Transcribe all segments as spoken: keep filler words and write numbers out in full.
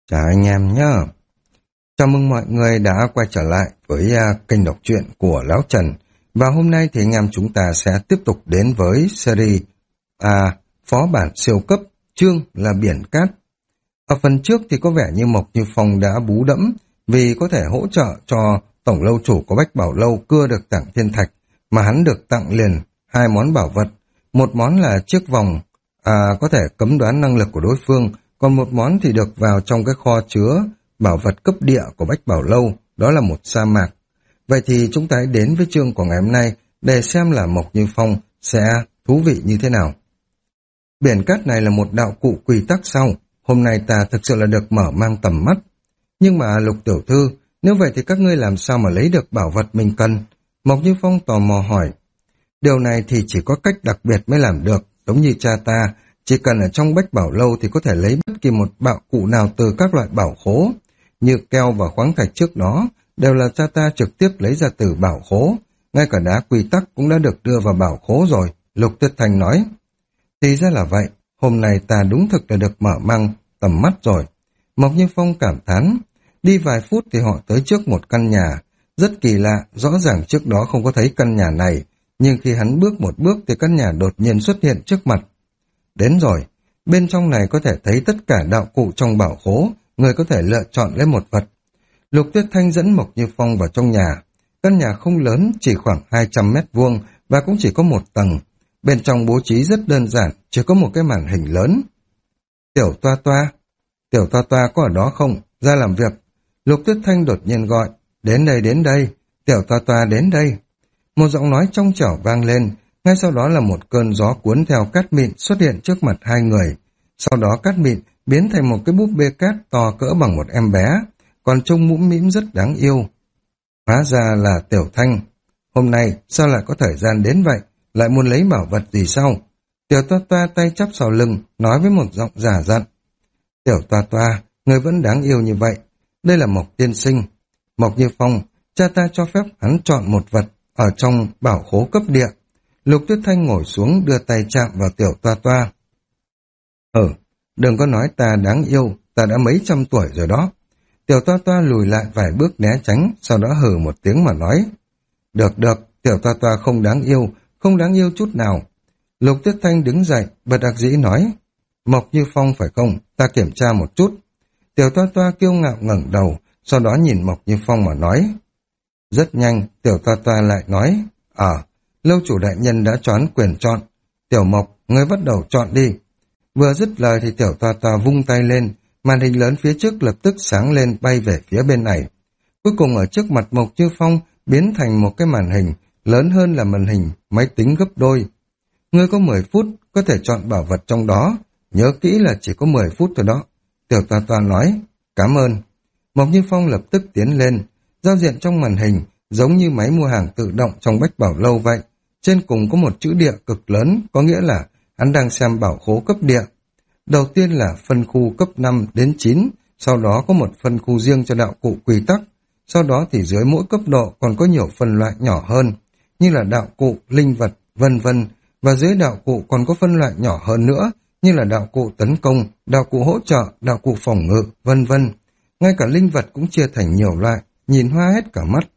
Chào anh em nhé. Chào mừng mọi người đã quay trở lại với uh, kênh đọc truyện của Lão Trần. Và hôm nay thì anh em chúng ta sẽ tiếp tục đến với series uh, Phó bản siêu cấp, chương là Biển Cát. Ở phần trước thì có vẻ như Mộc Như Phong đã bú đẫm vì có thể hỗ trợ cho tổng lâu chủ của Bách Bảo Lâu cưa được Tảng Thiên Thạch, mà hắn được tặng liền hai món bảo vật. Một món là chiếc vòng à, có thể cấm đoán năng lực của đối phương, còn một món thì được vào trong cái kho chứa bảo vật cấp địa của Bách Bảo Lâu, đó là một sa mạc. Vậy thì chúng ta hãy đến với chương của ngày hôm nay để xem là Mộc Như Phong sẽ thú vị như thế nào. Biển Cát này là một đạo cụ quy tắc sau, hôm nay ta thực sự là được mở mang tầm mắt. Nhưng mà Lục tiểu thư, nếu vậy thì các ngươi làm sao mà lấy được bảo vật mình cần? Mộc Như Phong tò mò hỏi. Điều này thì chỉ có cách đặc biệt mới làm được, giống như cha ta, chỉ cần ở trong Bách Bảo Lâu thì có thể lấy bất kỳ một bảo cụ nào từ các loại bảo khố, như keo và khoáng thạch trước đó, đều là cha ta trực tiếp lấy ra từ bảo khố, ngay cả đá quy tắc cũng đã được đưa vào bảo khố rồi, Lục Tuyết Thanh nói. Thì ra là vậy, hôm nay ta đúng thực là được mở mang tầm mắt rồi. Mộc Như Phong cảm thán, đi vài phút thì họ tới trước một căn nhà, rất kỳ lạ, rõ ràng trước đó không có thấy căn nhà này, nhưng khi hắn bước một bước thì căn nhà đột nhiên xuất hiện trước mặt. Đến rồi, bên trong này có thể thấy tất cả đạo cụ trong bảo khố, người có thể lựa chọn lấy một vật. Lục Tuyết Thanh dẫn Mộc Như Phong vào trong nhà. Căn nhà không lớn, chỉ khoảng hai trăm mét vuông và cũng chỉ có một tầng. Bên trong bố trí rất đơn giản, chỉ có một cái màn hình lớn. Tiểu Toa Toa, Tiểu Toa Toa có ở đó không? Ra làm việc. Lục Tuyết Thanh đột nhiên gọi, đến đây đến đây, Tiểu Toa Toa đến đây. Một giọng nói trong trẻo vang lên, ngay sau đó là một cơn gió cuốn theo cát mịn xuất hiện trước mặt hai người. Sau đó cát mịn biến thành một cái búp bê cát to cỡ bằng một em bé, còn trông mũm mĩm rất đáng yêu. Hóa ra là Tiểu Thanh. Hôm nay sao lại có thời gian đến vậy? Lại muốn lấy bảo vật gì sao? Tiểu Toa Toa tay chắp sau lưng, nói với một giọng giả dặn. Tiểu Toa Toa, người vẫn đáng yêu như vậy. Đây là Mộc tiên sinh. Mộc Như Phong, cha ta cho phép hắn chọn một vật ở trong bảo khố cấp địa. Lục Tuyết Thanh ngồi xuống đưa tay chạm vào Tiểu Toa Toa. Ừ, đừng có nói ta đáng yêu, ta đã mấy trăm tuổi rồi đó. Tiểu Toa Toa lùi lại vài bước né tránh, sau đó hừ một tiếng mà nói. Được được, Tiểu Toa Toa không đáng yêu, không đáng yêu chút nào. Lục Tuyết Thanh đứng dậy, bật đặc dĩ nói. Mộc Như Phong phải không, ta kiểm tra một chút. Tiểu Toa Toa kiêu ngạo ngẩng đầu, sau đó nhìn Mộc Như Phong mà nói. Rất nhanh, Tiểu Toa Toa lại nói. Ờ, lâu chủ đại nhân đã choán quyền chọn. Tiểu Mộc, ngươi bắt đầu chọn đi. Vừa dứt lời thì Tiểu Toa Toa vung tay lên, màn hình lớn phía trước lập tức sáng lên bay về phía bên này. Cuối cùng ở trước mặt Mộc Như Phong biến thành một cái màn hình lớn hơn là màn hình máy tính gấp đôi. Ngươi có mười phút có thể chọn bảo vật trong đó, nhớ kỹ là chỉ có mười phút thôi đó. Tiểu Toa Toa nói, cảm ơn. Mộc Như Phong lập tức tiến lên, giao diện trong màn hình giống như máy mua hàng tự động trong Bách Bảo Lâu vậy. Trên cùng có một chữ địa cực lớn, có nghĩa là hắn đang xem bảo khố cấp địa. Đầu tiên là phân khu cấp năm đến chín, sau đó có một phân khu riêng cho đạo cụ quy tắc. Sau đó thì dưới mỗi cấp độ còn có nhiều phân loại nhỏ hơn, như là đạo cụ, linh vật, vân vân. Và dưới đạo cụ còn có phân loại nhỏ hơn nữa, như là đạo cụ tấn công, đạo cụ hỗ trợ, đạo cụ phòng ngự, vân vân. Ngay cả linh vật cũng chia thành nhiều loại, nhìn hoa hết cả mắt.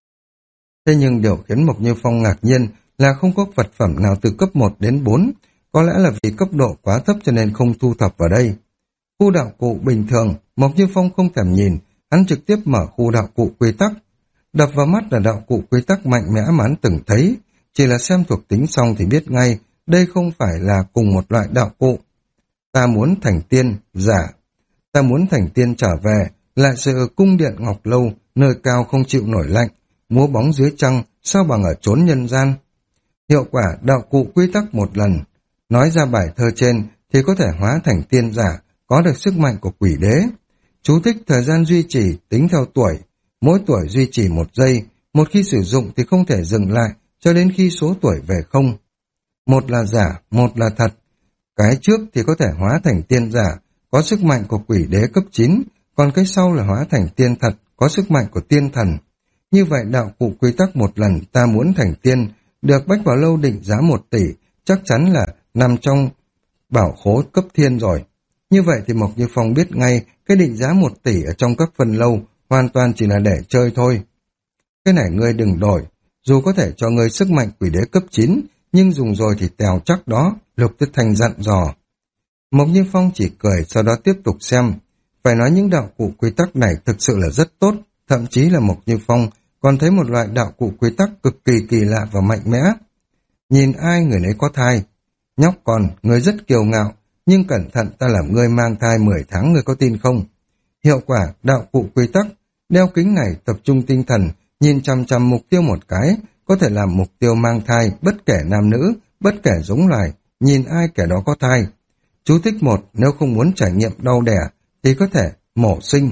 Thế nhưng điều khiến Mộc Như Phong ngạc nhiên là không có vật phẩm nào từ cấp một đến bốn, có lẽ là vì cấp độ quá thấp cho nên không thu thập vào đây. Khu đạo cụ bình thường, Mộc Như Phong không thèm nhìn, hắn trực tiếp mở khu đạo cụ quy tắc. Đập vào mắt là đạo cụ quy tắc mạnh mẽ mà hắn từng thấy, chỉ là xem thuộc tính xong thì biết ngay, đây không phải là cùng một loại đạo cụ. Ta muốn thành tiên, giả. Ta muốn thành tiên trở về, lại sự cung điện Ngọc Lâu, nơi cao không chịu nổi lạnh, múa bóng dưới trăng, sao bằng ở chốn nhân gian. Hiệu quả đạo cụ quy tắc một lần. Nói ra bài thơ trên thì có thể hóa thành tiên giả, có được sức mạnh của quỷ đế. Chú thích thời gian duy trì tính theo tuổi, mỗi tuổi duy trì một giây, một khi sử dụng thì không thể dừng lại cho đến khi số tuổi về không. Một là giả, một là thật. Cái trước thì có thể hóa thành tiên giả, có sức mạnh của quỷ đế cấp chín, còn cái sau là hóa thành tiên thật, có sức mạnh của tiên thần. Như vậy đạo cụ quy tắc một lần ta muốn thành tiên, được Bách Bảo Lâu định giá một tỷ, chắc chắn là nằm trong bảo khố cấp thiên rồi. Như vậy thì Mộc Như Phong biết ngay cái định giá một tỷ ở trong các phân lâu hoàn toàn chỉ là để chơi thôi. Cái này ngươi đừng đổi, dù có thể cho ngươi sức mạnh quỷ đế cấp chín, nhưng dùng rồi thì tèo chắc đó, Lục Tuyết Thanh dặn dò. Mộc Như Phong chỉ cười, sau đó tiếp tục xem. Phải nói những đạo cụ quy tắc này thực sự là rất tốt, thậm chí là Mộc Như Phong còn thấy một loại đạo cụ quy tắc cực kỳ kỳ lạ và mạnh mẽ. Nhìn ai người nấy có thai. Nhóc con, ngươi rất kiêu ngạo, nhưng cẩn thận, ta làm ngươi mang thai mười tháng, ngươi có tin không? Hiệu quả đạo cụ quy tắc, đeo kính này tập trung tinh thần, nhìn chằm chằm mục tiêu một cái, có thể làm mục tiêu mang thai, bất kể nam nữ, bất kể giống loài, nhìn ai kẻ đó có thai. Chú thích một, nếu không muốn trải nghiệm đau đẻ, thì có thể mổ sinh.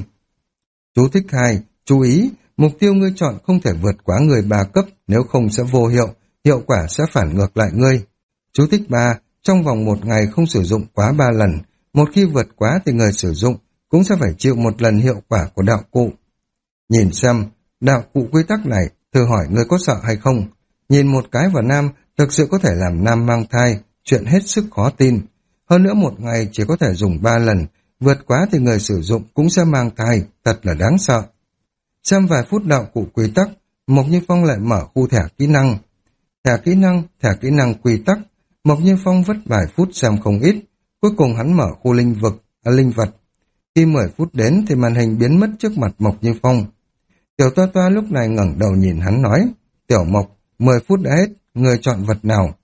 Chú thích hai, chú ý, mục tiêu ngươi chọn không thể vượt quá người ba cấp, nếu không sẽ vô hiệu, hiệu quả sẽ phản ngược lại ngươi. Chú thích ba, trong vòng một ngày không sử dụng quá ba lần, một khi vượt quá thì người sử dụng cũng sẽ phải chịu một lần hiệu quả của đạo cụ. Nhìn xem, đạo cụ quy tắc này, thử hỏi ngươi có sợ hay không? Nhìn một cái vào nam, thực sự có thể làm nam mang thai, chuyện hết sức khó tin. Hơn nữa một ngày chỉ có thể dùng ba lần, vượt quá thì người sử dụng cũng sẽ mang thai, thật là đáng sợ. Xem vài phút đạo cụ quy tắc, Mộc Như Phong lại mở khu thẻ kỹ năng. Thẻ kỹ năng, thẻ kỹ năng quy tắc, Mộc Như Phong vất vài phút xem không ít, cuối cùng hắn mở khu linh vực, à, linh vật. Khi mười phút đến thì màn hình biến mất trước mặt Mộc Như Phong. Tiểu Toa Toa lúc này ngẩng đầu nhìn hắn nói, Tiểu Mộc, mười phút đã hết, người chọn vật nào?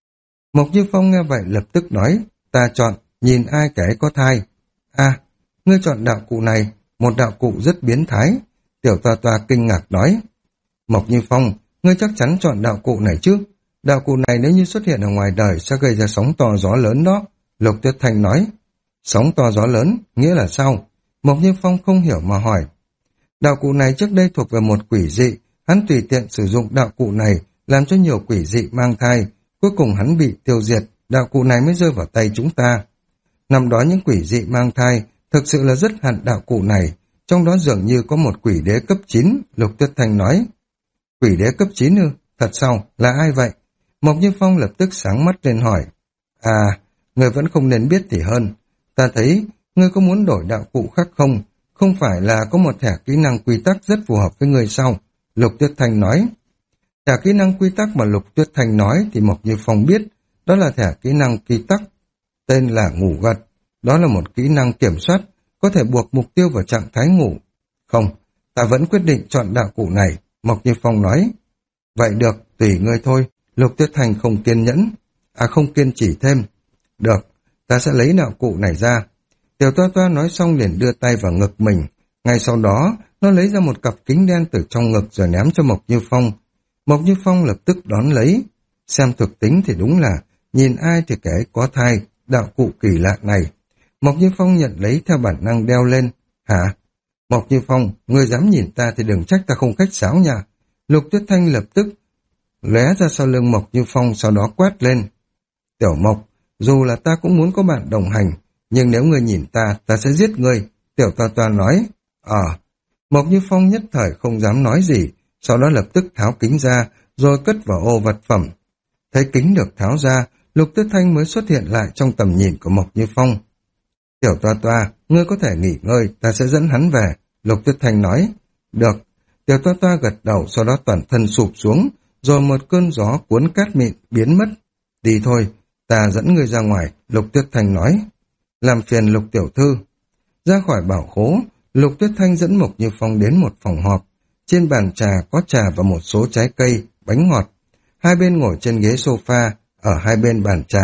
Mộc Như Phong nghe vậy lập tức nói, ta chọn, nhìn ai kẻ ấy có thai. À, ngươi chọn đạo cụ này, một đạo cụ rất biến thái. Tiểu Toa Toa kinh ngạc nói, Mộc Như Phong, ngươi chắc chắn chọn đạo cụ này chứ? Đạo cụ này nếu như xuất hiện ở ngoài đời sẽ gây ra sóng to gió lớn đó. Lục Tuyết Thanh nói, sóng to gió lớn, nghĩa là sao? Mộc Như Phong không hiểu mà hỏi. Đạo cụ này trước đây thuộc về một quỷ dị, hắn tùy tiện sử dụng đạo cụ này làm cho nhiều quỷ dị mang thai, cuối cùng hắn bị tiêu diệt, đạo cụ này mới rơi vào tay chúng ta. Năm đó những quỷ dị mang thai thực sự là rất hận đạo cụ này, trong đó dường như có một quỷ đế cấp chín, Lục Tuyết Thanh nói. Quỷ đế cấp chín ư? Thật sao? Là ai vậy? Mộc Như Phong lập tức sáng mắt lên hỏi. À, người vẫn không nên biết thì hơn. Ta thấy, ngươi có muốn đổi đạo cụ khác không? Không phải là có một thẻ kỹ năng quy tắc rất phù hợp với ngươi sao? Lục Tuyết Thanh nói. Thẻ kỹ năng quy tắc mà Lục Tuyết Thanh nói thì Mộc Như Phong biết, đó là thẻ kỹ năng quy tắc, tên là ngủ gật. Đó là một kỹ năng kiểm soát, có thể buộc mục tiêu vào trạng thái ngủ. Không, ta vẫn quyết định chọn đạo cụ này, Mộc Như Phong nói. Vậy được, tùy ngươi thôi. Lục Tuyết Thanh không kiên nhẫn, à không kiên trì thêm. Được, ta sẽ lấy đạo cụ này ra. Tiểu Toa Toa nói xong liền đưa tay vào ngực mình. Ngay sau đó, nó lấy ra một cặp kính đen từ trong ngực rồi ném cho Mộc Như Phong. Mộc Như Phong lập tức đón lấy. Xem thực tính thì đúng là, nhìn ai thì kẻ ấy có thai, đạo cụ kỳ lạ này. Mộc Như Phong nhận lấy theo bản năng đeo lên. Hả? Mộc Như Phong, ngươi dám nhìn ta thì đừng trách ta không khách sáo nha. Lục Tuyết Thanh lập tức lóe ra sau lưng Mộc Như Phong, sau đó quát lên. Tiểu Mộc, dù là ta cũng muốn có bạn đồng hành, nhưng nếu ngươi nhìn ta, ta sẽ giết ngươi. Tiểu Toa Toa nói. Ờ. À. Mộc Như Phong nhất thời không dám nói gì, sau đó lập tức tháo kính ra, rồi cất vào ô vật phẩm. Thấy kính được tháo ra, Lục Tuyết Thanh mới xuất hiện lại trong tầm nhìn của Mộc Như Phong. Tiểu Toa Toa, ngươi có thể nghỉ ngơi, ta sẽ dẫn hắn về. Lục Tuyết Thanh nói. Được. Tiểu Toa Toa gật đầu, sau đó toàn thân sụp xuống, rồi một cơn gió cuốn cát mịn biến mất. Đi thôi, ta dẫn ngươi ra ngoài, Lục Tuyết Thanh nói. Làm phiền Lục tiểu thư. Ra khỏi bảo khố, Lục Tuyết Thanh dẫn Mộc Như Phong đến một phòng họp. Trên bàn trà có trà và một số trái cây, bánh ngọt. Hai bên ngồi trên ghế sofa, ở hai bên bàn trà.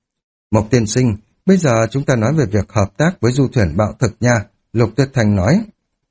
Mộc tiên sinh, bây giờ chúng ta nói về việc hợp tác với du thuyền bạo thực nha, Lục Tuyết Thanh nói.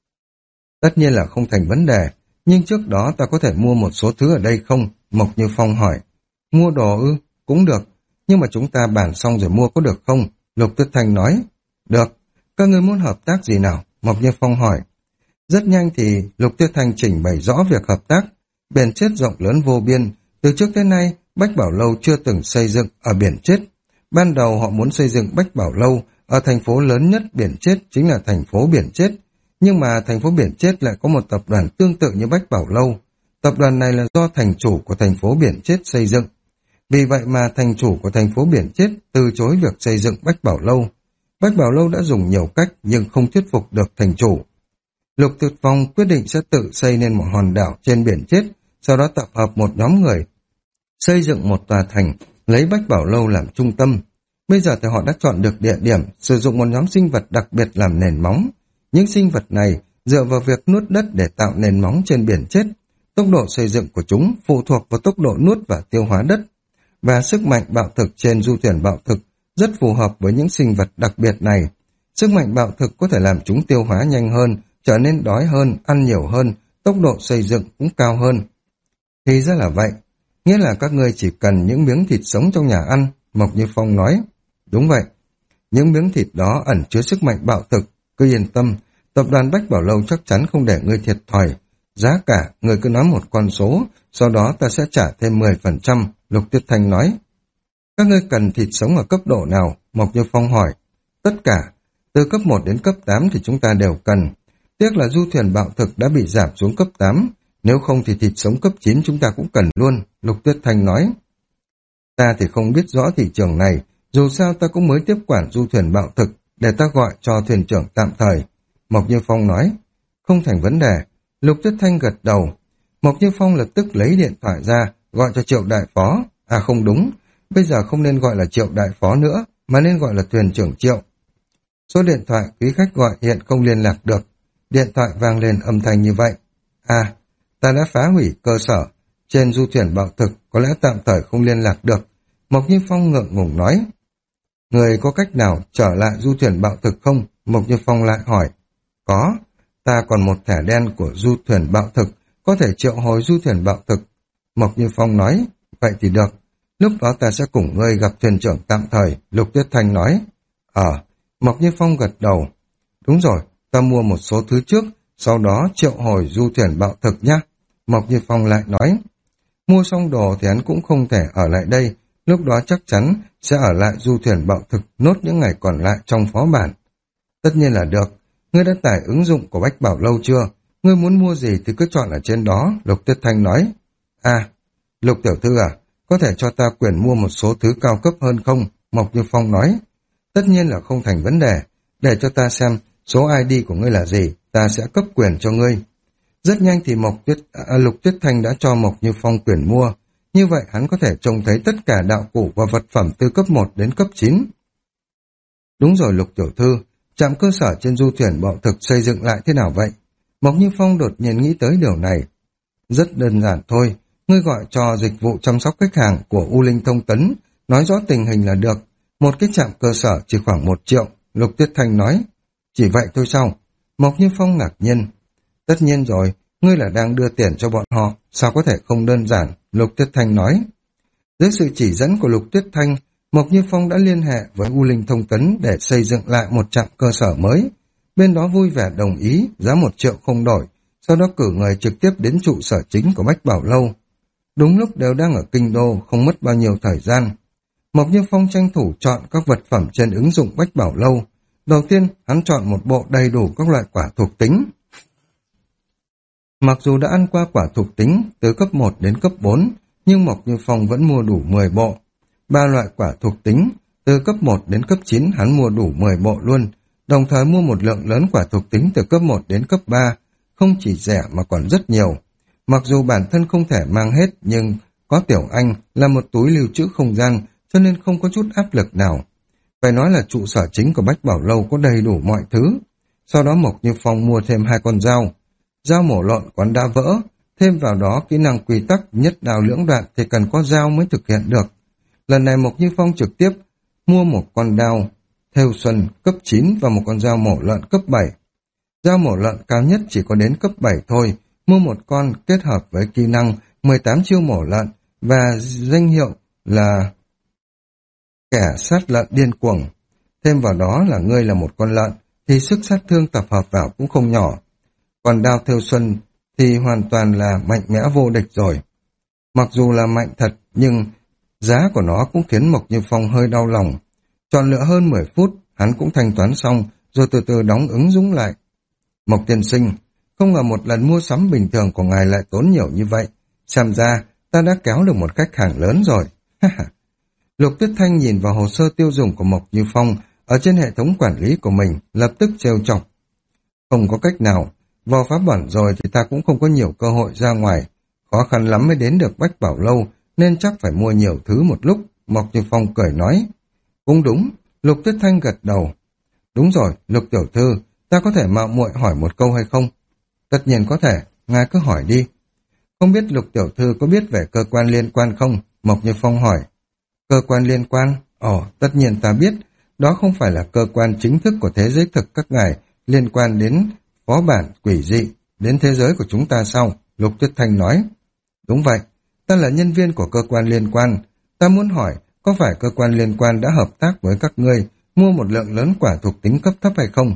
Tất nhiên là không thành vấn đề, nhưng trước đó ta có thể mua một số thứ ở đây không? Mộc Như Phong hỏi. Mua đồ ư? Cũng được, nhưng mà chúng ta bàn xong rồi mua có được không? Lục Tuyết Thanh nói. Được, các ngươi muốn hợp tác gì nào? Mộc Như Phong hỏi. Rất nhanh thì Lục Tuyết Thanh trình bày rõ việc hợp tác. Biển chết rộng lớn vô biên, từ trước tới nay Bách Bảo Lâu chưa từng xây dựng ở biển chết. Ban đầu họ muốn xây dựng Bách Bảo Lâu ở thành phố lớn nhất biển chết, chính là thành phố biển chết. Nhưng mà thành phố biển chết lại có một tập đoàn tương tự như Bách Bảo Lâu. Tập đoàn này là do thành chủ của thành phố biển chết xây dựng. Vì vậy mà thành chủ của thành phố biển chết từ chối việc xây dựng Bách Bảo Lâu. Bách Bảo Lâu đã dùng nhiều cách nhưng không thuyết phục được thành chủ. Lục Tuyệt Phong quyết định sẽ tự xây nên một hòn đảo trên biển chết, sau đó tập hợp một nhóm người, xây dựng một tòa thành, lấy Bách Bảo Lâu làm trung tâm. Bây giờ thì họ đã chọn được địa điểm, sử dụng một nhóm sinh vật đặc biệt làm nền móng. Những sinh vật này dựa vào việc nuốt đất để tạo nền móng trên biển chết. Tốc độ xây dựng của chúng phụ thuộc vào tốc độ nuốt và tiêu hóa đất. Và sức mạnh bạo thực trên du thuyền bạo thực rất phù hợp với những sinh vật đặc biệt này. Sức mạnh bạo thực có thể làm chúng tiêu hóa nhanh hơn, trở nên đói hơn, ăn nhiều hơn, tốc độ xây dựng cũng cao hơn. Thì ra là vậy, nghĩa là các ngươi chỉ cần những miếng thịt sống trong nhà ăn, Mộc Như Phong nói. Đúng vậy, những miếng thịt đó ẩn chứa sức mạnh bạo thực, cứ yên tâm, tập đoàn Bách Bảo Lâu chắc chắn không để ngươi thiệt thòi. Giá cả, ngươi cứ nói một con số, sau đó ta sẽ trả thêm mười phần trăm, Lục Tuyết Thanh nói. Các ngươi cần thịt sống ở cấp độ nào? Mộc Như Phong hỏi. Tất cả, từ cấp một đến cấp tám thì chúng ta đều cần. Tiếc là du thuyền bạo thực đã bị giảm xuống cấp tám, nếu không thì thịt sống cấp chín chúng ta cũng cần luôn, Lục Tuyết Thanh nói. Ta thì không biết rõ thị trường này, dù sao ta cũng mới tiếp quản du thuyền bạo thực, để ta gọi cho thuyền trưởng tạm thời. Mộc Như Phong nói, không thành vấn đề. Lục Tuyết Thanh gật đầu. Mộc Như Phong lập tức lấy điện thoại ra, gọi cho Triệu Đại Phó. À không đúng, bây giờ không nên gọi là Triệu Đại Phó nữa, mà nên gọi là thuyền trưởng Triệu. Số điện thoại quý khách gọi hiện không liên lạc được. Điện thoại vang lên âm thanh như vậy. À, ta đã phá hủy cơ sở trên du thuyền bạo thực, có lẽ tạm thời không liên lạc được. Mộc Như Phong ngượng ngùng nói. Người có cách nào trở lại du thuyền bạo thực không? Mộc Như Phong lại hỏi. Có, ta còn một thẻ đen của du thuyền bạo thực, có thể triệu hồi du thuyền bạo thực. Mộc Như Phong nói, vậy thì được. Lúc đó ta sẽ cùng ngươi gặp thuyền trưởng tạm thời, Lục Tuyết Thanh nói. Ờ, Mộc Như Phong gật đầu. Đúng rồi, ta mua một số thứ trước, sau đó triệu hồi du thuyền bạo thực nhé. Mộc Như Phong lại nói. Mua xong đồ thì hắn cũng không thể ở lại đây, lúc đó chắc chắn sẽ ở lại du thuyền bạo thực nốt những ngày còn lại trong phó bản. Tất nhiên là được. Ngươi đã tải ứng dụng của Bách Bảo Lâu chưa? Ngươi muốn mua gì thì cứ chọn ở trên đó, Lục Tuyết Thanh nói. À, Lục tiểu thư à, có thể cho ta quyền mua một số thứ cao cấp hơn không? Mộc Như Phong nói. Tất nhiên là không thành vấn đề. Để cho ta xem số i đê của ngươi là gì, ta sẽ cấp quyền cho ngươi. Rất nhanh thì Mộc Tuyết, à, Lục Tuyết Thanh đã cho Mộc Như Phong quyền mua. Như vậy hắn có thể trông thấy tất cả đạo cụ và vật phẩm từ cấp một đến cấp chín. Đúng rồi Lục tiểu thư, trạm cơ sở trên du thuyền bạo thực xây dựng lại thế nào vậy? Mộc Như Phong đột nhiên nghĩ tới điều này. Rất đơn giản thôi, ngươi gọi cho dịch vụ chăm sóc khách hàng của U Linh Thông Tấn, nói rõ tình hình là được. Một cái trạm cơ sở chỉ khoảng một triệu, Lục Tuyết Thanh nói. Chỉ vậy thôi sao? Mộc Như Phong ngạc nhiên. Tất nhiên rồi, ngươi là đang đưa tiền cho bọn họ, sao có thể không đơn giản, Lục Tuyết Thanh nói. Dưới sự chỉ dẫn của Lục Tuyết Thanh, Mộc Như Phong đã liên hệ với U Linh Thông Tấn để xây dựng lại một trạm cơ sở mới. Bên đó vui vẻ đồng ý, giá một triệu không đổi, sau đó cử người trực tiếp đến trụ sở chính của Bách Bảo Lâu. Đúng lúc đều đang ở kinh đô, không mất bao nhiêu thời gian. Mộc Như Phong tranh thủ chọn các vật phẩm trên ứng dụng Bách Bảo Lâu. Đầu tiên, hắn chọn một bộ đầy đủ các loại quả thuộc tính. Mặc dù đã ăn qua quả thuộc tính từ cấp một đến cấp bốn, nhưng Mộc Như Phong vẫn mua đủ mười bộ. Ba loại quả thuộc tính, từ cấp một đến cấp chín hắn mua đủ mười bộ luôn, đồng thời mua một lượng lớn quả thuộc tính từ cấp một đến cấp ba, không chỉ rẻ mà còn rất nhiều. Mặc dù bản thân không thể mang hết, nhưng có Tiểu Anh là một túi lưu trữ không gian, cho nên không có chút áp lực nào. Phải nói là trụ sở chính của Bách Bảo Lâu có đầy đủ mọi thứ. Sau đó Mộc Như Phong mua thêm hai con dao. Dao mổ lợn quán đã vỡ, thêm vào đó kỹ năng quy tắc nhất đao lưỡng đoạn thì cần có dao mới thực hiện được. Lần này Mộc Như Phong trực tiếp mua một con đao thêu xuân cấp chín và một con dao mổ lợn cấp bảy. Dao mổ lợn cao nhất chỉ có đến cấp bảy thôi, mua một con kết hợp với kỹ năng mười tám chiêu mổ lợn và danh hiệu là kẻ sát lợn điên cuồng. Thêm vào đó là ngươi là một con lợn, thì sức sát thương tập hợp vào cũng không nhỏ. Còn đao thêu xuân thì hoàn toàn là mạnh mẽ vô địch rồi. Mặc dù là mạnh thật, nhưng giá của nó cũng khiến Mộc Như Phong hơi đau lòng. Chọn lựa hơn mười phút, hắn cũng thanh toán xong, rồi từ từ đóng ứng dụng lại. Mộc tiên sinh, không ngờ một lần mua sắm bình thường của ngài lại tốn nhiều như vậy. Xem ra, ta đã kéo được một khách hàng lớn rồi. Lục Tuyết Thanh nhìn vào hồ sơ tiêu dùng của Mộc Như Phong, ở trên hệ thống quản lý của mình, lập tức trêu chọc. Không có cách nào, vào phá bẩn rồi thì ta cũng không có nhiều cơ hội ra ngoài. Khó khăn lắm mới đến được Bách Bảo Lâu, nên chắc phải mua nhiều thứ một lúc, Mộc Như Phong cười nói. Cũng đúng, Lục Tuyết Thanh gật đầu. Đúng rồi, Lục tiểu thư, ta có thể mạo muội hỏi một câu hay không? Tất nhiên có thể, ngài cứ hỏi đi. Không biết Lục tiểu thư có biết về cơ quan liên quan không? Mộc Như Phong hỏi. Cơ quan liên quan? Ồ, tất nhiên ta biết, đó không phải là cơ quan chính thức của thế giới thực các ngài, liên quan đến phó bản quỷ dị, đến thế giới của chúng ta sao? Lục Tuyết Thanh nói. Đúng vậy, ta là nhân viên của cơ quan liên quan. Ta muốn hỏi, có phải cơ quan liên quan đã hợp tác với các ngươi, mua một lượng lớn quả thuộc tính cấp thấp hay không?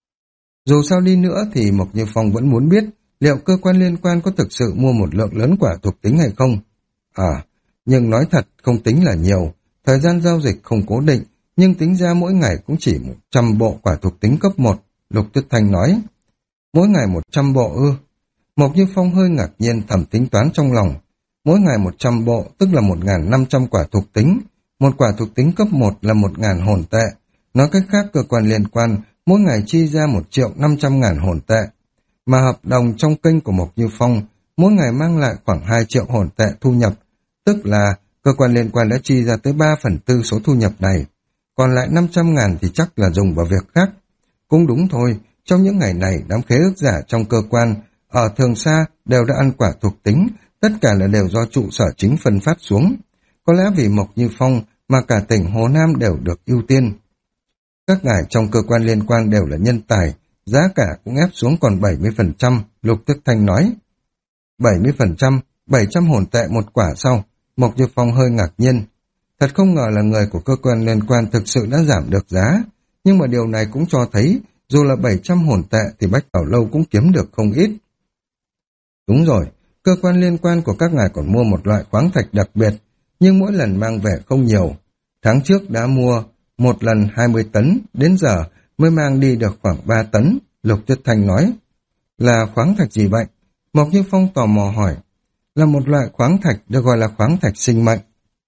Dù sao đi nữa thì Mộc Như Phong vẫn muốn biết liệu cơ quan liên quan có thực sự mua một lượng lớn quả thuộc tính hay không. À, nhưng nói thật không tính là nhiều, thời gian giao dịch không cố định, nhưng tính ra mỗi ngày cũng chỉ một trăm bộ quả thuộc tính cấp một, Lục Tuyết Thanh nói. Mỗi ngày một trăm bộ ư? Mộc Như Phong hơi ngạc nhiên thầm tính toán trong lòng. Mỗi ngày một trăm bộ tức là một nghìn năm trăm quả thuộc tính, một quả thuộc tính cấp một là một nghìn hồn tệ. Nói cách khác, cơ quan liên quan mỗi ngày chi ra một triệu năm trăm ngàn hồn tệ. Mà hợp đồng trong kênh của Mộc Như Phong mỗi ngày mang lại khoảng hai triệu hồn tệ thu nhập, tức là cơ quan liên quan đã chi ra tới ba phần tư số thu nhập này. Còn lại năm trăm ngàn thì chắc là dùng vào việc khác. Cũng đúng thôi, trong những ngày này đám khế ước giả trong cơ quan ở Thường Sa đều đã ăn quả thuộc tính, tất cả là đều do trụ sở chính phân phát xuống. Có lẽ vì Mộc Như Phong mà cả tỉnh Hồ Nam đều được ưu tiên. Các ngài trong cơ quan liên quan đều là nhân tài, giá cả cũng ép xuống còn bảy mươi phần trăm, Lục Tức Thanh nói. bảy mươi phần trăm, bảy trăm hồn tệ một quả sau, Mộc Như Phong hơi ngạc nhiên. Thật không ngờ là người của cơ quan liên quan thực sự đã giảm được giá, nhưng mà điều này cũng cho thấy dù là bảy trăm hồn tệ thì Bách Bảo Lâu cũng kiếm được không ít. Đúng rồi, cơ quan liên quan của các ngài còn mua một loại khoáng thạch đặc biệt, nhưng mỗi lần mang về không nhiều. Tháng trước đã mua một lần hai mươi tấn, đến giờ mới mang đi được khoảng ba tấn, Lục Tuyết Thanh nói. Là khoáng thạch gì vậy? Mộc Như Phong tò mò hỏi. Là một loại khoáng thạch được gọi là khoáng thạch sinh mệnh.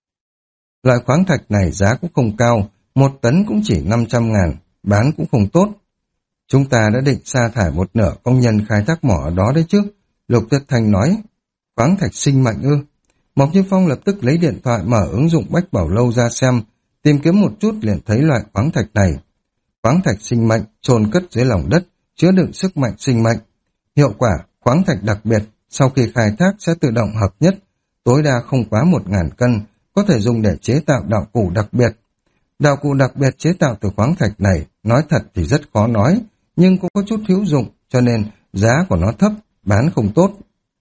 Loại khoáng thạch này giá cũng không cao, một tấn cũng chỉ năm trăm ngàn, bán cũng không tốt. Chúng ta đã định sa thải một nửa công nhân khai thác mỏ ở đó đấy chứ, Lục Tuyết Thanh nói. Khoáng thạch sinh mệnh ư? Mộc Như Phong lập tức lấy điện thoại mở ứng dụng Bách Bảo Lâu ra xem, tìm kiếm một chút liền thấy loại khoáng thạch này. Khoáng thạch sinh mệnh chôn cất dưới lòng đất, chứa đựng sức mạnh sinh mệnh. Hiệu quả, khoáng thạch đặc biệt, sau khi khai thác sẽ tự động hợp nhất, tối đa không quá một ngàn cân, có thể dùng để chế tạo đạo cụ đặc biệt. Đạo cụ đặc biệt chế tạo từ khoáng thạch này, nói thật thì rất khó nói, nhưng cũng có chút hữu dụng, cho nên giá của nó thấp, bán không tốt.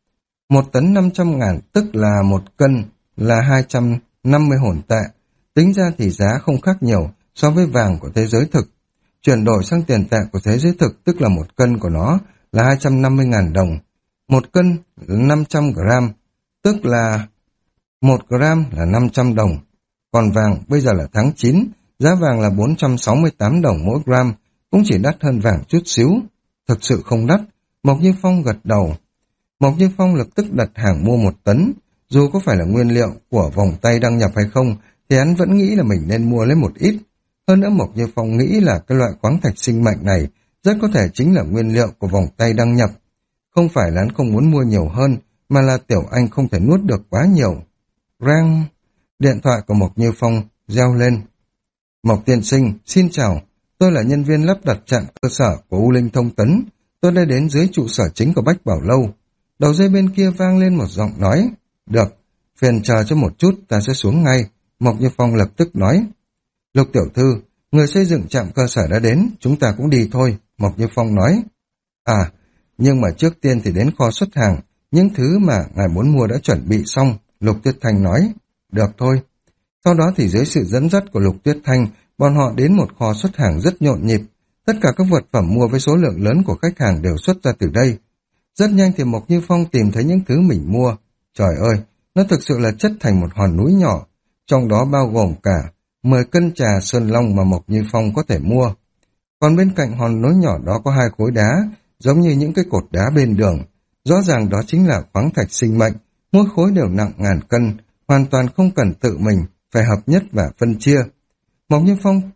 Một tấn năm trăm ngàn, tức là một cân là hai trăm năm mươi hồn tệ. Tính ra thì giá không khác nhiều so với vàng của thế giới thực. Chuyển đổi sang tiền tệ của thế giới thực, tức là một cân của nó là hai trăm năm mươi ngàn đồng. Một cân là năm trăm gram, tức là một gram là năm trăm đồng. Còn vàng bây giờ là tháng chín, giá vàng là bốn trăm sáu mươi tám đồng mỗi gram, cũng chỉ đắt hơn vàng chút xíu. Thực sự không đắt, Mộc Như Phong gật đầu. Mộc Như Phong lập tức đặt hàng mua một tấn. Dù có phải là nguyên liệu của vòng tay đăng nhập hay không, thì hắn vẫn nghĩ là mình nên mua lấy một ít. Hơn nữa Mộc Như Phong nghĩ là cái loại khoáng thạch sinh mệnh này rất có thể chính là nguyên liệu của vòng tay đăng nhập. Không phải là hắn không muốn mua nhiều hơn, mà là Tiểu Anh không thể nuốt được quá nhiều. Rang! Điện thoại của Mộc Như Phong reo lên. Mộc tiên sinh, xin chào. Tôi là nhân viên lắp đặt trạm cơ sở của U Linh Thông Tấn. Tôi đã đến dưới trụ sở chính của Bách Bảo Lâu. Đầu dây bên kia vang lên một giọng nói. Được, phiền chờ cho một chút, ta sẽ xuống ngay. Mộc Như Phong lập tức nói. Lục tiểu thư, người xây dựng trạm cơ sở đã đến, chúng ta cũng đi thôi, Mộc Như Phong nói. À, nhưng mà trước tiên thì đến kho xuất hàng, những thứ mà ngài muốn mua đã chuẩn bị xong, Lục Tuyết Thanh nói. Được thôi. Sau đó thì dưới sự dẫn dắt của Lục Tuyết Thanh, bọn họ đến một kho xuất hàng rất nhộn nhịp. Tất cả các vật phẩm mua với số lượng lớn của khách hàng đều xuất ra từ đây. Rất nhanh thì Mộc Như Phong tìm thấy những thứ mình mua. Trời ơi, nó thực sự là chất thành một hòn núi nhỏ, trong đó bao gồm cả mười cân trà sơn long mà Mộc Như Phong có thể mua. Còn bên cạnh hòn núi nhỏ đó có hai khối đá, giống như những cái cột đá bên đường. Rõ ràng đó chính là khoáng thạch sinh mệnh, mỗi khối đều nặng ngàn cân, hoàn toàn không cần tự mình, phải hợp nhất và phân chia. Mộc Như Phong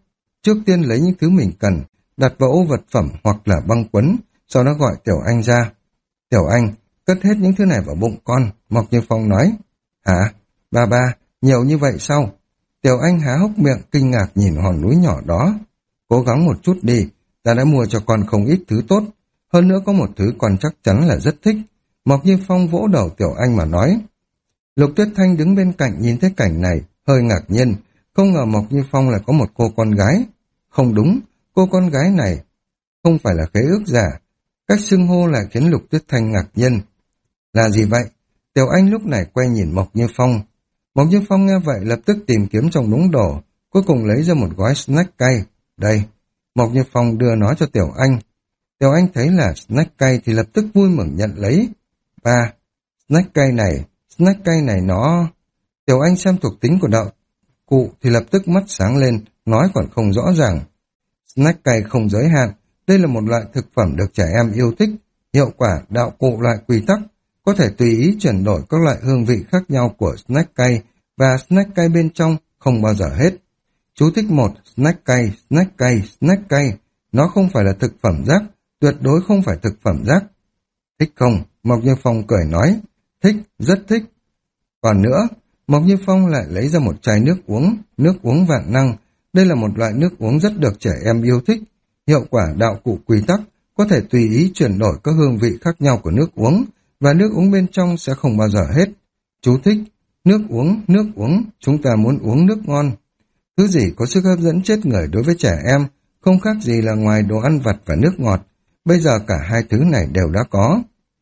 Trước tiên lấy những thứ mình cần, đặt vào ô vật phẩm hoặc là băng quấn, sau đó gọi Tiểu Anh ra. Tiểu Anh, cất hết những thứ này vào bụng con, Mộc Như Phong nói. Hả? Ba ba, nhiều như vậy sao? Tiểu Anh há hốc miệng kinh ngạc nhìn hòn núi nhỏ đó. Cố gắng một chút đi, ta đã mua cho con không ít thứ tốt. Hơn nữa có một thứ con chắc chắn là rất thích. Mộc Như Phong vỗ đầu Tiểu Anh mà nói. Lục Tuyết Thanh đứng bên cạnh nhìn thấy cảnh này, hơi ngạc nhiên. Không ngờ Mộc Như Phong lại có một cô con gái. Không đúng, cô con gái này không phải là khế ước giả. Cách xưng hô lại khiến Lục Tuyết Thanh ngạc nhiên. Là gì vậy? Tiểu Anh lúc này quay nhìn Mộc Như Phong. Mộc Như Phong nghe vậy lập tức tìm kiếm trong đống đồ, cuối cùng lấy ra một gói snack cay. Đây, Mộc Như Phong đưa nó cho Tiểu Anh. Tiểu Anh thấy là snack cay thì lập tức vui mừng nhận lấy. Ba, snack cay này, snack cay này nó... Tiểu Anh xem thuộc tính của đạo cụ thì lập tức mắt sáng lên, nói còn không rõ ràng. Snack cay không giới hạn, đây là một loại thực phẩm được trẻ em yêu thích, hiệu quả đạo cụ loại quy tắc, có thể tùy ý chuyển đổi các loại hương vị khác nhau của snack cay và snack cay bên trong không bao giờ hết. Chú thích một, snack cay, snack cay, snack cay, nó không phải là thực phẩm rác, tuyệt đối không phải thực phẩm rác. Thích không? Mộc Như Phong cười nói. Thích, rất thích. Còn nữa, Mộc Như Phong lại lấy ra một chai nước uống, nước uống vạn năng. Đây là một loại nước uống rất được trẻ em yêu thích. Hiệu quả đạo cụ quy tắc, có thể tùy ý chuyển đổi các hương vị khác nhau của nước uống, và nước uống bên trong sẽ không bao giờ hết. Chú thích, nước uống, nước uống, chúng ta muốn uống nước ngon. Thứ gì có sức hấp dẫn chết người đối với trẻ em, không khác gì là ngoài đồ ăn vặt và nước ngọt. Bây giờ cả hai thứ này đều đã có.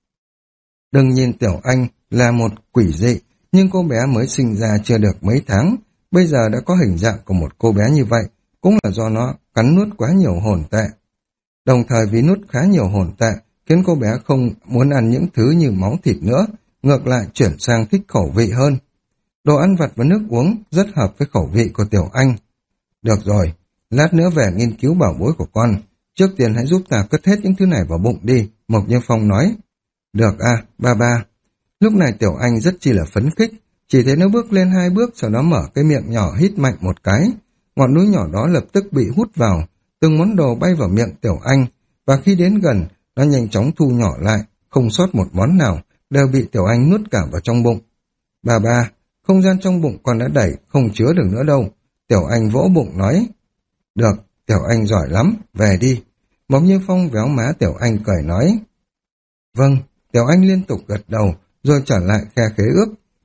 Đừng nhìn Tiểu Anh là một quỷ dị, nhưng cô bé mới sinh ra chưa được mấy tháng, bây giờ đã có hình dạng của một cô bé như vậy, cũng là do nó cắn nuốt quá nhiều hồn tệ. Đồng thời vì nuốt khá nhiều hồn tệ, khiến cô bé không muốn ăn những thứ như máu thịt nữa, ngược lại chuyển sang thích khẩu vị hơn. Đồ ăn vặt và nước uống rất hợp với khẩu vị của Tiểu Anh. Được rồi, lát nữa về nghiên cứu bảo bối của con, trước tiên hãy giúp ta cất hết những thứ này vào bụng đi, Mộc Như Phong nói. Được à, ba ba. Lúc này Tiểu Anh rất chi là phấn khích, chỉ thấy nó bước lên hai bước, sau đó mở cái miệng nhỏ hít mạnh một cái. Ngọn núi nhỏ đó lập tức bị hút vào, từng món đồ bay vào miệng Tiểu Anh, và khi đến gần, nó nhanh chóng thu nhỏ lại, không sót một món nào, đều bị Tiểu Anh nuốt cả vào trong bụng. Bà ba, không gian trong bụng con đã đầy, không chứa được nữa đâu. Tiểu Anh vỗ bụng nói. Được, Tiểu Anh giỏi lắm, về đi. Mộc Như Phong véo má Tiểu Anh cười nói. Vâng, Tiểu Anh liên tục gật đầu, rồi trở lại khe khế ước.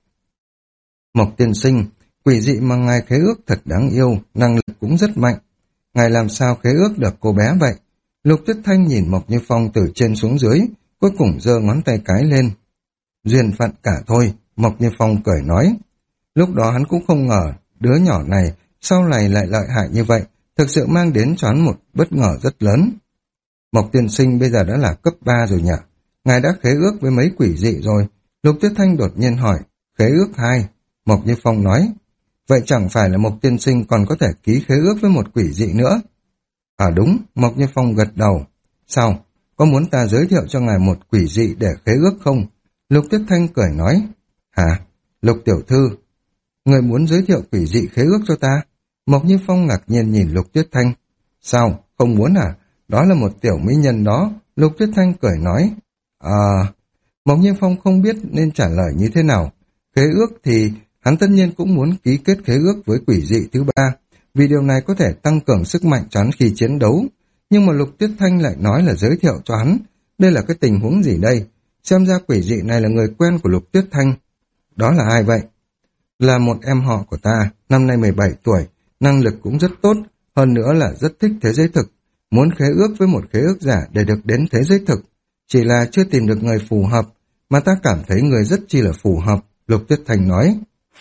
Mộc tiên sinh, quỷ dị mà ngài khế ước thật đáng yêu, năng lực cũng rất mạnh. Ngài làm sao khế ước được cô bé vậy? Lục Tuyết Thanh nhìn Mộc Như Phong từ trên xuống dưới, cuối cùng giơ ngón tay cái lên. Duyên phận cả thôi, Mộc Như Phong cười nói. Lúc đó hắn cũng không ngờ, đứa nhỏ này sau này lại lợi hại như vậy, thực sự mang đến cho hắn một bất ngờ rất lớn. Mộc tiên sinh bây giờ đã là cấp ba rồi nhỉ? Ngài đã khế ước với mấy quỷ dị rồi. Lục Tuyết Thanh đột nhiên hỏi. Khế ước hai. Mộc Như Phong nói. Vậy chẳng phải là Mộc tiên sinh còn có thể ký khế ước với một quỷ dị nữa? À đúng, Mộc Như Phong gật đầu. Sao? Có muốn ta giới thiệu cho ngài một quỷ dị để khế ước không? Lục Tuyết Thanh cười nói. Hả? Lục tiểu thư, người muốn giới thiệu quỷ dị khế ước cho ta? Mộc Như Phong ngạc nhiên nhìn Lục Tuyết Thanh. Sao? Không muốn à? Đó là một tiểu mỹ nhân đó. Lục Tuyết Thanh cười nói. À... Mộc Như Phong không biết nên trả lời như thế nào. Khế ước thì hắn tất nhiên cũng muốn ký kết khế ước với quỷ dị thứ ba, vì điều này có thể tăng cường sức mạnh cho hắn khi chiến đấu. Nhưng mà Lục Tuyết Thanh lại nói là giới thiệu cho hắn. Đây là cái tình huống gì đây? Xem ra quỷ dị này là người quen của Lục Tuyết Thanh. Đó là ai vậy? Là một em họ của ta, năm nay mười bảy tuổi, năng lực cũng rất tốt, hơn nữa là rất thích thế giới thực. Muốn khế ước với một khế ước giả để được đến thế giới thực. Chỉ là chưa tìm được người phù hợp, mà ta cảm thấy người rất chi là phù hợp, Lục Tuyết Thanh nói.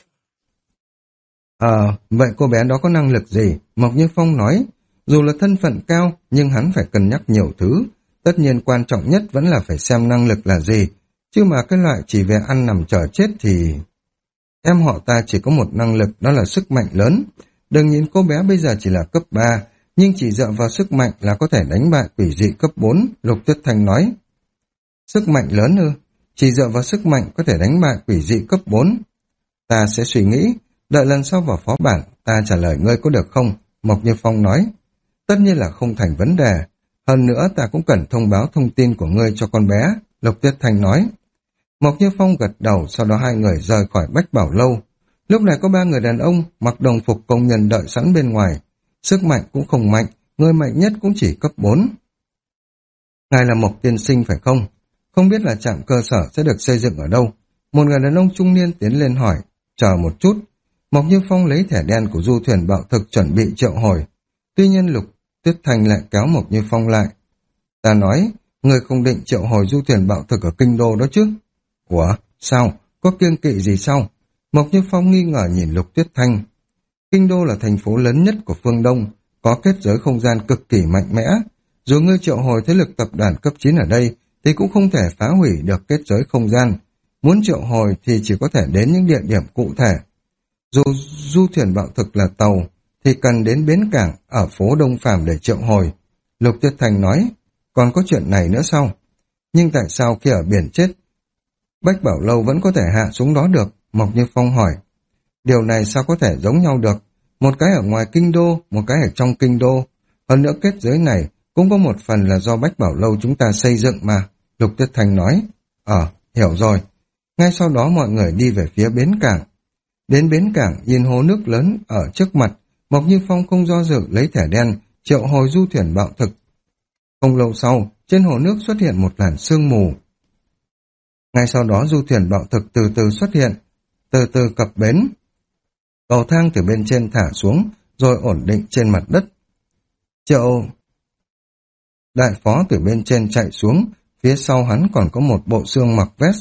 Ờ, vậy cô bé đó có năng lực gì? Mộc Như Phong nói. Dù là thân phận cao, nhưng hắn phải cân nhắc nhiều thứ. Tất nhiên quan trọng nhất vẫn là phải xem năng lực là gì. Chứ mà cái loại chỉ về ăn nằm chờ chết thì... Em họ ta chỉ có một năng lực, đó là sức mạnh lớn. Đừng nhìn cô bé bây giờ chỉ là cấp ba, nhưng chỉ dựa vào sức mạnh là có thể đánh bại quỷ dị cấp bốn, Lục Tuyết Thanh nói. Sức mạnh lớn ư? Chỉ dựa vào sức mạnh có thể đánh bại quỷ dị cấp bốn. Ta sẽ suy nghĩ, đợi lần sau vào phó bản, ta trả lời ngươi có được không? Mộc Như Phong nói. Tất nhiên là không thành vấn đề. Hơn nữa ta cũng cần thông báo thông tin của ngươi cho con bé, Lục Tuyết Thanh nói. Mộc Như Phong gật đầu, sau đó hai người rời khỏi Bách Bảo Lâu. Lúc này có ba người đàn ông mặc đồng phục công nhân đợi sẵn bên ngoài. Sức mạnh cũng không mạnh, người mạnh nhất cũng chỉ cấp bốn. Ngài là Mộc tiên sinh phải không? Không biết là trạm cơ sở sẽ được xây dựng ở đâu? Một người đàn ông trung niên tiến lên hỏi. Chờ một chút. Mộc Như Phong lấy thẻ đen của du thuyền bạo thực chuẩn bị triệu hồi. Tuy nhiên Lục Tuyết Thanh lại kéo Mộc Như Phong lại. Ta nói, người không định triệu hồi du thuyền bạo thực ở kinh đô đó chứ? Ủa, sao? Có kiêng kỵ gì sao? Mộc Như Phong nghi ngờ nhìn Lục Tuyết Thanh. Kinh đô là thành phố lớn nhất của phương Đông, có kết giới không gian cực kỳ mạnh mẽ. Dù ngươi triệu hồi thế lực tập đoàn cấp chín ở đây, thì cũng không thể phá hủy được kết giới không gian. Muốn triệu hồi thì chỉ có thể đến những địa điểm cụ thể. Dù du thuyền bạo thực là tàu, thì cần đến bến cảng ở phố Đông Phàm để triệu hồi. Lục Tuyết Thanh nói, còn có chuyện này nữa sao? Nhưng tại sao khi ở biển chết, Bách Bảo Lâu vẫn có thể hạ xuống đó được? Mộc Như Phong hỏi. Điều này sao có thể giống nhau được? Một cái ở ngoài kinh đô, một cái ở trong kinh đô. Hơn nữa kết giới này cũng có một phần là do Bách Bảo Lâu chúng ta xây dựng mà. Lục Tuyết Thanh nói. Ờ, hiểu rồi. Ngay sau đó mọi người đi về phía bến cảng. Đến bến cảng nhìn hồ nước lớn ở trước mặt, Mộc Như Phong không do dự lấy thẻ đen, triệu hồi du thuyền bạo thực. Không lâu sau, trên hồ nước xuất hiện một làn sương mù. Ngay sau đó du thuyền bạo thực từ từ xuất hiện, từ từ cập bến. Cầu thang từ bên trên thả xuống, rồi ổn định trên mặt đất. Triệu đại phó từ bên trên chạy xuống, phía sau hắn còn có một bộ xương mặc vest.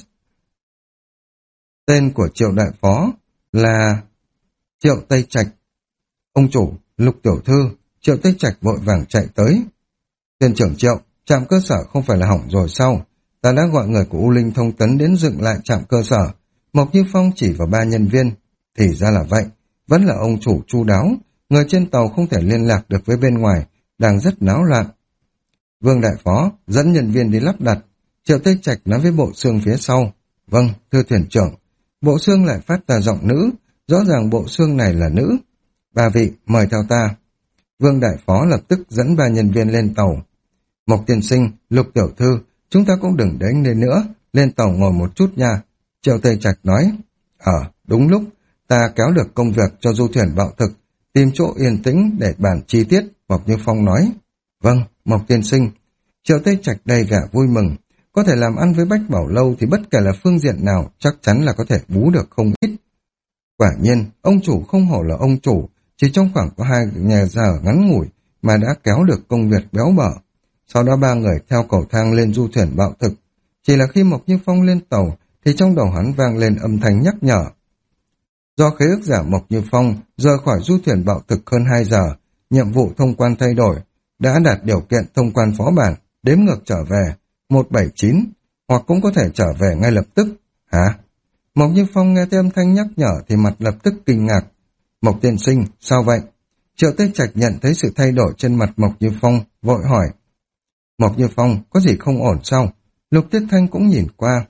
Tên của Triệu đại phó là Triệu Tây Trạch. Ông chủ, Lục tiểu thư. Triệu Tây Trạch vội vàng chạy tới. Thuyền trưởng Triệu, trạm cơ sở không phải là hỏng rồi sao? Ta đã gọi người của U Linh Thông Tấn đến dựng lại trạm cơ sở. Mộc Như Phong chỉ vào ba nhân viên. Thì ra là vậy, vẫn là ông chủ chu đáo. Người trên tàu không thể liên lạc được với bên ngoài, đang rất náo loạn. Vương đại phó dẫn nhân viên đi lắp đặt. Triệu Tây Trạch nói với bộ xương phía sau. Vâng, thưa thuyền trưởng. Bộ xương lại phát ra giọng nữ, rõ ràng bộ xương này là nữ. Ba vị, mời theo ta. Vương đại phó lập tức dẫn ba nhân viên lên tàu. Mộc tiên sinh, Lục tiểu thư, chúng ta cũng đừng đánh lên nữa, lên tàu ngồi một chút nha. Triệu Tây Trạch nói. Ờ, đúng lúc, ta kéo được công việc cho du thuyền bạo thực, tìm chỗ yên tĩnh để bàn chi tiết, Mộc Như Phong nói. Vâng, Mộc tiên sinh. Triệu Tây Trạch đầy vẻ vui mừng. Có thể làm ăn với Bách Bảo Lâu thì bất kể là phương diện nào chắc chắn là có thể bú được không ít. Quả nhiên, ông chủ không hổ là ông chủ, chỉ trong khoảng có hai nhà giờ ngắn ngủi mà đã kéo được công việc béo bở. Sau đó ba người theo cầu thang lên du thuyền bạo thực. Chỉ là khi Mộc Như Phong lên tàu thì trong đầu hắn vang lên âm thanh nhắc nhở. Do khế ước giả Mộc Như Phong rời khỏi du thuyền bạo thực hơn hai giờ, nhiệm vụ thông quan thay đổi, đã đạt điều kiện thông quan phó bản, đếm ngược trở về, một bảy chín, hoặc cũng có thể trở về ngay lập tức. Hả? Mộc Như Phong nghe thấy âm thanh nhắc nhở thì mặt lập tức kinh ngạc. Mộc tiên sinh, sao vậy? Triệu Tây Trạch nhận thấy sự thay đổi trên mặt Mộc Như Phong, vội hỏi. Mộc Như Phong, có gì không ổn sao? Lục Tuyết Thanh cũng nhìn qua.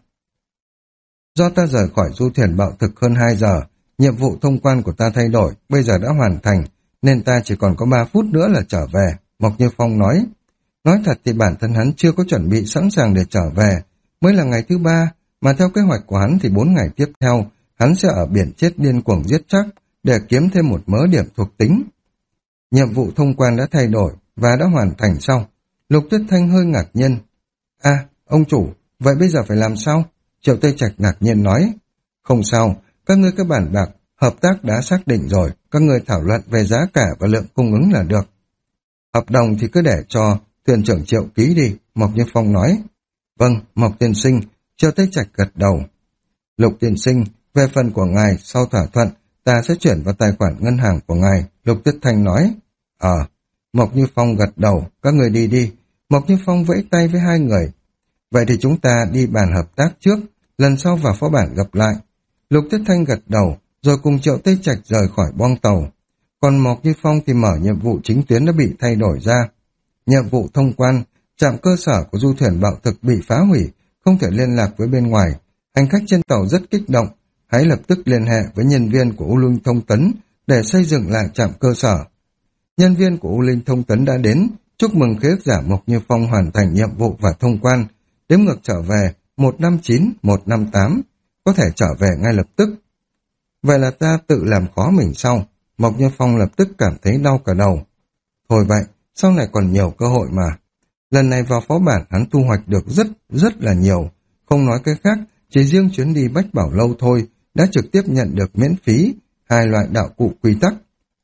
Do ta rời khỏi du thuyền bạo thực hơn hai giờ, nhiệm vụ thông quan của ta thay đổi, bây giờ đã hoàn thành, nên ta chỉ còn có ba phút nữa là trở về, Mộc Như Phong nói. Nói thật thì bản thân hắn chưa có chuẩn bị sẵn sàng để trở về, mới là ngày thứ ba, mà theo kế hoạch của hắn thì bốn ngày tiếp theo, hắn sẽ ở biển chết điên cuồng giết chóc, để kiếm thêm một mớ điểm thuộc tính. Nhiệm vụ thông quan đã thay đổi, và đã hoàn thành sau. Lục Tuyết Thanh hơi ngạc nhiên. À, ông chủ, vậy bây giờ phải làm sao? Triệu Tây Trạch ngạc nhiên nói. Không sao, các ngươi các bản bạc, hợp tác đã xác định rồi, các ngươi thảo luận về giá cả và lượng cung ứng là được. Hợp đồng thì cứ để cho thuyền trưởng Triệu ký đi, Mộc Như Phong nói. Vâng, Mộc tiên sinh, Triệu Tây Trạch gật đầu. Lục tiên sinh, về phần của ngài sau thỏa thuận, ta sẽ chuyển vào tài khoản ngân hàng của ngài, Lục Tuyết Thanh nói. Ờ, Mộc Như Phong gật đầu, các người đi đi. Mộc Như Phong vẫy tay với hai người. Vậy thì chúng ta đi bàn hợp tác trước, lần sau vào phó bản gặp lại. Lục Tuyết Thanh gật đầu, rồi cùng Triệu Tây Trạch rời khỏi boong tàu. Còn Mộc Như Phong thì mở nhiệm vụ chính tuyến đã bị thay đổi ra. Nhiệm vụ thông quan, trạm cơ sở của du thuyền bạo thực bị phá hủy, không thể liên lạc với bên ngoài. Hành khách trên tàu rất kích động, hãy lập tức liên hệ với nhân viên của U Linh Thông Tấn để xây dựng lại trạm cơ sở. Nhân viên của U Linh thông tấn đã đến, chúc mừng khế ước giả Mộc Như Phong hoàn thành nhiệm vụ và thông quan, đếm ngược trở về một năm chín, một năm tám, có thể trở về ngay lập tức. Vậy là ta tự làm khó mình sau. Mộc Như Phong lập tức cảm thấy đau cả đầu. Thôi vậy, sau này còn nhiều cơ hội mà. Lần này vào phó bản hắn thu hoạch được rất, rất là nhiều. Không nói cái khác, chỉ riêng chuyến đi Bách Bảo Lâu thôi, đã trực tiếp nhận được miễn phí hai loại đạo cụ quy tắc.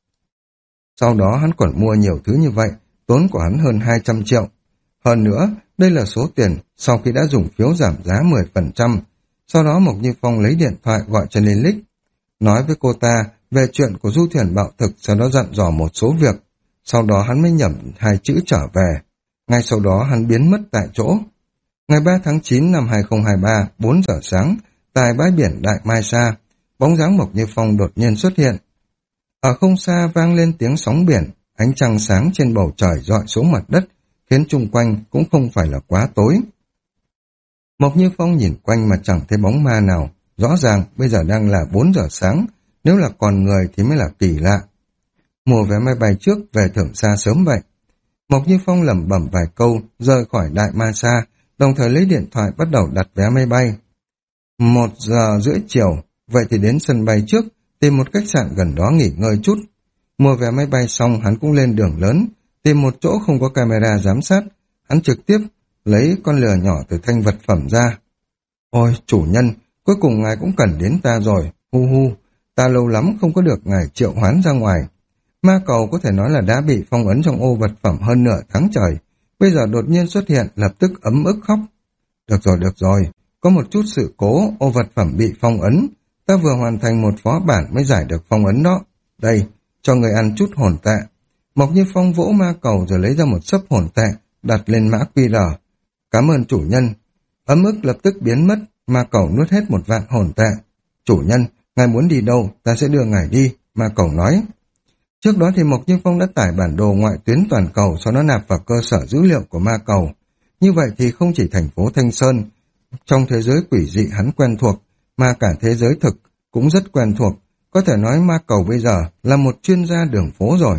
Sau đó hắn còn mua nhiều thứ như vậy, tốn của hắn hơn hai trăm triệu. Hơn nữa, đây là số tiền sau khi đã dùng phiếu giảm giá mười phần trăm. Sau đó Mộc Như Phong lấy điện thoại gọi cho Lilith, nói với cô ta về chuyện của du thuyền bạo thực, sau đó dặn dò một số việc. Sau đó hắn mới nhẩm hai chữ trở về. Ngay sau đó hắn biến mất tại chỗ. Ngày ba tháng chín năm hai không hai ba, bốn giờ sáng, tại bãi biển Đại Mai Sa, bóng dáng Mộc Như Phong đột nhiên xuất hiện. Ở không xa vang lên tiếng sóng biển, ánh trăng sáng trên bầu trời rọi xuống mặt đất, khiến chung quanh cũng không phải là quá tối. Mộc Như Phong nhìn quanh mà chẳng thấy bóng ma nào, rõ ràng bây giờ đang là bốn giờ sáng, nếu là còn người thì mới là kỳ lạ. Mua vé máy bay trước về thưởng xa sớm vậy. Mộc Như Phong lẩm bẩm vài câu, rời khỏi Đại Ma Sa, đồng thời lấy điện thoại bắt đầu đặt vé máy bay. Một giờ rưỡi chiều, vậy thì đến sân bay trước, tìm một khách sạn gần đó nghỉ ngơi chút. Mua vé máy bay xong hắn cũng lên đường lớn, tìm một chỗ không có camera giám sát, hắn trực tiếp lấy con lừa nhỏ từ thanh vật phẩm ra. Ôi chủ nhân, cuối cùng ngài cũng cần đến ta rồi, hu hu, ta lâu lắm không có được ngài triệu hoán ra ngoài. Ma cầu có thể nói là đã bị phong ấn trong ô vật phẩm hơn nửa tháng trời, bây giờ đột nhiên xuất hiện lập tức ấm ức khóc. Được rồi, được rồi, có một chút sự cố, ô vật phẩm bị phong ấn, ta vừa hoàn thành một phó bản mới giải được phong ấn đó. Đây, cho người ăn chút hồn tệ. Mộc Như Phong vỗ ma cầu rồi lấy ra một xấp hồn tệ, đặt lên mã quy rờ. Cảm ơn chủ nhân. Ấm ức lập tức biến mất, ma cầu nuốt hết một vạn hồn tệ. Chủ nhân, ngài muốn đi đâu, ta sẽ đưa ngài đi, ma cầu nói. Trước đó thì Mộc Như Phong đã tải bản đồ ngoại tuyến toàn cầu, sau đó nạp vào cơ sở dữ liệu của ma cầu. Như vậy thì không chỉ thành phố Thanh Sơn, trong thế giới quỷ dị hắn quen thuộc, mà cả thế giới thực cũng rất quen thuộc. Có thể nói ma cầu bây giờ là một chuyên gia đường phố rồi.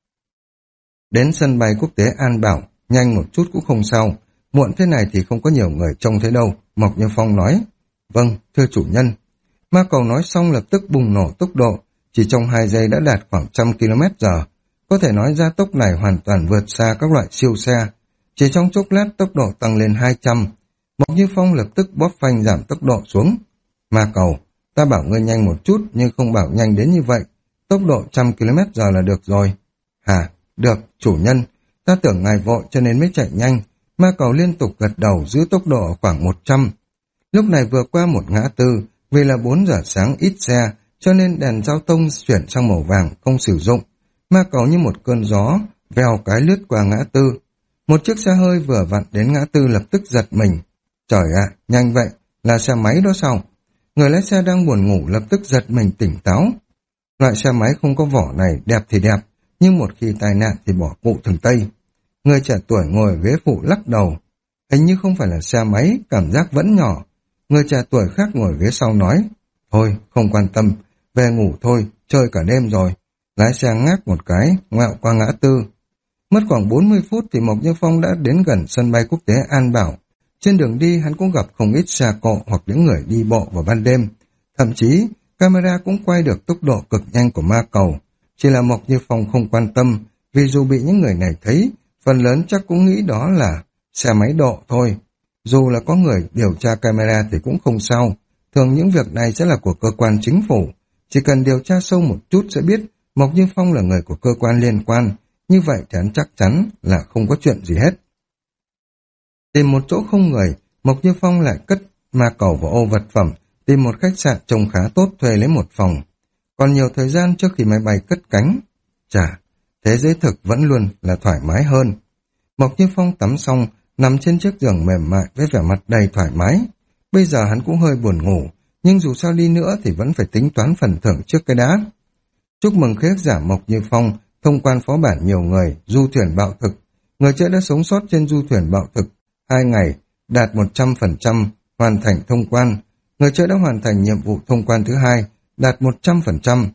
Đến sân bay quốc tế An Bảo, nhanh một chút cũng không sao. Muộn thế này thì không có nhiều người trông thấy đâu, Mộc Như Phong nói. Vâng, thưa chủ nhân. Ma cầu nói xong lập tức bùng nổ tốc độ, chỉ trong hai giây đã đạt khoảng trăm ki lô mét giờ. Có thể nói gia tốc này hoàn toàn vượt xa các loại siêu xe. Chỉ trong chốc lát tốc độ tăng lên hai trăm. Mộc Như Phong lập tức bóp phanh giảm tốc độ xuống. Ma cầu, ta bảo ngươi nhanh một chút nhưng không bảo nhanh đến như vậy. Tốc độ trăm ki lô mét giờ là được rồi. Hả? Được, chủ nhân. Ta tưởng ngài vội cho nên mới chạy nhanh. Ma cầu liên tục gật đầu giữ tốc độ khoảng một trăm. Lúc này vừa qua một ngã tư, vì là bốn giờ sáng ít xe, cho nên đèn giao thông chuyển sang màu vàng không sử dụng. Ma cầu như một cơn gió, vèo cái lướt qua ngã tư. Một chiếc xe hơi vừa vặn đến ngã tư lập tức giật mình. Trời ạ, nhanh vậy, là xe máy đó sao? Người lái xe đang buồn ngủ lập tức giật mình tỉnh táo. Loại xe máy không có vỏ này đẹp thì đẹp, nhưng một khi tai nạn thì bỏ cụ thường Tây. Người trẻ tuổi ngồi ở ghế phụ lắc đầu. Hình như không phải là xe máy, cảm giác vẫn nhỏ. Người trẻ tuổi khác ngồi ghế sau nói. Thôi, không quan tâm, về ngủ thôi, chơi cả đêm rồi. Lái xe ngáp một cái, ngoẹo qua ngã tư. Mất khoảng bốn mươi phút thì Mộc Như Phong đã đến gần sân bay quốc tế An Bảo. Trên đường đi hắn cũng gặp không ít xe cộ hoặc những người đi bộ vào ban đêm. Thậm chí, camera cũng quay được tốc độ cực nhanh của ma cầu. Chỉ là Mộc Như Phong không quan tâm, vì dù bị những người này thấy, phần lớn chắc cũng nghĩ đó là xe máy độ thôi. Dù là có người điều tra camera thì cũng không sao. Thường những việc này sẽ là của cơ quan chính phủ. Chỉ cần điều tra sâu một chút sẽ biết Mộc Như Phong là người của cơ quan liên quan. Như vậy thì hắn chắc chắn là không có chuyện gì hết. Tìm một chỗ không người, Mộc Như Phong lại cất ma cầu vào ô vật phẩm, tìm một khách sạn trông khá tốt thuê lấy một phòng. Còn nhiều thời gian trước khi máy bay cất cánh. Chà, thế giới thực vẫn luôn là thoải mái hơn. Mộc Như Phong tắm xong, nằm trên chiếc giường mềm mại với vẻ mặt đầy thoải mái. Bây giờ hắn cũng hơi buồn ngủ, nhưng dù sao đi nữa thì vẫn phải tính toán phần thưởng trước cái đã. Chúc mừng khế ước giả Mộc Như Phong, thông quan phó bản nhiều người, du thuyền bạo thực. Người chết đã sống sót trên du thuyền bạo thực hai ngày, đạt một trăm phần trăm, hoàn thành thông quan. Người chết đã hoàn thành nhiệm vụ thông quan thứ hai, đạt một trăm phần trăm.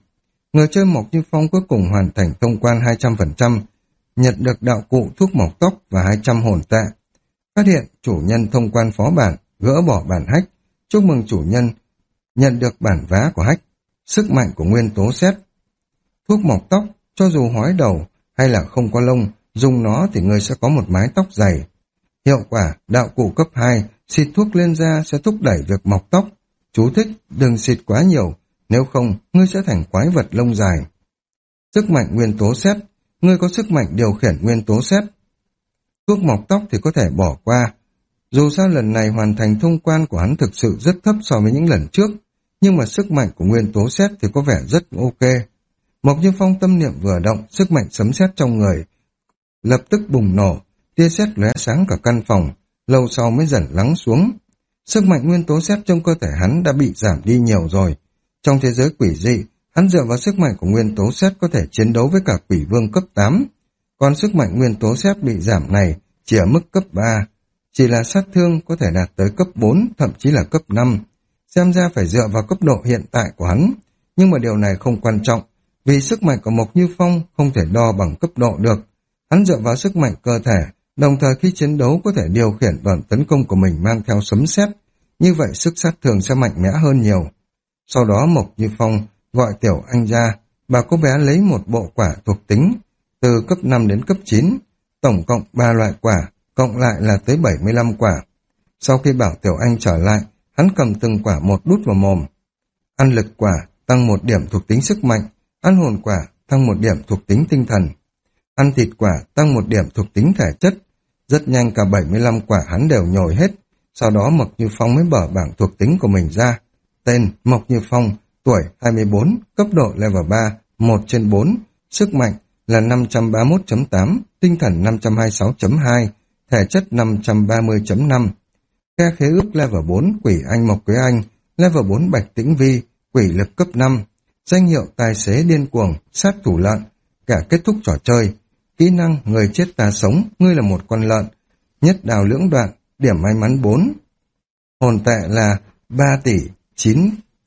Người chơi Mộc Như Phong cuối cùng hoàn thành thông quan hai trăm phần trăm, nhận được đạo cụ thuốc mọc tóc và hai trăm hồn tệ. Phát hiện chủ nhân thông quan phó bản, gỡ bỏ bản hack. Chúc mừng chủ nhân nhận được bản vá của hack. Sức mạnh của nguyên tố sét. Thuốc mọc tóc, cho dù hói đầu hay là không có lông, dùng nó thì người sẽ có một mái tóc dày. Hiệu quả, đạo cụ cấp hai, xịt thuốc lên da sẽ thúc đẩy việc mọc tóc. Chú thích, đừng xịt quá nhiều, nếu không, ngươi sẽ thành quái vật lông dài. Sức mạnh nguyên tố sét, ngươi có sức mạnh điều khiển nguyên tố sét. Thuốc mọc tóc thì có thể bỏ qua. Dù sao lần này hoàn thành thông quan của hắn thực sự rất thấp so với những lần trước, nhưng mà sức mạnh của nguyên tố sét thì có vẻ rất ok. Mộc Như Phong tâm niệm vừa động, sức mạnh sấm sét trong người lập tức bùng nổ, tia sét lóe sáng cả căn phòng, lâu sau mới dần lắng xuống. Sức mạnh nguyên tố sét trong cơ thể hắn đã bị giảm đi nhiều rồi. Trong thế giới quỷ dị, hắn dựa vào sức mạnh của nguyên tố sét có thể chiến đấu với cả quỷ vương cấp tám. Còn sức mạnh nguyên tố sét bị giảm này chỉ ở mức cấp ba, chỉ là sát thương có thể đạt tới cấp bốn, thậm chí là cấp năm. Xem ra phải dựa vào cấp độ hiện tại của hắn, nhưng mà điều này không quan trọng, vì sức mạnh của Mộc Như Phong không thể đo bằng cấp độ được. Hắn dựa vào sức mạnh cơ thể, đồng thời khi chiến đấu có thể điều khiển đòn tấn công của mình mang theo sấm sét, như vậy sức sát thương sẽ mạnh mẽ hơn nhiều. Sau đó Mộc Như Phong gọi Tiểu Anh ra, bà cô bé lấy một bộ quả thuộc tính, từ cấp năm đến cấp chín, tổng cộng ba loại quả, cộng lại là tới bảy mươi lăm quả. Sau khi bảo Tiểu Anh trở lại, hắn cầm từng quả một đút vào mồm. Ăn lực quả, tăng một điểm thuộc tính sức mạnh, ăn hồn quả, tăng một điểm thuộc tính tinh thần. Ăn thịt quả, tăng một điểm thuộc tính thể chất. Rất nhanh cả bảy mươi lăm quả hắn đều nhồi hết, sau đó Mộc Như Phong mới mở bảng thuộc tính của mình ra. Tên Mộc Như Phong, tuổi hai mươi bốn, cấp độ level ba, một trên bốn, sức mạnh là năm trăm ba mươi mốt chấm tám, tinh thần năm trăm hai mươi sáu chấm hai, thể chất năm trăm ba mươi chấm năm. Khe khế ước level bốn, Quỷ Anh Mộc Quế Anh, level bốn Bạch Tĩnh Vi, quỷ lực cấp năm, danh hiệu tài xế điên cuồng, sát thủ lợn, cả kết thúc trò chơi. Kỹ năng người chết ta sống, ngươi là một con lợn, nhất đào lưỡng đoạn, điểm may mắn bốn. Hồn tệ là ba tỷ chín,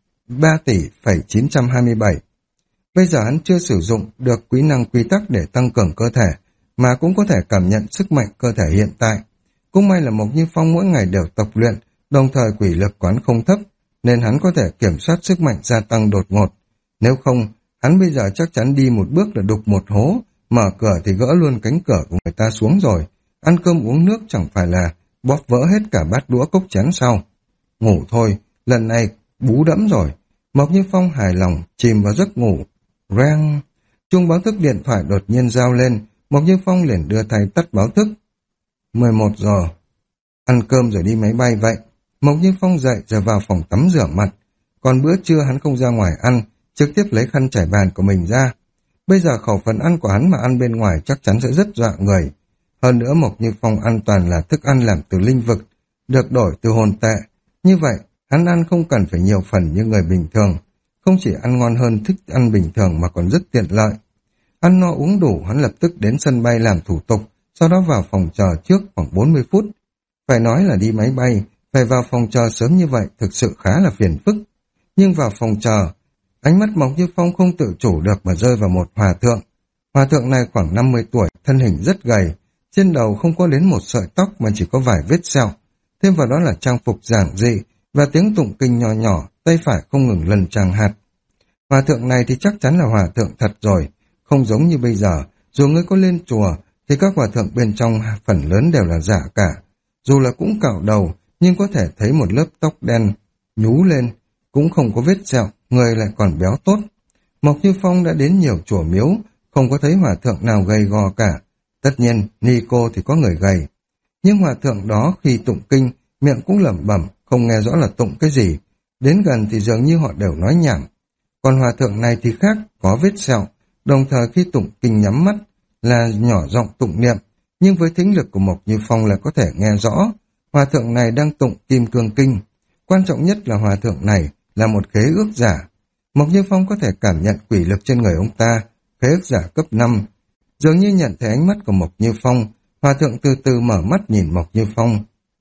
ba tỷ phẩy chín trăm hai mươi bảy. Bây giờ hắn chưa sử dụng được kỹ năng quy tắc để tăng cường cơ thể, mà cũng có thể cảm nhận sức mạnh cơ thể hiện tại. Cũng may là Mộc Như Phong mỗi ngày đều tập luyện, đồng thời quỷ lực quán không thấp, nên hắn có thể kiểm soát sức mạnh gia tăng đột ngột. Nếu không, hắn bây giờ chắc chắn đi một bước là đục một hố, mở cửa thì gỡ luôn cánh cửa của người ta xuống rồi. Ăn cơm uống nước chẳng phải là bóp vỡ hết cả bát đũa cốc chén sau. Ngủ thôi, lần này bú đẫm rồi. Mộc Như Phong hài lòng, chìm vào giấc ngủ. Reng! Chuông báo thức điện thoại đột nhiên rao lên, Mộc Như Phong liền đưa tay tắt báo thức. mười một giờ. Ăn cơm rồi đi máy bay vậy. Mộc Như Phong dậy rồi vào phòng tắm rửa mặt. Còn bữa trưa hắn không ra ngoài ăn, trực tiếp lấy khăn trải bàn của mình ra. Bây giờ khẩu phần ăn của hắn mà ăn bên ngoài chắc chắn sẽ rất dọa người. Hơn nữa Mộc Như Phong ăn toàn là thức ăn làm từ linh vực, được đổi từ hồn tệ. Như vậy, hắn ăn không cần phải nhiều phần như người bình thường. Không chỉ ăn ngon hơn thích ăn bình thường mà còn rất tiện lợi. Ăn no uống đủ, hắn lập tức đến sân bay làm thủ tục, sau đó vào phòng chờ trước khoảng bốn mươi phút. Phải nói là đi máy bay, phải vào phòng chờ sớm như vậy thực sự khá là phiền phức. Nhưng vào phòng chờ, ánh mắt Mộc Như Phong không tự chủ được mà rơi vào một hòa thượng. Hòa thượng này khoảng năm mươi tuổi, thân hình rất gầy, trên đầu không có đến một sợi tóc mà chỉ có vài vết sẹo. Thêm vào đó là trang phục giản dị và tiếng tụng kinh nhỏ nhỏ, tay phải không ngừng lần tràng hạt. Hòa thượng này thì chắc chắn là hòa thượng thật rồi, không giống như bây giờ, dù ngươi có lên chùa thì các hòa thượng bên trong phần lớn đều là giả cả. Dù là cũng cạo đầu, nhưng có thể thấy một lớp tóc đen nhú lên, cũng không có vết sẹo, người lại còn béo tốt. Mộc Như Phong đã đến nhiều chùa miếu, không có thấy hòa thượng nào gầy gò cả. Tất nhiên, Nico thì có người gầy. Nhưng hòa thượng đó khi tụng kinh, miệng cũng lẩm bẩm, không nghe rõ là tụng cái gì. Đến gần thì dường như họ đều nói nhảm. Còn hòa thượng này thì khác, có vết sẹo, đồng thời khi tụng kinh nhắm mắt là nhỏ giọng tụng niệm, nhưng với thính lực của Mộc Như Phong là có thể nghe rõ. Hòa thượng này đang tụng Kim Cương Kinh. Quan trọng nhất là hòa thượng này là một khế ước giả. Mộc Như Phong có thể cảm nhận quỷ lực trên người ông ta, khế ước giả cấp năm. Dường như nhận thấy ánh mắt của Mộc Như Phong, hòa thượng từ từ mở mắt nhìn Mộc Như Phong.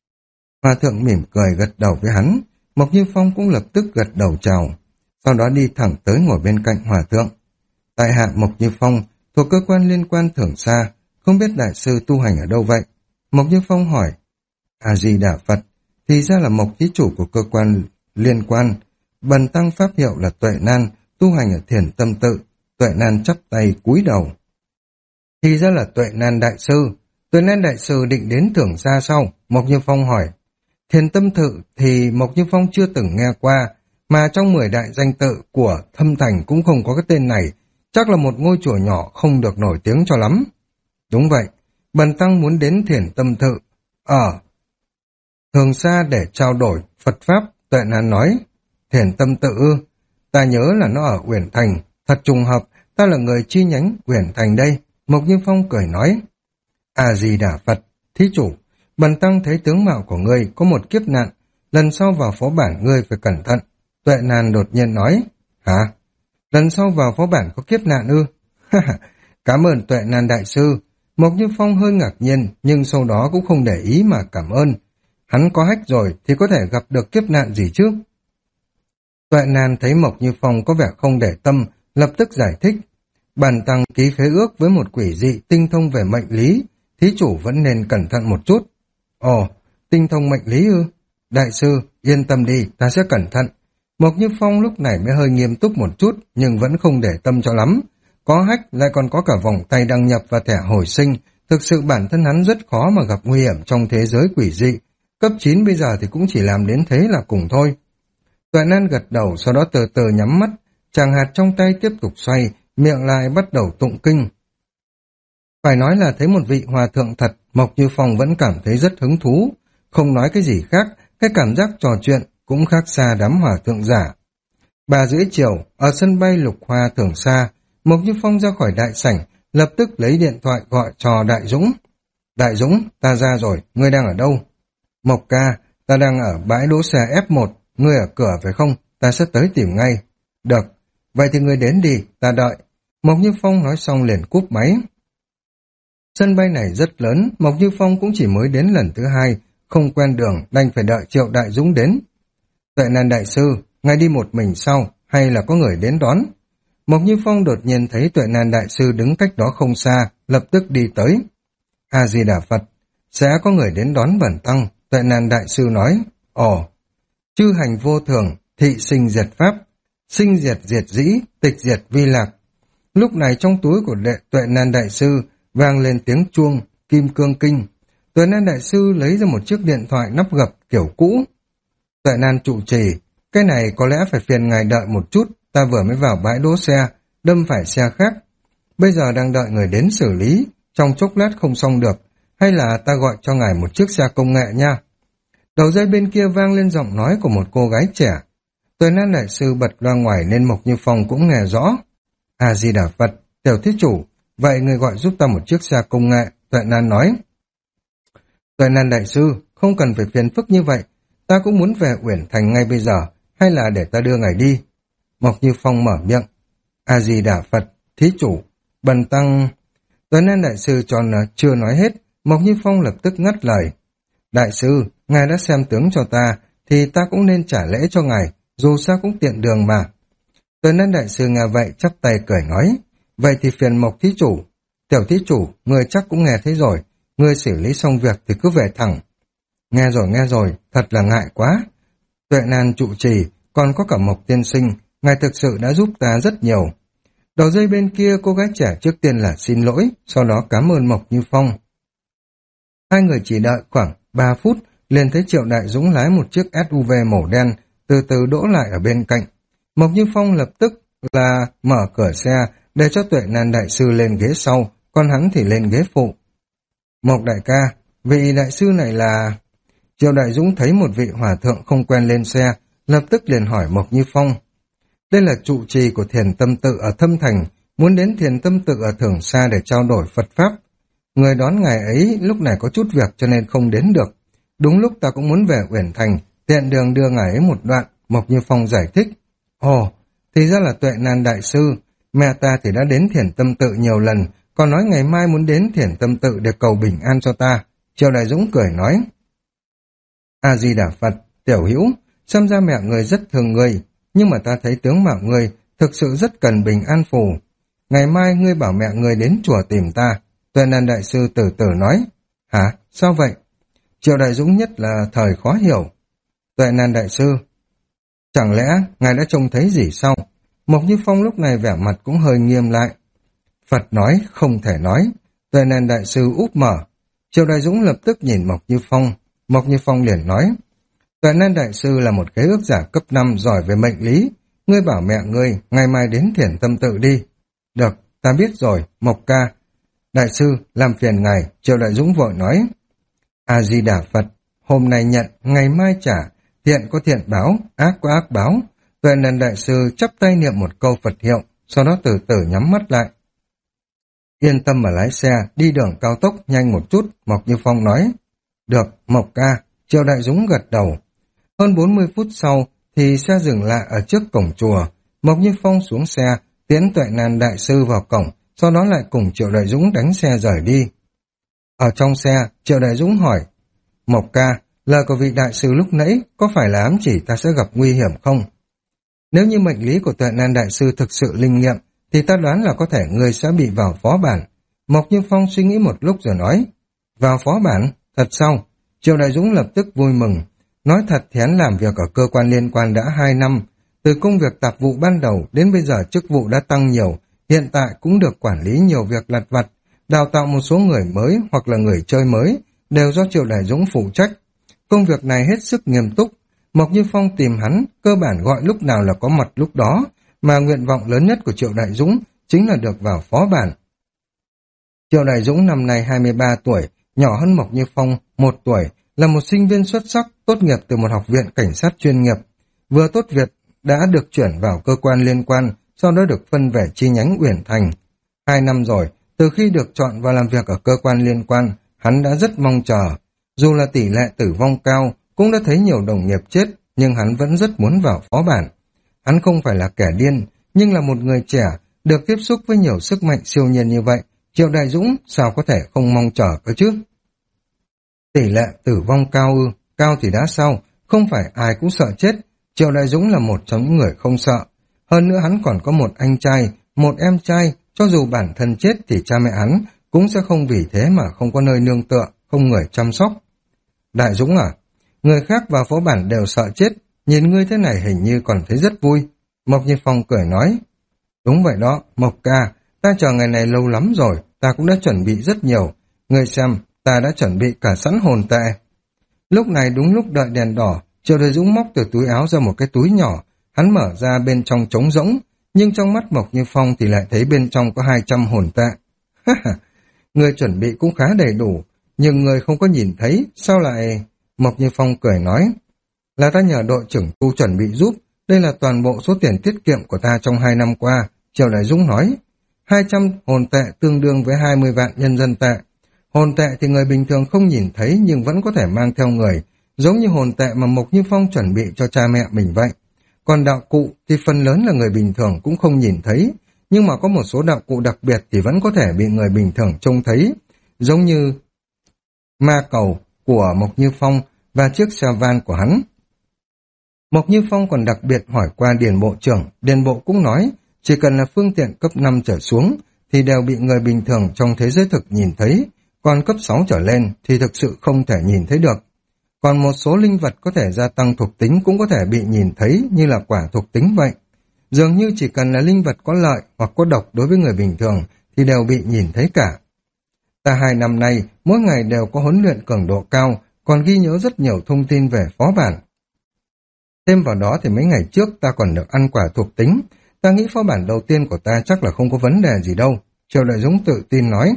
Hòa thượng mỉm cười gật đầu với hắn, Mộc Như Phong cũng lập tức gật đầu chào, sau đó đi thẳng tới ngồi bên cạnh hòa thượng. Tại hạ Mộc Như Phong, thuộc cơ quan liên quan Thưởng Xa, không biết đại sư tu hành ở đâu vậy? Mộc Như Phong hỏi. A-di-đà Phật, thì ra là Mộc thí chủ của cơ quan liên quan. Bần tăng pháp hiệu là Tuệ Nan, tu hành ở Thiền Tâm Tự. Tuệ Nan chắp tay cúi đầu. Thì ra là Tuệ Nan đại sư. Tuệ Nan đại sư định đến Thưởng Xa sau? Mộc Như Phong hỏi. Thiền Tâm Tự thì Mộc Như Phong chưa từng nghe qua, mà trong mười đại danh tự của Thâm Thành cũng không có cái tên này, chắc là một ngôi chùa nhỏ không được nổi tiếng cho lắm. Đúng vậy, bần tăng muốn đến Thiền Tâm Tự ở Thường Xa để trao đổi Phật Pháp. Tuệ Nan nói. Thiền Tâm Tự ư? Ta nhớ là nó ở Uyển Thành, thật trùng hợp, ta là người chi nhánh Uyển Thành đây. Mộc Như Phong cười nói. A-di-đà Phật, thí chủ, bần tăng thấy tướng mạo của ngươi có một kiếp nạn, lần sau vào phó bản ngươi phải cẩn thận. Tuệ Nan đột nhiên nói. Hả? Lần sau vào phó bản có kiếp nạn ư? Cảm ơn Tuệ Nan đại sư. Mộc Như Phong hơi ngạc nhiên, nhưng sau đó cũng không để ý mà cảm ơn. Hắn có hách rồi thì có thể gặp được kiếp nạn gì chứ? Tuệ Nan thấy Mộc Như Phong có vẻ không để tâm, lập tức giải thích. Bản tăng ký khế ước với một quỷ dị tinh thông về mệnh lý, thí chủ vẫn nên cẩn thận một chút. Ồ, tinh thông mệnh lý ư? Đại sư, yên tâm đi, ta sẽ cẩn thận. Mộc Như Phong lúc này mới hơi nghiêm túc một chút, nhưng vẫn không để tâm cho lắm. Có hách lại còn có cả vòng tay đăng nhập và thẻ hồi sinh, thực sự bản thân hắn rất khó mà gặp nguy hiểm trong thế giới quỷ dị. Cấp chín bây giờ thì cũng chỉ làm đến thế là cùng thôi. Tuệ Nan gật đầu, sau đó từ từ nhắm mắt, chàng hạt trong tay tiếp tục xoay, miệng lại bắt đầu tụng kinh. Phải nói là thấy một vị hòa thượng thật, Mộc Như Phong vẫn cảm thấy rất hứng thú. Không nói cái gì khác, cái cảm giác trò chuyện cũng khác xa đám hòa thượng giả. Ba rưỡi chiều, ở sân bay Lục Hoa Thưởng Xa, Mộc Như Phong ra khỏi đại sảnh, lập tức lấy điện thoại gọi cho Đại Dũng. Đại Dũng, ta ra rồi, ngươi đang ở đâu? Mộc ca, ta đang ở bãi đỗ xe ép một, ngươi ở cửa phải không? Ta sẽ tới tìm ngay. Được, vậy thì ngươi đến đi, ta đợi. Mộc Như Phong nói xong liền cúp máy. Sân bay này rất lớn, Mộc Như Phong cũng chỉ mới đến lần thứ hai, không quen đường, đành phải đợi Triệu Đại Dũng đến. Tuệ Nan đại sư, ngài đi một mình sau, hay là có người đến đón? Mộc Như Phong đột nhiên thấy Tuệ Nan đại sư đứng cách đó không xa, lập tức đi tới. A-di-đà Phật, sẽ có người đến đón bần tăng. Tuệ Nan đại sư nói. Ồ, chư hành vô thường, thị sinh diệt pháp, sinh diệt diệt dĩ, tịch diệt vi lạc. Lúc này trong túi của đệ Tuệ Nan đại sư vang lên tiếng chuông, kim cương kinh. Tuệ Nan đại sư lấy ra một chiếc điện thoại nắp gập kiểu cũ. Tuệ Nan trụ trì, cái này có lẽ phải phiền ngài đợi một chút, ta vừa mới vào bãi đỗ xe, đâm phải xe khác. Bây giờ đang đợi người đến xử lý, trong chốc lát không xong được, hay là ta gọi cho ngài một chiếc xe công nghệ nha. Đầu dây bên kia vang lên giọng nói của một cô gái trẻ. Tuệ Nan đại sư bật loa ngoài nên Mộc Như Phong cũng nghe rõ. A-di-đà Phật, tiểu thí chủ, vậy người gọi giúp ta một chiếc xe công nghệ, Tuệ Nan nói. Tuệ Nan đại sư, không cần phải phiền phức như vậy, ta cũng muốn về Uyển Thành ngay bây giờ, hay là để ta đưa ngài đi? Mộc Như Phong mở miệng. A-di-đà Phật, thí chủ, bần tăng... Tuệ Nan đại sư cho nó chưa nói hết, Mộc Như Phong lập tức ngắt lời. Đại sư, ngài đã xem tướng cho ta, thì ta cũng nên trả lễ cho ngài, dù sao cũng tiện đường mà. Tuệ Nan đại sư nghe vậy chắp tay cười nói. Vậy thì phiền Mộc thí chủ. Tiểu thí chủ, người chắc cũng nghe thấy rồi, người xử lý xong việc thì cứ về thẳng. Nghe rồi nghe rồi, thật là ngại quá. Tuệ Nan trụ trì, còn có cả Mộc tiên sinh, ngài thực sự đã giúp ta rất nhiều. Đầu dây bên kia cô gái trẻ trước tiên là xin lỗi, sau đó cảm ơn Mộc Như Phong. Hai người chỉ đợi khoảng ba phút, liền thấy Triệu Đại Dũng lái một chiếc ét u vê màu đen, từ từ đỗ lại ở bên cạnh. Mộc Như Phong lập tức là mở cửa xe, để cho Tuệ Nan đại sư lên ghế sau, còn hắn thì lên ghế phụ. Mộc đại ca, vị đại sư này là... Triệu Đại Dũng thấy một vị hòa thượng không quen lên xe, lập tức liền hỏi Mộc Như Phong. Đây là trụ trì của Thiền Tâm Tự ở Thâm Thành, muốn đến Thiền Tâm Tự ở Thưởng Xa để trao đổi Phật Pháp. Người đón ngài ấy lúc này có chút việc cho nên không đến được. Đúng lúc ta cũng muốn về Uyển Thành, tiện đường đưa ngài ấy một đoạn, Mộc Như Phong giải thích. Ồ, thì ra là Tuệ Nan đại sư, mẹ ta thì đã đến Thiền Tâm Tự nhiều lần, còn nói ngày mai muốn đến Thiền Tâm Tự để cầu bình an cho ta. Triệu Đại Dũng cười nói. A-di-đà Phật, tiểu hữu, xem ra mẹ người rất thương người, nhưng mà ta thấy tướng mạo người thực sự rất cần bình an phù. ngày mai ngươi bảo mẹ ngươi đến chùa tìm ta. Tuệ Nan đại sư từ từ nói. Hả? Sao vậy? Triệu Đại Dũng nhất là thời khó hiểu. Tuệ Nan đại sư, chẳng lẽ ngài đã trông thấy gì sao? Mộc Như Phong lúc này vẻ mặt cũng hơi nghiêm lại. Phật nói không thể nói. Tuệ Nan đại sư úp mở. Triệu Đại Dũng lập tức nhìn Mộc Như Phong. Mộc Như Phong liền nói. Tuệ Nan đại sư là một khế ước giả cấp năm giỏi về mệnh lý. Ngươi bảo mẹ ngươi ngày mai đến Thiền Tâm Tự đi. Được, ta biết rồi, Mộc ca. Đại sư, làm phiền ngài. Triệu Đại Dũng vội nói. A-di-đà Phật, hôm nay nhận, ngày mai trả. Thiện có thiện báo, ác có ác báo. Tuệ Nan đại sư chắp tay niệm một câu Phật hiệu, sau đó từ từ nhắm mắt lại. Yên tâm mà lái xe, đi đường cao tốc nhanh một chút, Mộc Như Phong nói. Được, Mộc ca. Triệu Đại Dũng gật đầu. Hơn bốn mươi phút sau thì xe dừng lại ở trước cổng chùa. Mộc Như Phong xuống xe, tiễn Tuệ Nan đại sư vào cổng, sau đó lại cùng Triệu Đại Dũng đánh xe rời đi. Ở trong xe, Triệu Đại Dũng hỏi. Mộc ca, lời của vị đại sư lúc nãy có phải là ám chỉ ta sẽ gặp nguy hiểm không? Nếu như mệnh lý của Tuệ Nan đại sư thực sự linh nghiệm, thì ta đoán là có thể ngươi sẽ bị vào phó bản. Mộc Như Phong suy nghĩ một lúc rồi nói. Vào phó bản? Thật sao? Triệu Đại Dũng lập tức vui mừng. Nói thật thì hắn làm việc ở cơ quan liên quan đã hai năm. Từ công việc tạp vụ ban đầu đến bây giờ chức vụ đã tăng nhiều. Hiện tại cũng được quản lý nhiều việc lặt vặt. Đào tạo một số người mới hoặc là người chơi mới đều do Triệu Đại Dũng phụ trách. Công việc này hết sức nghiêm túc. Mộc Như Phong tìm hắn, cơ bản gọi lúc nào là có mặt lúc đó, mà nguyện vọng lớn nhất của Triệu Đại Dũng chính là được vào phó bản. Triệu Đại Dũng năm nay hai mươi ba tuổi, nhỏ hơn Mộc Như Phong một tuổi, là một sinh viên xuất sắc, tốt nghiệp từ một học viện cảnh sát chuyên nghiệp. Vừa tốt nghiệp đã được chuyển vào cơ quan liên quan, sau đó được phân về chi nhánh Uyển Thành. Hai năm rồi, từ khi được chọn vào làm việc ở cơ quan liên quan, hắn đã rất mong chờ. Dù là tỷ lệ tử vong cao, cũng đã thấy nhiều đồng nghiệp chết, nhưng hắn vẫn rất muốn vào phó bản. Hắn không phải là kẻ điên, nhưng là một người trẻ, được tiếp xúc với nhiều sức mạnh siêu nhiên như vậy. Triệu Đại Dũng sao có thể không mong chờ cơ chứ? Tỷ lệ tử vong cao ư, cao thì đã sao, không phải ai cũng sợ chết. Triệu Đại Dũng là một trong những người không sợ. Hơn nữa hắn còn có một anh trai, một em trai, cho dù bản thân chết thì cha mẹ hắn cũng sẽ không vì thế mà không có nơi nương tựa, không người chăm sóc. Đại Dũng à, người khác vào phó bản đều sợ chết, nhìn ngươi thế này hình như còn thấy rất vui. Mộc Như Phong cười nói. Đúng vậy đó, Mộc ca, ta chờ ngày này lâu lắm rồi, ta cũng đã chuẩn bị rất nhiều. Ngươi xem, ta đã chuẩn bị cả sẵn hồn tệ. Lúc này đúng lúc đợi đèn đỏ, Triệu Đại Dũng móc từ túi áo ra một cái túi nhỏ, hắn mở ra bên trong trống rỗng, nhưng trong mắt Mộc Như Phong thì lại thấy bên trong có hai trăm hồn tệ. Người chuẩn bị cũng khá đầy đủ, nhưng người không có nhìn thấy, sao lại... Mộc Như Phong cười nói, là ta nhờ đội trưởng tu chuẩn bị giúp, đây là toàn bộ số tiền tiết kiệm của ta trong hai năm qua. Triệu Đại Dũng nói, hai trăm hồn tệ tương đương với hai mươi vạn nhân dân tệ. Hồn tệ thì người bình thường không nhìn thấy nhưng vẫn có thể mang theo người, giống như hồn tệ mà Mộc Như Phong chuẩn bị cho cha mẹ mình vậy. Còn đạo cụ thì phần lớn là người bình thường cũng không nhìn thấy, nhưng mà có một số đạo cụ đặc biệt thì vẫn có thể bị người bình thường trông thấy, giống như ma cầu của Mộc Như Phong và chiếc xe van của hắn. Mộc Như Phong còn đặc biệt hỏi qua Điền Bộ trưởng, Điền Bộ cũng nói, chỉ cần là phương tiện cấp năm trở xuống thì đều bị người bình thường trong thế giới thực nhìn thấy, còn cấp sáu trở lên thì thực sự không thể nhìn thấy được. Còn một số linh vật có thể gia tăng thuộc tính cũng có thể bị nhìn thấy như là quả thuộc tính vậy. Dường như chỉ cần là linh vật có lợi hoặc có độc đối với người bình thường thì đều bị nhìn thấy cả. Ta hai năm nay, mỗi ngày đều có huấn luyện cường độ cao, còn ghi nhớ rất nhiều thông tin về phó bản. Thêm vào đó thì mấy ngày trước ta còn được ăn quả thuộc tính, ta nghĩ phó bản đầu tiên của ta chắc là không có vấn đề gì đâu. Triệu Đại Dũng tự tin nói.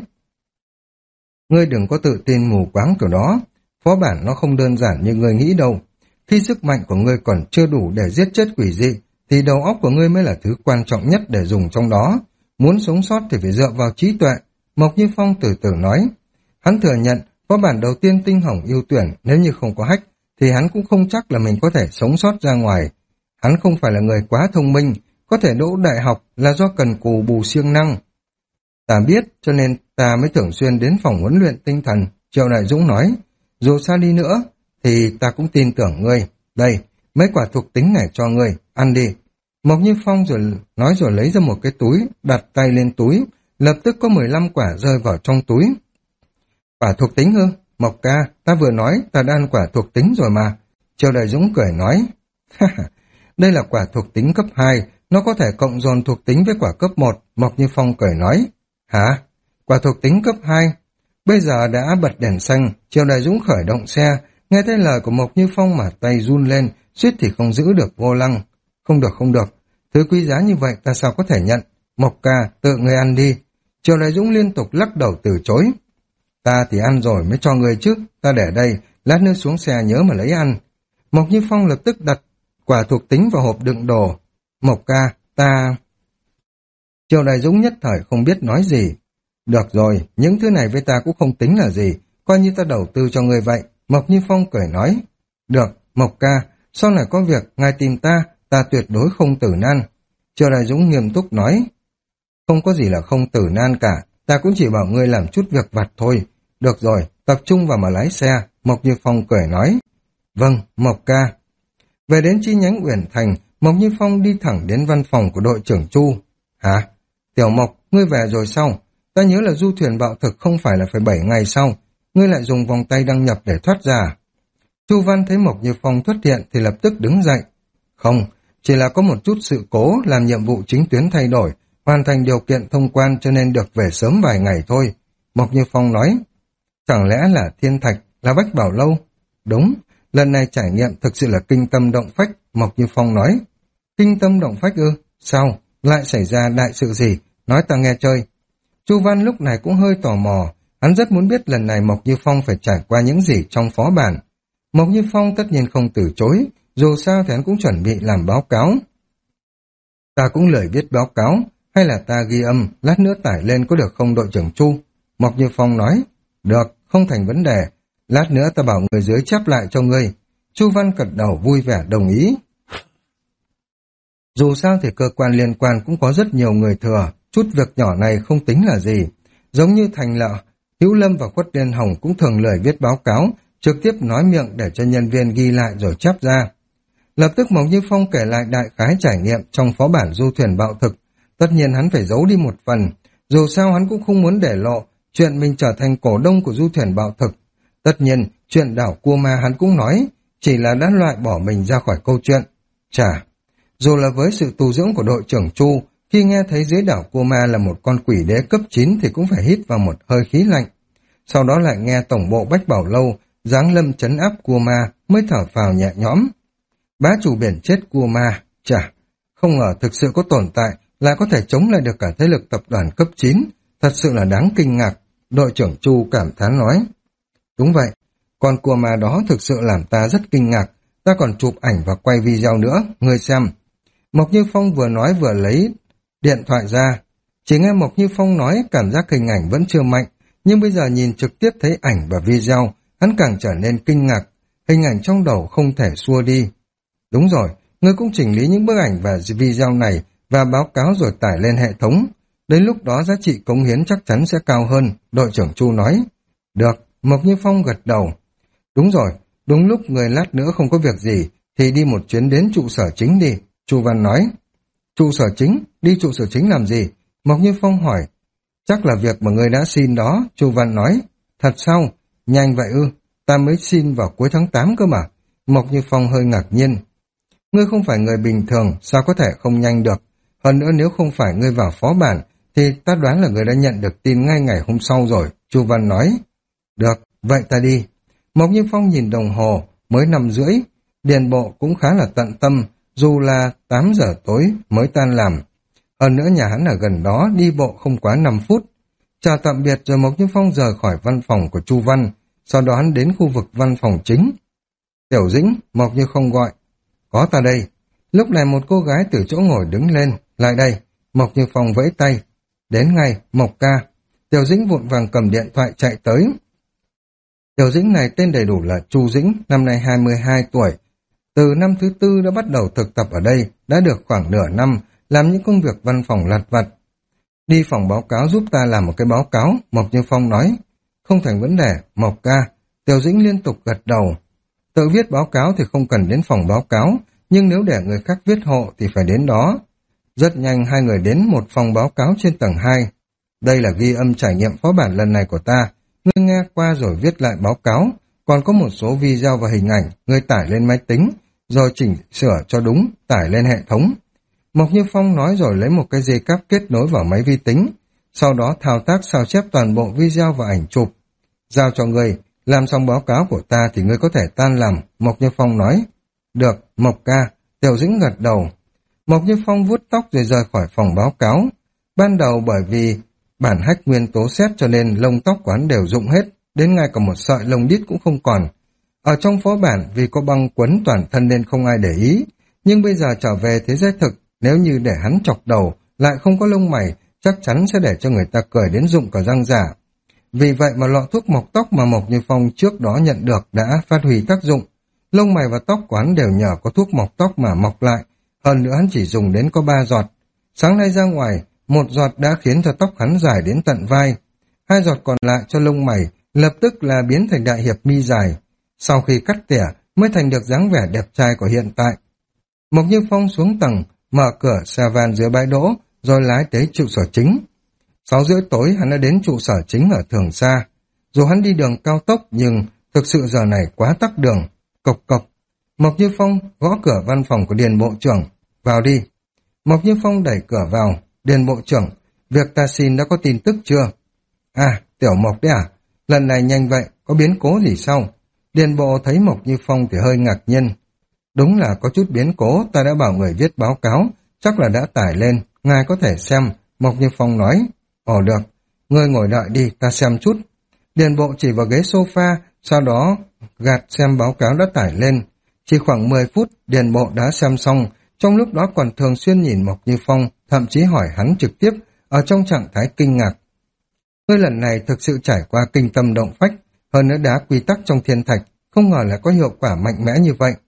Ngươi đừng có tự tin mù quáng kiểu đó, phó bản nó không đơn giản như ngươi nghĩ đâu. Khi sức mạnh của ngươi còn chưa đủ để giết chết quỷ dị, thì đầu óc của ngươi mới là thứ quan trọng nhất để dùng trong đó. Muốn sống sót thì phải dựa vào trí tuệ. Mộc Như Phong từ từ nói. Hắn thừa nhận, phó bản đầu tiên tinh hồng ưu tuyển, nếu như không có hack, thì hắn cũng không chắc là mình có thể sống sót ra ngoài. Hắn không phải là người quá thông minh, có thể đỗ đại học là do cần cù bù siêng năng. Ta biết, cho nên ta mới thường xuyên đến phòng huấn luyện tinh thần, Triệu Đại Dũng nói. Dù sao đi nữa, thì ta cũng tin tưởng ngươi. Đây, mấy quả thuộc tính này cho ngươi, ăn đi. Mộc Như Phong rồi nói rồi lấy ra một cái túi, đặt tay lên túi, lập tức có mười lăm quả rơi vào trong túi. Quả thuộc tính ư? Mộc ca, ta vừa nói ta đã ăn quả thuộc tính rồi mà. Triều Đại Dũng cười nói, đây là quả thuộc tính cấp hai, nó có thể cộng dồn thuộc tính với quả cấp một. Mộc Như Phong cười nói, hả? Quả thuộc tính cấp hai? Bây giờ đã bật đèn xanh, Triều Đại Dũng khởi động xe, nghe thấy lời của Mộc Như Phong mà tay run lên, suýt thì không giữ được vô lăng. Không được không được, thứ quý giá như vậy ta sao có thể nhận? Mộc ca, tự người ăn đi. Triều Đại Dũng liên tục lắc đầu từ chối. Ta thì ăn rồi mới cho người chứ, ta để đây, lát nữa xuống xe nhớ mà lấy ăn. Mộc Như Phong lập tức đặt quả thuộc tính vào hộp đựng đồ. Mộc ca, ta... Triều Đại Dũng nhất thời không biết nói gì. Được rồi, những thứ này với ta cũng không tính là gì, coi như ta đầu tư cho người vậy. Mộc Như Phong cười nói. Được, Mộc ca, sau này có việc, ngài tìm ta, ta tuyệt đối không tử nan. Triều Đại Dũng nghiêm túc nói. Không có gì là không tử nan cả, ta cũng chỉ bảo ngươi làm chút việc vặt thôi. Được rồi, tập trung vào mà lái xe, Mộc Như Phong cười nói. Vâng, Mộc ca. Về đến chi nhánh Uyển Thành, Mộc Như Phong đi thẳng đến văn phòng của đội trưởng Chu. Hả? Tiểu Mộc, ngươi về rồi sao? Ta nhớ là du thuyền bạo thực không phải là phải bảy ngày sau, ngươi lại dùng vòng tay đăng nhập để thoát ra. Chu Văn thấy Mộc Như Phong xuất hiện thì lập tức đứng dậy. Không, chỉ là có một chút sự cố làm nhiệm vụ chính tuyến thay đổi, hoàn thành điều kiện thông quan cho nên được về sớm vài ngày thôi. Mộc Như Phong nói. Chẳng lẽ là thiên thạch, là Bách Bảo Lâu? Đúng, lần này trải nghiệm thực sự là kinh tâm động phách, Mộc Như Phong nói. Kinh tâm động phách ư? Sao? Lại xảy ra đại sự gì? Nói ta nghe chơi. Chu Văn lúc này cũng hơi tò mò, hắn rất muốn biết lần này Mộc Như Phong phải trải qua những gì trong phó bản. Mộc Như Phong tất nhiên không từ chối, dù sao thì hắn cũng chuẩn bị làm báo cáo. Ta cũng lười viết báo cáo, hay là ta ghi âm, lát nữa tải lên có được không đội trưởng Chu? Mộc Như Phong nói. Được, không thành vấn đề, lát nữa ta bảo người dưới chép lại cho ngươi. Chu Văn gật đầu vui vẻ đồng ý. Dù sao thì cơ quan liên quan cũng có rất nhiều người thừa, chút việc nhỏ này không tính là gì. Giống như Thành Lợi, Hữu Lâm và Khuất Liên Hồng cũng thường lười viết báo cáo, trực tiếp nói miệng để cho nhân viên ghi lại rồi chép ra. Lập tức Mộc Như Phong kể lại đại khái trải nghiệm trong phó bản du thuyền bạo thực. Tất nhiên hắn phải giấu đi một phần, dù sao hắn cũng không muốn để lộ chuyện mình trở thành cổ đông của du thuyền bạo thực. Tất nhiên, chuyện đảo Cua Ma hắn cũng nói, chỉ là đã loại bỏ mình ra khỏi câu chuyện. Chà, dù là với sự tu dưỡng của đội trưởng Chu, khi nghe thấy dưới đảo Cua Ma là một con quỷ đế cấp chín thì cũng phải hít vào một hơi khí lạnh. Sau đó lại nghe tổng bộ Bách Bảo Lâu giáng lâm trấn áp Cua Ma mới thở phào nhẹ nhõm. Bá chủ biển chết Cua Ma, chà, không ngờ thực sự có tồn tại, lại có thể chống lại được cả thế lực tập đoàn cấp chín, thật sự là đáng kinh ngạc. Đội trưởng Chu cảm thán nói. Đúng vậy, con Cua Ma đó thực sự làm ta rất kinh ngạc, ta còn chụp ảnh và quay video nữa, ngươi xem. Mộc Như Phong vừa nói vừa lấy điện thoại ra. Chỉ nghe Mộc Như Phong nói cảm giác hình ảnh vẫn chưa mạnh, nhưng bây giờ nhìn trực tiếp thấy ảnh và video, hắn càng trở nên kinh ngạc, hình ảnh trong đầu không thể xua đi. Đúng rồi, ngươi cũng chỉnh lý những bức ảnh và video này và báo cáo rồi tải lên hệ thống. Đến lúc đó giá trị cống hiến chắc chắn sẽ cao hơn, đội trưởng Chu nói. Được, Mộc Như Phong gật đầu. Đúng rồi, đúng lúc người lát nữa không có việc gì, thì đi một chuyến đến trụ sở chính đi, Chu Văn nói. Trụ sở chính? Đi trụ sở chính làm gì? Mộc Như Phong hỏi. Chắc là việc mà người đã xin đó, Chu Văn nói. Thật sao? Nhanh vậy ư? Ta mới xin vào cuối tháng tám cơ mà. Mộc Như Phong hơi ngạc nhiên. Ngươi không phải người bình thường, sao có thể không nhanh được? Hơn nữa nếu không phải ngươi vào phó bản, thì ta đoán là ngươi đã nhận được tin ngay ngày hôm sau rồi, Chu Văn nói. Được, vậy ta đi. Mộc Như Phong nhìn đồng hồ, mới năm rưỡi. Điền bộ cũng khá là tận tâm, dù là tám giờ tối mới tan làm. Hơn nữa nhà hắn ở gần đó, đi bộ không quá năm phút. Chào tạm biệt rồi Mộc Như Phong rời khỏi văn phòng của Chu Văn, sau đó hắn đến khu vực văn phòng chính. Tiểu Dĩnh, Mộc Như Phong gọi. Có ta đây. Lúc này một cô gái từ chỗ ngồi đứng lên, lại đây. Mộc Như Phong vẫy tay. Đến ngay, Mộc ca. Tiểu Dĩnh vội vàng cầm điện thoại chạy tới. Tiểu Dĩnh này tên đầy đủ là Chu Dĩnh, năm nay hai mươi hai tuổi. Từ năm thứ tư đã bắt đầu thực tập ở đây, đã được khoảng nửa năm, làm những công việc văn phòng lặt vặt. Đi phòng báo cáo giúp ta làm một cái báo cáo, Mộc Như Phong nói. Không thành vấn đề, Mộc ca. Tiểu Dĩnh liên tục gật đầu. Tự viết báo cáo thì không cần đến phòng báo cáo, nhưng nếu để người khác viết hộ thì phải đến đó. Rất nhanh hai người đến một phòng báo cáo trên tầng hai. Đây là ghi âm trải nghiệm phó bản lần này của ta. Ngươi nghe qua rồi viết lại báo cáo. Còn có một số video và hình ảnh, ngươi tải lên máy tính, rồi chỉnh sửa cho đúng, tải lên hệ thống. Mộc Như Phong nói rồi lấy một cái dây cáp kết nối vào máy vi tính. Sau đó thao tác sao chép toàn bộ video và ảnh chụp. Giao cho ngươi, làm xong báo cáo của ta thì ngươi có thể tan làm, Mộc Như Phong nói. Được, Mộc ca, Tiểu Dĩnh gật đầu. Mộc Như Phong vuốt tóc rồi rời khỏi phòng báo cáo. Ban đầu bởi vì bản hách nguyên tố xét cho nên lông tóc của hắn đều rụng hết, đến ngay cả một sợi lông đít cũng không còn. Ở trong phó bản vì có băng quấn toàn thân nên không ai để ý, nhưng bây giờ trở về thế giới thực, nếu như để hắn chọc đầu, lại không có lông mày, chắc chắn sẽ để cho người ta cười đến rụng cả răng giả. Vì vậy mà lọ thuốc mọc tóc mà Mộc Như Phong trước đó nhận được đã phát huy tác dụng. Lông mày và tóc của hắn đều nhờ có thuốc mọc tóc mà mọc lại, hơn nữa hắn chỉ dùng đến có ba giọt. Sáng nay ra ngoài, một giọt đã khiến cho tóc hắn dài đến tận vai. Hai giọt còn lại cho lông mày, lập tức là biến thành đại hiệp mi dài. Sau khi cắt tỉa mới thành được dáng vẻ đẹp trai của hiện tại. Mộc Như Phong xuống tầng, mở cửa xe van dưới bãi đỗ, rồi lái tới trụ sở chính. Sáu rưỡi tối hắn đã đến trụ sở chính ở Thường Sa. Dù hắn đi đường cao tốc nhưng thực sự giờ này quá tắc đường. Cộc cộc. Mộc Như Phong gõ cửa văn phòng của Điền Bộ trưởng. Vào đi. Mộc Như Phong đẩy cửa vào. Điền Bộ trưởng, việc ta xin đã có tin tức chưa? À, Tiểu Mộc đấy à? Lần này nhanh vậy, có biến cố gì sao? Điền Bộ thấy Mộc Như Phong thì hơi ngạc nhiên. Đúng là có chút biến cố, ta đã bảo người viết báo cáo, chắc là đã tải lên, ngài có thể xem. Mộc Như Phong nói. Ồ được, ngươi ngồi đợi đi, ta xem chút. Điền Bộ chỉ vào ghế sofa, sau đó gạt xem báo cáo đã tải lên. Chỉ khoảng mười phút, Điền Bộ đã xem xong, trong lúc đó còn thường xuyên nhìn Mộc Như Phong, thậm chí hỏi hắn trực tiếp, ở trong trạng thái kinh ngạc. Ngươi lần này thực sự trải qua kinh tâm động phách, hơn nữa đá quy tắc trong thiên thạch, không ngờ là có hiệu quả mạnh mẽ như vậy.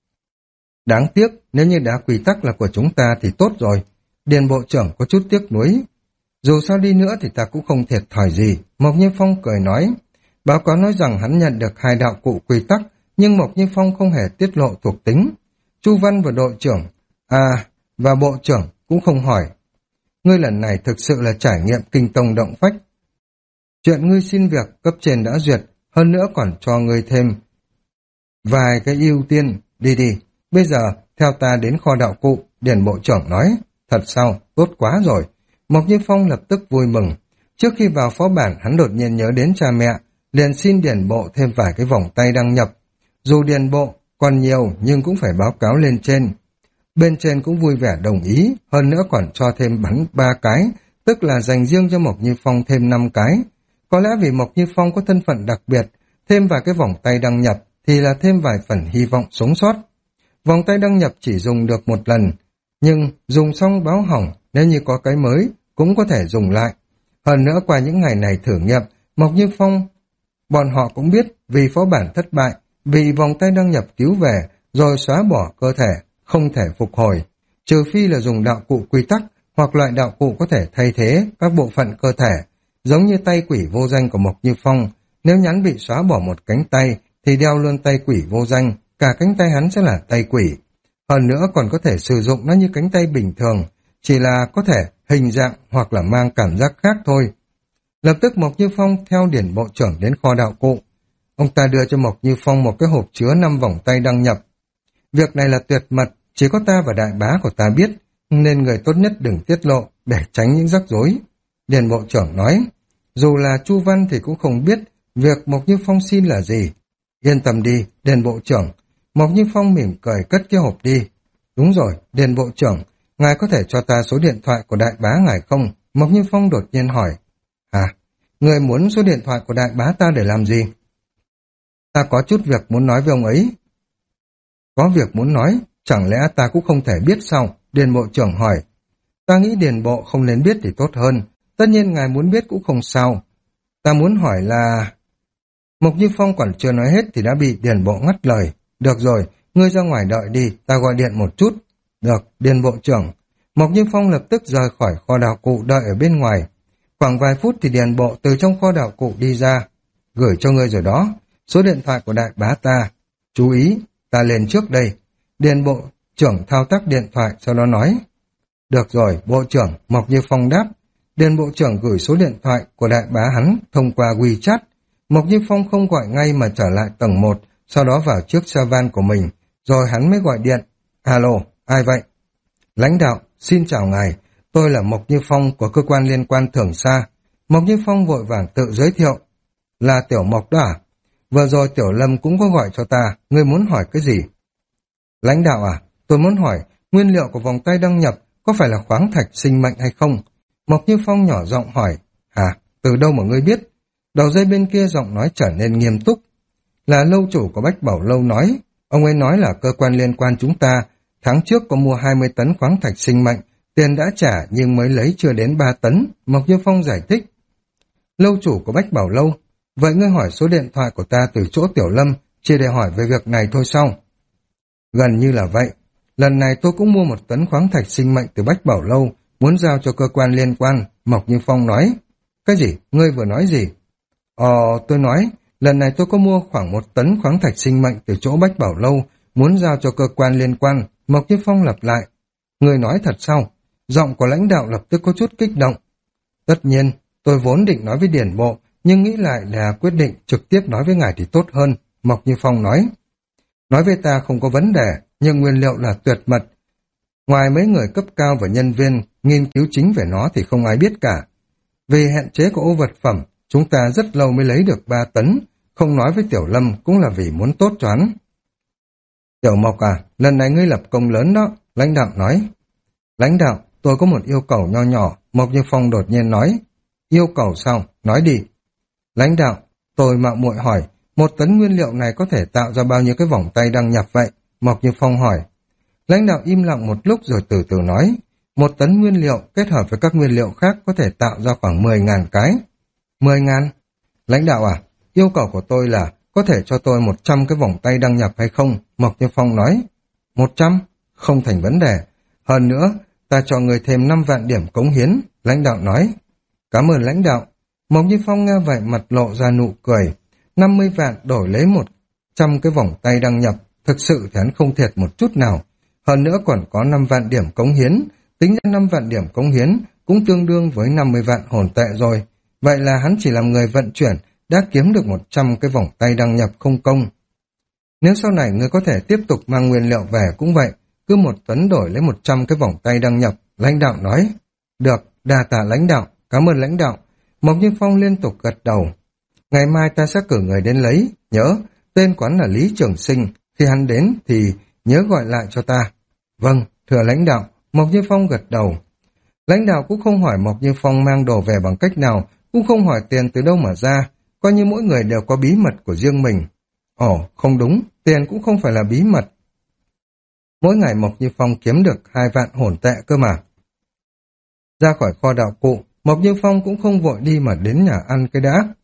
Đáng tiếc, nếu như đá quy tắc là của chúng ta thì tốt rồi. Điền Bộ trưởng có chút tiếc nuối. Dù sao đi nữa thì ta cũng không thiệt thòi gì, Mộc Như Phong cười nói. Báo cáo nói rằng hắn nhận được hai đạo cụ quy tắc, nhưng Mộc Như Phong không hề tiết lộ thuộc tính. Chu Văn và đội trưởng, à, và bộ trưởng cũng không hỏi. Ngươi lần này thực sự là trải nghiệm kinh tông động phách. Chuyện ngươi xin việc cấp trên đã duyệt, hơn nữa còn cho ngươi thêm vài cái ưu tiên. Đi đi, bây giờ theo ta đến kho đạo cụ, Điền Bộ trưởng nói. Thật sao, tốt quá rồi. Mộc Như Phong lập tức vui mừng. Trước khi vào phó bản hắn đột nhiên nhớ đến cha mẹ, liền xin Điền Bộ thêm vài cái vòng tay đăng nhập. Dù Điền Bộ còn nhiều nhưng cũng phải báo cáo lên trên. Bên trên cũng vui vẻ đồng ý, hơn nữa còn cho thêm bắn ba cái, tức là dành riêng cho Mộc Như Phong thêm năm cái. Có lẽ vì Mộc Như Phong có thân phận đặc biệt, thêm vài cái vòng tay đăng nhập thì là thêm vài phần hy vọng sống sót. Vòng tay đăng nhập chỉ dùng được một lần, nhưng dùng xong báo hỏng, nếu như có cái mới cũng có thể dùng lại. Hơn nữa qua những ngày này thử nghiệm, Mộc Như Phong, bọn họ cũng biết vì phó bản thất bại, vì vòng tay đăng nhập cứu về, rồi xóa bỏ cơ thể, không thể phục hồi. Trừ phi là dùng đạo cụ quy tắc, hoặc loại đạo cụ có thể thay thế các bộ phận cơ thể, giống như tay quỷ vô danh của Mộc Như Phong. Nếu nhắn bị xóa bỏ một cánh tay, thì đeo luôn tay quỷ vô danh, cả cánh tay hắn sẽ là tay quỷ. Hơn nữa còn có thể sử dụng nó như cánh tay bình thường, chỉ là có thể hình dạng hoặc là mang cảm giác khác thôi. Lập tức Mộc Như Phong theo Điền Bộ trưởng đến kho đạo cụ. Ông ta đưa cho Mộc Như Phong một cái hộp chứa năm vòng tay đăng nhập. Việc này là tuyệt mật, chỉ có ta và đại bá của ta biết, nên người tốt nhất đừng tiết lộ để tránh những rắc rối. Điền Bộ trưởng nói, dù là Chu Văn thì cũng không biết việc Mộc Như Phong xin là gì. Yên tâm đi, Điền Bộ trưởng. Mộc Như Phong mỉm cười cất cái hộp đi. Đúng rồi, Điền Bộ trưởng, ngài có thể cho ta số điện thoại của đại bá ngài không? Mộc Như Phong đột nhiên hỏi. À, người muốn số điện thoại của đại bá ta để làm gì? Ta có chút việc muốn nói với ông ấy. Có việc muốn nói, chẳng lẽ ta cũng không thể biết sao? Điền Bộ trưởng hỏi. Ta nghĩ Điền Bộ không nên biết thì tốt hơn. Tất nhiên ngài muốn biết cũng không sao. Ta muốn hỏi là... Mộc Như Phong còn chưa nói hết thì đã bị Điền Bộ ngắt lời. Được rồi, ngươi ra ngoài đợi đi, ta gọi điện một chút. Được, Điền Bộ trưởng. Mộc Như Phong lập tức rời khỏi kho đạo cụ đợi ở bên ngoài. Khoảng vài phút thì Điền Bộ từ trong kho đạo cụ đi ra. Gửi cho ngươi rồi đó, số điện thoại của đại bá ta. Chú ý, ta lên trước đây. Điền Bộ trưởng thao tác điện thoại, sau đó nói. Được rồi, bộ trưởng, Mộc Như Phong đáp. Điền bộ trưởng gửi số điện thoại của đại bá hắn thông qua WeChat. Mộc Như Phong không gọi ngay mà trở lại tầng một, sau đó vào chiếc xe van của mình, rồi hắn mới gọi điện. Alo, ai vậy? Lãnh đạo, xin chào ngài, tôi là Mộc Như Phong của cơ quan liên quan Thường Sa. Mộc Như Phong vội vàng tự giới thiệu. Là Tiểu Mộc đó à? Vừa rồi Tiểu Lâm cũng có gọi cho ta, ngươi muốn hỏi cái gì? Lãnh đạo à, tôi muốn hỏi, nguyên liệu của vòng tay đăng nhập có phải là khoáng thạch sinh mệnh hay không? Mộc Như Phong nhỏ giọng hỏi. Hả, từ đâu mà ngươi biết? Đầu dây bên kia giọng nói trở nên nghiêm túc. Là lâu chủ của Bách Bảo Lâu nói, ông ấy nói là cơ quan liên quan chúng ta, tháng trước có mua hai mươi tấn khoáng thạch sinh mệnh, tiền đã trả nhưng mới lấy chưa đến ba tấn, Mộc Như Phong giải thích. Lâu chủ của Bách Bảo Lâu, vậy ngươi hỏi số điện thoại của ta từ chỗ Tiểu Lâm, chỉ để hỏi về việc này thôi sao? Gần như là vậy, lần này tôi cũng mua một tấn khoáng thạch sinh mệnh từ Bách Bảo Lâu, muốn giao cho cơ quan liên quan, Mộc Như Phong nói. Cái gì? Ngươi vừa nói gì? Ờ, tôi nói, lần này tôi có mua khoảng một tấn khoáng thạch sinh mệnh từ chỗ Bách Bảo Lâu, muốn giao cho cơ quan liên quan, Mộc Như Phong lặp lại. Ngươi nói thật sao? Giọng của lãnh đạo lập tức có chút kích động. Tất nhiên, tôi vốn định nói với Điển Bộ, nhưng nghĩ lại là quyết định trực tiếp nói với ngài thì tốt hơn, Mộc Như Phong nói. Nói với ta không có vấn đề, nhưng nguyên liệu là tuyệt mật. Ngoài mấy người cấp cao và nhân viên nghiên cứu chính về nó thì không ai biết cả. Vì hạn chế của ô vật phẩm, chúng ta rất lâu mới lấy được ba tấn, không nói với Tiểu Lâm cũng là vì muốn tốt cho hắn. Tiểu Mộc à, lần này ngươi lập công lớn đó, lãnh đạo nói. Lãnh đạo, tôi có một yêu cầu nho nhỏ, Mộc Như Phong đột nhiên nói. Yêu cầu sao? Nói đi. Lãnh đạo, tôi mạo muội hỏi, một tấn nguyên liệu này có thể tạo ra bao nhiêu cái vòng tay đăng nhập vậy? Mộc Như Phong hỏi. Lãnh đạo im lặng một lúc rồi từ từ nói. Một tấn nguyên liệu kết hợp với các nguyên liệu khác có thể tạo ra khoảng mười ngàn cái. Mười ngàn? Lãnh đạo à, yêu cầu của tôi là có thể cho tôi một trăm cái vòng tay đăng nhập hay không? Mộc Như Phong nói. Một trăm? Không thành vấn đề. Hơn nữa, ta cho người thêm năm vạn điểm cống hiến, lãnh đạo nói. Cảm ơn lãnh đạo. Mộc Như Phong nghe vậy mặt lộ ra nụ cười. năm mươi vạn đổi lấy một trăm cái vòng tay đăng nhập, thực sự thì hắn không thiệt một chút nào. Hơn nữa còn có năm vạn điểm cống hiến, tính ra năm vạn điểm cống hiến cũng tương đương với năm mươi vạn hồn tệ rồi. Vậy là hắn chỉ làm người vận chuyển, đã kiếm được một trăm cái vòng tay đăng nhập không công. Nếu sau này ngươi có thể tiếp tục mang nguyên liệu về cũng vậy, cứ một tấn đổi lấy một trăm cái vòng tay đăng nhập, lãnh đạo nói. Được, đa tạ lãnh đạo, cảm ơn lãnh đạo. Mộc Như Phong liên tục gật đầu. Ngày mai ta sẽ cử người đến lấy, nhớ, tên quán là Lý Trường Sinh, khi hắn đến thì nhớ gọi lại cho ta. Vâng, thưa lãnh đạo, Mộc Như Phong gật đầu. Lãnh đạo cũng không hỏi Mộc Như Phong mang đồ về bằng cách nào, cũng không hỏi tiền từ đâu mà ra, coi như mỗi người đều có bí mật của riêng mình. Ồ, không đúng, tiền cũng không phải là bí mật. Mỗi ngày Mộc Như Phong kiếm được hai vạn hồn tệ cơ mà. Ra khỏi kho đạo cụ, Mộc Như Phong cũng không vội đi mà đến nhà ăn cái đã.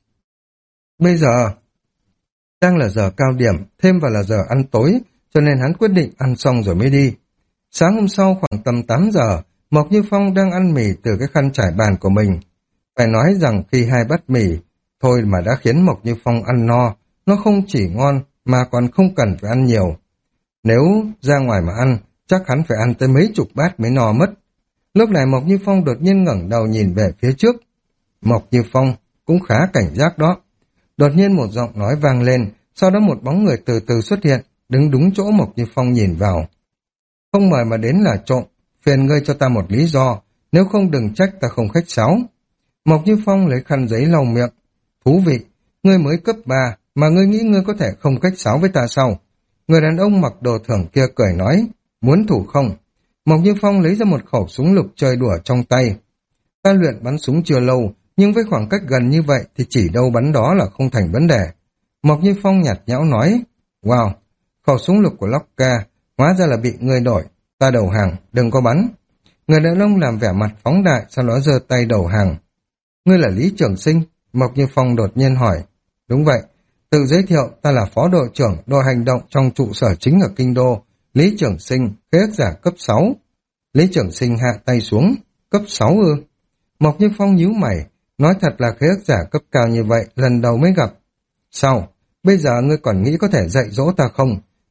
Bây giờ đang là giờ cao điểm, thêm vào là giờ ăn tối, cho nên hắn quyết định ăn xong rồi mới đi. Sáng hôm sau khoảng tầm tám giờ, Mộc Như Phong đang ăn mì từ cái khăn trải bàn của mình. Phải nói rằng khi hai bát mì thôi mà đã khiến Mộc Như Phong ăn no, nó không chỉ ngon mà còn không cần phải ăn nhiều. Nếu ra ngoài mà ăn, chắc hắn phải ăn tới mấy chục bát mới no mất. Lúc này Mộc Như Phong đột nhiên ngẩng đầu nhìn về phía trước. Mộc Như Phong cũng khá cảnh giác đó. Đột nhiên một giọng nói vang lên, sau đó một bóng người từ từ xuất hiện, đứng đúng chỗ Mộc Như Phong nhìn vào. Không mời mà đến là trộm, phiền ngươi cho ta một lý do, nếu không đừng trách ta không khách sáo. Mộc Như Phong lấy khăn giấy lau miệng. Thú vị, ngươi mới cấp ba, mà ngươi nghĩ ngươi có thể không khách sáo với ta sao? Người đàn ông mặc đồ thưởng kia cười nói, muốn thủ không? Mộc Như Phong lấy ra một khẩu súng lục chơi đùa trong tay. Ta luyện bắn súng chưa lâu, nhưng với khoảng cách gần như vậy thì chỉ đâu bắn đó là không thành vấn đề. Mộc Như Phong nhạt nhẽo nói, wow, khẩu súng lục của Locka, hóa ra là bị ngươi đổi, ta đầu hàng, đừng có bắn. Người đàn ông làm vẻ mặt phóng đại, sau đó giơ tay đầu hàng. Ngươi là Lý Trường Sinh? Mộc Như Phong đột nhiên hỏi. Đúng vậy, tự giới thiệu ta là phó đội trưởng đội hành động trong trụ sở chính ở Kinh Đô, Lý Trường Sinh, khế ước giả cấp sáu. Lý Trường Sinh hạ tay xuống, cấp sáu ư? Mộc Như Phong nhíu mày, nói thật là khế ước giả cấp cao như vậy, lần đầu mới gặp. Sao? Bây giờ ngươi còn nghĩ có thể dạy dỗ ta không?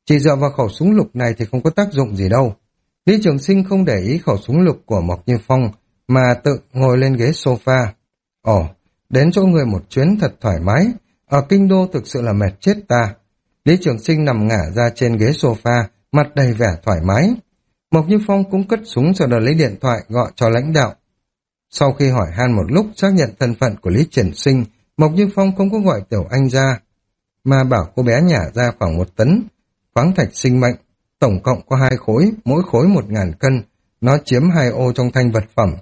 Chỉ dựa vào khẩu súng lục này thì không có tác dụng gì đâu. Lý Trường Sinh không để ý khẩu súng lục của Mộc Như Phong mà tự ngồi lên ghế sofa. Ồ, đến chỗ người một chuyến thật thoải mái. Ở kinh đô thực sự là mệt chết ta. Lý Trường Sinh nằm ngả ra trên ghế sofa, mặt đầy vẻ thoải mái. Mộc Như Phong cũng cất súng sau đó lấy điện thoại gọi cho lãnh đạo. Sau khi hỏi han một lúc xác nhận thân phận của Lý Trường Sinh, Mộc Như Phong không có gọi Tiểu Anh ra, mà bảo cô bé nhả ra khoảng một tấn khoáng thạch sinh mệnh, tổng cộng có hai khối, mỗi khối một ngàn cân, nó chiếm hai ô trong thanh vật phẩm.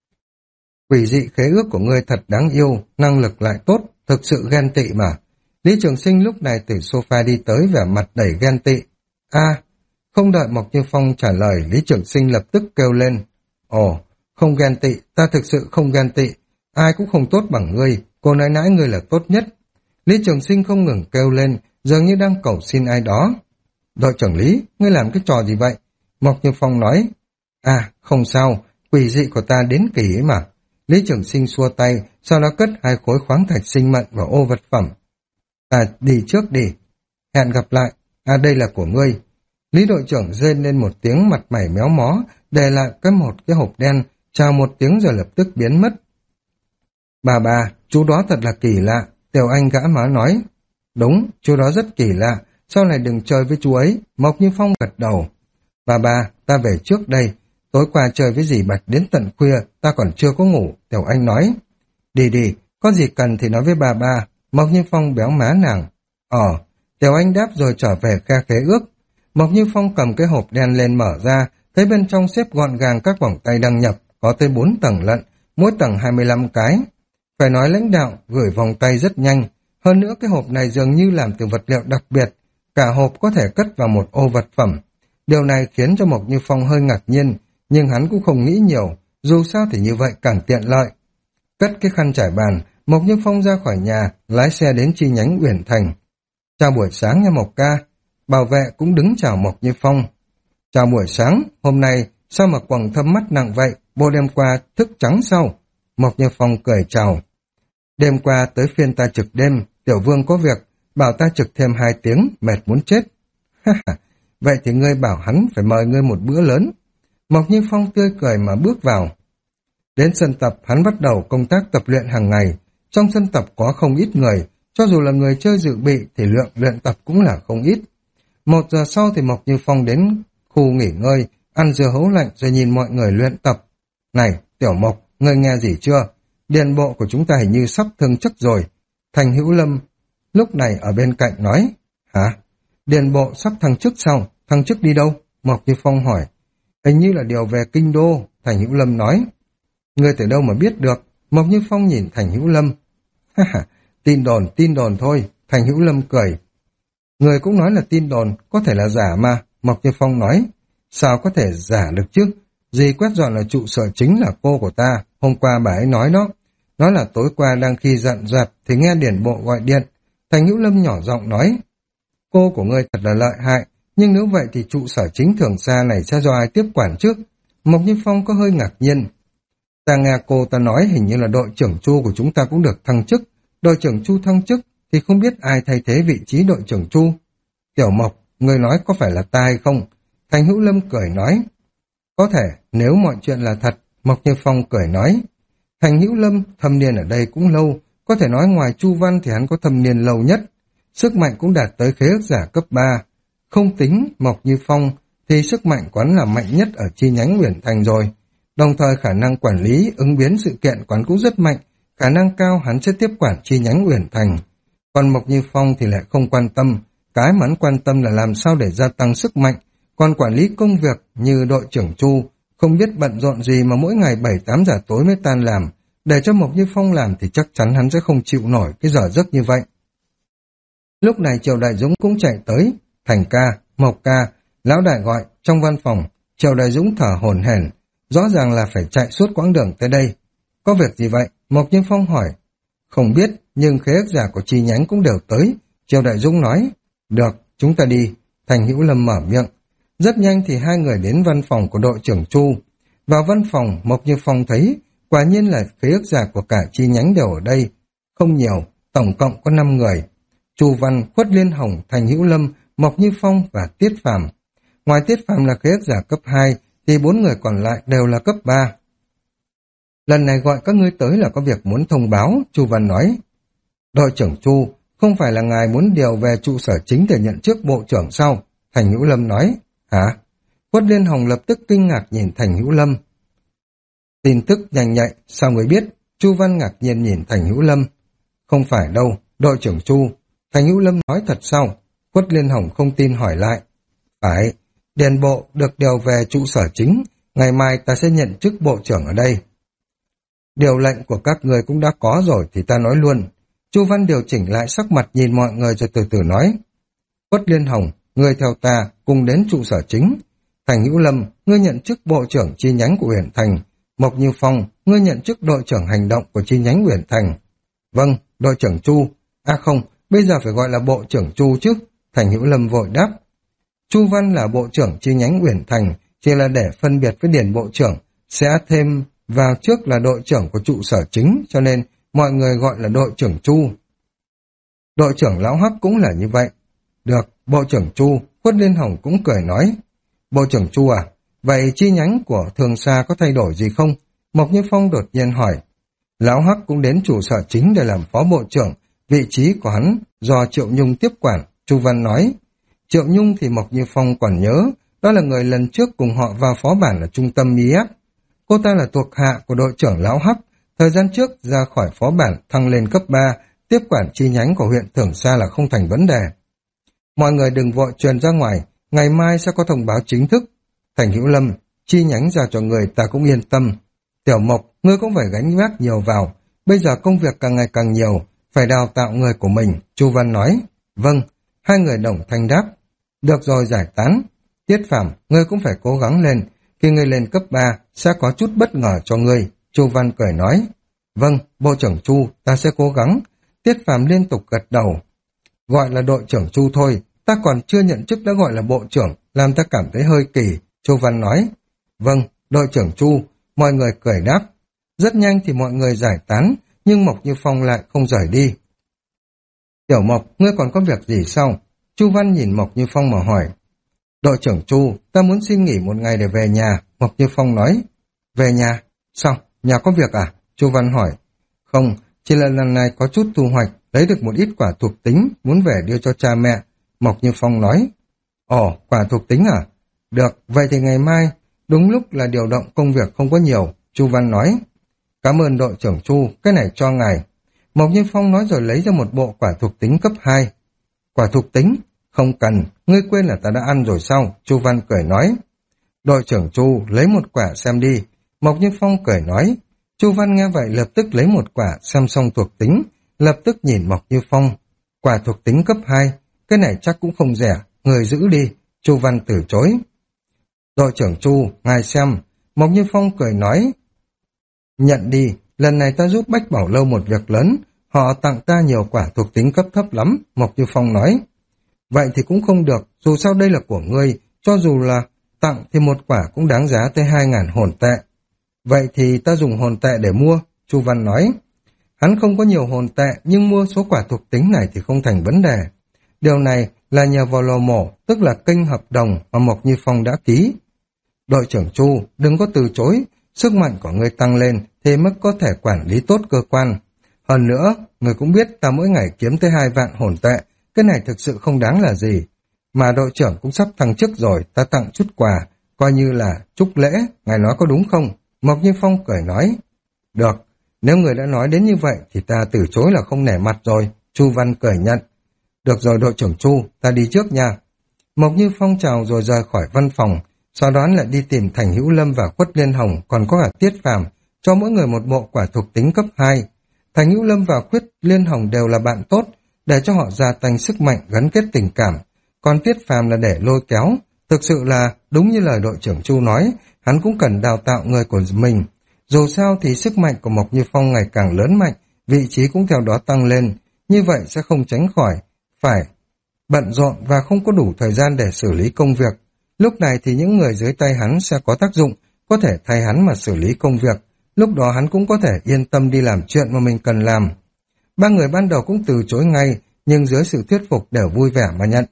Quỷ dị khế ước của ngươi thật đáng yêu, năng lực lại tốt, thực sự ghen tị mà. Lý Trường Sinh lúc này từ sofa đi tới vẻ mặt đầy ghen tị. A, không đợi Mộc Như Phong trả lời, Lý Trường Sinh lập tức kêu lên. Ồ, không ghen tị, ta thực sự không ghen tị, ai cũng không tốt bằng ngươi, cô nói nãi ngươi là tốt nhất. Lý Trường Sinh không ngừng kêu lên, dường như đang cầu xin ai đó. Đội trưởng Lý, ngươi làm cái trò gì vậy? Mộc Như Phong nói. À, không sao, quỷ dị của ta đến kỳ ấy mà. Lý Trường Sinh xua tay, sau đó cất hai khối khoáng thạch sinh mệnh vào ô vật phẩm. À, đi trước đi. Hẹn gặp lại. À, đây là của ngươi. Lý đội trưởng rên lên một tiếng, mặt mày méo mó, để lại cái một cái hộp đen, chào một tiếng rồi lập tức biến mất. Bà bà, chú đó thật là kỳ lạ. Tiểu Anh gã má nói. Đúng, chú đó rất kỳ lạ, sau này đừng chơi với chú ấy. Mộc Như Phong gật đầu. Bà bà, ta về trước đây. Tối qua chơi với dì Bạch đến tận khuya, ta còn chưa có ngủ, Tiểu Anh nói. Đi đi, có gì cần thì nói với bà bà. Mộc Như Phong béo má nàng. Ờ, Tiểu Anh đáp rồi trở về khe khế ước. Mộc Như Phong cầm cái hộp đen lên mở ra, thấy bên trong xếp gọn gàng các vòng tay đăng nhập, có tới bốn tầng lận, mỗi tầng hai mươi lăm cái. Phải nói lãnh đạo gửi vòng tay rất nhanh, hơn nữa cái hộp này dường như làm từ vật liệu đặc biệt, cả hộp có thể cất vào một ô vật phẩm. Điều này khiến cho Mộc Như Phong hơi ngạc nhiên, nhưng hắn cũng không nghĩ nhiều, dù sao thì như vậy càng tiện lợi. Cất cái khăn trải bàn, Mộc Như Phong ra khỏi nhà, lái xe đến chi nhánh Uyển Thành. Chào buổi sáng nha Mộc ca. Bảo vệ cũng đứng chào Mộc Như Phong. Chào buổi sáng, hôm nay sao mà quầng thâm mắt nặng vậy, bộ đêm qua thức trắng sao? Mộc Như Phong cười chào. Đêm qua tới phiên ta trực đêm, Tiểu Vương có việc, bảo ta trực thêm hai tiếng, mệt muốn chết. Vậy thì ngươi bảo hắn phải mời ngươi một bữa lớn. Mộc Như Phong tươi cười mà bước vào. Đến sân tập, hắn bắt đầu công tác tập luyện hàng ngày. Trong sân tập có không ít người, cho dù là người chơi dự bị thì lượng luyện tập cũng là không ít. Một giờ sau thì Mộc Như Phong đến khu nghỉ ngơi, ăn dưa hấu lạnh rồi nhìn mọi người luyện tập. Này, Tiểu Mộc, ngươi nghe gì chưa? Điện bộ của chúng ta hình như sắp thương chức rồi. Thành Hữu Lâm lúc này ở bên cạnh nói. Hả? Điện bộ sắp thăng chức sao? Thăng chức đi đâu? Mộc Như Phong hỏi. Hình như là điều về kinh đô, Thành Hữu Lâm nói. Ngươi từ đâu mà biết được? Mộc Như Phong nhìn Thành Hữu Lâm. Ha ha, tin đồn, tin đồn thôi. Thành Hữu Lâm cười. Người cũng nói là tin đồn, có thể là giả mà, Mộc Như Phong nói. Sao có thể giả được chứ? Dì quét dọn là trụ sở chính là cô của ta, hôm qua bà ấy nói đó. Nói là tối qua đang khi giận dẹp thì nghe điển bộ gọi điện. Thành Hữu Lâm nhỏ giọng nói. Cô của ngươi thật là lợi hại, nhưng nếu vậy thì trụ sở chính Thường Sa này sẽ do ai tiếp quản trước? Mộc Như Phong có hơi ngạc nhiên. Ta nghe cô ta nói hình như là đội trưởng Chu của chúng ta cũng được thăng chức. Đội trưởng Chu thăng chức thì không biết ai thay thế vị trí đội trưởng Chu. Tiểu Mộc, người nói có phải là ta hay không? Thành Hữu Lâm cười nói. Có thể, nếu mọi chuyện là thật, Mộc Như Phong cười nói. Thành Hữu Lâm thâm niên ở đây cũng lâu, có thể nói ngoài Chu Văn thì hắn có thâm niên lâu nhất. Sức mạnh cũng đạt tới khế ước giả cấp ba. Không tính Mộc Như Phong thì sức mạnh quán là mạnh nhất ở chi nhánh Uyển Thành rồi. Đồng thời khả năng quản lý, ứng biến sự kiện quán cũng rất mạnh, khả năng cao hắn sẽ tiếp quản chi nhánh Uyển Thành. Còn Mộc Như Phong thì lại không quan tâm, cái mà hắn quan tâm là làm sao để gia tăng sức mạnh, còn quản lý công việc như đội trưởng Chu, không biết bận rộn gì mà mỗi ngày bảy tám giờ tối mới tan làm, để cho Mộc Như Phong làm thì chắc chắn hắn sẽ không chịu nổi cái giờ giấc như vậy. Lúc này Triều Đại Dũng cũng chạy tới, Thành ca, Mộc ca, lão đại gọi, trong văn phòng, Triều Đại Dũng thở hổn hển, rõ ràng là phải chạy suốt quãng đường tới đây. Có việc gì vậy? Mộc Như Phong hỏi. Không biết, nhưng khế ước giả của chi nhánh cũng đều tới. Triều Đại Dũng nói. Được, chúng ta đi. Thành Hữu Lâm mở miệng. Rất nhanh thì hai người đến văn phòng của đội trưởng Chu. Vào văn phòng, Mộc Như Phong thấy, quả nhiên là khế ước giả của cả chi nhánh đều ở đây. Không nhiều, tổng cộng có năm người. Chu Văn, Khuất Liên Hồng, Thành Hữu Lâm, Mộc Như Phong và Tiết Phàm. Ngoài Tiết Phàm là khế ước giả cấp hai, thì bốn người còn lại đều là cấp ba. Lần này gọi các ngươi tới là có việc muốn thông báo, Chu Văn nói. Đội trưởng Chu, không phải là ngài muốn điều về trụ sở chính để nhận chức bộ trưởng sao? Thành Hữu Lâm nói. Hả? Quất Liên Hồng lập tức kinh ngạc nhìn Thành Hữu Lâm. Tin tức nhanh nhạy, sao người biết? Chu Văn ngạc nhiên nhìn Thành Hữu Lâm. Không phải đâu, đội trưởng Chu. Thành Hữu Lâm nói thật sao? Quất Liên Hồng không tin hỏi lại. Phải, Điền bộ được điều về trụ sở chính, ngày mai ta sẽ nhận chức bộ trưởng ở đây. Điều lệnh của các người cũng đã có rồi thì ta nói luôn. Chu Văn điều chỉnh lại sắc mặt nhìn mọi người rồi từ từ nói. Quất Liên Hồng, ngươi theo ta cùng đến trụ sở chính. Thành Hữu Lâm, ngươi nhận chức bộ trưởng chi nhánh của huyện thành. Mộc Như Phong, ngươi nhận chức đội trưởng hành động của chi nhánh huyện thành. Vâng, đội trưởng Chu. À không, bây giờ phải gọi là bộ trưởng Chu chứ. Thành Hữu Lâm vội đáp. Chu Văn là bộ trưởng chi nhánh huyện thành, chỉ là để phân biệt với Điền bộ trưởng, sẽ thêm vào trước là đội trưởng của trụ sở chính, cho nên mọi người gọi là đội trưởng Chu. Đội trưởng Lão Hắc cũng là như vậy. Được, bộ trưởng Chu, Khuất Liên Hồng cũng cười nói. Bộ trưởng Chu à, vậy chi nhánh của Thường Sa có thay đổi gì không? Mộc Như Phong đột nhiên hỏi. Lão Hắc cũng đến trụ sở chính để làm phó bộ trưởng, vị trí của hắn do Triệu Nhung tiếp quản, Chu Văn nói. Triệu Nhung thì Mộc Như Phong còn nhớ, đó là người lần trước cùng họ vào phó bản ở trung tâm i ép. Cô ta là thuộc hạ của đội trưởng Lão Hắc, thời gian trước ra khỏi phó bản thăng lên cấp ba, tiếp quản chi nhánh của huyện Thường Sa là không thành vấn đề. Mọi người đừng vội truyền ra ngoài, ngày mai sẽ có thông báo chính thức. Thành Hữu Lâm, chi nhánh giao cho người ta cũng yên tâm. Tiểu Mộc, ngươi cũng phải gánh vác nhiều vào, bây giờ công việc càng ngày càng nhiều, phải đào tạo người của mình, Chu Văn nói. Vâng, hai người đồng thanh đáp. Được rồi, giải tán. Tiết Phàm, ngươi cũng phải cố gắng lên, khi ngươi lên cấp ba sẽ có chút bất ngờ cho ngươi, Chu Văn cười nói. Vâng, bộ trưởng Chu, ta sẽ cố gắng. Tiết Phàm liên tục gật đầu. Gọi là đội trưởng Chu thôi, ta còn chưa nhận chức đã gọi là bộ trưởng, làm ta cảm thấy hơi kỳ, Chu Văn nói. Vâng, đội trưởng Chu, mọi người cười đáp. Rất nhanh thì mọi người giải tán, nhưng Mộc Như Phong lại không rời đi. Tiểu Mộc, ngươi còn có việc gì sao? Chu Văn nhìn Mộc Như Phong mà hỏi. Đội trưởng Chu, ta muốn xin nghỉ một ngày để về nhà, Mộc Như Phong nói. Về nhà? Sao? Nhà có việc à? Chu Văn hỏi. Không, chỉ là lần này có chút thu hoạch, lấy được một ít quả thuộc tính, muốn về đưa cho cha mẹ, Mộc Như Phong nói. Ồ, quả thuộc tính à? Được, vậy thì ngày mai, đúng lúc là điều động công việc không có nhiều, Chu Văn nói. Cảm ơn đội trưởng Chu, cái này cho ngài. Mộc Như Phong nói rồi lấy ra một bộ quả thuộc tính cấp hai. Quả thuộc tính? Không cần, ngươi quên là ta đã ăn rồi sao? Chu Văn cười nói. Đội trưởng Chu, lấy một quả xem đi. Mộc Như Phong cười nói. Chu Văn nghe vậy lập tức lấy một quả xem xong thuộc tính, lập tức nhìn Mộc Như Phong. Quả thuộc tính cấp hai, cái này chắc cũng không rẻ, người giữ đi. Chu Văn từ chối. Đội trưởng Chu, ngài xem. Mộc Như Phong cười nói. Nhận đi, lần này ta giúp Bách Bảo Lâu một việc lớn, họ tặng ta nhiều quả thuộc tính cấp thấp lắm, Mộc Như Phong nói. Vậy thì cũng không được, dù sao đây là của ngươi, cho dù là tặng thì một quả cũng đáng giá tới hai ngàn hồn tệ. Vậy thì ta dùng hồn tệ để mua, Chu Văn nói. Hắn không có nhiều hồn tệ, nhưng mua số quả thuộc tính này thì không thành vấn đề. Điều này là nhờ vào lò mổ, tức là kênh hợp đồng mà Mộc Như Phong đã ký. Đội trưởng Chu, đừng có từ chối, sức mạnh của ngươi tăng lên thì mới có thể quản lý tốt cơ quan. Hơn nữa, người cũng biết ta mỗi ngày kiếm tới hai vạn hồn tệ, cái này thực sự không đáng là gì. Mà đội trưởng cũng sắp thăng chức rồi, ta tặng chút quà, coi như là chúc lễ, ngài nói có đúng không? Mộc Như Phong cười nói. Được, nếu người đã nói đến như vậy thì ta từ chối là không nể mặt rồi, Chu Văn cười nhận. Được rồi đội trưởng Chu, ta đi trước nha. Mộc Như Phong chào rồi rời khỏi văn phòng, sau đó lại đi tìm Thành Hữu Lâm và Quất Liên Hồng, còn có cả Tiết Phàm, cho mỗi người một bộ quả thuộc tính cấp hai. Thành Hữu Lâm và Quất Liên Hồng đều là bạn tốt, để cho họ gia tăng sức mạnh gắn kết tình cảm, còn Tiết Phàm là để lôi kéo. Thực sự là đúng như lời đội trưởng Chu nói, hắn cũng cần đào tạo người của mình. Dù sao thì sức mạnh của Mộc Như Phong ngày càng lớn mạnh, vị trí cũng theo đó tăng lên, như vậy sẽ không tránh khỏi phải bận rộn và không có đủ thời gian để xử lý công việc. Lúc này thì những người dưới tay hắn sẽ có tác dụng, có thể thay hắn mà xử lý công việc, lúc đó hắn cũng có thể yên tâm đi làm chuyện mà mình cần làm. Ba người ban đầu cũng từ chối ngay, nhưng dưới sự thuyết phục đều vui vẻ mà nhận.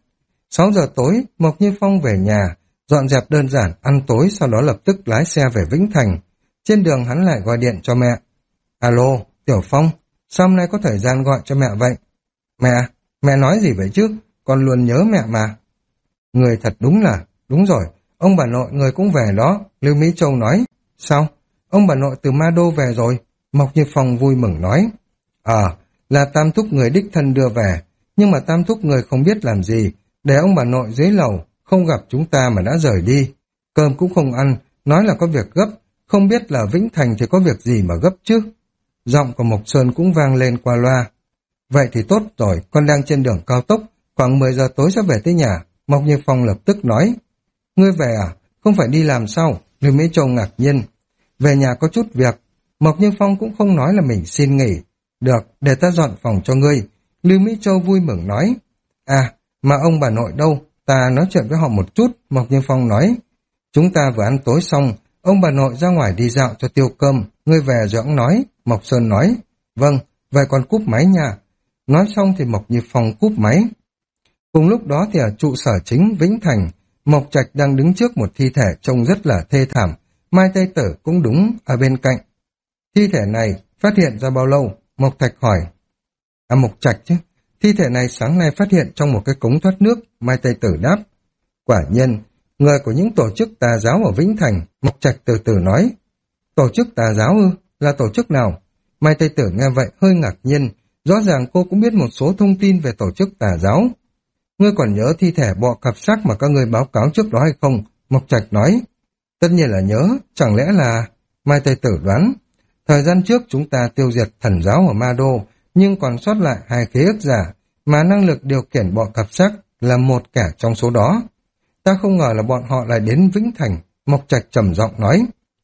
Sáu giờ tối, Mộc Như Phong về nhà, dọn dẹp đơn giản, ăn tối, sau đó lập tức lái xe về Vĩnh Thành. Trên đường hắn lại gọi điện cho mẹ. Alo, Tiểu Phong, sao hôm nay có thời gian gọi cho mẹ vậy? Mẹ, mẹ nói gì vậy chứ? Con luôn nhớ mẹ mà. Người thật đúng là, đúng rồi, ông bà nội người cũng về đó, Lưu Mỹ Châu nói. Sao? Ông bà nội từ Ma Đô về rồi? Mộc Như Phong vui mừng nói. Ờ, à, là Tam Thúc người đích thân đưa về, nhưng mà Tam Thúc người không biết làm gì, để ông bà nội dưới lầu, không gặp chúng ta mà đã rời đi. Cơm cũng không ăn, nói là có việc gấp, không biết là Vĩnh Thành thì có việc gì mà gấp chứ. Giọng của Mộc Sơn cũng vang lên qua loa. Vậy thì tốt rồi, con đang trên đường cao tốc, khoảng mười giờ tối sẽ về tới nhà. Mộc Như Phong lập tức nói. Ngươi về à? Không phải đi làm sao? Lưu Mỹ Châu ngạc nhiên. Về nhà có chút việc. Mộc Như Phong cũng không nói là mình xin nghỉ. Được, để ta dọn phòng cho ngươi. Lưu Mỹ Châu vui mừng nói. À, mà ông bà nội đâu? Ta nói chuyện với họ một chút, Mộc Như Phong nói. Chúng ta vừa ăn tối xong, ông bà nội ra ngoài đi dạo cho tiêu cơm. Ngươi về rồi ông nói. Mộc Sơn nói. Vâng, vậy con cúp máy nha. Nói xong thì Mộc Như Phong cúp máy. Cùng lúc đó thì ở trụ sở chính Vĩnh Thành, Mộc Trạch đang đứng trước một thi thể trông rất là thê thảm. Mai Tây Tử cũng đúng ở bên cạnh. Thi thể này phát hiện ra bao lâu? Mộc Trạch hỏi. À, Mộc Trạch chứ. Thi thể này sáng nay phát hiện trong một cái cống thoát nước, Mai Tây Tử đáp. Quả nhiên, người của những tổ chức tà giáo ở Vĩnh Thành, Mộc Trạch từ từ nói. Tổ chức tà giáo ư? Là tổ chức nào? Mai Tây Tử nghe vậy hơi ngạc nhiên, rõ ràng cô cũng biết một số thông tin về tổ chức tà giáo. Ngươi còn nhớ thi thể bọ cặp xác mà các ngươi báo cáo trước đó hay không? Mộc Trạch nói. Tất nhiên là nhớ, chẳng lẽ là... Mai Tây Tử đoán. Thời gian trước chúng ta tiêu diệt thần giáo ở Ma Đô, nhưng còn sót lại hai khế ước giả, mà năng lực điều khiển bọ cặp xác là một kẻ trong số đó. Ta không ngờ là bọn họ lại đến Vĩnh Thành, Mộc Trạch trầm giọng nói.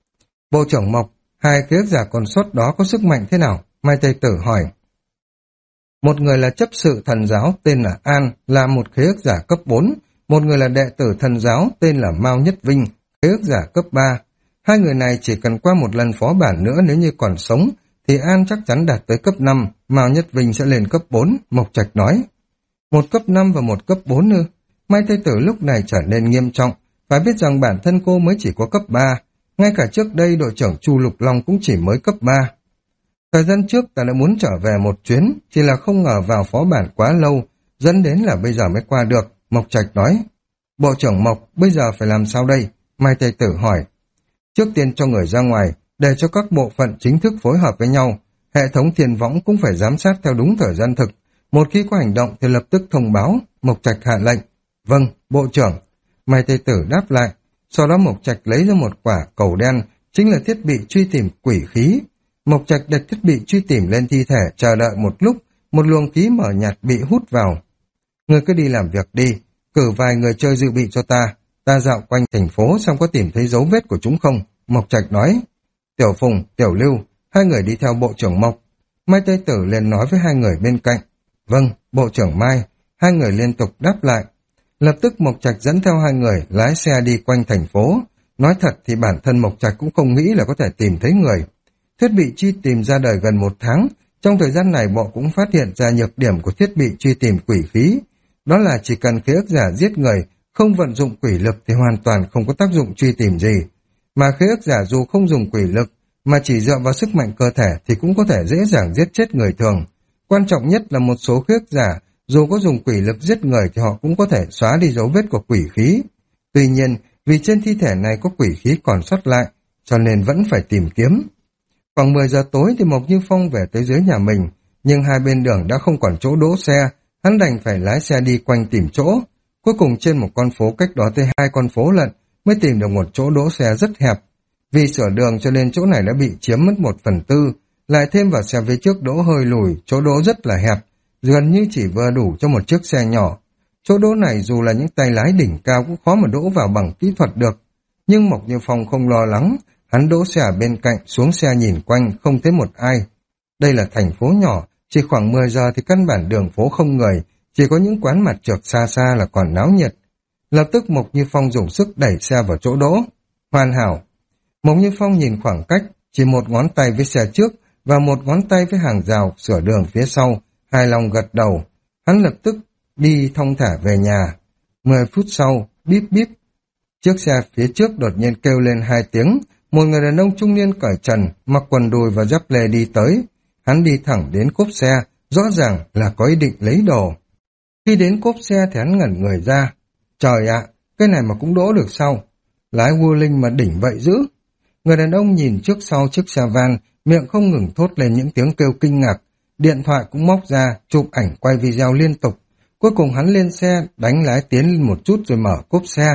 Bộ trưởng Mộc, hai khế ước giả còn sót đó có sức mạnh thế nào? Mai Tây Tử hỏi. Một người là chấp sự thần giáo tên là An, là một khế ước giả cấp bốn, một người là đệ tử thần giáo tên là Mao Nhất Vinh, khế ước giả cấp ba. Hai người này chỉ cần qua một lần phó bản nữa nếu như còn sống, thì An chắc chắn đạt tới cấp năm, Mao Nhất Vinh sẽ lên cấp bốn, Mộc Trạch nói. Một cấp năm và một cấp bốn ư? Mai Tây Tử lúc này trở nên nghiêm trọng, phải biết rằng bản thân cô mới chỉ có cấp ba, ngay cả trước đây đội trưởng Chu Lục Long cũng chỉ mới cấp ba. Thời gian trước ta đã muốn trở về một chuyến, chỉ là không ngờ vào phó bản quá lâu, dẫn đến là bây giờ mới qua được, Mộc Trạch nói. Bộ trưởng Mộc, bây giờ phải làm sao đây? Mai Tây Tử hỏi. Trước tiên cho người ra ngoài, để cho các bộ phận chính thức phối hợp với nhau, hệ thống thiền võng cũng phải giám sát theo đúng thời gian thực. Một khi có hành động thì lập tức thông báo, Mộc Trạch hạ lệnh. Vâng, Bộ trưởng. Mai Tây Tử đáp lại, sau đó Mộc Trạch lấy ra một quả cầu đen, chính là thiết bị truy tìm quỷ khí. Mộc Trạch đặt thiết bị truy tìm lên thi thể, chờ đợi một lúc, một luồng khí mờ nhạt bị hút vào. Người cứ đi làm việc đi, cử vài người chơi dự bị cho ta, ta dạo quanh thành phố xem có tìm thấy dấu vết của chúng không, Mộc Trạch nói. Tiểu Phùng, Tiểu Lưu, hai người đi theo Bộ trưởng Mộc. Mai Tây Tử liền nói với hai người bên cạnh. Vâng, Bộ trưởng Mai, hai người liên tục đáp lại. Lập tức Mộc Trạch dẫn theo hai người lái xe đi quanh thành phố. Nói thật thì bản thân Mộc Trạch cũng không nghĩ là có thể tìm thấy người. Thiết bị truy tìm ra đời gần một tháng, trong thời gian này bộ cũng phát hiện ra nhược điểm của thiết bị truy tìm quỷ khí. Đó là chỉ cần khế ước giả giết người, không vận dụng quỷ lực thì hoàn toàn không có tác dụng truy tìm gì. Mà khế ước giả dù không dùng quỷ lực, mà chỉ dựa vào sức mạnh cơ thể thì cũng có thể dễ dàng giết chết người thường. Quan trọng nhất là một số khế ước giả, dù có dùng quỷ lực giết người thì họ cũng có thể xóa đi dấu vết của quỷ khí. Tuy nhiên, vì trên thi thể này có quỷ khí còn sót lại, cho nên vẫn phải tìm kiếm. Khoảng mười giờ tối thì Mộc Như Phong về tới dưới nhà mình, nhưng hai bên đường đã không còn chỗ đỗ xe, hắn đành phải lái xe đi quanh tìm chỗ. Cuối cùng trên một con phố cách đó tới hai con phố lận mới tìm được một chỗ đỗ xe rất hẹp. Vì sửa đường cho nên chỗ này đã bị chiếm mất một phần tư, lại thêm vào xe phía trước đỗ hơi lùi, chỗ đỗ rất là hẹp, gần như chỉ vừa đủ cho một chiếc xe nhỏ. Chỗ đỗ này dù là những tay lái đỉnh cao cũng khó mà đỗ vào bằng kỹ thuật được. Nhưng Mộc Như Phong không lo lắng, hắn đỗ xe ở bên cạnh, xuống xe nhìn quanh, không thấy một ai. Đây là thành phố nhỏ, chỉ khoảng mười giờ thì căn bản đường phố không người, chỉ có những quán mặt trượt xa xa là còn náo nhiệt. Lập tức Mộc Như Phong dùng sức đẩy xe vào chỗ đỗ. Hoàn hảo. Mộc Như Phong nhìn khoảng cách, chỉ một ngón tay với xe trước và một ngón tay với hàng rào sửa đường phía sau, hài lòng gật đầu. Hắn lập tức đi thong thả về nhà. Mười phút sau, bíp bíp, chiếc xe phía trước đột nhiên kêu lên hai tiếng, một người đàn ông trung niên cởi trần, mặc quần đùi và dép lê đi tới. Hắn đi thẳng đến cốp xe, rõ ràng là có ý định lấy đồ. Khi đến cốp xe thì hắn ngẩn người ra. Trời ạ, cái này mà cũng đỗ được sao? Lái vua linh mà đỉnh vậy dữ. Người đàn ông nhìn trước sau chiếc xe van, miệng không ngừng thốt lên những tiếng kêu kinh ngạc. Điện thoại cũng móc ra, chụp ảnh quay video liên tục. Cuối cùng hắn lên xe, đánh lái tiến lên một chút rồi mở cốp xe.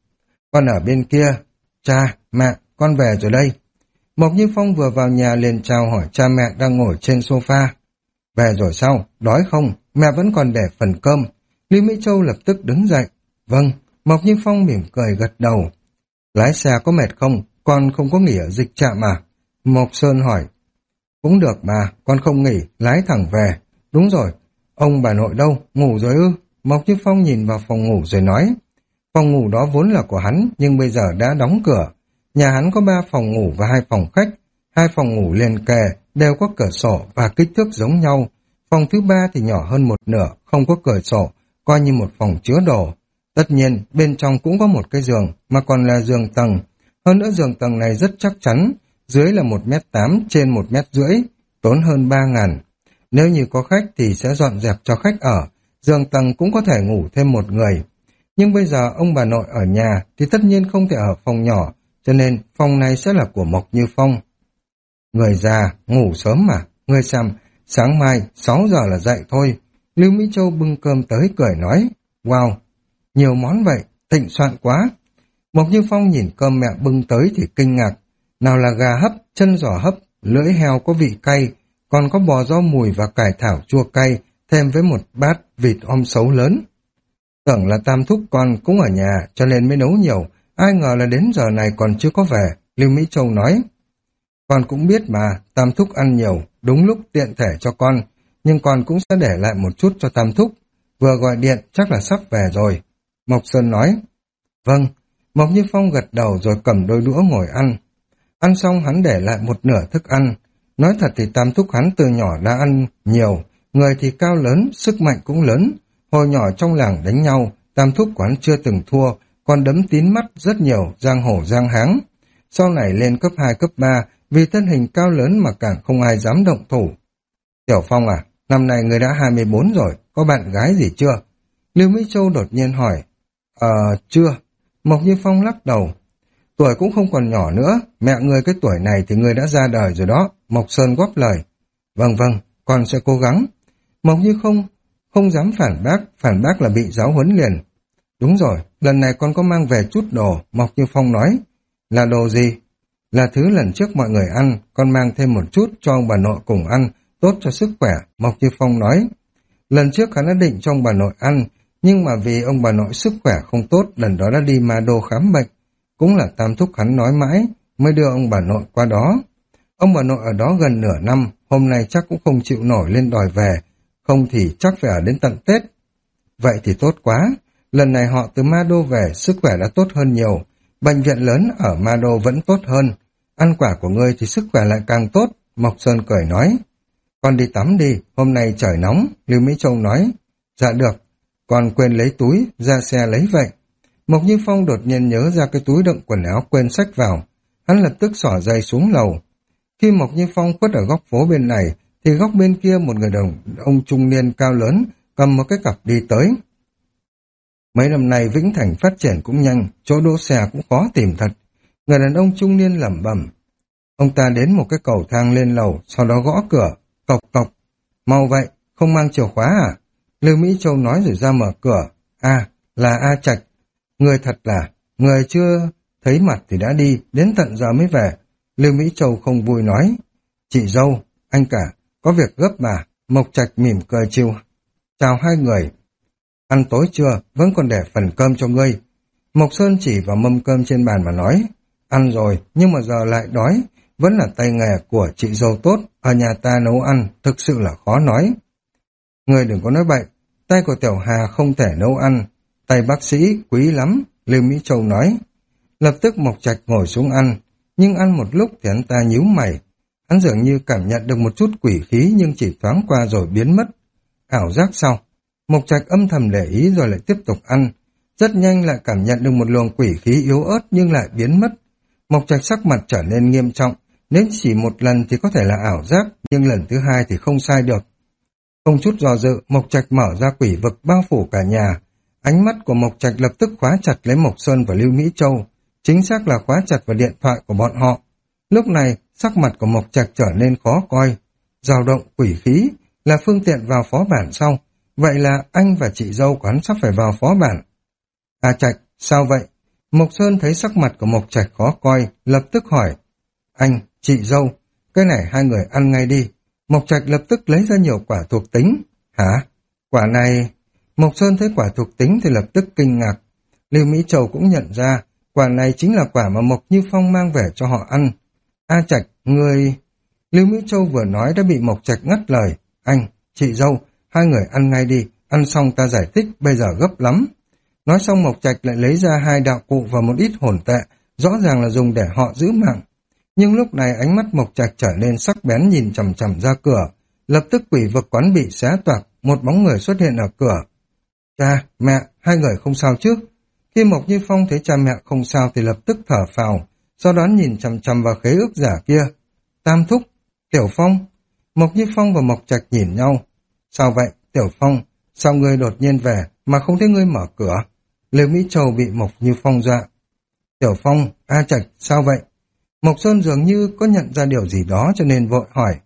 Con ở bên kia. Cha, mẹ, con về rồi đây. Mộc Như Phong vừa vào nhà liền chào hỏi cha mẹ đang ngồi trên sofa. Về rồi sao? Đói không? Mẹ vẫn còn để phần cơm. Lý Mỹ Châu lập tức đứng dậy. Vâng, Mộc Như Phong mỉm cười gật đầu. Lái xe có mệt không? Con không có nghỉ ở dịch trạm à? Mộc Sơn hỏi. Cũng được mà, con không nghỉ, lái thẳng về. Đúng rồi, ông bà nội đâu? Ngủ rồi ư? Mộc Như Phong nhìn vào phòng ngủ rồi nói. Phòng ngủ đó vốn là của hắn, nhưng bây giờ đã đóng cửa. Nhà hắn có ba phòng ngủ và hai phòng khách. Hai phòng ngủ liền kề, đều có cửa sổ và kích thước giống nhau. Phòng thứ ba thì nhỏ hơn một nửa, không có cửa sổ, coi như một phòng chứa đồ. Tất nhiên, bên trong cũng có một cái giường, mà còn là giường tầng. Hơn nữa giường tầng này rất chắc chắn, dưới là một mét tám, trên một mét rưỡi, tốn hơn ba ngàn. Nếu như có khách thì sẽ dọn dẹp cho khách ở, giường tầng cũng có thể ngủ thêm một người. Nhưng bây giờ ông bà nội ở nhà thì tất nhiên không thể ở phòng nhỏ, cho nên phòng này sẽ là của Mộc Như Phong. Người già, ngủ sớm mà, người xem, sáng mai sáu giờ là dậy thôi. Lưu Mỹ Châu bưng cơm tới cười nói, wow, nhiều món vậy, thịnh soạn quá. Mộc Như Phong nhìn cơm mẹ bưng tới thì kinh ngạc, nào là gà hấp, chân giò hấp, lưỡi heo có vị cay, còn có bò rau mùi và cải thảo chua cay, thêm với một bát vịt om sấu lớn. Tưởng là Tam Thúc con cũng ở nhà cho nên mới nấu nhiều, ai ngờ là đến giờ này còn chưa có về, Lưu Mỹ Châu nói. Con cũng biết mà, Tam Thúc ăn nhiều, đúng lúc tiện thể cho con, nhưng con cũng sẽ để lại một chút cho Tam Thúc. Vừa gọi điện chắc là sắp về rồi. Mộc Sơn nói. Vâng, Mộc Như Phong gật đầu rồi cầm đôi đũa ngồi ăn. Ăn xong hắn để lại một nửa thức ăn. Nói thật thì Tam Thúc hắn từ nhỏ đã ăn nhiều, người thì cao lớn, sức mạnh cũng lớn. Hồi nhỏ trong làng đánh nhau, Tam Thúc của hắn chưa từng thua, còn đấm tín mắt rất nhiều, giang hồ giang háng. Sau này lên cấp hai, cấp ba, vì thân hình cao lớn mà càng không ai dám động thủ. Tiểu Phong à, năm nay người đã hai mươi bốn rồi, có bạn gái gì chưa? Lưu Mỹ Châu đột nhiên hỏi. Ờ, chưa. Mộc Như Phong lắc đầu. Tuổi cũng không còn nhỏ nữa, mẹ người cái tuổi này thì người đã ra đời rồi đó, Mộc Sơn góp lời. Vâng vâng, con sẽ cố gắng. Mộc Như không, không dám phản bác, phản bác là bị giáo huấn liền. Đúng rồi, lần này con có mang về chút đồ, Mộc Như Phong nói. Là đồ gì? Là thứ lần trước mọi người ăn, con mang thêm một chút cho ông bà nội cùng ăn, tốt cho sức khỏe, Mộc Như Phong nói. Lần trước hắn đã định cho ông bà nội ăn, nhưng mà vì ông bà nội sức khỏe không tốt, lần đó đã đi Ma Đô khám bệnh. Cũng là Tam Thúc hắn nói mãi, mới đưa ông bà nội qua đó. Ông bà nội ở đó gần nửa năm, hôm nay chắc cũng không chịu nổi lên đòi về, không thì chắc phải ở đến tận Tết. Vậy thì tốt quá, lần này họ từ Ma Đô về, sức khỏe đã tốt hơn nhiều. Bệnh viện lớn ở Ma Đô vẫn tốt hơn. Ăn quả của ngươi thì sức khỏe lại càng tốt, Mộc Sơn cười nói. Con đi tắm đi, hôm nay trời nóng, Lưu Mỹ Châu nói. Dạ được, con quên lấy túi, ra xe lấy vậy. Mộc Như Phong đột nhiên nhớ ra cái túi đựng quần áo quên xách vào. Hắn lập tức xỏ giày xuống lầu. Khi Mộc Như Phong khuất ở góc phố bên này, thì góc bên kia một người đàn ông trung niên cao lớn, cầm một cái cặp đi tới. Mấy năm nay Vĩnh Thành phát triển cũng nhanh, chỗ đỗ xe cũng khó tìm thật. Người đàn ông trung niên lẩm bẩm. Ông ta đến một cái cầu thang lên lầu, sau đó gõ cửa, cộc cộc. Mau vậy, không mang chìa khóa à? Lưu Mỹ Châu nói rồi ra mở cửa. À, là A Trạch. Người thật là, người chưa thấy mặt thì đã đi, đến tận giờ mới về. Lưu Mỹ Châu không vui nói. Chị dâu, anh cả, có việc gấp mà. Mộc Trạch mỉm cười chiều. Chào hai người. Ăn tối chưa, vẫn còn để phần cơm cho ngươi. Mộc Sơn chỉ vào mâm cơm trên bàn mà nói. Ăn rồi, nhưng mà giờ lại đói. Vẫn là tay nghề của chị dâu tốt, ở nhà ta nấu ăn, thực sự là khó nói. Ngươi đừng có nói bậy, tay của Tiểu Hà không thể nấu ăn. Tay bác sĩ quý lắm, Lưu Mỹ Châu nói. Lập tức Mộc Trạch ngồi xuống ăn, nhưng ăn một lúc thì hắn ta nhíu mày. Hắn dường như cảm nhận được một chút quỷ khí nhưng chỉ thoáng qua rồi biến mất. Ảo giác sao? Mộc Trạch âm thầm để ý rồi lại tiếp tục ăn. rất nhanh lại cảm nhận được một luồng quỷ khí yếu ớt nhưng lại biến mất. Mộc Trạch sắc mặt trở nên nghiêm trọng, nếu chỉ một lần thì có thể là ảo giác, nhưng lần thứ hai thì không sai được. Không chút do dự, Mộc Trạch mở ra quỷ vực bao phủ cả nhà. Ánh mắt của Mộc Trạch lập tức khóa chặt lấy Mộc Sơn và Lưu Mỹ Châu, chính xác là khóa chặt vào điện thoại của bọn họ. Lúc này, sắc mặt của Mộc Trạch trở nên khó coi. Dao động quỷ khí là phương tiện vào phó bản sau, vậy là anh và chị dâu của hắn sắp phải vào phó bản. A Trạch, sao vậy? Mộc Sơn thấy sắc mặt của Mộc Trạch khó coi, lập tức hỏi. Anh, chị dâu, cái này hai người ăn ngay đi. Mộc Trạch lập tức lấy ra nhiều quả thuộc tính. Hả? Quả này... Mộc Sơn thấy quả thuộc tính thì lập tức kinh ngạc. Lưu Mỹ Châu cũng nhận ra, quả này chính là quả mà Mộc Như Phong mang về cho họ ăn. A Trạch, người... Lưu Mỹ Châu vừa nói đã bị Mộc Trạch ngắt lời. Anh, chị dâu, hai người ăn ngay đi, ăn xong ta giải thích, bây giờ gấp lắm. Nói xong Mộc Trạch lại lấy ra hai đạo cụ và một ít hồn tệ, rõ ràng là dùng để họ giữ mạng. Nhưng lúc này ánh mắt Mộc Trạch trở nên sắc bén nhìn chằm chằm ra cửa. Lập tức quỷ vực quán bị xé toạc, một bóng người xuất hiện ở cửa. Cha, mẹ, hai người không sao chứ? Khi Mộc Như Phong thấy cha mẹ không sao thì lập tức thở phào, sau đó nhìn chằm chằm vào khế ước giả kia. Tam thúc, Tiểu Phong. Mộc Như Phong và Mộc Trạch nhìn nhau. Sao vậy, Tiểu Phong? Sao ngươi đột nhiên về mà không thấy ngươi mở cửa? Lưu Mỹ Châu bị Mộc Như Phong dọa. Tiểu Phong, A Trạch, sao vậy? Mộc Sơn dường như có nhận ra điều gì đó cho nên vội hỏi.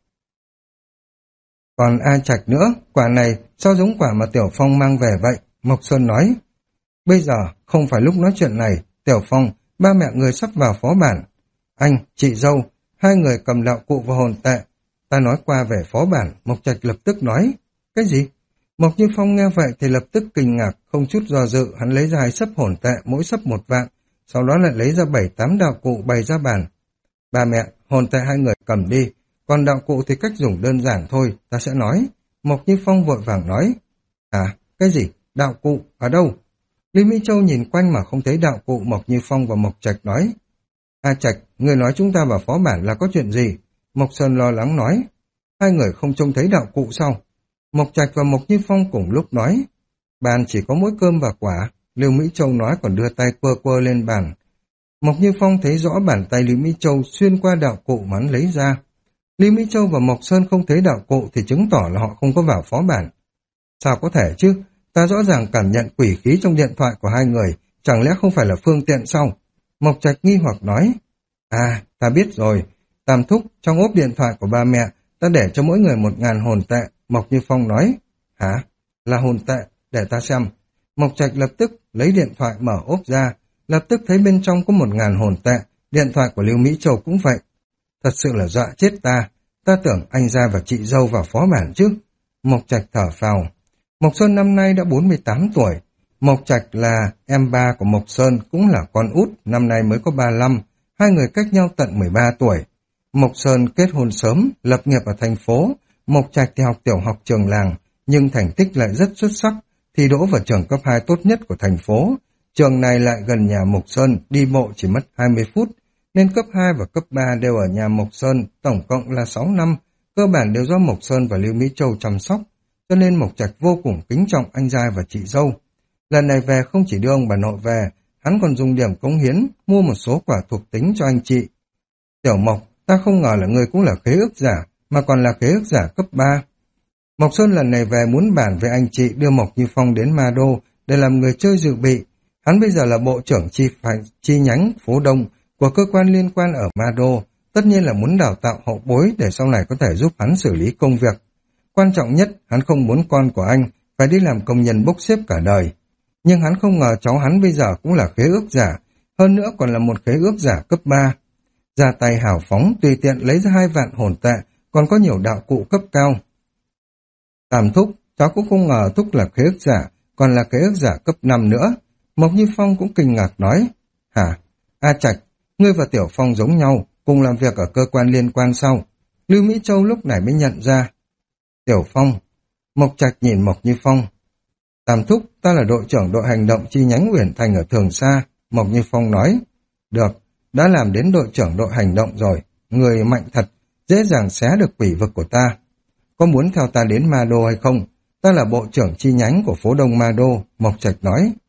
Còn A Trạch nữa, quả này sao giống quả mà Tiểu Phong mang về vậy? Mộc Sơn nói. Bây giờ không phải lúc nói chuyện này, Tiểu Phong, ba mẹ người sắp vào phó bản. Anh, chị dâu, hai người cầm đạo cụ và hồn tệ. Ta nói qua về phó bản, Mộc Trạch lập tức nói. Cái gì? Mộc Như Phong nghe vậy thì lập tức kinh ngạc, không chút do dự, hắn lấy ra hai sấp hồn tệ, mỗi sấp một vạn, sau đó lại lấy ra bảy tám đạo cụ bày ra bàn. Ba mẹ, hồn tệ hai người cầm đi, còn đạo cụ thì cách dùng đơn giản thôi, ta sẽ nói. Mộc Như Phong vội vàng nói. À, cái gì? Đạo cụ? Ở đâu? Lý Mỹ Châu nhìn quanh mà không thấy đạo cụ. Mộc Như Phong và Mộc Trạch nói. A Trạch, người nói chúng ta vào phó bản là có chuyện gì? Mộc Sơn lo lắng nói. Hai người không trông thấy đạo cụ sao? Mộc Trạch và Mộc Như Phong cùng lúc nói. Bàn chỉ có mỗi cơm và quả. Lưu Mỹ Châu nói còn đưa tay quơ quơ lên bàn. Mộc Như Phong thấy rõ bàn tay Lý Mỹ Châu xuyên qua đạo cụ mà hắn lấy ra. Lý Mỹ Châu và Mộc Sơn không thấy đạo cụ thì chứng tỏ là họ không có vào phó bản. Sao có thể chứ? Ta rõ ràng cảm nhận quỷ khí trong điện thoại của hai người, chẳng lẽ không phải là phương tiện sao? Mộc Trạch nghi hoặc nói. À, ta biết rồi. Tam thúc, trong ốp điện thoại của ba mẹ, ta để cho mỗi người một ngàn hồn tệ. Mộc Như Phong nói. Hả? Là hồn tệ? Để ta xem. Mộc Trạch lập tức lấy điện thoại mở ốp ra, lập tức thấy bên trong có một ngàn hồn tệ. Điện thoại của Lưu Mỹ Châu cũng vậy. Thật sự là dọa chết ta. Ta tưởng anh ra và chị dâu vào phó bản chứ. Mộc Trạch thở phào. Mộc Sơn năm nay đã bốn mươi tám tuổi. Mộc Trạch là em ba của Mộc Sơn, cũng là con út, năm nay mới có ba mươi lăm. Hai người cách nhau tận mười ba tuổi. Mộc Sơn kết hôn sớm, lập nghiệp ở thành phố. Mộc Trạch thì học tiểu học trường làng, nhưng thành tích lại rất xuất sắc, thi đỗ vào trường cấp hai tốt nhất của thành phố. Trường này lại gần nhà Mộc Sơn, đi bộ chỉ mất hai mươi phút, nên cấp hai và cấp ba đều ở nhà Mộc Sơn, tổng cộng là sáu năm, cơ bản đều do Mộc Sơn và Lưu Mỹ Châu chăm sóc, cho nên Mộc Trạch vô cùng kính trọng anh trai và chị dâu. Lần này về không chỉ đưa ông bà nội về, hắn còn dùng điểm cống hiến, mua một số quả thuộc tính cho anh chị. Tiểu Mộc, ta không ngờ là người cũng là khế ước giả, mà còn là khế ước giả cấp ba. Mộc Sơn lần này về muốn bàn với anh chị đưa Mộc Như Phong đến Ma Đô để làm người chơi dự bị. Hắn bây giờ là bộ trưởng chi, phải, chi nhánh phố Đông của cơ quan liên quan ở Ma Đô, tất nhiên là muốn đào tạo hậu bối để sau này có thể giúp hắn xử lý công việc. Quan trọng nhất, hắn không muốn con của anh phải đi làm công nhân bốc xếp cả đời. Nhưng hắn không ngờ cháu hắn bây giờ cũng là khế ước giả, hơn nữa còn là một khế ước giả cấp ba. Ra tay hào phóng, tùy tiện lấy ra hai vạn hồn tệ, còn có nhiều đạo cụ cấp cao. Tam thúc, cháu cũng không ngờ thúc là khế ước giả, còn là khế ước giả cấp năm nữa. Mộc Như Phong cũng kinh ngạc nói. Hả? A Trạch, ngươi và Tiểu Phong giống nhau, cùng làm việc ở cơ quan liên quan sau. Lưu Mỹ Châu lúc này mới nhận ra. Tiểu Phong. Mộc Trạch nhìn Mộc Như Phong. Tam thúc, ta là đội trưởng đội hành động chi nhánh Uyển Thành ở Thường Sa. Mộc Như Phong nói. Được, đã làm đến đội trưởng đội hành động rồi. Người mạnh thật, dễ dàng xé được quỷ vực của ta. Có muốn theo ta đến Ma Đô hay không? Ta là bộ trưởng chi nhánh của phố Đông Ma Đô. Mộc Trạch nói.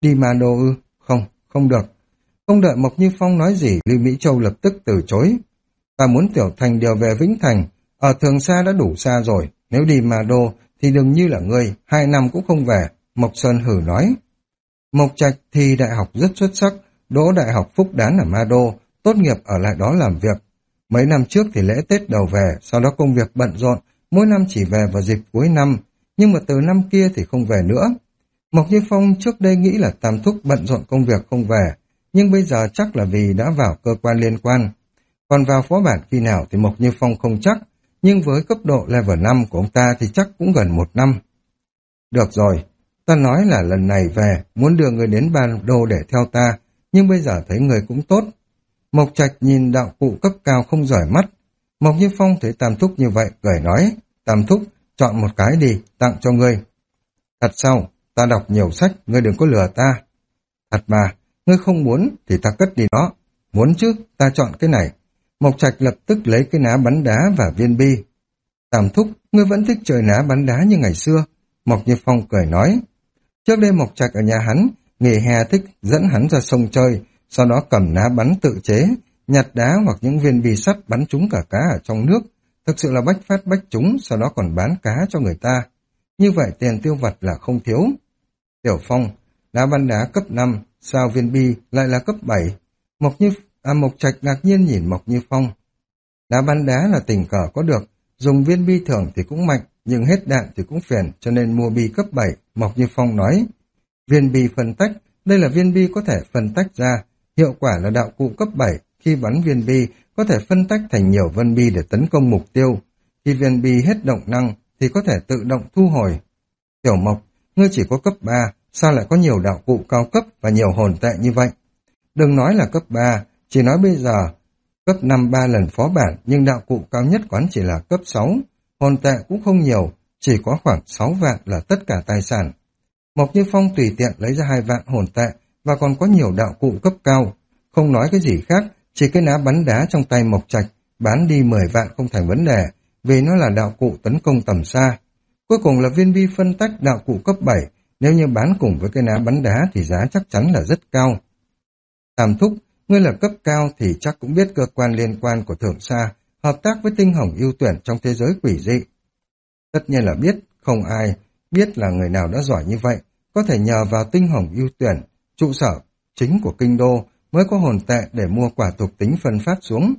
Đi Ma Đô ư? Không, không được. Không đợi Mộc Như Phong nói gì, Lưu Mỹ Châu lập tức từ chối. Ta muốn Tiểu Thành điều về Vĩnh Thành, ở Thường Sa đã đủ xa rồi, nếu đi Ma Đô thì đừng như là ngươi, hai năm cũng không về, Mộc Sơn hử nói. Mộc Trạch thi đại học rất xuất sắc, đỗ đại học Phúc Đán ở Ma Đô, tốt nghiệp ở lại đó làm việc. Mấy năm trước thì lễ Tết đầu về, sau đó công việc bận rộn, mỗi năm chỉ về vào dịp cuối năm, nhưng mà từ năm kia thì không về nữa. Mộc Như Phong trước đây nghĩ là Tam Thúc bận rộn công việc không về, nhưng bây giờ chắc là vì đã vào cơ quan liên quan. Còn vào phó bản khi nào thì Mộc Như Phong không chắc, nhưng với cấp độ level năm của ông ta thì chắc cũng gần một năm. Được rồi, ta nói là lần này về, muốn đưa người đến Ba Đô để theo ta, nhưng bây giờ thấy người cũng tốt. Mộc Trạch nhìn đạo cụ cấp cao không rời mắt. Mộc Như Phong thấy Tam Thúc như vậy, cười nói, Tam Thúc, chọn một cái đi, tặng cho ngươi. Thật sao? Ta đọc nhiều sách, ngươi đừng có lừa ta. Thật mà, ngươi không muốn thì ta cất đi nó. Muốn chứ, ta chọn cái này. Mộc Trạch lập tức lấy cái ná bắn đá và viên bi. Tam Thúc, ngươi vẫn thích chơi ná bắn đá như ngày xưa. Mộc Như Phong cười nói. Trước đây Mộc Trạch ở nhà hắn, nghỉ hè thích dẫn hắn ra sông chơi, sau đó cầm ná bắn tự chế, nhặt đá hoặc những viên bi sắt bắn trúng cả cá ở trong nước. Thực sự là bách phát bách trúng, sau đó còn bán cá cho người ta. Như vậy tiền tiêu vặt là không thiếu. Tiểu Phong, đá bắn đá cấp năm, sao viên bi lại là cấp bảy? Mộc Như à, Mộc Trạch ngạc nhiên nhìn Mộc Như Phong. Đá bắn đá là tình cờ có được, dùng viên bi thường thì cũng mạnh, nhưng hết đạn thì cũng phiền, cho nên mua bi cấp bảy, Mộc Như Phong nói. Viên bi phân tách, đây là viên bi có thể phân tách ra, hiệu quả là đạo cụ cấp bảy, khi bắn viên bi có thể phân tách thành nhiều vân bi để tấn công mục tiêu. Khi viên bi hết động năng thì có thể tự động thu hồi. Tiểu Mộc, ngươi chỉ có cấp ba, sao lại có nhiều đạo cụ cao cấp và nhiều hồn tệ như vậy? Đừng nói là cấp ba, chỉ nói bây giờ cấp năm ba lần phó bản, nhưng đạo cụ cao nhất quán chỉ là cấp sáu, hồn tệ cũng không nhiều, chỉ có khoảng sáu vạn là tất cả tài sản. Mộc Như Phong tùy tiện lấy ra hai vạn hồn tệ và còn có nhiều đạo cụ cấp cao, không nói cái gì khác, chỉ cái ná bắn đá trong tay Mộc Trạch, bán đi mười vạn không thành vấn đề, vì nó là đạo cụ tấn công tầm xa. Cuối cùng là viên bi phân tách đạo cụ cấp bảy, nếu như bán cùng với cái ná bắn đá thì giá chắc chắn là rất cao. Tam Thúc, ngươi là cấp cao thì chắc cũng biết cơ quan liên quan của Thượng Sa hợp tác với tinh hồng ưu tuyển trong thế giới quỷ dị. Tất nhiên là biết, không ai biết là người nào đã giỏi như vậy, có thể nhờ vào tinh hồng ưu tuyển, trụ sở chính của kinh đô mới có hồn tệ để mua quả thuộc tính phân phát xuống.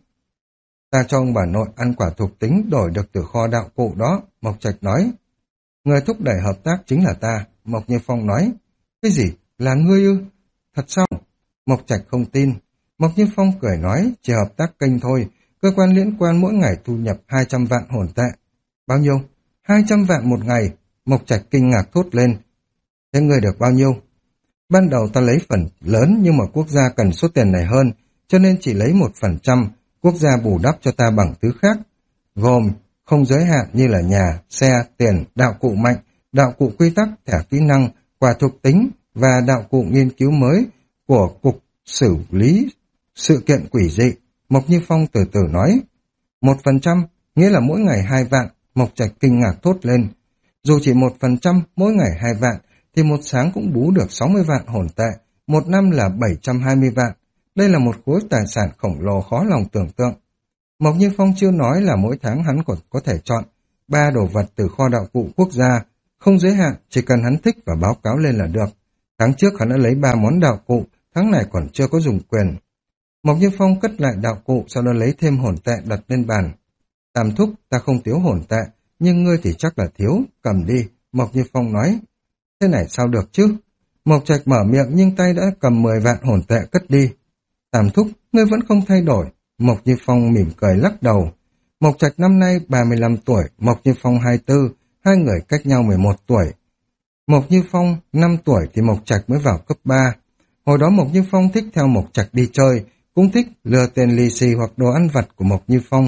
Ta cho ông bà nội ăn quả thuộc tính đổi được từ kho đạo cụ đó, Mộc Trạch nói. Người thúc đẩy hợp tác chính là ta, Mộc Như Phong nói. Cái gì? Là ngươi ư? Thật sao? Mộc Trạch không tin. Mộc Như Phong cười nói, chỉ hợp tác kênh thôi, cơ quan liên quan mỗi ngày thu nhập hai trăm vạn hồn tệ. Bao nhiêu? hai trăm vạn một ngày, Mộc Trạch kinh ngạc thốt lên. Thế ngươi được bao nhiêu? Ban đầu ta lấy phần lớn nhưng mà quốc gia cần số tiền này hơn, cho nên chỉ lấy một phần trăm, quốc gia bù đắp cho ta bằng thứ khác, gồm không giới hạn như là nhà, xe, tiền, đạo cụ mạnh, đạo cụ quy tắc, thẻ kỹ năng, quả thuộc tính và đạo cụ nghiên cứu mới của Cục Xử lý Sự kiện Quỷ dị. Mộc Như Phong từ từ nói. Một phần trăm, nghĩa là mỗi ngày hai vạn, Mộc Trạch kinh ngạc thốt lên. Dù chỉ một phần trăm mỗi ngày hai vạn, thì một sáng cũng bú được sáu mươi vạn hồn tệ, một năm là bảy trăm hai mươi vạn. Đây là một khối tài sản khổng lồ khó lòng tưởng tượng. Mộc Như Phong chưa nói là mỗi tháng hắn còn có thể chọn ba đồ vật từ kho đạo cụ quốc gia, không giới hạn, chỉ cần hắn thích và báo cáo lên là được. Tháng trước hắn đã lấy ba món đạo cụ, tháng này còn chưa có dùng quyền. Mộc Như Phong cất lại đạo cụ, sau đó lấy thêm hồn tệ đặt lên bàn. Tam Thúc, ta không thiếu hồn tệ, nhưng ngươi thì chắc là thiếu, cầm đi, Mộc Như Phong nói. Thế này sao được chứ? Mộc Trạch mở miệng nhưng tay đã cầm mười vạn hồn tệ cất đi. Tam Thúc, ngươi vẫn không thay đổi. Mộc Như Phong mỉm cười lắc đầu. Mộc Trạch năm nay ba mươi lăm tuổi, Mộc Như Phong hai mươi tư, hai người cách nhau mười một tuổi. Mộc Như Phong năm tuổi thì Mộc Trạch mới vào cấp ba. Hồi đó Mộc Như Phong thích theo Mộc Trạch đi chơi, cũng thích lừa tiền lì xì hoặc đồ ăn vặt của Mộc Như Phong.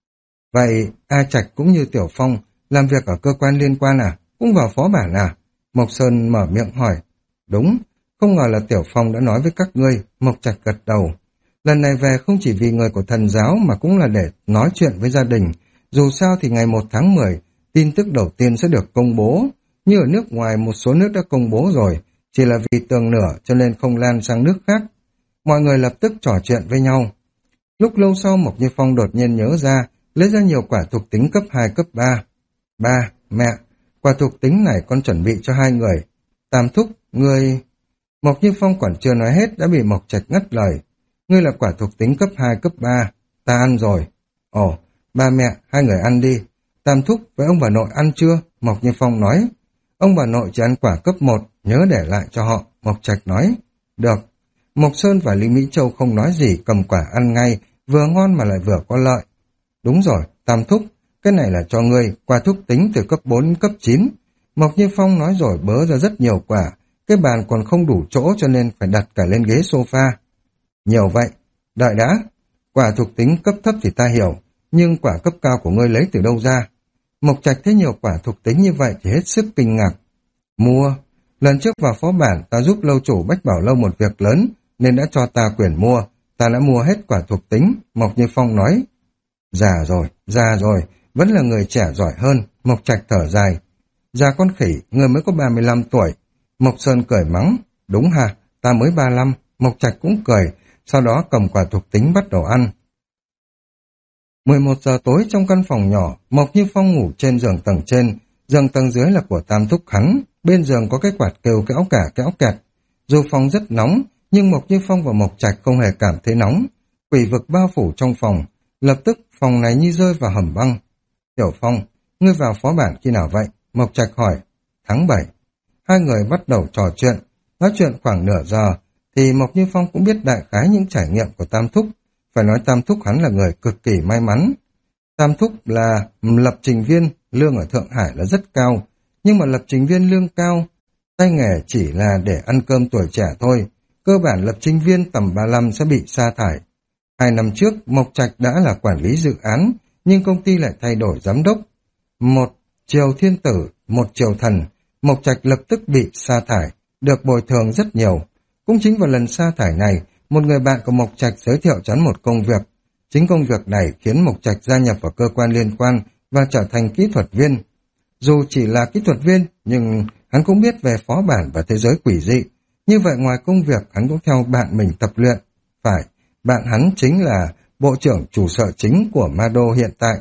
Vậy A Trạch cũng như Tiểu Phong, làm việc ở cơ quan liên quan à? Cũng vào phó bản à? Mộc Sơn mở miệng hỏi. Đúng, không ngờ là Tiểu Phong đã nói với các ngươi, Mộc Trạch gật đầu. Lần này về không chỉ vì người của thần giáo mà cũng là để nói chuyện với gia đình. Dù sao thì ngày một tháng mười, tin tức đầu tiên sẽ được công bố. Như ở nước ngoài một số nước đã công bố rồi, chỉ là vì tường nửa cho nên không lan sang nước khác. Mọi người lập tức trò chuyện với nhau. Lúc lâu sau Mộc Như Phong đột nhiên nhớ ra, lấy ra nhiều quả thuộc tính cấp hai, cấp ba. Ba, mẹ, quả thuộc tính này con chuẩn bị cho hai người. Tam thúc, ngươi... Mộc Như Phong còn chưa nói hết đã bị Mộc Trạch ngắt lời. Ngươi là quả thuộc tính cấp hai, cấp ba, ta ăn rồi. Ồ, ba mẹ, hai người ăn đi. Tam thúc với ông bà nội ăn chưa? Mộc Như Phong nói. Ông bà nội chỉ ăn quả cấp một, nhớ để lại cho họ. Mộc Trạch nói. Được. Mộc Sơn và Lý Mỹ Châu không nói gì, cầm quả ăn ngay, vừa ngon mà lại vừa có lợi. Đúng rồi, Tam thúc, cái này là cho ngươi, quả thúc tính từ cấp bốn, cấp chín. Mộc Như Phong nói rồi bớ ra rất nhiều quả, cái bàn còn không đủ chỗ cho nên phải đặt cả lên ghế sofa. Nhiều vậy, đợi đã, quả thuộc tính cấp thấp thì ta hiểu, nhưng quả cấp cao của ngươi lấy từ đâu ra? Mộc Trạch thấy nhiều quả thuộc tính như vậy thì hết sức kinh ngạc. Mua, lần trước vào phó bản ta giúp lâu chủ Bách Bảo Lâu một việc lớn nên đã cho ta quyền mua, ta đã mua hết quả thuộc tính, Mộc Như Phong nói. Già rồi, già rồi, vẫn là người trẻ giỏi hơn, Mộc Trạch thở dài. Già con khỉ, người mới có ba mươi lăm tuổi. Mộc Sơn cười mắng, đúng hả, ta mới ba mươi lăm, Mộc Trạch cũng cười, sau đó cầm quả thuộc tính bắt đầu ăn. mười một giờ tối trong căn phòng nhỏ, Mộc Như Phong ngủ trên giường tầng trên, giường tầng dưới là của Tam thúc hắn, bên giường có cái quạt kêu kéo cả kéo kẹt. Dù phòng rất nóng, nhưng Mộc Như Phong và Mộc Trạch không hề cảm thấy nóng. Quỷ vực bao phủ trong phòng, lập tức phòng này như rơi vào hầm băng. Tiểu Phong, ngươi vào phó bản khi nào vậy? Mộc Trạch hỏi. Tháng bảy. Hai người bắt đầu trò chuyện, nói chuyện khoảng nửa giờ, thì Mộc Như Phong cũng biết đại khái những trải nghiệm của Tam thúc. Phải nói Tam thúc hắn là người cực kỳ may mắn. Tam thúc là lập trình viên, lương ở Thượng Hải là rất cao, nhưng mà lập trình viên lương cao, tay nghề chỉ là để ăn cơm tuổi trẻ thôi. Cơ bản lập trình viên tầm ba mươi lăm sẽ bị sa thải. Hai năm trước, Mộc Trạch đã là quản lý dự án, nhưng công ty lại thay đổi giám đốc. Một triều thiên tử, một triều thần, Mộc Trạch lập tức bị sa thải, được bồi thường rất nhiều. Cũng chính vào lần sa thải này, một người bạn của Mộc Trạch giới thiệu cho hắn một công việc. Chính công việc này khiến Mộc Trạch gia nhập vào cơ quan liên quan và trở thành kỹ thuật viên. Dù chỉ là kỹ thuật viên, nhưng hắn cũng biết về phó bản và thế giới quỷ dị. Như vậy ngoài công việc, hắn cũng theo bạn mình tập luyện. Phải, bạn hắn chính là bộ trưởng chủ sở chính của Ma Đô hiện tại.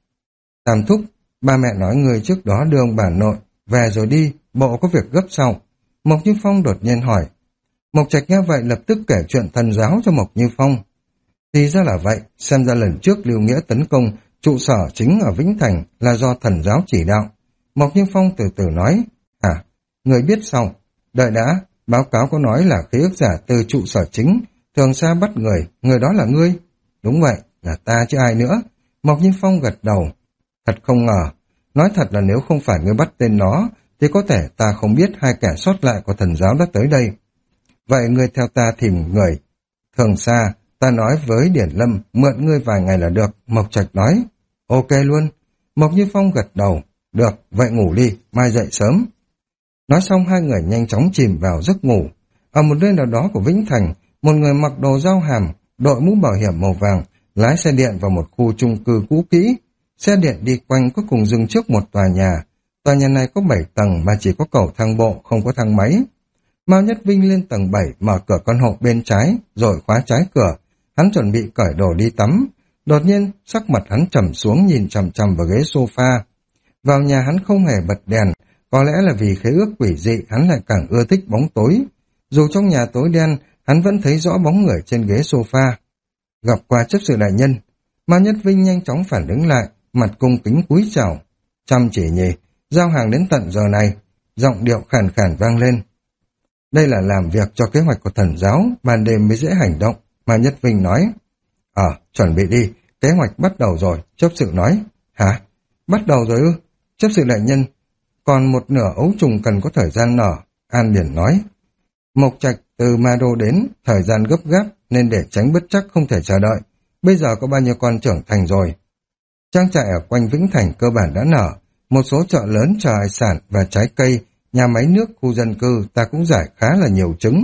Tam thúc, ba mẹ nói người trước đó đưa ông bà nội, về rồi đi, bộ có việc gấp sau. Mộc Như Phong đột nhiên hỏi. Mộc Trạch nghe vậy lập tức kể chuyện thần giáo cho Mộc Như Phong. Thì ra là vậy, xem ra lần trước Lưu Nghĩa tấn công trụ sở chính ở Vĩnh Thành là do thần giáo chỉ đạo. Mộc Như Phong từ từ nói, à, người biết sau, đợi đã, báo cáo có nói là khế ước giả từ trụ sở chính, thường xa bắt người, người đó là ngươi. Đúng vậy, là ta chứ ai nữa. Mộc Như Phong gật đầu. Thật không ngờ, nói thật là nếu không phải ngươi bắt tên nó, thì có thể ta không biết hai kẻ sót lại của thần giáo đã tới đây. Vậy ngươi theo ta tìm người. Thường xa, ta nói với Điển Lâm, mượn ngươi vài ngày là được, Mộc Trạch nói. Ok luôn. Mộc Như Phong gật đầu. Được, vậy ngủ đi, mai dậy sớm. Nói xong hai người nhanh chóng chìm vào giấc ngủ. Ở một nơi nào đó của Vĩnh Thành, một người mặc đồ giao hàm, đội mũ bảo hiểm màu vàng, lái xe điện vào một khu chung cư cũ kỹ. Xe điện đi quanh cuối cùng dừng trước một tòa nhà. Tòa nhà này có bảy tầng mà chỉ có cầu thang bộ, không có thang máy. Mao Nhất Vinh lên tầng bảy, mở cửa căn hộ bên trái, rồi khóa trái cửa. Hắn chuẩn bị cởi đồ đi tắm. Đột nhiên, sắc mặt hắn trầm xuống nhìn chằm chằm vào ghế sofa. Vào nhà hắn không hề bật đèn, có lẽ là vì khế ước quỷ dị hắn lại càng ưa thích bóng tối. Dù trong nhà tối đen, hắn vẫn thấy rõ bóng người trên ghế sofa. Gặp qua chấp sự đại nhân, Mao Nhất Vinh nhanh chóng phản ứng lại, mặt cung kính cúi chào. Chăm chỉ nhỉ, giao hàng đến tận giờ này, giọng điệu khàn khàn vang lên. Đây là làm việc cho kế hoạch của thần giáo, ban đêm mới dễ hành động, Mao Nhất Vinh nói. Ờ, chuẩn bị đi, kế hoạch bắt đầu rồi, chấp sự nói. Hả? Bắt đầu rồi ư? Chấp sự đại nhân, còn một nửa ấu trùng cần có thời gian nở, An Điển nói. Mộc Trạch từ Ma Đô đến, thời gian gấp gáp nên để tránh bất trắc không thể chờ đợi. Bây giờ có bao nhiêu con trưởng thành rồi? Trang trại ở quanh Vĩnh Thành cơ bản đã nở, một số chợ lớn chợ hải sản và trái cây, nhà máy nước, khu dân cư ta cũng giải khá là nhiều trứng.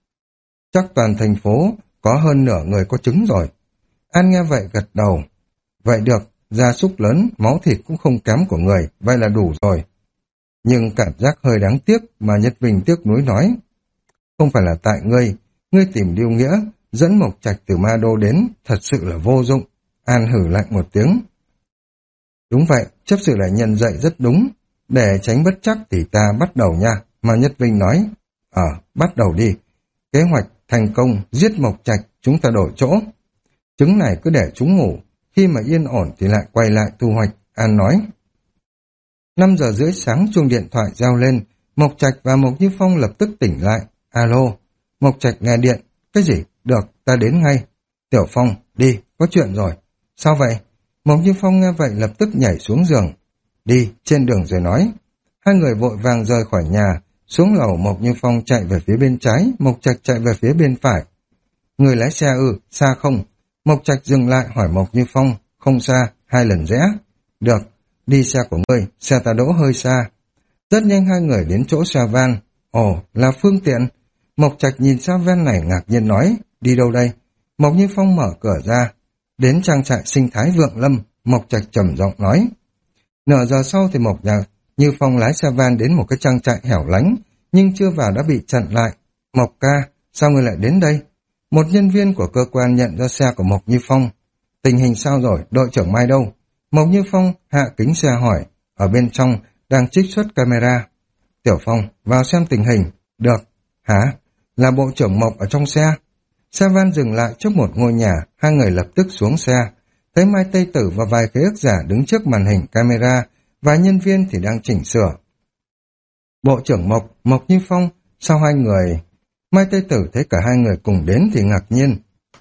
Chắc toàn thành phố có hơn nửa người có trứng rồi. An nghe vậy gật đầu. Vậy được, gia súc lớn, máu thịt cũng không kém của người, vậy là đủ rồi. Nhưng cảm giác hơi đáng tiếc mà Nhất Vinh tiếc nuối nói. Không phải là tại ngươi, ngươi tìm Lưu Nghĩa, dẫn Mộc Trạch từ Ma Đô đến, thật sự là vô dụng. An hử lạnh một tiếng. Đúng vậy, chấp sự đại nhân dạy rất đúng. Để tránh bất chắc thì ta bắt đầu nha, Mao Nhất Vinh nói. Ờ, bắt đầu đi. Kế hoạch thành công, giết Mộc Trạch, chúng ta đổi chỗ. Trứng này cứ để chúng ngủ, khi mà yên ổn thì lại quay lại thu hoạch, An nói. Năm giờ rưỡi sáng chuông điện thoại reo lên, Mộc Trạch và Mộc Như Phong lập tức tỉnh lại. Alo, Mộc Trạch nghe điện. Cái gì? Được, ta đến ngay. Tiểu Phong, đi, có chuyện rồi. Sao vậy? Mộc Như Phong nghe vậy lập tức nhảy xuống giường. Đi, trên đường rồi nói. Hai người vội vàng rời khỏi nhà, xuống lầu. Mộc Như Phong chạy về phía bên trái, Mộc Trạch chạy về phía bên phải. Người lái xe ư, xa không? Mộc Trạch dừng lại hỏi Mộc Như Phong. Không xa, hai lần rẽ. Được, đi xe của ngươi, xe ta đỗ hơi xa. Rất nhanh hai người đến chỗ xe van. Ồ, là phương tiện. Mộc Trạch nhìn xe van này ngạc nhiên nói. Đi đâu đây? Mộc Như Phong mở cửa ra. Đến trang trại sinh thái Vượng Lâm, Mộc Trạch trầm giọng nói. Nửa giờ sau thì Mộc Nhạc Như Phong lái xe van đến một cái trang trại hẻo lánh, nhưng chưa vào đã bị chặn lại. Mộc ca, sao ngươi lại đến đây? Một nhân viên của cơ quan nhận ra xe của Mộc Như Phong. Tình hình sao rồi, đội trưởng Mai đâu? Mộc Như Phong hạ kính xe hỏi. Ở bên trong đang trích xuất camera. Tiểu Phong, vào xem tình hình. Được. Hả? Là bộ trưởng Mộc ở trong xe. Xe van dừng lại trước một ngôi nhà, hai người lập tức xuống xe. Thấy Mai Tây Tử và vài khế ước giả đứng trước màn hình camera, và nhân viên thì đang chỉnh sửa. Bộ trưởng Mộc, Mộc Như Phong, sao hai người... Mai Tây Tử thấy cả hai người cùng đến thì ngạc nhiên.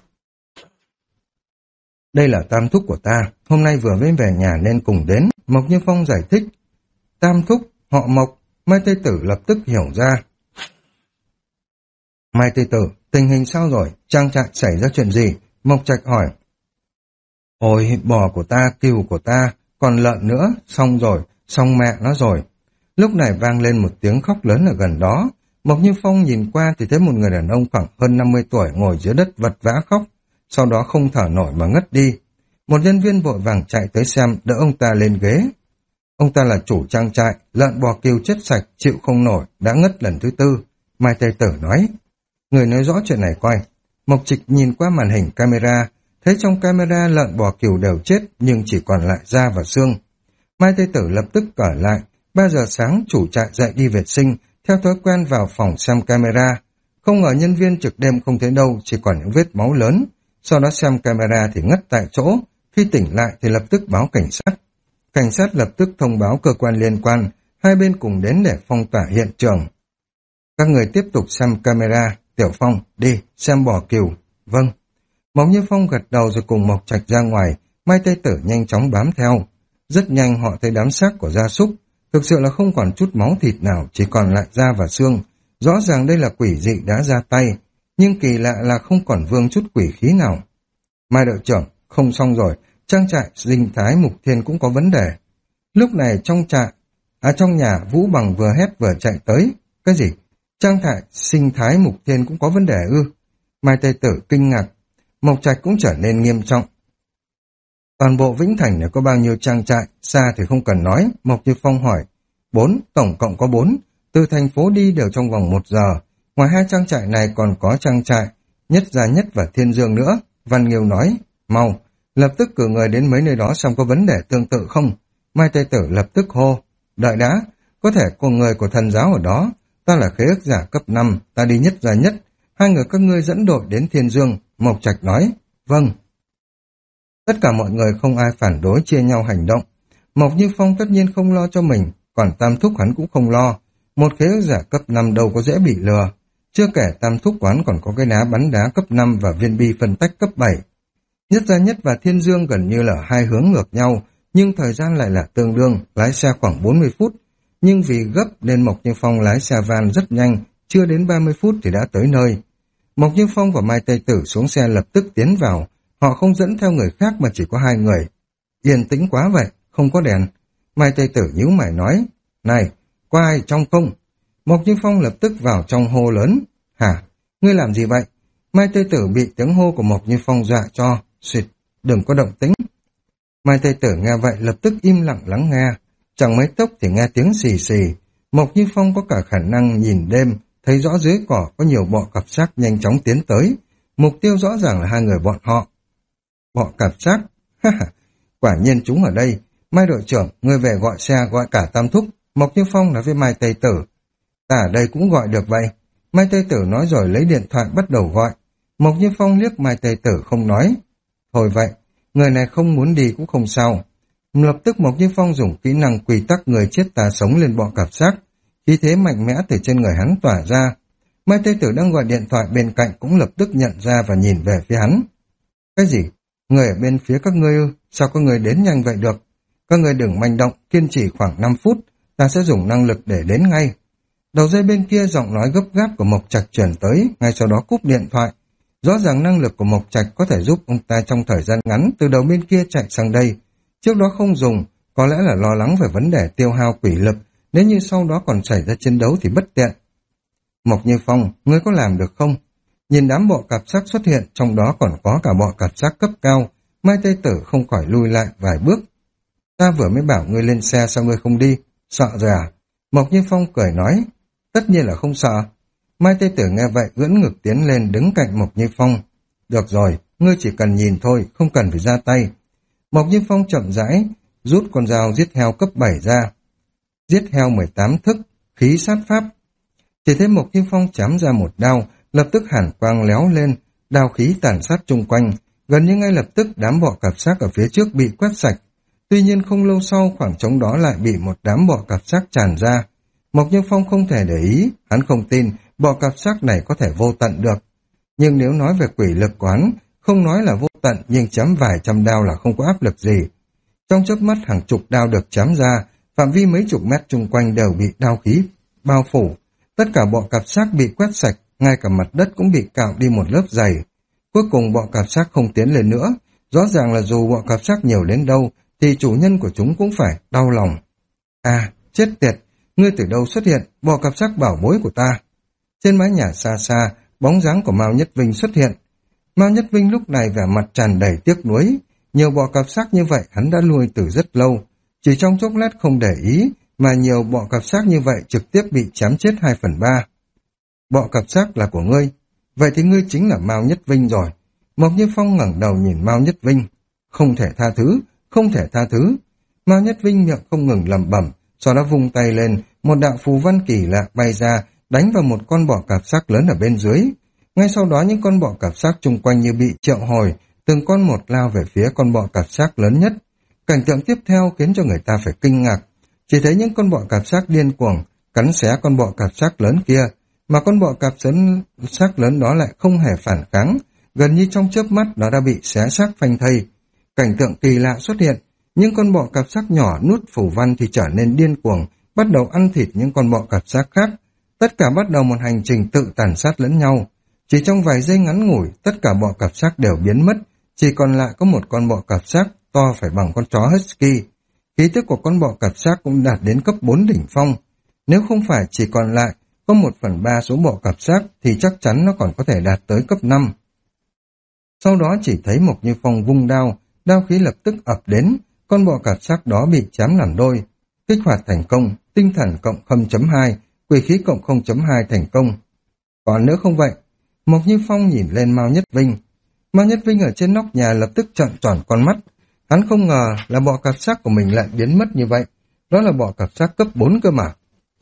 Đây là tam thúc của ta, hôm nay vừa mới về nhà nên cùng đến, Mộc Như Phong giải thích. Tam thúc, họ Mộc, Mai Tây Tử lập tức hiểu ra. Mai Tây Tử, tình hình sao rồi, trang trại xảy ra chuyện gì? Mộc Trạch hỏi. Ôi, bò của ta, cừu của ta, còn lợn nữa, xong rồi, xong mẹ nó rồi. Lúc này vang lên một tiếng khóc lớn ở gần đó. Mộc Như Phong nhìn qua thì thấy một người đàn ông khoảng hơn năm mươi tuổi ngồi dưới đất vật vã khóc, sau đó không thở nổi mà ngất đi. Một nhân viên vội vàng chạy tới xem, đỡ ông ta lên ghế. Ông ta là chủ trang trại, lợn bò cừu chết sạch, chịu không nổi, đã ngất lần thứ tư. Mai Tây Tử nói. Người nói rõ chuyện này coi. Mộc Trịch nhìn qua màn hình camera, thấy trong camera lợn bò cừu đều chết nhưng chỉ còn lại da và xương. Mai Tây Tử lập tức cởi lại. Ba giờ sáng chủ trại dậy đi vệ sinh, theo thói quen vào phòng xem camera. Không ngờ nhân viên trực đêm không thấy đâu, chỉ còn những vết máu lớn. Sau đó xem camera thì ngất tại chỗ. Khi tỉnh lại thì lập tức báo cảnh sát. Cảnh sát lập tức thông báo cơ quan liên quan, hai bên cùng đến để phong tỏa hiện trường. Các người tiếp tục xem camera. Tiểu Phong, đi, xem bò cừu. Vâng. Mộc Như Phong gật đầu rồi cùng Mộc Trạch ra ngoài, Mai Tây Tử nhanh chóng bám theo. Rất nhanh họ thấy đám xác của gia súc, thực sự là không còn chút máu thịt nào, chỉ còn lại da và xương. Rõ ràng đây là quỷ dị đã ra tay, nhưng kỳ lạ là không còn vương chút quỷ khí nào. Mai đội trưởng, không xong rồi, trang trại sinh thái Mục Thiên cũng có vấn đề. Lúc này trong trại, à trong nhà Vũ Bằng vừa hét vừa chạy tới. Cái gì? Trang trại sinh thái Mục Thiên cũng có vấn đề ư? Mai Tây Tử kinh ngạc. Mộc Trạch cũng trở nên nghiêm trọng. Toàn bộ Vĩnh Thành này có bao nhiêu trang trại, xa thì không cần nói, Mộc Như Phong hỏi. Bốn, tổng cộng có bốn, từ thành phố đi đều trong vòng một giờ. Ngoài hai trang trại này còn có trang trại Nhất Gia Nhất và Thiên Dương nữa. Văn Nghiêu nói, mau, lập tức cử người đến mấy nơi đó xem có vấn đề tương tự không. Mai Tây Tử lập tức hô, đợi đã, có thể có người của thần giáo ở đó, ta là khế ước giả cấp năm, ta đi Nhất Gia Nhất, hai người các ngươi dẫn đội đến Thiên Dương. Mộc Trạch nói, vâng. Tất cả mọi người không ai phản đối chia nhau hành động. Mộc Như Phong tất nhiên không lo cho mình, còn Tam Thúc hắn cũng không lo. Một khế ước giả cấp năm đâu có dễ bị lừa. Chưa kể Tam Thúc quán còn có cái ná bắn đá cấp năm và viên bi phân tách cấp bảy. Nhất Gia Nhất và Thiên Dương gần như là hai hướng ngược nhau, nhưng thời gian lại là tương đương, lái xe khoảng bốn mươi phút. Nhưng vì gấp nên Mộc Như Phong lái xe van rất nhanh, chưa đến ba mươi phút thì đã tới nơi. Mộc Như Phong và Mai Tây Tử xuống xe lập tức tiến vào, họ không dẫn theo người khác mà chỉ có hai người. Yên tĩnh quá vậy, không có đèn. Mai Tây Tử nhíu mày nói, này, có ai trong không? Mộc Như Phong lập tức vào trong hô lớn, hả, ngươi làm gì vậy? Mai Tây Tử bị tiếng hô của Mộc Như Phong dọa cho, xịt, đừng có động tĩnh. Mai Tây Tử nghe vậy lập tức im lặng lắng nghe, chẳng mấy tốc thì nghe tiếng xì xì. Mộc Như Phong có cả khả năng nhìn đêm, thấy rõ dưới cỏ có nhiều bọ cạp xác nhanh chóng tiến tới. Mục tiêu rõ ràng là hai người bọn họ. Bọ cạp xác? Quả nhiên chúng ở đây. Mai đội trưởng, người về gọi xe gọi cả Tam Thúc. Mộc Như Phong nói với Mai Tây Tử. Ta ở đây cũng gọi được vậy. Mai Tây Tử nói rồi lấy điện thoại bắt đầu gọi. Mộc Như Phong liếc Mai Tây Tử không nói. Thôi vậy, người này không muốn đi cũng không sao. Lập tức Mộc Như Phong dùng kỹ năng quy tắc người chết ta sống lên bọ cạp xác. Khí thế mạnh mẽ từ trên người hắn tỏa ra. Mai Tây Tử đang gọi điện thoại bên cạnh cũng lập tức nhận ra và nhìn về phía hắn. Cái gì? Người ở bên phía các ngươi ư? Sao có người đến nhanh vậy được? Các người đừng manh động, kiên trì khoảng năm phút, ta sẽ dùng năng lực để đến ngay. Đầu dây bên kia giọng nói gấp gáp của Mộc Trạch truyền tới, ngay sau đó cúp điện thoại. Rõ ràng năng lực của Mộc Trạch có thể giúp ông ta trong thời gian ngắn từ đầu bên kia chạy sang đây. Trước đó không dùng, có lẽ là lo lắng về vấn đề tiêu hao quỷ lực, nếu như sau đó còn xảy ra chiến đấu thì bất tiện. Mộc Như Phong, ngươi có làm được không? Nhìn đám bọ cạp xác xuất hiện, trong đó còn có cả bọ cạp xác cấp cao, Mai Tây Tử không khỏi lui lại vài bước. Ta vừa mới bảo ngươi lên xe sao ngươi không đi? Sợ rồi à? Mộc Như Phong cười nói, tất nhiên là không sợ. Mai Tây Tử nghe vậy ưỡn ngực tiến lên đứng cạnh Mộc Như Phong. Được rồi, ngươi chỉ cần nhìn thôi, không cần phải ra tay. Mộc Như Phong chậm rãi, rút con dao giết heo cấp bảy ra. Giết heo mười tám thức, khí sát pháp. Chỉ thấy Mộc Như Phong chém ra một đao, lập tức hàn quang léo lên, đao khí tàn sát chung quanh. Gần như ngay lập tức đám bọ cạp xác ở phía trước bị quét sạch. Tuy nhiên không lâu sau khoảng trống đó lại bị một đám bọ cạp xác tràn ra. Mộc Như Phong không thể để ý, hắn không tin bọ cạp xác này có thể vô tận được. Nhưng nếu nói về quỷ lực của hắn, không nói là vô tận nhưng chém vài trăm đao là không có áp lực gì. Trong chớp mắt hàng chục đao được chém ra, phạm vi mấy chục mét chung quanh đều bị đao khí bao phủ. Tất cả bọ cạp xác bị quét sạch, ngay cả mặt đất cũng bị cạo đi một lớp dày. Cuối cùng bọ cạp xác không tiến lên nữa. Rõ ràng là dù bọ cạp xác nhiều đến đâu, thì chủ nhân của chúng cũng phải đau lòng. À, chết tiệt, ngươi từ đâu xuất hiện, bọ cạp xác bảo bối của ta. Trên mái nhà xa xa, bóng dáng của Mao Nhất Vinh xuất hiện. Mao Nhất Vinh lúc này vẻ mặt tràn đầy tiếc nuối. Nhiều bọ cạp xác như vậy hắn đã nuôi từ rất lâu. Chỉ trong chốc lát không để ý, mà nhiều bọ cạp xác như vậy trực tiếp bị chém chết hai phần ba. Bọ cạp xác là của ngươi, vậy thì ngươi chính là Mao Nhất Vinh rồi. Mộc Như Phong ngẩng đầu nhìn Mao Nhất Vinh. Không thể tha thứ, không thể tha thứ. Mao Nhất Vinh miệng không ngừng lẩm bẩm, sau đó vung tay lên, một đạo phù văn kỳ lạ bay ra, đánh vào một con bọ cạp xác lớn ở bên dưới. Ngay sau đó những con bọ cạp xác chung quanh như bị triệu hồi, từng con một lao về phía con bọ cạp xác lớn nhất. Cảnh tượng tiếp theo khiến cho người ta phải kinh ngạc. Chỉ thấy những con bọ cạp xác điên cuồng cắn xé con bọ cạp xác lớn kia, mà con bọ cạp xác lớn đó lại không hề phản kháng, gần như trong chớp mắt nó đã bị xé xác phanh thây. Cảnh tượng kỳ lạ xuất hiện, những con bọ cạp xác nhỏ nuốt phù văn thì trở nên điên cuồng, bắt đầu ăn thịt những con bọ cạp xác khác. Tất cả bắt đầu một hành trình tự tàn sát lẫn nhau. Chỉ trong vài giây ngắn ngủi, tất cả bọ cạp xác đều biến mất, chỉ còn lại có một con bọ cạp xác to phải bằng con chó husky. Khí tức của con bọ cạp xác cũng đạt đến cấp bốn đỉnh phong. Nếu không phải chỉ còn lại có một phần ba số bọ cạp xác thì chắc chắn nó còn có thể đạt tới cấp năm. Sau đó chỉ thấy Mộc Như Phong vung đao, đao khí lập tức ập đến, con bọ cạp xác đó bị chém làm đôi. Kích hoạt thành công, tinh thần cộng không chấm hai, quỷ khí cộng không chấm hai thành công. Còn nữa không vậy? Mộc Như Phong nhìn lên Mao Nhất Vinh. Mao Nhất Vinh ở trên nóc nhà lập tức trợn tròn con mắt. Hắn không ngờ là bọ cạp xác của mình lại biến mất như vậy. Đó là bọ cạp xác cấp bốn cơ mà.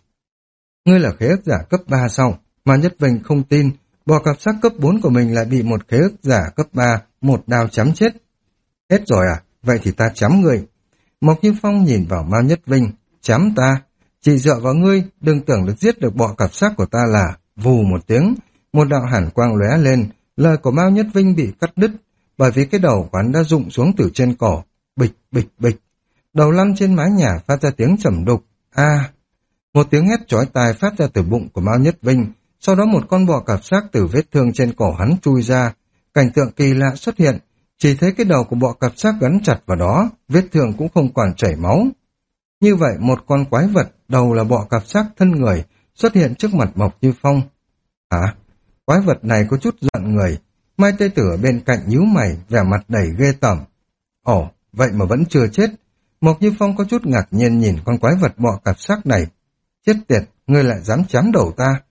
Ngươi là khế ước giả cấp ba sao? Mao Nhất Vinh không tin, bọ cạp xác cấp bốn của mình lại bị một khế ước giả cấp ba, một đao chém chết. Hết rồi à? Vậy thì ta chém ngươi. Mộc Như Phong nhìn vào Mao Nhất Vinh. Chém ta? Chỉ dựa vào ngươi, đừng tưởng được giết được bọ cạp xác của ta là... Vù một tiếng, một đạo hàn quang lóe lên, lời của Mao Nhất Vinh bị cắt đứt, bởi vì cái đầu của hắn đã rụng xuống từ trên cổ. Bịch, bịch, bịch. Đầu lăn trên mái nhà phát ra tiếng trầm đục. A! Một tiếng hét chói tai phát ra từ bụng của Mao Nhất Vinh, sau đó một con bọ cạp xác từ vết thương trên cổ hắn chui ra. Cảnh tượng kỳ lạ xuất hiện, chỉ thấy cái đầu của bọ cạp xác gắn chặt vào đó, vết thương cũng không còn chảy máu. Như vậy một con quái vật, đầu là bọ cạp xác thân người, xuất hiện trước mặt Mộc Như Phong. Hả? Quái vật này có chút giận người. Mai Tây Tử ở bên cạnh nhíu mày, vẻ mặt đầy ghê tởm. Ồ, vậy mà vẫn chưa chết. Mộc Như Phong có chút ngạc nhiên nhìn con quái vật bọ cạp xác này. Chết tiệt, ngươi lại dám chém đầu ta.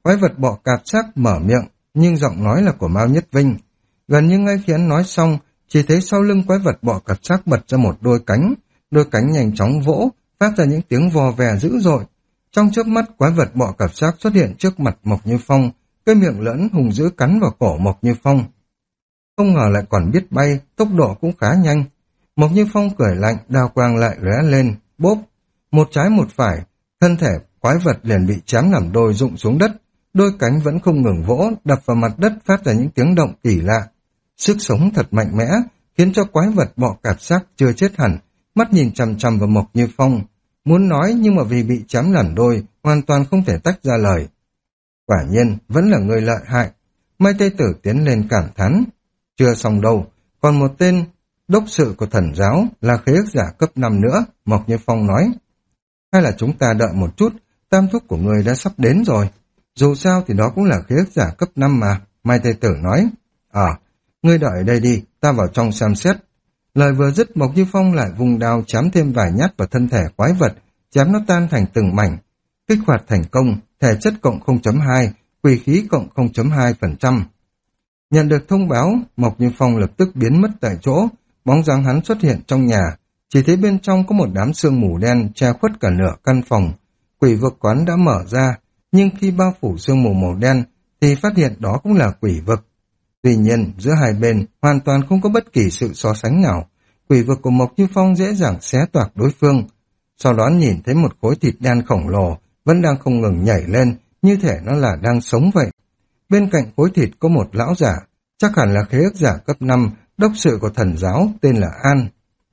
Quái vật bọ cạp xác mở miệng, nhưng giọng nói là của Mao Nhất Vinh. Gần như ngay khi hắn nói xong, chỉ thấy sau lưng quái vật bọ cạp xác bật ra một đôi cánh, đôi cánh nhanh chóng vỗ, phát ra những tiếng vò vè dữ dội. Trong chớp mắt, quái vật bọ cạp xác xuất hiện trước mặt Mộc Như Phong, cái miệng lẫn hùng dữ cắn vào cổ Mộc Như Phong. Không ngờ lại còn biết bay, tốc độ cũng khá nhanh. Mộc Như Phong cười lạnh, đao quang lại lóe lên, bốp, một trái một phải, thân thể quái vật liền bị chém làm đôi rụng xuống đất, đôi cánh vẫn không ngừng vỗ, đập vào mặt đất phát ra những tiếng động kỳ lạ. Sức sống thật mạnh mẽ, khiến cho quái vật bọ cạp xác chưa chết hẳn, mắt nhìn chằm chằm vào Mộc Như Phong. Muốn nói nhưng mà vì bị chém làm đôi, hoàn toàn không thể tách ra lời. Quả nhiên, vẫn là người lợi hại. Mai Tây Tử tiến lên cảm thán. Chưa xong đâu, còn một tên đốc sự của thần giáo là khế ước giả cấp năm nữa, Mộc Như Phong nói. Hay là chúng ta đợi một chút, tam thúc của người đã sắp đến rồi. Dù sao thì đó cũng là khế ước giả cấp năm mà, Mai Tây Tử nói. À, ngươi đợi ở đây đi, ta vào trong xem xét. Lời vừa dứt, Mộc Như Phong lại vùng đao chém thêm vài nhát vào thân thể quái vật, chém nó tan thành từng mảnh. Kích hoạt thành công, thể chất cộng không chấm hai, quỷ khí cộng không chấm hai phần trăm. Nhận được thông báo, Mộc Như Phong lập tức biến mất tại chỗ, bóng dáng hắn xuất hiện trong nhà, chỉ thấy bên trong có một đám sương mù đen che khuất cả nửa căn phòng. Quỷ vực quán đã mở ra, nhưng khi bao phủ sương mù màu đen thì phát hiện đó cũng là quỷ vực. Tuy nhiên, giữa hai bên hoàn toàn không có bất kỳ sự so sánh nào. Quỷ vực của Mộc Như Phong dễ dàng xé toạc đối phương. Sau đó nhìn thấy một khối thịt đen khổng lồ vẫn đang không ngừng nhảy lên, như thể nó là đang sống vậy. Bên cạnh khối thịt có một lão giả, chắc hẳn là khế ước giả cấp năm, đốc sự của thần giáo, tên là An.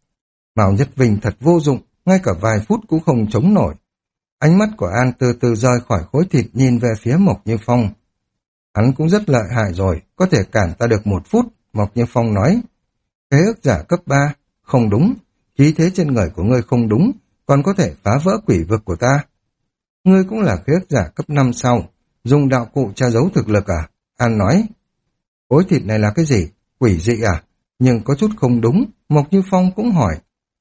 Mao Nhất Vinh thật vô dụng, ngay cả vài phút cũng không chống nổi. Ánh mắt của An từ từ rời khỏi khối thịt nhìn về phía Mộc Như Phong. Hắn cũng rất lợi hại rồi, có thể cản ta được một phút, Mộc Như Phong nói. Khế ước giả cấp ba, không đúng, khí thế trên người của ngươi không đúng, còn có thể phá vỡ quỷ vực của ta. Ngươi cũng là khế ước giả cấp năm sau, dùng đạo cụ che giấu thực lực à? An nói. Khối thịt này là cái gì? Quỷ dị à? Nhưng có chút không đúng, Mộc Như Phong cũng hỏi.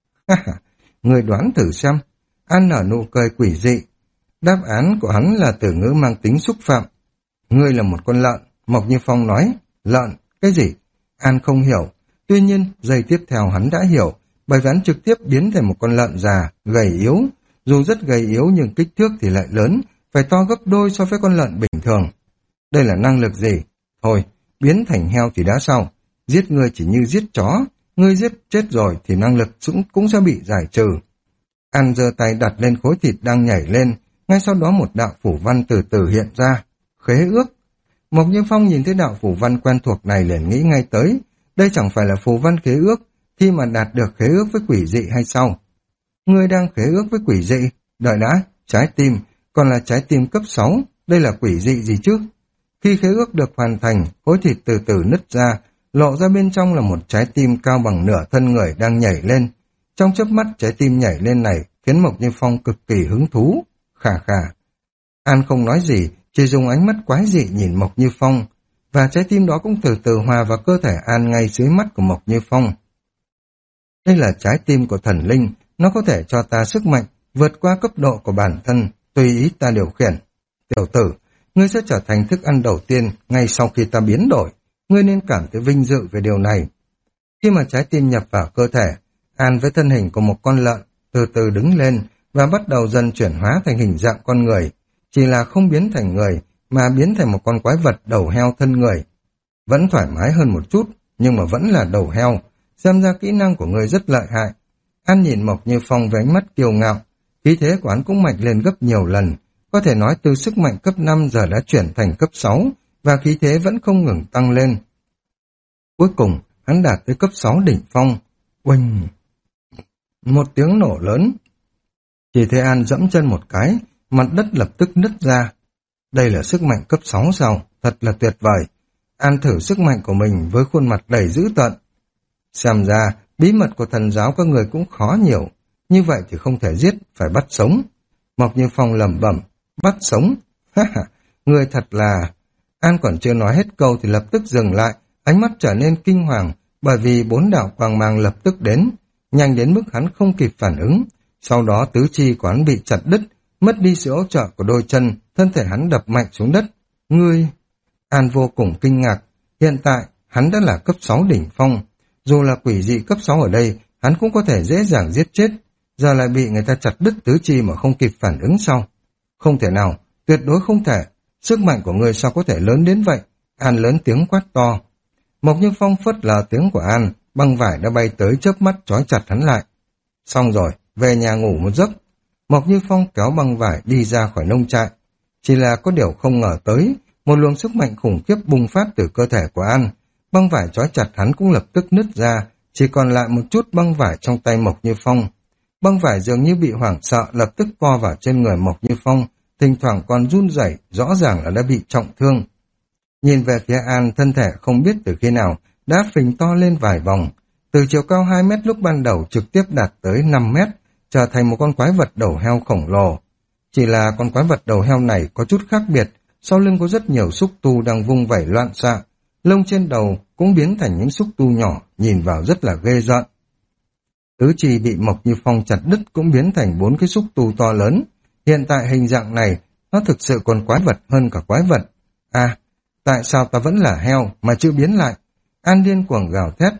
Ngươi đoán thử xem. An nở nụ cười quỷ dị. Đáp án của hắn là từ ngữ mang tính xúc phạm. Ngươi là một con lợn, Mộc Như Phong nói. Lợn? Cái gì? An không hiểu. Tuy nhiên, giây tiếp theo hắn đã hiểu, bởi hắn trực tiếp biến thành một con lợn già, gầy yếu. Dù rất gầy yếu nhưng kích thước thì lại lớn, phải to gấp đôi so với con lợn bình thường. Đây là năng lực gì? Thôi, biến thành heo thì đã sao? Giết ngươi chỉ như giết chó, ngươi giết chết rồi thì năng lực cũng, cũng sẽ bị giải trừ. An giơ tay đặt lên khối thịt đang nhảy lên, ngay sau đó một đạo phủ văn từ từ hiện ra. Khế ước. Mộc Như Phong nhìn thấy đạo phủ văn quen thuộc này liền nghĩ ngay tới, đây chẳng phải là phù văn khế ước, khi mà đạt được khế ước với quỷ dị hay sao? Ngươi đang khế ước với quỷ dị, đợi đã, trái tim, còn là trái tim cấp sáu, đây là quỷ dị gì chứ? Khi khế ước được hoàn thành, khối thịt từ từ nứt ra, lộ ra bên trong là một trái tim cao bằng nửa thân người đang nhảy lên. Trong chớp mắt trái tim nhảy lên này khiến Mộc Như Phong cực kỳ hứng thú. Khà khà. An không nói gì, chỉ dùng ánh mắt quái dị nhìn Mộc Như Phong, và trái tim đó cũng từ từ hòa vào cơ thể An ngay dưới mắt của Mộc Như Phong. Đây là trái tim của thần linh, nó có thể cho ta sức mạnh, vượt qua cấp độ của bản thân, tùy ý ta điều khiển. Tiểu tử, ngươi sẽ trở thành thức ăn đầu tiên ngay sau khi ta biến đổi, ngươi nên cảm thấy vinh dự về điều này. Khi mà trái tim nhập vào cơ thể, An với thân hình của một con lợn từ từ đứng lên và bắt đầu dần chuyển hóa thành hình dạng con người, chỉ là không biến thành người mà biến thành một con quái vật đầu heo thân người. Vẫn thoải mái hơn một chút, nhưng mà vẫn là đầu heo, xem ra kỹ năng của người rất lợi hại. An nhìn Mộc Như Phong với ánh mắt kiêu ngạo, khí thế của hắn cũng mạnh lên gấp nhiều lần, có thể nói từ sức mạnh cấp năm giờ đã chuyển thành cấp sáu, và khí thế vẫn không ngừng tăng lên. Cuối cùng, hắn đạt tới cấp sáu đỉnh phong. Oanh! Một tiếng nổ lớn. Chỉ thấy An dẫm chân một cái, mặt đất lập tức nứt ra. Đây là sức mạnh cấp sáu sao? Thật là tuyệt vời. An thử sức mạnh của mình với khuôn mặt đầy dữ tợn. Xem ra, bí mật của thần giáo các người cũng khó nhiều. Như vậy thì không thể giết, phải bắt sống. Mộc Như Phong lẩm bẩm, bắt sống? Ha ha, người thật là... An còn chưa nói hết câu thì lập tức dừng lại, ánh mắt trở nên kinh hoàng, bởi vì bốn đạo quang mang lập tức đến, nhanh đến mức hắn không kịp phản ứng. Sau đó tứ chi của hắn bị chặt đứt, mất đi sự hỗ trợ của đôi chân, thân thể hắn đập mạnh xuống đất, Ngươi... An vô cùng kinh ngạc. Hiện tại, hắn đã là cấp sáu đỉnh phong. Dù là quỷ dị cấp sáu ở đây, hắn cũng có thể dễ dàng giết chết. Giờ lại bị người ta chặt đứt tứ chi mà không kịp phản ứng sau. Không thể nào, tuyệt đối không thể. Sức mạnh của ngươi sao có thể lớn đến vậy? An lớn tiếng quát to. Mộc Như Phong phớt lờ tiếng của An, băng vải đã bay tới chớp mắt trói chặt hắn lại. Xong rồi, về nhà ngủ một giấc. Mộc Như Phong kéo băng vải đi ra khỏi nông trại. Chỉ là có điều không ngờ tới, một luồng sức mạnh khủng khiếp bùng phát từ cơ thể của An. Băng vải trói chặt hắn cũng lập tức nứt ra, chỉ còn lại một chút băng vải trong tay Mộc Như Phong. Băng vải dường như bị hoảng sợ lập tức co vào trên người Mộc Như Phong, thỉnh thoảng còn run rẩy, rõ ràng là đã bị trọng thương. Nhìn về phía An, thân thể không biết từ khi nào đã phình to lên vài vòng, từ chiều cao hai mét lúc ban đầu trực tiếp đạt tới năm mét, trở thành một con quái vật đầu heo khổng lồ. Chỉ là con quái vật đầu heo này có chút khác biệt, sau lưng có rất nhiều xúc tu đang vung vẩy loạn xạ, lông trên đầu cũng biến thành những xúc tu nhỏ, nhìn vào rất là ghê rợn. Tứ chi bị Mộc Như Phong chặt đứt cũng biến thành bốn cái xúc tu to lớn. Hiện tại hình dạng này, nó thực sự còn quái vật hơn cả quái vật. À, tại sao ta vẫn là heo mà chưa biến lại? An điên cuồng gào thét.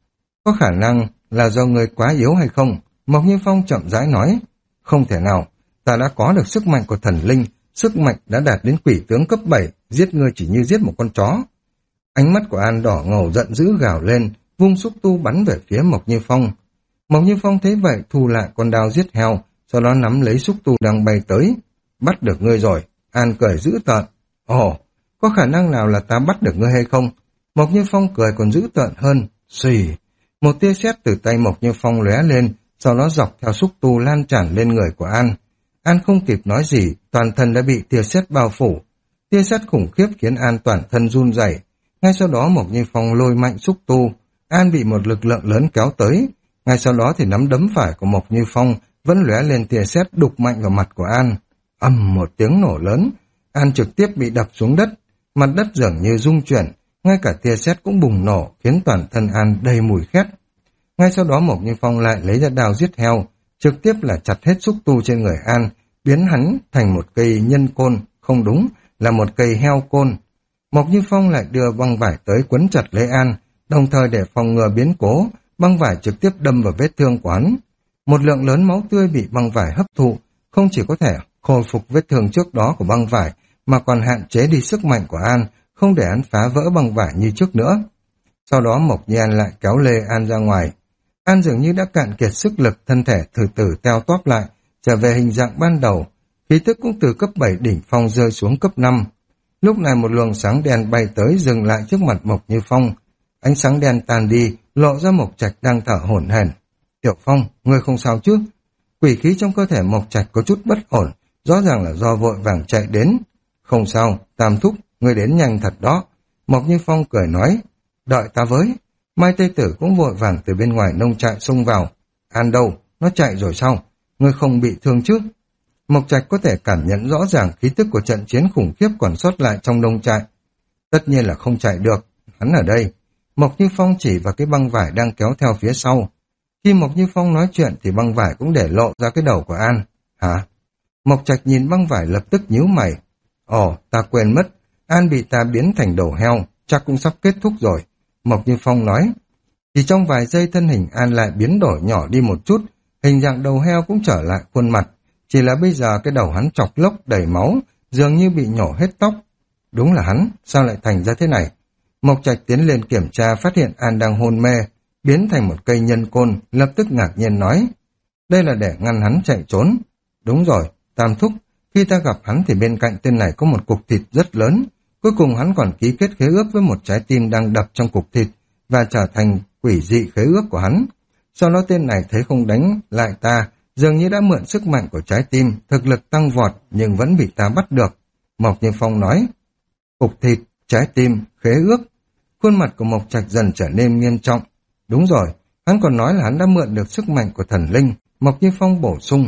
Có khả năng là do người quá yếu hay không? Mộc Như Phong chậm rãi nói. Không thể nào, ta đã có được sức mạnh của thần linh, sức mạnh đã đạt đến quỷ tướng cấp bảy, giết ngươi chỉ như giết một con chó. Ánh mắt của An đỏ ngầu giận dữ gào lên, vung xúc tu bắn về phía Mộc Như Phong. Mộc Như Phong thấy vậy thu lại con đao giết heo, sau đó nắm lấy xúc tu đang bay tới. Bắt được ngươi rồi, An cười dữ tợn. Ồ, có khả năng nào là ta bắt được ngươi hay không? Mộc Như Phong cười còn dữ tợn hơn. Xì, một tia sét từ tay Mộc Như Phong lóe lên, sau đó dọc theo xúc tu lan tràn lên người của An. An không kịp nói gì, toàn thân đã bị tia sét bao phủ. Tia sét khủng khiếp khiến An toàn thân run rẩy. Ngay sau đó Mộc Như Phong lôi mạnh xúc tu, An bị một lực lượng lớn kéo tới. Ngay sau đó thì nắm đấm phải của Mộc Như Phong vẫn lóe lên tia sét đục mạnh vào mặt của An. Ầm một tiếng nổ lớn, An trực tiếp bị đập xuống đất, mặt đất dường như rung chuyển, ngay cả tia sét cũng bùng nổ khiến toàn thân An đầy mùi khét. Ngay sau đó Mộc Như Phong lại lấy ra đao giết heo, trực tiếp là chặt hết xúc tu trên người An, biến hắn thành một cây nhân côn, không đúng, là một cây heo côn. Mộc Như Phong lại đưa băng vải tới quấn chặt lấy An, đồng thời để phòng ngừa biến cố, băng vải trực tiếp đâm vào vết thương của hắn. Một lượng lớn máu tươi bị băng vải hấp thụ, không chỉ có thể khôi phục vết thương trước đó của băng vải, mà còn hạn chế đi sức mạnh của An, không để hắn phá vỡ băng vải như trước nữa. Sau đó Mộc Như An lại kéo lê An ra ngoài. An dường như đã cạn kiệt sức lực, thân thể từ từ teo tóp lại, trở về hình dạng ban đầu, khí tức cũng từ cấp bảy đỉnh phong rơi xuống cấp năm. Lúc này một luồng sáng đen bay tới dừng lại trước mặt Mộc Như Phong. Ánh sáng đen tan đi, lộ ra Mộc Trạch đang thở hổn hển. Tiểu Phong, ngươi không sao chứ? Quỷ khí trong cơ thể Mộc Trạch có chút bất ổn, rõ ràng là do vội vàng chạy đến. Không sao, Tam thúc, ngươi đến nhanh thật đó. Mộc Như Phong cười nói, đợi ta với. Mai Tây Tử cũng vội vàng từ bên ngoài nông trại xông vào. An đâu, nó chạy rồi sao? Ngươi không bị thương chứ? Mộc Trạch có thể cảm nhận rõ ràng khí tức của trận chiến khủng khiếp còn sót lại trong nông trại. Tất nhiên là không chạy được, hắn ở đây. Mộc Như Phong chỉ vào cái băng vải đang kéo theo phía sau. Khi Mộc Như Phong nói chuyện thì băng vải cũng để lộ ra cái đầu của An. Hả? Mộc Trạch nhìn băng vải lập tức nhíu mày. Ồ, ta quên mất, An bị ta biến thành đầu heo, chắc cũng sắp kết thúc rồi. Mộc Như Phong nói. Chỉ trong vài giây thân hình An lại biến đổi nhỏ đi một chút, hình dạng đầu heo cũng trở lại khuôn mặt. Chỉ là bây giờ cái đầu hắn chọc lốc đầy máu, dường như bị nhổ hết tóc. Đúng là hắn, sao lại thành ra thế này? Mộc Trạch tiến lên kiểm tra phát hiện An đang hôn mê, biến thành một cây nhân côn, lập tức ngạc nhiên nói. Đây là để ngăn hắn chạy trốn. Đúng rồi, Tam thúc, khi ta gặp hắn thì bên cạnh tên này có một cục thịt rất lớn. Cuối cùng hắn còn ký kết khế ước với một trái tim đang đập trong cục thịt và trở thành quỷ dị khế ước của hắn. Sau đó tên này thấy không đánh lại ta, dường như đã mượn sức mạnh của trái tim, thực lực tăng vọt nhưng vẫn bị ta bắt được. Mộc Như Phong nói, cục thịt, trái tim, khế ước. Khuôn mặt của Mộc Trạch dần trở nên nghiêm trọng. Đúng rồi, hắn còn nói là hắn đã mượn được sức mạnh của thần linh. Mộc Như Phong bổ sung.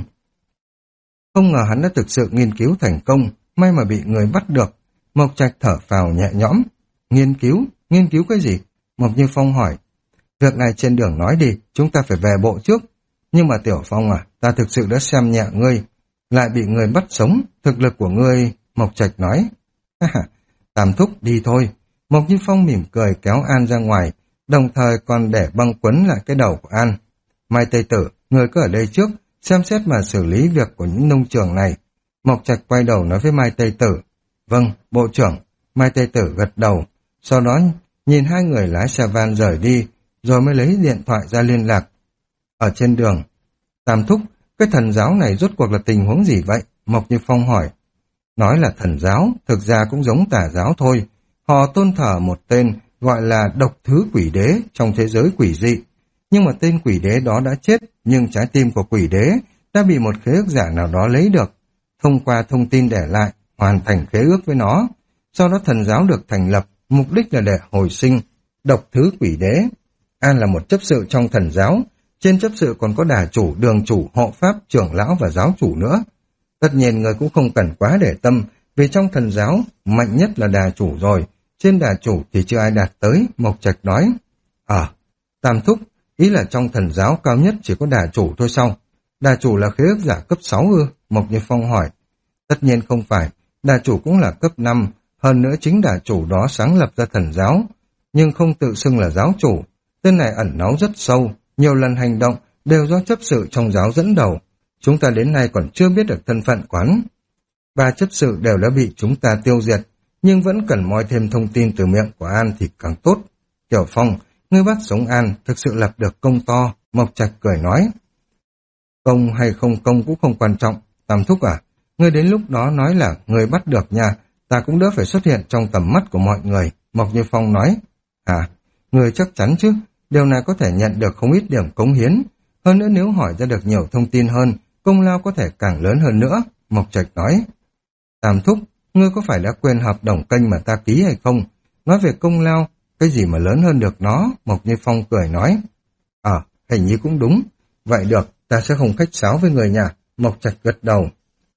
Không ngờ hắn đã thực sự nghiên cứu thành công, may mà bị người bắt được. Mộc Trạch thở phào nhẹ nhõm. Nghiên cứu? Nghiên cứu cái gì? Mộc Như Phong hỏi. Việc này trên đường nói đi, chúng ta phải về bộ trước. Nhưng mà Tiểu Phong à, ta thực sự đã xem nhẹ ngươi, lại bị người bắt sống, thực lực của ngươi, Mộc Trạch nói. Tam thúc đi thôi. Mộc Như Phong mỉm cười kéo An ra ngoài, đồng thời còn để băng quấn lại cái đầu của An. Mai Tây Tử, người cứ ở đây trước, xem xét mà xử lý việc của những nông trường này. Mộc Trạch quay đầu nói với Mai Tây Tử. Vâng, bộ trưởng. Mai Tây Tử gật đầu, sau đó nhìn hai người lái xe van rời đi, rồi mới lấy điện thoại ra liên lạc. Ở trên đường, Tam thúc, cái thần giáo này rốt cuộc là tình huống gì vậy? Mộc Như Phong hỏi. Nói là thần giáo, thực ra cũng giống tà giáo thôi. Họ tôn thờ một tên gọi là độc thứ quỷ đế trong thế giới quỷ dị. Nhưng mà tên quỷ đế đó đã chết, nhưng trái tim của quỷ đế đã bị một khế ước giả nào đó lấy được. Thông qua thông tin để lại, hoàn thành khế ước với nó. Sau đó thần giáo được thành lập, mục đích là để hồi sinh độc thứ quỷ đế. An là một chấp sự trong thần giáo, trên chấp sự còn có đà chủ, đường chủ, hộ pháp, trưởng lão và giáo chủ nữa. Tất nhiên người cũng không cần quá để tâm, vì trong thần giáo, mạnh nhất là đà chủ rồi, trên đà chủ thì chưa ai đạt tới, Mộc Trạch nói. Ờ, Tam thúc, ý là trong thần giáo cao nhất chỉ có đà chủ thôi sao? Đà chủ là khế ước giả cấp sáu ư? Mộc Như Phong hỏi. Tất nhiên không phải, đà chủ cũng là cấp năm, hơn nữa chính đà chủ đó sáng lập ra thần giáo, nhưng không tự xưng là giáo chủ. Tên này ẩn náu rất sâu, nhiều lần hành động đều do chấp sự trong giáo dẫn đầu. Chúng ta đến nay còn chưa biết được thân phận quán. Ba chấp sự đều đã bị chúng ta tiêu diệt, nhưng vẫn cần moi thêm thông tin từ miệng của An thì càng tốt. Tiểu Phong, ngươi bắt sống An, thực sự lập được công to, Mộc Trạch cười nói. Công hay không công cũng không quan trọng, Tam thúc à, ngươi đến lúc đó nói là ngươi bắt được nha, ta cũng đỡ phải xuất hiện trong tầm mắt của mọi người, Mộc Như Phong nói. À, ngươi chắc chắn chứ, điều này có thể nhận được không ít điểm cống hiến, hơn nữa nếu hỏi ra được nhiều thông tin hơn, công lao có thể càng lớn hơn nữa, Mộc Trạch nói. Tam thúc, ngươi có phải đã quên hợp đồng kênh mà ta ký hay không? Nói về công lao, cái gì mà lớn hơn được nó? Mộc Như Phong cười nói. Ờ, à, hình như cũng đúng. Vậy được, ta sẽ không khách sáo với người nhà, Mộc Trạch gật đầu.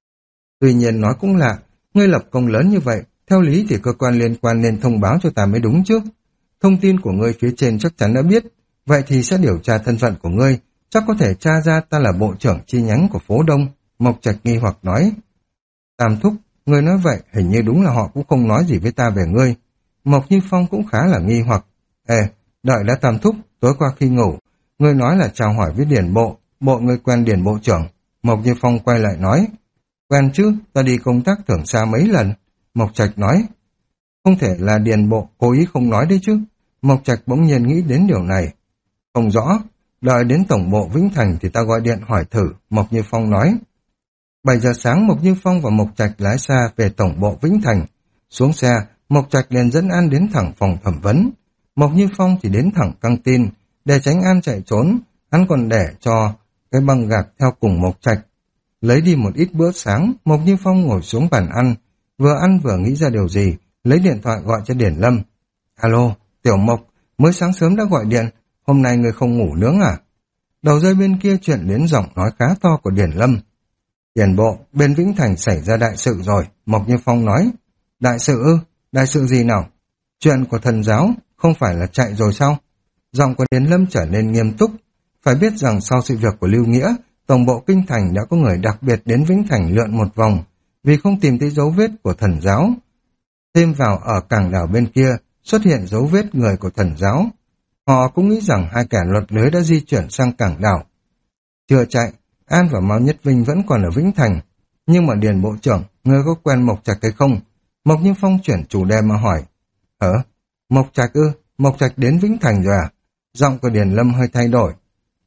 Tuy nhiên nói cũng lạ, ngươi lập công lớn như vậy, theo lý thì cơ quan liên quan nên thông báo cho ta mới đúng chứ. Thông tin của ngươi phía trên chắc chắn đã biết, vậy thì sẽ điều tra thân phận của ngươi, chắc có thể tra ra ta là bộ trưởng chi nhánh của phố Đông, Mộc Trạch nghi hoặc nói. Tam thúc, ngươi nói vậy, hình như đúng là họ cũng không nói gì với ta về ngươi. Mộc Như Phong cũng khá là nghi hoặc. Ê, đợi đã Tam thúc, tối qua khi ngủ, ngươi nói là chào hỏi với Điền Bộ, bộ ngươi quen Điền Bộ trưởng. Mộc Như Phong quay lại nói. Quen chứ, ta đi công tác thưởng xa mấy lần. Mộc Trạch nói. Không thể là Điền Bộ cố ý không nói đấy chứ. Mộc Trạch bỗng nhiên nghĩ đến điều này. Không rõ, đợi đến tổng bộ Vĩnh Thành thì ta gọi điện hỏi thử, Mộc Như Phong nói. bảy giờ sáng Mộc Như Phong và Mộc Trạch lái xe về tổng bộ Vĩnh Thành. Xuống xe, Mộc Trạch liền dẫn An đến thẳng phòng thẩm vấn. Mộc Như Phong thì đến thẳng căng tin. Để tránh An chạy trốn, hắn còn để cho cái băng gạc theo cùng Mộc Trạch. Lấy đi một ít bữa sáng, Mộc Như Phong ngồi xuống bàn ăn. Vừa ăn vừa nghĩ ra điều gì, lấy điện thoại gọi cho Điển Lâm. Alo, Tiểu Mộc, mới sáng sớm đã gọi điện, hôm nay người không ngủ nướng à? Đầu dây bên kia chuyện đến giọng nói khá to của Điển Lâm. Điển Bộ, bên Vĩnh Thành xảy ra đại sự rồi, Mộc Như Phong nói. Đại sự ư? Đại sự gì nào? Chuyện của thần giáo, không phải là chạy rồi sao? Giọng của Điển Lâm trở nên nghiêm túc. Phải biết rằng sau sự việc của Lưu Nghĩa, tổng bộ Kinh Thành đã có người đặc biệt đến Vĩnh Thành lượn một vòng, vì không tìm thấy dấu vết của thần giáo. Thêm vào ở cảng đảo bên kia, xuất hiện dấu vết người của thần giáo. Họ cũng nghĩ rằng hai kẻ luật lưới đã di chuyển sang cảng đảo. Chưa chạy, An và Mao Nhất Vinh vẫn còn ở Vĩnh Thành. Nhưng mà Điền Bộ trưởng, người có quen Mộc Trạch hay không? Mộc Như Phong chuyển chủ đề mà hỏi. Hả? Mộc Trạch ư? Mộc Trạch đến Vĩnh Thành rồi à? Giọng của Điền Lâm hơi thay đổi.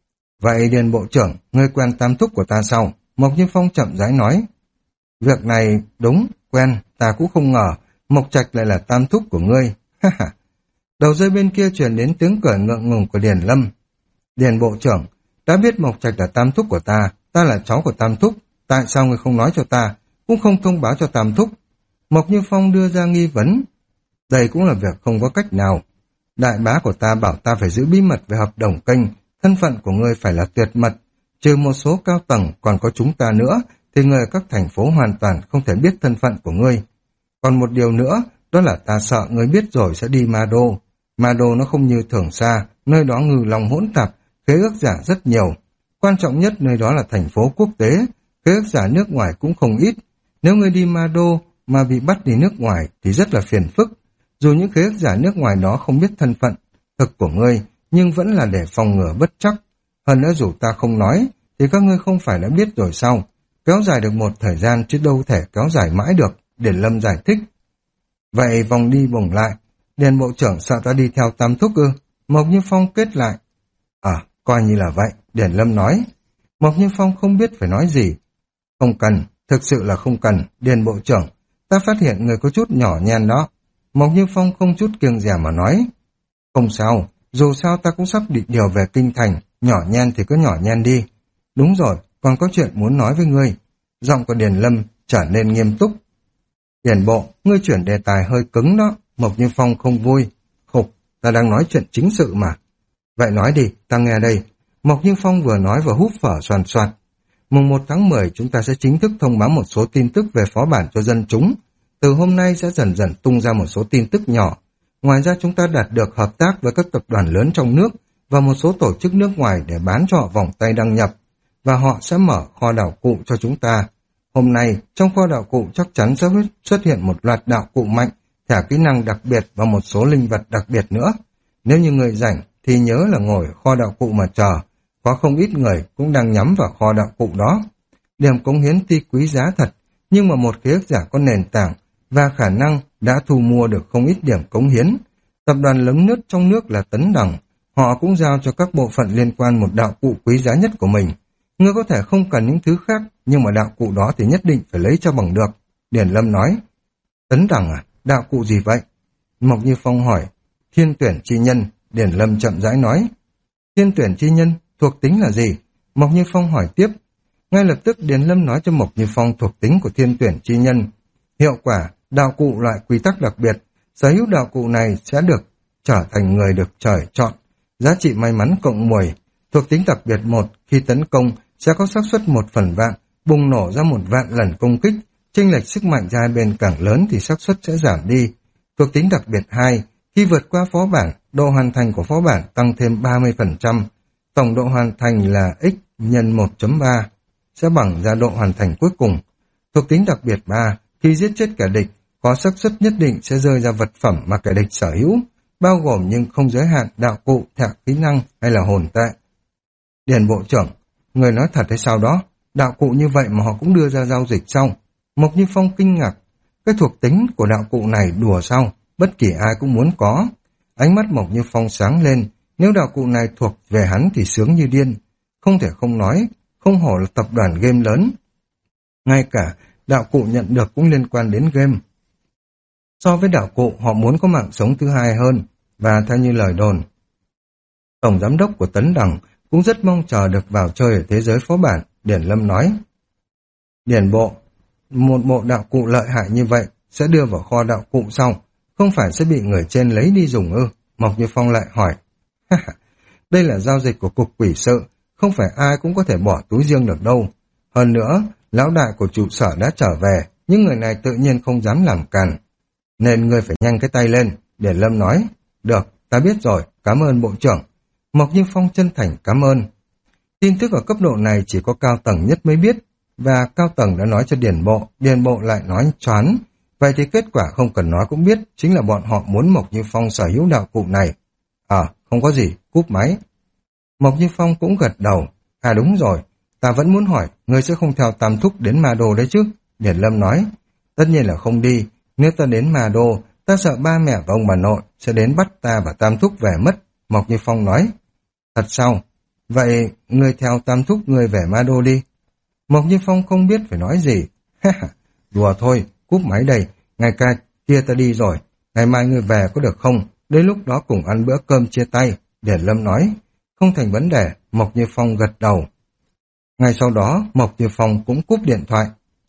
Vậy Điền Bộ trưởng, người quen Tam thúc của ta sao? Mộc Như Phong chậm rãi nói. Việc này đúng, quen, ta cũng không ngờ Mộc Trạch lại là Tam thúc của ngươi. Đầu dây bên kia truyền đến tiếng cười ngượng ngùng của Điền Lâm. Điền Bộ trưởng, đã biết Mộc Trạch là Tam thúc của ta, ta là cháu của Tam thúc, tại sao ngươi không nói cho ta, cũng không thông báo cho Tam thúc? Mộc Như Phong đưa ra nghi vấn. Đây cũng là việc không có cách nào. Đại bá của ta bảo ta phải giữ bí mật về hợp đồng kênh, thân phận của ngươi phải là tuyệt mật, trừ một số cao tầng còn có chúng ta nữa, thì người ở các thành phố hoàn toàn không thể biết thân phận của ngươi. Còn một điều nữa, đó là ta sợ ngươi biết rồi sẽ đi Ma Đô. Ma Đô nó không như Thường Sa, nơi đó ngư long hỗn tạp, khế ước giả rất nhiều. Quan trọng nhất nơi đó là thành phố quốc tế, khế ước giả nước ngoài cũng không ít. Nếu ngươi đi Ma Đô, mà bị bắt đi nước ngoài thì rất là phiền phức. Dù những khế ước giả nước ngoài đó không biết thân phận thực của ngươi, nhưng vẫn là để phòng ngừa bất chắc. Hơn nữa dù ta không nói, thì các ngươi không phải đã biết rồi sao? Kéo dài được một thời gian chứ đâu thể kéo dài mãi được, Điền Lâm giải thích. Vậy vòng đi vòng lại, Điền bộ trưởng sợ ta đi theo Tam Thúc ư? Mộc Như Phong kết lại. À, coi như là vậy, Điền Lâm nói. Mộc Như Phong không biết phải nói gì. Không cần, thực sự là không cần, Điền bộ trưởng. Ta phát hiện người có chút nhỏ nhen đó. Mộc Như Phong không chút kiêng dè mà nói. Không sao, dù sao ta cũng sắp định điều về kinh thành, nhỏ nhen thì cứ nhỏ nhen đi. Đúng rồi, còn có chuyện muốn nói với ngươi. Giọng của Điền Lâm trở nên nghiêm túc. Điền bộ, ngươi chuyển đề tài hơi cứng đó. Mộc Như Phong không vui. Khục, ta đang nói chuyện chính sự mà. Vậy nói đi, ta nghe đây. Mộc Như Phong vừa nói vừa húp phở soàn soạt. Mùng một tháng mười chúng ta sẽ chính thức thông báo một số tin tức về phó bản cho dân chúng. Từ hôm nay sẽ dần dần tung ra một số tin tức nhỏ. Ngoài ra chúng ta đạt được hợp tác với các tập đoàn lớn trong nước và một số tổ chức nước ngoài để bán cho họ vòng tay đăng nhập. Và họ sẽ mở kho đạo cụ cho chúng ta. Hôm nay, trong kho đạo cụ chắc chắn sẽ xuất hiện một loạt đạo cụ mạnh, thẻ kỹ năng đặc biệt và một số linh vật đặc biệt nữa. Nếu như người rảnh thì nhớ là ngồi kho đạo cụ mà chờ. Có không ít người cũng đang nhắm vào kho đạo cụ đó. Điểm cống hiến tuy quý giá thật, nhưng mà một khế ước giả có nền tảng và khả năng đã thu mua được không ít điểm cống hiến. Tập đoàn lớn nhất trong nước là Tấn Đằng. Họ cũng giao cho các bộ phận liên quan một đạo cụ quý giá nhất của mình. Ngươi có thể không cần những thứ khác, nhưng mà đạo cụ đó thì nhất định phải lấy cho bằng được. Điền Lâm nói. Tấn Đằng à? Đạo cụ gì vậy? Mộc Như Phong hỏi. Thiên tuyển chi nhân, Điền Lâm chậm rãi nói. Thiên tuyển chi nhân, thuộc tính là gì? Mộc Như Phong hỏi tiếp. Ngay lập tức Điền Lâm nói cho Mộc Như Phong thuộc tính của thiên tuyển chi nhân. Hiệu quả, đạo cụ loại quy tắc đặc biệt. Sở hữu đạo cụ này sẽ được trở thành người được trời chọn. Giá trị may mắn cộng mười. Thuộc tính đặc biệt một, khi tấn công sẽ có xác suất một phần vạn, bùng nổ ra một vạn lần công kích. Chênh lệch sức mạnh ra hai bên càng lớn thì xác suất sẽ giảm đi. Thuộc tính đặc biệt hai, khi vượt qua phó bản, độ hoàn thành của phó bản tăng thêm ba mươi phần trăm. Tổng độ hoàn thành là x nhân một chấm ba, sẽ bằng ra độ hoàn thành cuối cùng. Thuộc tính đặc biệt ba, khi giết chết kẻ địch, có xác suất nhất định sẽ rơi ra vật phẩm mà kẻ địch sở hữu, bao gồm nhưng không giới hạn đạo cụ, thẻ kỹ năng hay là hồn tệ. Điền bộ trưởng, người nói thật hay sao đó? Đạo cụ như vậy mà họ cũng đưa ra giao dịch xong. Mộc Như Phong kinh ngạc. Cái thuộc tính của đạo cụ này đùa sao? Bất kỳ ai cũng muốn có. Ánh mắt Mộc Như Phong sáng lên. Nếu đạo cụ này thuộc về hắn thì sướng như điên. Không thể không nói, không hổ là tập đoàn game lớn. Ngay cả đạo cụ nhận được cũng liên quan đến game. So với đạo cụ, họ muốn có mạng sống thứ hai hơn. Và theo như lời đồn, Tổng giám đốc của Tấn Đằng cũng rất mong chờ được vào chơi ở thế giới phó bản, Điền Lâm nói. Điền bộ, một bộ đạo cụ lợi hại như vậy sẽ đưa vào kho đạo cụ sau, không phải sẽ bị người trên lấy đi dùng ư? Mộc Như Phong lại hỏi. Đây là giao dịch của cục quỷ sự, không phải ai cũng có thể bỏ túi riêng được đâu. Hơn nữa, lão đại của trụ sở đã trở về, những người này tự nhiên không dám làm càn. Nên ngươi phải nhanh cái tay lên, Điền Lâm nói. Được, ta biết rồi, cảm ơn bộ trưởng. Mộc Như Phong chân thành cảm ơn. Tin tức ở cấp độ này chỉ có cao tầng nhất mới biết, và cao tầng đã nói cho Điền bộ, Điền bộ lại nói choán. Vậy thì kết quả không cần nói cũng biết, chính là bọn họ muốn Mộc Như Phong sở hữu đạo cụ này. À, không có gì, cúp máy. Mộc Như Phong cũng gật đầu. À đúng rồi, ta vẫn muốn hỏi, ngươi sẽ không theo Tam Thúc đến Ma Đô đấy chứ? Điền Lâm nói. Tất nhiên là không đi, nếu ta đến Ma Đô, ta sợ ba mẹ và ông bà nội sẽ đến bắt ta và Tam Thúc về mất. Mộc Như Phong nói. Thật sao? Vậy ngươi theo Tam Thúc ngươi về Ma Đô đi. Mộc Như Phong không biết phải nói gì. Đùa thôi, cúp máy đây, ngày ca kia ta đi rồi. Ngày mai ngươi về có được không? Đến lúc đó cùng ăn bữa cơm chia tay. Điền Lâm nói. Không thành vấn đề, Mộc Như Phong gật đầu. Ngay sau đó, Mộc Như Phong cũng cúp điện thoại.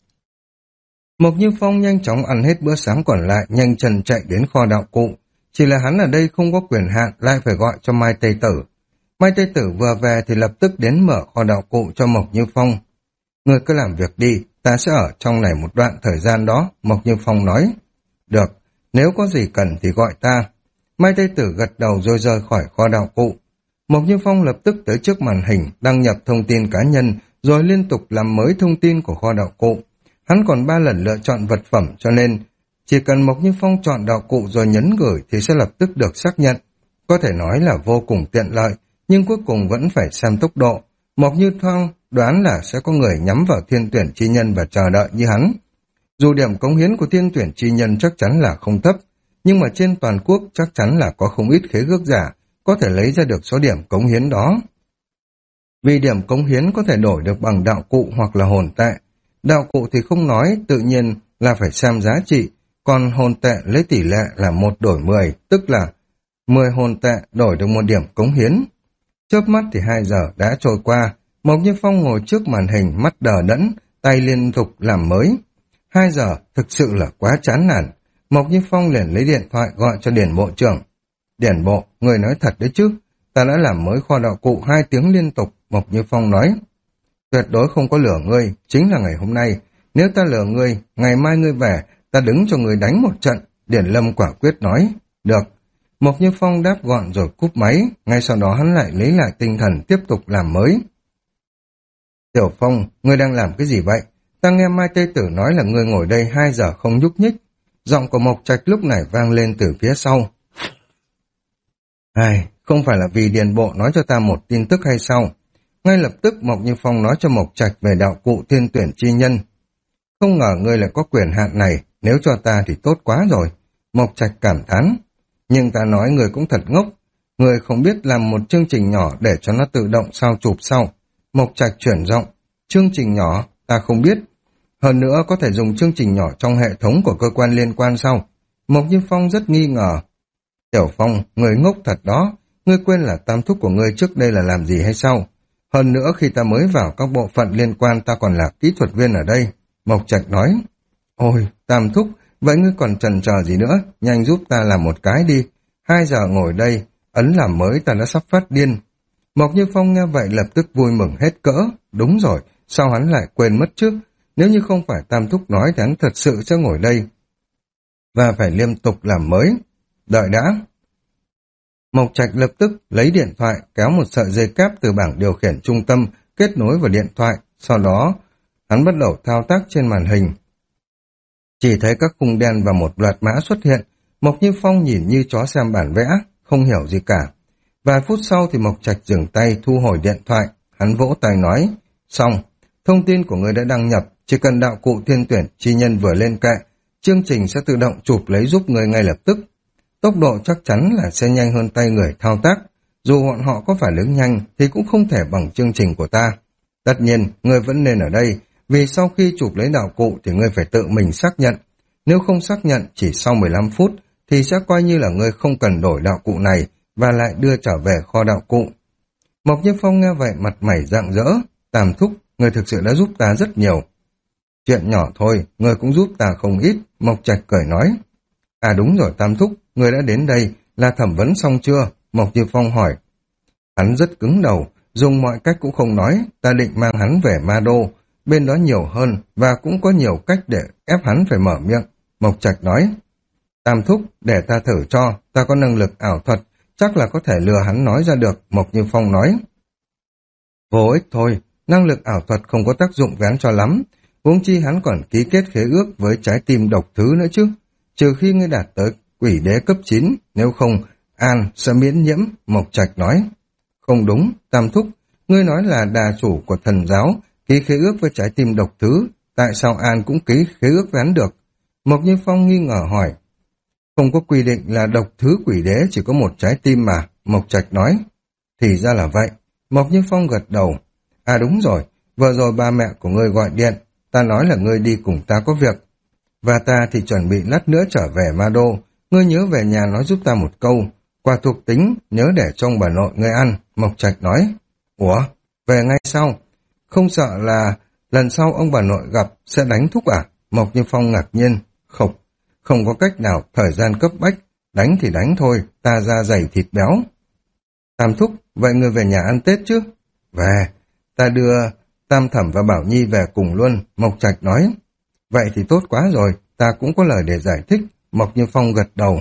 Mộc Như Phong nhanh chóng ăn hết bữa sáng còn lại, nhanh chân chạy đến kho đạo cụ. Chỉ là hắn ở đây không có quyền hạn, lại phải gọi cho Mai Tây Tử. Mai Tây Tử vừa về thì lập tức đến mở kho đạo cụ cho Mộc Như Phong. Ngươi cứ làm việc đi, ta sẽ ở trong này một đoạn thời gian đó, Mộc Như Phong nói. Được, nếu có gì cần thì gọi ta. Mai Tây Tử gật đầu rồi rời khỏi kho đạo cụ. Mộc Như Phong lập tức tới trước màn hình, đăng nhập thông tin cá nhân, rồi liên tục làm mới thông tin của kho đạo cụ. Hắn còn ba lần lựa chọn vật phẩm cho nên chỉ cần Mộc Như Phong chọn đạo cụ rồi nhấn gửi thì sẽ lập tức được xác nhận. Có thể nói là vô cùng tiện lợi, nhưng cuối cùng vẫn phải xem tốc độ. Mộc Như Phong đoán là sẽ có người nhắm vào thiên tuyển chi nhân và chờ đợi như hắn. Dù điểm cống hiến của thiên tuyển chi nhân chắc chắn là không thấp, nhưng mà trên toàn quốc chắc chắn là có không ít khế ước giả có thể lấy ra được số điểm cống hiến đó. Vì điểm cống hiến có thể đổi được bằng đạo cụ hoặc là hồn tệ. Đạo cụ thì không nói, tự nhiên là phải xem giá trị, còn hồn tệ lấy tỷ lệ là một đổi mười, tức là mười hồn tệ đổi được một điểm cống hiến. Chớp mắt thì hai giờ đã trôi qua, Mộc Như Phong ngồi trước màn hình mắt đờ đẫn, tay liên tục làm mới. Hai giờ thực sự là quá chán nản. Mộc Như Phong liền lấy điện thoại gọi cho Điển Bộ trưởng. Điển Bộ, người nói thật đấy chứ, ta đã làm mới kho đạo cụ hai tiếng liên tục. Mộc Như Phong nói, tuyệt đối không có lừa ngươi, chính là ngày hôm nay. Nếu ta lừa ngươi, ngày mai ngươi về, ta đứng cho ngươi đánh một trận. Điển Lâm quả quyết nói, được. Mộc Như Phong đáp gọn rồi cúp máy, ngay sau đó hắn lại lấy lại tinh thần tiếp tục làm mới. Tiểu Phong, ngươi đang làm cái gì vậy? Ta nghe Mai Tây Tử nói là ngươi ngồi đây hai giờ không nhúc nhích. Giọng của Mộc Trạch lúc này vang lên từ phía sau. Ai, không phải là vì Điền Bộ nói cho ta một tin tức hay sao? Ngay lập tức Mộc Như Phong nói cho Mộc Trạch về đạo cụ thiên tuyển chi nhân. Không ngờ ngươi lại có quyền hạn này, nếu cho ta thì tốt quá rồi. Mộc Trạch cảm thán. Nhưng ta nói người cũng thật ngốc, người không biết làm một chương trình nhỏ để cho nó tự động sao chụp sau. Mộc Trạch chuyển giọng, chương trình nhỏ, ta không biết. Hơn nữa có thể dùng chương trình nhỏ trong hệ thống của cơ quan liên quan sau. Mộc Như Phong rất nghi ngờ. Tiểu Phong, người ngốc thật đó, ngươi quên là tam thúc của ngươi trước đây là làm gì hay sao? Hơn nữa khi ta mới vào các bộ phận liên quan ta còn là kỹ thuật viên ở đây. Mộc Trạch nói, ôi, tam thúc, vậy ngươi còn chần chờ gì nữa, nhanh giúp ta làm một cái đi. Hai giờ ngồi đây, ấn làm mới ta đã sắp phát điên. Mộc Như Phong nghe vậy lập tức vui mừng hết cỡ. Đúng rồi, sao hắn lại quên mất trước? Nếu như không phải tam thúc nói thì hắn thật sự sẽ ngồi đây và phải liên tục làm mới. Đợi đã. Mộc Trạch lập tức lấy điện thoại kéo một sợi dây cáp từ bảng điều khiển trung tâm kết nối vào điện thoại, sau đó hắn bắt đầu thao tác trên màn hình. Chỉ thấy các khung đen và một loạt mã xuất hiện. Mộc Như Phong nhìn như chó xem bản vẽ, không hiểu gì cả. Vài phút sau thì Mộc Trạch dừng tay thu hồi điện thoại, hắn vỗ tay nói, xong, thông tin của người đã đăng nhập, chỉ cần đạo cụ thiên tuyển chi nhân vừa lên kệ, chương trình sẽ tự động chụp lấy giúp người ngay lập tức. Tốc độ chắc chắn là sẽ nhanh hơn tay người thao tác, dù bọn họ có phản ứng nhanh thì cũng không thể bằng chương trình của ta. Tất nhiên, người vẫn nên ở đây, vì sau khi chụp lấy đạo cụ thì ngươi phải tự mình xác nhận. Nếu không xác nhận chỉ sau mười lăm phút thì sẽ coi như là ngươi không cần đổi đạo cụ này và lại đưa trở về kho đạo cụ. Mộc Như Phong nghe vậy mặt mày rạng rỡ, Tam thúc, ngươi thực sự đã giúp ta rất nhiều. Chuyện nhỏ thôi, ngươi cũng giúp ta không ít, Mộc Trạch cười nói. À đúng rồi Tam thúc, ngươi đã đến đây, là thẩm vấn xong chưa? Mộc Như Phong hỏi. Hắn rất cứng đầu, dùng mọi cách cũng không nói, ta định mang hắn về Ma Đô, bên đó nhiều hơn và cũng có nhiều cách để ép hắn phải mở miệng. Mộc Trạch nói. Tam thúc, để ta thử cho, ta có năng lực ảo thuật, chắc là có thể lừa hắn nói ra được, Mộc Như Phong nói. Vô ích thôi, năng lực ảo thuật không có tác dụng với hắn cho lắm, huống chi hắn còn ký kết khế ước với trái tim độc thứ nữa chứ, trừ khi ngươi đạt tới quỷ đế cấp chín, nếu không, An sẽ miễn nhiễm, Mộc Trạch nói. Không đúng, Tam thúc, ngươi nói là đà chủ của thần giáo, ký khế ước với trái tim độc thứ, tại sao An cũng ký khế ước với hắn được? Mộc Như Phong nghi ngờ hỏi. Không có quy định là độc thứ quỷ đế chỉ có một trái tim mà, Mộc Trạch nói. Thì ra là vậy, Mộc Như Phong gật đầu. À đúng rồi, vừa rồi ba mẹ của ngươi gọi điện, ta nói là ngươi đi cùng ta có việc. Và ta thì chuẩn bị lát nữa trở về Ma Đô, ngươi nhớ về nhà nói giúp ta một câu, quà thuộc tính nhớ để cho ông bà nội ngươi ăn, Mộc Trạch nói. Ủa, về ngay sau, không sợ là lần sau ông bà nội gặp sẽ đánh thúc à? Mộc Như Phong ngạc nhiên, không, không có cách nào, thời gian cấp bách, đánh thì đánh thôi, ta da dày thịt béo. Tam thúc, vậy ngươi về nhà ăn Tết chứ? Về, ta đưa Tam Thẩm và Bảo Nhi về cùng luôn, Mộc Trạch nói. Vậy thì tốt quá rồi, ta cũng có lời để giải thích, Mộc Như Phong gật đầu.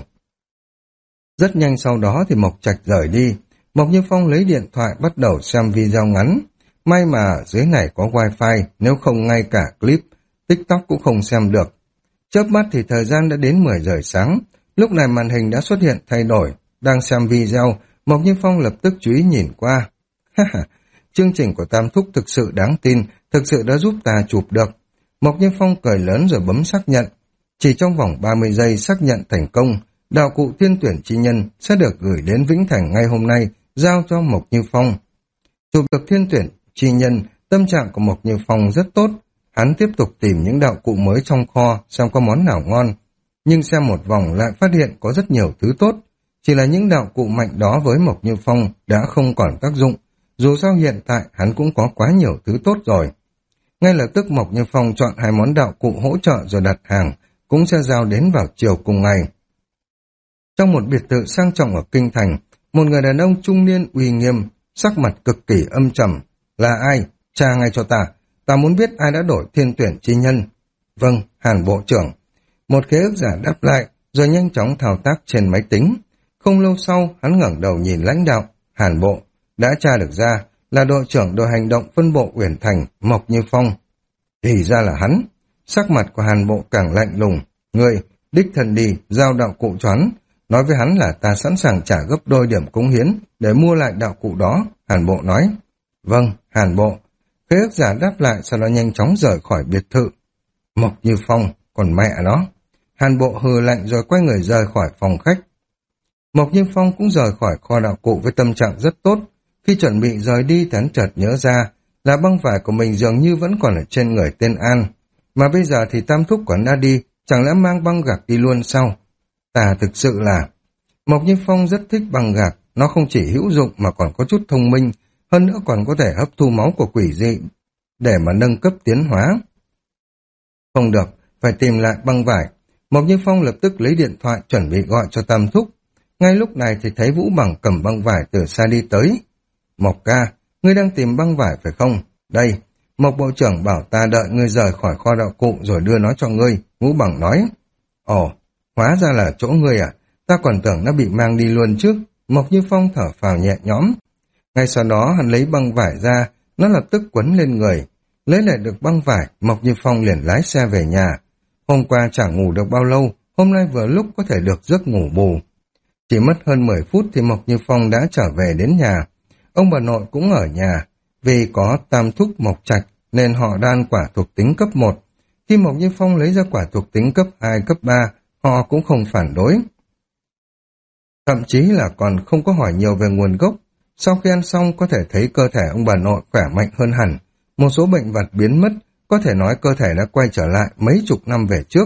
Rất nhanh sau đó thì Mộc Trạch rời đi, Mộc Như Phong lấy điện thoại bắt đầu xem video ngắn. May mà dưới này có wifi, nếu không ngay cả clip, TikTok cũng không xem được. Chớp mắt thì thời gian đã đến mười giờ sáng, lúc này màn hình đã xuất hiện thay đổi. Đang xem video, Mộc Như Phong lập tức chú ý nhìn qua. Ha ha, chương trình của Tam Thúc thực sự đáng tin, thực sự đã giúp ta chụp được. Mộc Như Phong cười lớn rồi bấm xác nhận. Chỉ trong vòng ba mươi giây xác nhận thành công, đạo cụ thiên tuyển chi nhân sẽ được gửi đến Vĩnh Thành ngay hôm nay, giao cho Mộc Như Phong. Chụp được thiên tuyển chi nhân, tâm trạng của Mộc Như Phong rất tốt. Hắn tiếp tục tìm những đạo cụ mới trong kho xem có món nào ngon. Nhưng xem một vòng lại phát hiện có rất nhiều thứ tốt. Chỉ là những đạo cụ mạnh đó với Mộc Như Phong đã không còn tác dụng. Dù sao hiện tại hắn cũng có quá nhiều thứ tốt rồi. Ngay lập tức Mộc Như Phong chọn hai món đạo cụ hỗ trợ rồi đặt hàng, cũng sẽ giao đến vào chiều cùng ngày. Trong một biệt thự sang trọng ở Kinh Thành, một người đàn ông trung niên uy nghiêm, sắc mặt cực kỳ âm trầm. Là ai? Tra ngay cho ta. Ta muốn biết ai đã đổi thiên tuyển chi nhân. Vâng, Hàn Bộ trưởng. Một khế ước giả đáp lại, rồi nhanh chóng thao tác trên máy tính. Không lâu sau, hắn ngẩng đầu nhìn lãnh đạo. Hàn Bộ đã tra được ra là đội trưởng đội hành động phân bộ Uyển Thành, Mộc Như Phong. Thì ra là hắn. Sắc mặt của Hàn Bộ càng lạnh lùng. Người, đích thân đi, giao đạo cụ choán. Nói với hắn là ta sẵn sàng trả gấp đôi điểm cống hiến để mua lại đạo cụ đó. Hàn Bộ nói. Vâng, Hàn Bộ. Khế ước giả đáp lại, sau đó nhanh chóng rời khỏi biệt thự. Mộc Như Phong, còn mẹ nó. Hàn Bộ hừ lạnh rồi quay người rời khỏi phòng khách. Mộc Như Phong cũng rời khỏi kho đạo cụ với tâm trạng rất tốt. Khi chuẩn bị rời đi, hắn chợt nhớ ra là băng vải của mình dường như vẫn còn ở trên người tên An. Mà bây giờ thì Tam Thúc của hắn đã đi, chẳng lẽ mang băng gạc đi luôn sao? Ta thực sự là... Mộc Như Phong rất thích băng gạc, nó không chỉ hữu dụng mà còn có chút thông minh, hơn nữa còn có thể hấp thu máu của quỷ dị để mà nâng cấp tiến hóa. Không được, phải tìm lại băng vải. Mộc Như Phong lập tức lấy điện thoại chuẩn bị gọi cho Tam Thúc. Ngay lúc này thì thấy Vũ Bằng cầm băng vải từ xa đi tới. Mộc ca, ngươi đang tìm băng vải phải không? Đây, Mộc Bộ trưởng bảo ta đợi ngươi rời khỏi kho đạo cụ rồi đưa nó cho ngươi. Vũ Bằng nói. Ồ, hóa ra là chỗ ngươi à? Ta còn tưởng nó bị mang đi luôn trước. Mộc Như Phong thở phào nhẹ nhõm. Ngay sau đó hắn lấy băng vải ra, nó lập tức quấn lên người. Lấy lại được băng vải, Mộc Như Phong liền lái xe về nhà. Hôm qua chẳng ngủ được bao lâu, hôm nay vừa lúc có thể được giấc ngủ bù. Chỉ mất hơn mười phút thì Mộc Như Phong đã trở về đến nhà. Ông bà nội cũng ở nhà. Vì có Tam Thúc Mộc Trạch nên họ đan quả thuộc tính cấp một. Khi Mộc Như Phong lấy ra quả thuộc tính cấp hai, cấp ba, họ cũng không phản đối. Thậm chí là còn không có hỏi nhiều về nguồn gốc. Sau khi ăn xong có thể thấy cơ thể ông bà nội khỏe mạnh hơn hẳn. Một số bệnh vật biến mất, có thể nói cơ thể đã quay trở lại mấy chục năm về trước.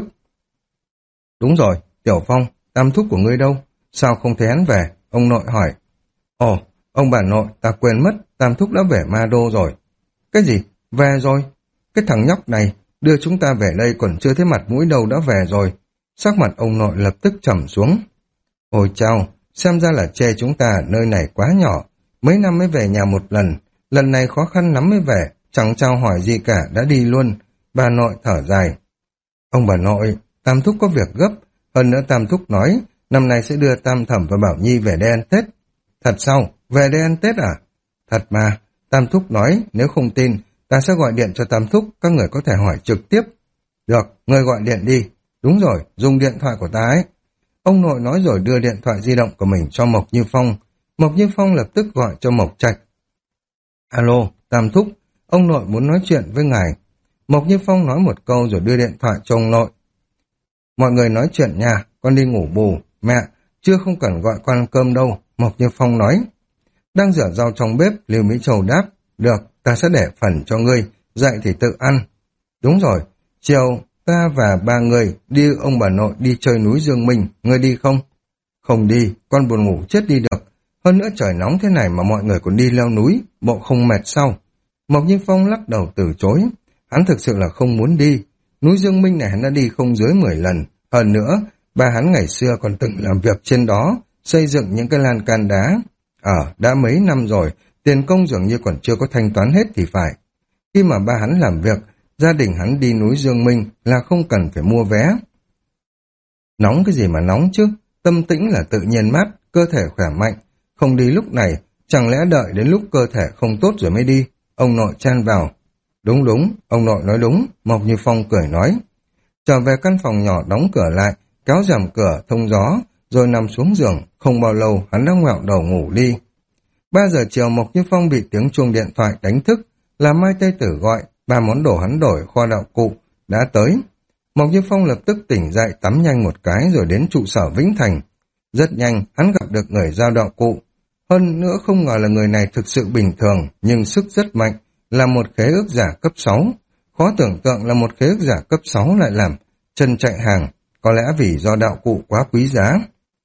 Đúng rồi, Tiểu Phong, Tam Thúc của ngươi đâu? Sao không thấy hắn về? Ông nội hỏi. Ồ, ông bà nội, ta quên mất, Tam Thúc đã về Ma Đô rồi. Cái gì? Về rồi? Cái thằng nhóc này, đưa chúng ta về đây còn chưa thấy mặt mũi đâu đã về rồi. Sắc mặt ông nội lập tức trầm xuống. Ôi chao, xem ra là chê chúng ta ở nơi này quá nhỏ. Mấy năm mới về nhà một lần, lần này khó khăn lắm mới về, chẳng chào hỏi gì cả đã đi luôn. Bà nội thở dài. Ông bà nội, Tam Thúc có việc gấp, hơn nữa Tam Thúc nói, năm nay sẽ đưa Tam Thẩm và Bảo Nhi về đây ăn Tết. Thật sao? Về đây ăn Tết à? Thật mà, Tam Thúc nói, nếu không tin, ta sẽ gọi điện cho Tam Thúc, các người có thể hỏi trực tiếp. Được, người gọi điện đi. Đúng rồi, dùng điện thoại của ta ấy. Ông nội nói rồi đưa điện thoại di động của mình cho Mộc Như Phong. Mộc Như Phong lập tức gọi cho Mộc Trạch. Alo, Tam Thúc, ông nội muốn nói chuyện với ngài. Mộc Như Phong nói một câu rồi đưa điện thoại cho ông nội. Mọi người nói chuyện nha, con đi ngủ bù. Mẹ, chưa không cần gọi con ăn cơm đâu, Mộc Như Phong nói. Đang rửa rau trong bếp, Lưu Mỹ Châu đáp. Được, ta sẽ để phần cho ngươi, dậy thì tự ăn. Đúng rồi, chiều ta và ba người đi ông bà nội đi chơi núi Dương Minh, ngươi đi không? Không đi, con buồn ngủ chết đi được. Hơn nữa trời nóng thế này mà mọi người còn đi leo núi, bộ không mệt sao? Mộc Như Phong lắc đầu từ chối. Hắn thực sự là không muốn đi. Núi Dương Minh này hắn đã đi không dưới mười lần. Hơn nữa, ba hắn ngày xưa còn từng làm việc trên đó, xây dựng những cái lan can đá. Ờ, đã mấy năm rồi, tiền công dường như còn chưa có thanh toán hết thì phải. Khi mà ba hắn làm việc, gia đình hắn đi núi Dương Minh là không cần phải mua vé. Nóng cái gì mà nóng chứ, tâm tĩnh là tự nhiên mát, cơ thể khỏe mạnh. Không đi lúc này, chẳng lẽ đợi đến lúc cơ thể không tốt rồi mới đi? Ông nội chen vào. Đúng đúng, ông nội nói đúng, Mộc Như Phong cười nói. Trở về căn phòng nhỏ đóng cửa lại, kéo rèm cửa thông gió, rồi nằm xuống giường, không bao lâu hắn đã ngoẹo đầu ngủ đi. Ba giờ chiều Mộc Như Phong bị tiếng chuông điện thoại đánh thức, là Mai Tây Tử gọi, ba món đồ hắn đổi kho đạo cụ đã tới. Mộc Như Phong lập tức tỉnh dậy tắm nhanh một cái rồi đến trụ sở Vĩnh Thành. Rất nhanh hắn gặp được người giao đạo cụ. Hơn nữa không ngờ là người này thực sự bình thường nhưng sức rất mạnh, là một khế ước giả cấp sáu. Khó tưởng tượng là một khế ước giả cấp sáu lại làm chân chạy hàng, có lẽ vì do đạo cụ quá quý giá.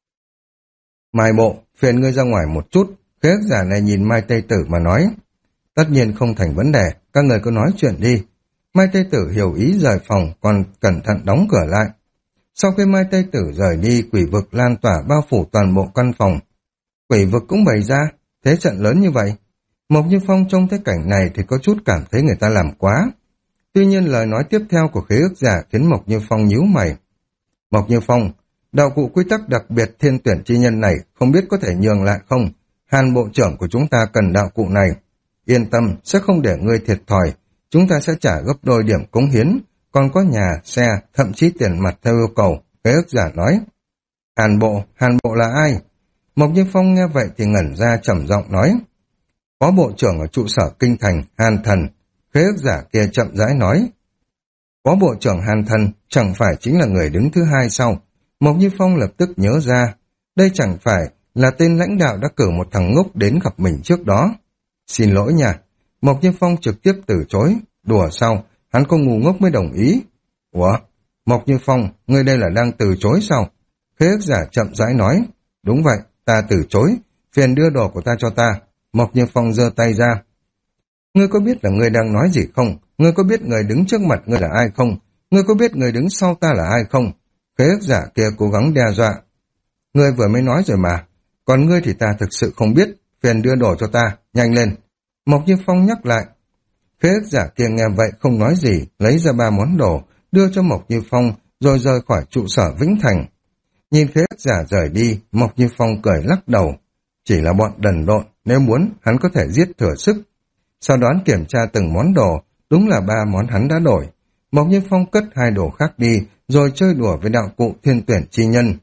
Mai bộ, phiền ngươi ra ngoài một chút, khế ước giả này nhìn Mai Tây Tử mà nói. Tất nhiên không thành vấn đề, các người cứ nói chuyện đi. Mai Tây Tử hiểu ý rời phòng, còn cẩn thận đóng cửa lại. Sau khi Mai Tây Tử rời đi, quỷ vực lan tỏa bao phủ toàn bộ căn phòng. Quỷ vực cũng bày ra, thế trận lớn như vậy. Mộc Như Phong trông thấy cảnh này thì có chút cảm thấy người ta làm quá. Tuy nhiên lời nói tiếp theo của khế ước giả khiến Mộc Như Phong nhíu mày. Mộc Như Phong, đạo cụ quy tắc đặc biệt thiên tuyển chi nhân này không biết có thể nhường lại không? Hàn bộ trưởng của chúng ta cần đạo cụ này. Yên tâm, sẽ không để ngươi thiệt thòi. Chúng ta sẽ trả gấp đôi điểm cống hiến, còn có nhà, xe, thậm chí tiền mặt theo yêu cầu, khế ước giả nói. Hàn bộ, Hàn bộ là ai? Mộc Như Phong nghe vậy thì ngẩn ra trầm giọng nói. Phó bộ trưởng ở trụ sở kinh thành, Hàn Thần, khế ước giả kia chậm rãi nói. Phó bộ trưởng Hàn Thần chẳng phải chính là người đứng thứ hai sau. Mộc Như Phong lập tức nhớ ra, đây chẳng phải là tên lãnh đạo đã cử một thằng ngốc đến gặp mình trước đó. Xin lỗi nha. Mộc Như Phong trực tiếp từ chối. Đùa sao? Hắn có ngu ngốc mới đồng ý. Ủa? Mộc Như Phong, ngươi đây là đang từ chối sao? Khế ước giả chậm rãi nói. Đúng vậy, ta từ chối. Phiền đưa đồ của ta cho ta. Mộc Như Phong giơ tay ra. Ngươi có biết là ngươi đang nói gì không? Ngươi có biết người đứng trước mặt ngươi là ai không? Ngươi có biết người đứng sau ta là ai không? Khế ước giả kia cố gắng đe dọa. Ngươi vừa mới nói rồi mà. Còn ngươi thì ta thực sự không biết. Phiền đưa đồ cho ta, nhanh lên. Mộc Như Phong nhắc lại. Khế ước giả kia nghe vậy không nói gì, lấy ra ba món đồ, đưa cho Mộc Như Phong, rồi rời khỏi trụ sở Vĩnh Thành. Nhìn khế ước giả rời đi, Mộc Như Phong cười lắc đầu. Chỉ là bọn đần độn, nếu muốn, hắn có thể giết thừa sức. Sau đó kiểm tra từng món đồ, đúng là ba món hắn đã đổi. Mộc Như Phong cất hai đồ khác đi, rồi chơi đùa với đạo cụ thiên tuyển chi nhân.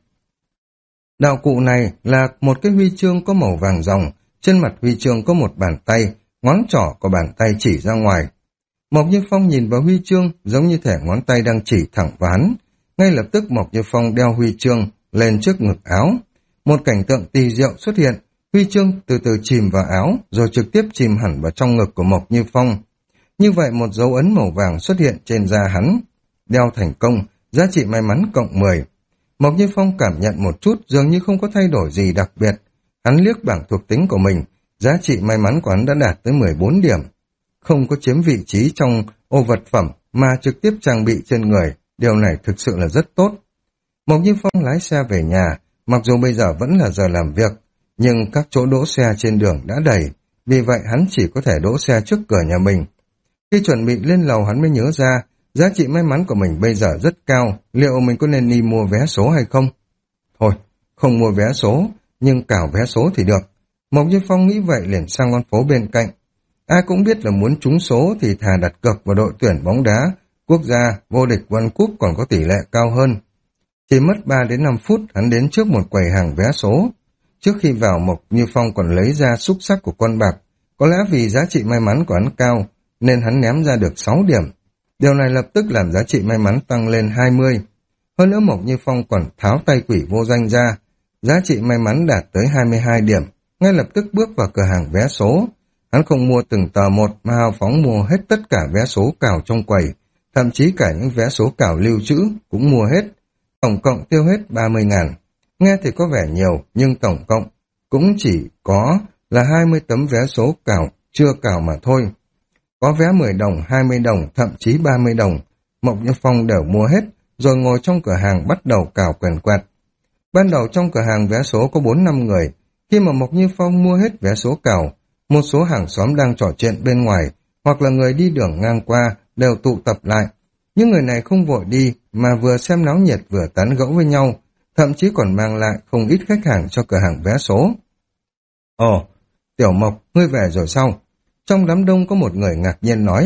Đạo cụ này là một cái huy chương có màu vàng ròng, trên mặt huy chương có một bàn tay, ngón trỏ của bàn tay chỉ ra ngoài. Mộc Như Phong nhìn vào huy chương giống như thể ngón tay đang chỉ thẳng vào hắn. Ngay lập tức Mộc Như Phong đeo huy chương lên trước ngực áo. Một cảnh tượng kỳ diệu xuất hiện, huy chương từ từ chìm vào áo rồi trực tiếp chìm hẳn vào trong ngực của Mộc Như Phong. Như vậy một dấu ấn màu vàng xuất hiện trên da hắn. Đeo thành công, giá trị may mắn cộng mười. Mộc Như Phong cảm nhận một chút dường như không có thay đổi gì đặc biệt. Hắn liếc bảng thuộc tính của mình, giá trị may mắn của hắn đã đạt tới mười bốn điểm. Không có chiếm vị trí trong ô vật phẩm mà trực tiếp trang bị trên người, điều này thực sự là rất tốt. Mộc Như Phong lái xe về nhà, mặc dù bây giờ vẫn là giờ làm việc, nhưng các chỗ đỗ xe trên đường đã đầy, vì vậy hắn chỉ có thể đỗ xe trước cửa nhà mình. Khi chuẩn bị lên lầu hắn mới nhớ ra, giá trị may mắn của mình bây giờ rất cao, liệu mình có nên đi mua vé số hay không? Thôi, không mua vé số, nhưng cào vé số thì được. Mộc Như Phong nghĩ vậy liền sang con phố bên cạnh. Ai cũng biết là muốn trúng số thì thà đặt cược vào đội tuyển bóng đá, quốc gia, vô địch World Cup còn có tỷ lệ cao hơn. Chỉ mất ba đến năm phút hắn đến trước một quầy hàng vé số. Trước khi vào Mộc Như Phong còn lấy ra xúc xắc của con bạc. Có lẽ vì giá trị may mắn của hắn cao, nên hắn ném ra được sáu điểm. Điều này lập tức làm giá trị may mắn tăng lên hai mươi. Hơn nữa Mộc Như Phong còn tháo tay quỷ vô danh ra. Giá trị may mắn đạt tới hai mươi hai điểm. Ngay lập tức bước vào cửa hàng vé số. Hắn không mua từng tờ một mà hào phóng mua hết tất cả vé số cào trong quầy. Thậm chí cả những vé số cào lưu trữ cũng mua hết. Tổng cộng tiêu hết ba mươi ngàn. Nghe thì có vẻ nhiều, nhưng tổng cộng cũng chỉ có là hai mươi tấm vé số cào, chưa cào mà thôi. Có vé mười đồng, hai mươi đồng, thậm chí ba mươi đồng. Mộc Như Phong đều mua hết, rồi ngồi trong cửa hàng bắt đầu cào quèn quẹt. Ban đầu trong cửa hàng vé số có bốn năm người. Khi mà Mộc Như Phong mua hết vé số cào, một số hàng xóm đang trò chuyện bên ngoài, hoặc là người đi đường ngang qua, đều tụ tập lại. Những người này không vội đi, mà vừa xem náo nhiệt vừa tán gẫu với nhau, thậm chí còn mang lại không ít khách hàng cho cửa hàng vé số. Ồ, Tiểu Mộc, ngươi về rồi sao? Trong đám đông có một người ngạc nhiên nói,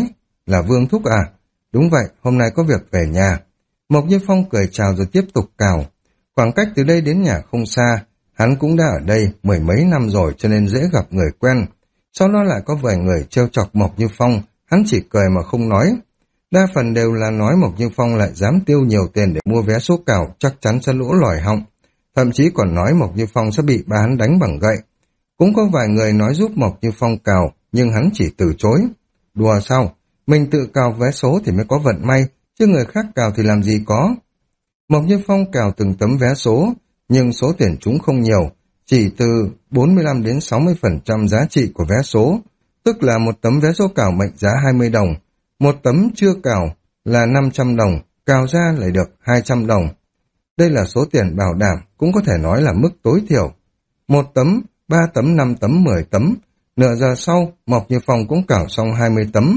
là Vương Thúc à? Đúng vậy, hôm nay có việc về nhà. Mộc Như Phong cười chào rồi tiếp tục cào. Khoảng cách từ đây đến nhà không xa, hắn cũng đã ở đây mười mấy năm rồi cho nên dễ gặp người quen. Sau đó lại có vài người trêu chọc Mộc Như Phong, hắn chỉ cười mà không nói. Đa phần đều là nói Mộc Như Phong lại dám tiêu nhiều tiền để mua vé số cào, chắc chắn sẽ lỗ lòi họng. Thậm chí còn nói Mộc Như Phong sẽ bị bà hắn đánh bằng gậy. Cũng có vài người nói giúp Mộc Như Phong cào, nhưng hắn chỉ từ chối. Đùa sao? Mình tự cào vé số thì mới có vận may, chứ người khác cào thì làm gì có. Mộc Như Phong cào từng tấm vé số, nhưng số tiền chúng không nhiều, chỉ từ bốn mươi lăm đến sáu mươi phần trăm giá trị của vé số, tức là một tấm vé số cào mệnh giá hai mươi đồng, một tấm chưa cào là năm trăm đồng, cào ra lại được hai trăm đồng. Đây là số tiền bảo đảm, cũng có thể nói là mức tối thiểu. Một tấm, ba tấm, năm tấm, mười tấm, nửa giờ sau, Mộc Như Phong cũng cào xong hai mươi tấm.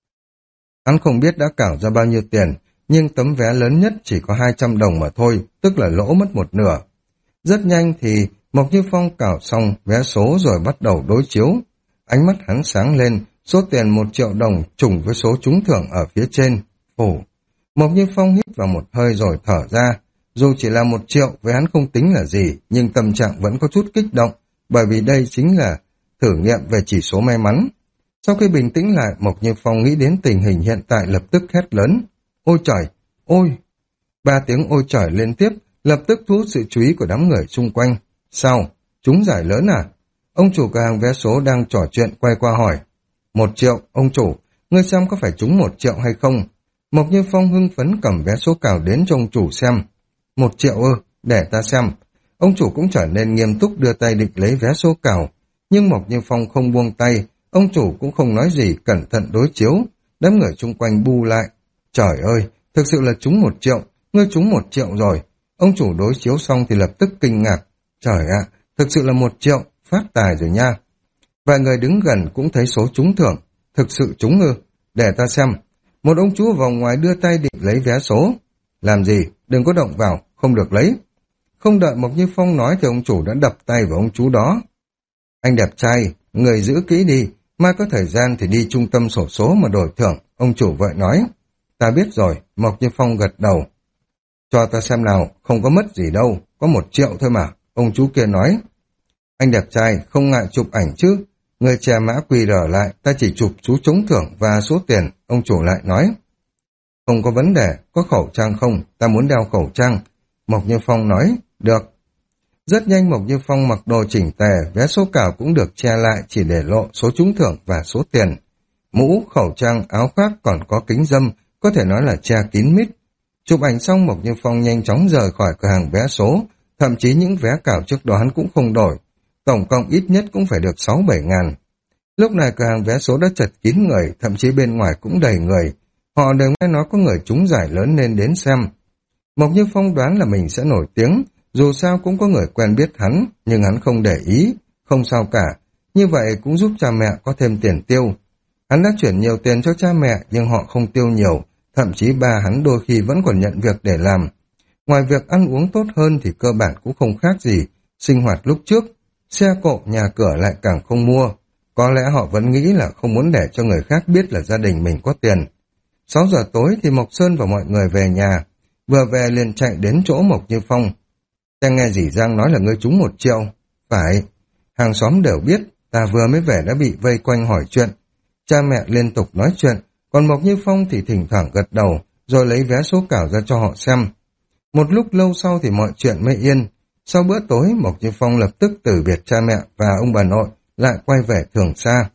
Hắn không biết đã cào ra bao nhiêu tiền, nhưng tấm vé lớn nhất chỉ có hai trăm đồng mà thôi, tức là lỗ mất một nửa. Rất nhanh thì Mộc Như Phong cào xong vé số rồi bắt đầu đối chiếu. Ánh mắt hắn sáng lên, số tiền một triệu đồng trùng với số trúng thưởng ở phía trên. Phủ. Mộc Như Phong hít vào một hơi rồi thở ra. Dù chỉ là một triệu với hắn không tính là gì, nhưng tâm trạng vẫn có chút kích động, bởi vì đây chính là thử nghiệm về chỉ số may mắn. Sau khi bình tĩnh lại, Mộc Như Phong nghĩ đến tình hình hiện tại lập tức hét lớn. Ôi trời! Ôi! Ba tiếng ôi trời liên tiếp, lập tức thu hút sự chú ý của đám người xung quanh. Sao? Chúng giải lớn à? Ông chủ cửa hàng vé số đang trò chuyện quay qua hỏi. Một triệu, ông chủ, ngươi xem có phải trúng một triệu hay không? Mộc Như Phong hưng phấn cầm vé số cào đến cho ông chủ xem. Một triệu ư, để ta xem. Ông chủ cũng trở nên nghiêm túc đưa tay định lấy vé số cào. Nhưng Mộc Như Phong không buông tay, ông chủ cũng không nói gì, cẩn thận đối chiếu. Đám người xung quanh bu lại. Trời ơi, thực sự là trúng một triệu, ngươi trúng một triệu rồi. Ông chủ đối chiếu xong thì lập tức kinh ngạc. Trời ạ, thực sự là một triệu, phát tài rồi nha. Vài người đứng gần cũng thấy số trúng thưởng. Thực sự trúng ư, để ta xem. Một ông chú vào ngoài đưa tay định lấy vé số. Làm gì, đừng có động vào, không được lấy. Không đợi Mộc Như Phong nói thì ông chủ đã đập tay vào ông chú đó. Anh đẹp trai, người giữ kỹ đi, mai có thời gian thì đi trung tâm xổ số mà đổi thưởng, ông chủ vội nói. Ta biết rồi, Mộc Như Phong gật đầu. Cho ta xem nào, không có mất gì đâu, có một triệu thôi mà, ông chú kia nói. Anh đẹp trai, không ngại chụp ảnh chứ, người che mã quy rờ lại, ta chỉ chụp chú trúng thưởng và số tiền, ông chủ lại nói. Không có vấn đề, có khẩu trang không, ta muốn đeo khẩu trang. Mộc Như Phong nói, được. Rất nhanh Mộc Như Phong mặc đồ chỉnh tề, vé số cào cũng được che lại chỉ để lộ số trúng thưởng và số tiền. Mũ, khẩu trang, áo khoác còn có kính râm, có thể nói là che kín mít. Chụp ảnh xong Mộc Như Phong nhanh chóng rời khỏi cửa hàng vé số, thậm chí những vé cào trước đó hắn cũng không đổi. Tổng cộng ít nhất cũng phải được sáu bảy ngàn. Lúc này cửa hàng vé số đã chật kín người, thậm chí bên ngoài cũng đầy người. Họ đều nghe nói có người trúng giải lớn nên đến xem. Mộc Như Phong đoán là mình sẽ nổi tiếng, dù sao cũng có người quen biết hắn, nhưng hắn không để ý, không sao cả. Như vậy cũng giúp cha mẹ có thêm tiền tiêu. Hắn đã chuyển nhiều tiền cho cha mẹ nhưng họ không tiêu nhiều, thậm chí ba hắn đôi khi vẫn còn nhận việc để làm. Ngoài việc ăn uống tốt hơn thì cơ bản cũng không khác gì, sinh hoạt lúc trước, xe cộ, nhà cửa lại càng không mua. Có lẽ họ vẫn nghĩ là không muốn để cho người khác biết là gia đình mình có tiền. Sáu giờ tối thì Mộc Sơn và mọi người về nhà, vừa về liền chạy đến chỗ Mộc Như Phong. Ta nghe dì Giang nói là ngươi trúng một triệu. Phải, hàng xóm đều biết, ta vừa mới về đã bị vây quanh hỏi chuyện. Cha mẹ liên tục nói chuyện, còn Mộc Như Phong thì thỉnh thoảng gật đầu, rồi lấy vé số cào ra cho họ xem. Một lúc lâu sau thì mọi chuyện mới yên. Sau bữa tối, Mộc Như Phong lập tức từ biệt cha mẹ và ông bà nội, lại quay về Thường Sa.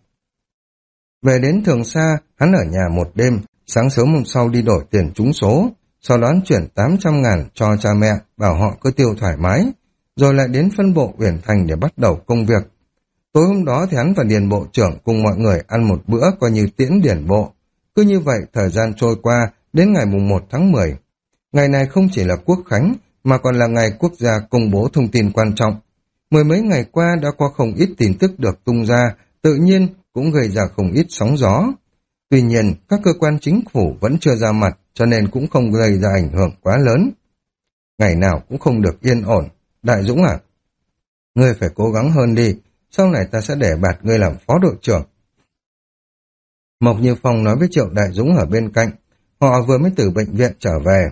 Về đến Thường Sa, hắn ở nhà một đêm, sáng sớm hôm sau đi đổi tiền trúng số, sau đó chuyển tám trăm ngàn cho cha mẹ, bảo họ cứ tiêu thoải mái, rồi lại đến phân bộ Uyển Thành để bắt đầu công việc. Tối hôm đó thì hắn và Điền bộ trưởng cùng mọi người ăn một bữa coi như tiễn Điền bộ. Cứ như vậy, thời gian trôi qua, đến ngày mùng một tháng mười. Ngày này không chỉ là quốc khánh, mà còn là ngày quốc gia công bố thông tin quan trọng. Mười mấy ngày qua đã qua không ít tin tức được tung ra, tự nhiên cũng gây ra không ít sóng gió. Tuy nhiên, các cơ quan chính phủ vẫn chưa ra mặt, cho nên cũng không gây ra ảnh hưởng quá lớn. Ngày nào cũng không được yên ổn. Đại Dũng à, ngươi phải cố gắng hơn đi, sau này ta sẽ để bạt ngươi làm phó đội trưởng. Mộc Như Phong nói với Triệu Đại Dũng ở bên cạnh, họ vừa mới từ bệnh viện trở về.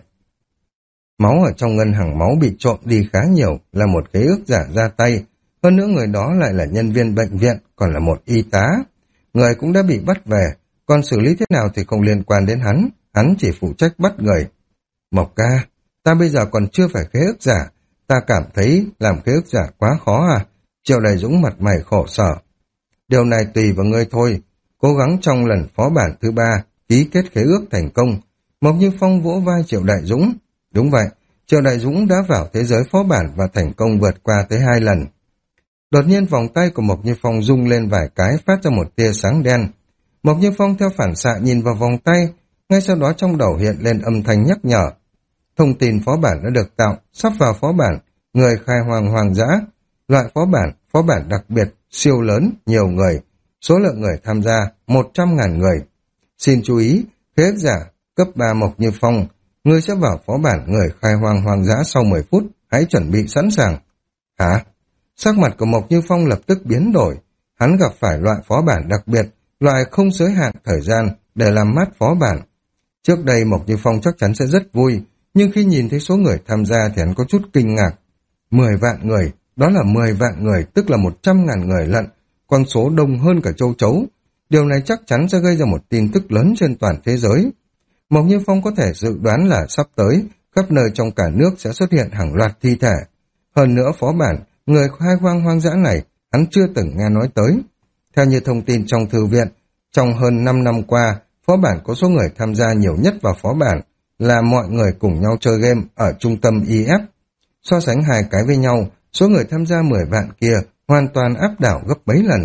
Máu ở trong ngân hàng máu bị trộm đi khá nhiều, là một khế ước giả ra tay. Hơn nữa người đó lại là nhân viên bệnh viện, còn là một y tá. Người cũng đã bị bắt về, còn xử lý thế nào thì không liên quan đến hắn, hắn chỉ phụ trách bắt người. Mộc ca, ta bây giờ còn chưa phải khế ước giả, ta cảm thấy làm khế ước giả quá khó à? Triệu Đại Dũng mặt mày khổ sở. Điều này tùy vào ngươi thôi, cố gắng trong lần phó bản thứ ba, ký kết khế ước thành công. Mộc Như Phong vỗ vai Triệu Đại Dũng. Đúng vậy, Triệu Đại Dũng đã vào thế giới phó bản và thành công vượt qua tới hai lần. Đột nhiên vòng tay của Mộc Như Phong rung lên vài cái, phát ra một tia sáng đen. Mộc Như Phong theo phản xạ nhìn vào vòng tay, ngay sau đó trong đầu hiện lên âm thanh nhắc nhở. Thông tin phó bản đã được tạo, sắp vào phó bản, người khai hoang hoang dã. Loại phó bản, phó bản đặc biệt, siêu lớn, nhiều người. Số lượng người tham gia, một trăm ngàn người. Xin chú ý, khế ước giả, cấp ba Mộc Như Phong. Ngươi sẽ vào phó bản người khai hoang hoang dã sau mười phút, hãy chuẩn bị sẵn sàng. Hả? Sắc mặt của Mộc Như Phong lập tức biến đổi. Hắn gặp phải loại phó bản đặc biệt, loại không giới hạn thời gian để làm mát phó bản. Trước đây Mộc Như Phong chắc chắn sẽ rất vui, nhưng khi nhìn thấy số người tham gia thì hắn có chút kinh ngạc. Mười vạn người, đó là mười vạn người, tức là một trăm ngàn người lận, con số đông hơn cả châu chấu. Điều này chắc chắn sẽ gây ra một tin tức lớn trên toàn thế giới. Mộc Như Phong có thể dự đoán là sắp tới, khắp nơi trong cả nước sẽ xuất hiện hàng loạt thi thể. Hơn nữa phó bản, người khai hoang hoang dã này, hắn chưa từng nghe nói tới. Theo như thông tin trong thư viện, trong hơn năm năm qua, phó bản có số người tham gia nhiều nhất vào phó bản là mọi người cùng nhau chơi game ở trung tâm i ép. So sánh hai cái với nhau, số người tham gia mười vạn kia hoàn toàn áp đảo gấp mấy lần.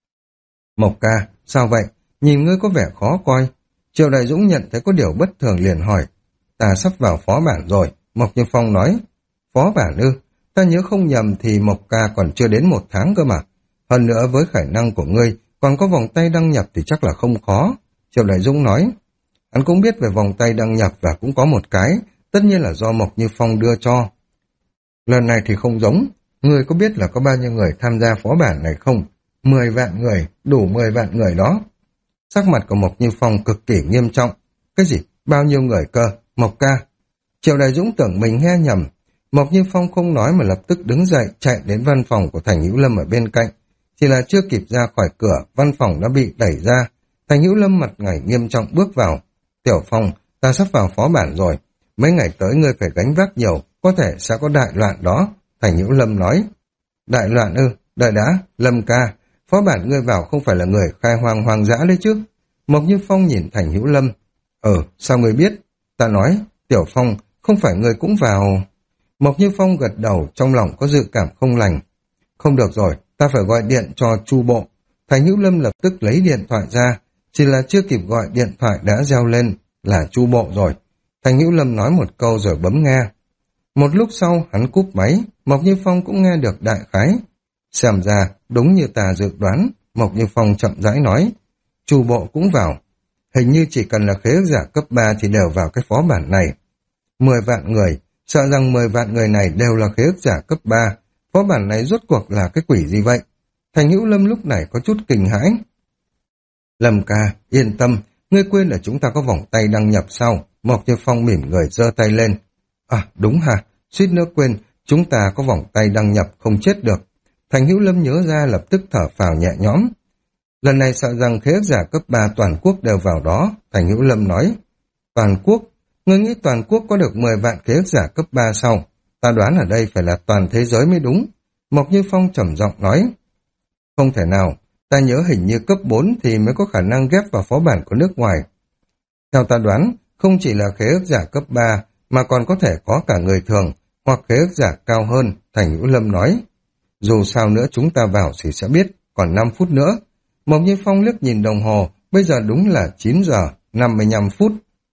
Mộc ca, sao vậy? Nhìn ngươi có vẻ khó coi. Triệu Đại Dũng nhận thấy có điều bất thường liền hỏi. Ta sắp vào phó bản rồi, Mộc Như Phong nói. Phó bản ư? Ta nhớ không nhầm thì Mộc ca còn chưa đến một tháng cơ mà. Hơn nữa với khả năng của ngươi, còn có vòng tay đăng nhập thì chắc là không khó. Triệu Đại Dũng nói. Hắn cũng biết về vòng tay đăng nhập và cũng có một cái, tất nhiên là do Mộc Như Phong đưa cho. Lần này thì không giống. Ngươi có biết là có bao nhiêu người tham gia phó bản này không? Mười vạn người, đủ mười vạn người đó. Sắc mặt của Mộc Như Phong cực kỳ nghiêm trọng. Cái gì? Bao nhiêu người cơ? Mộc ca. Triệu Đại Dũng tưởng mình nghe nhầm. Mộc Như Phong không nói mà lập tức đứng dậy chạy đến văn phòng của Thành Hữu Lâm ở bên cạnh. Chỉ là chưa kịp ra khỏi cửa, văn phòng đã bị đẩy ra. Thành Hữu Lâm mặt ngảy nghiêm trọng bước vào. Tiểu Phong, ta sắp vào phó bản rồi. Mấy ngày tới ngươi phải gánh vác nhiều, có thể sẽ có đại loạn đó. Thành Hữu Lâm nói. Đại loạn ư? Đợi đã, Lâm ca. Phó bản ngươi vào không phải là người khai hoang hoang dã đấy chứ? Mộc Như Phong nhìn Thành Hữu Lâm. Ờ, sao ngươi biết? Ta nói, Tiểu Phong, không phải ngươi cũng vào... Mộc Như Phong gật đầu, trong lòng có dự cảm không lành. Không được rồi, ta phải gọi điện cho Chu Bộ. Thành Hữu Lâm lập tức lấy điện thoại ra, chỉ là chưa kịp gọi điện thoại đã reo lên, là Chu Bộ rồi. Thành Hữu Lâm nói một câu rồi bấm nghe. Một lúc sau hắn cúp máy, Mộc Như Phong cũng nghe được đại khái. Xem ra, đúng như ta dự đoán, Mộc Như Phong chậm rãi nói. Chu Bộ cũng vào. Hình như chỉ cần là khế ước giả cấp ba thì đều vào cái phó bản này. Mười vạn người, sợ rằng mười vạn người này đều là khế ước giả cấp ba. Phó bản này rốt cuộc là cái quỷ gì vậy? Thành Hữu Lâm lúc này có chút kinh hãi. Lâm ca, yên tâm, ngươi quên là chúng ta có vòng tay đăng nhập sau. Mộc Như Phong mỉm người giơ tay lên. À, đúng hả? Suýt nữa quên, chúng ta có vòng tay đăng nhập không chết được. Thành Hữu Lâm nhớ ra lập tức thở phào nhẹ nhõm. Lần này sợ rằng khế ước giả cấp ba toàn quốc đều vào đó. Thành Hữu Lâm nói. Toàn quốc? Ngươi nghĩ toàn quốc có được mười vạn khế ước giả cấp ba sau? Ta đoán ở đây phải là toàn thế giới mới đúng. Mộc Như Phong trầm giọng nói. Không thể nào, ta nhớ hình như cấp bốn thì mới có khả năng ghép vào phó bản của nước ngoài. Theo ta đoán, không chỉ là khế ước giả cấp ba, mà còn có thể có cả người thường, hoặc khế ước giả cao hơn, Thành Hữu Lâm nói. Dù sao nữa chúng ta vào thì sẽ biết, còn năm phút nữa. Mộc Như Phong liếc nhìn đồng hồ, bây giờ đúng là chín giờ, năm mươi lăm phút.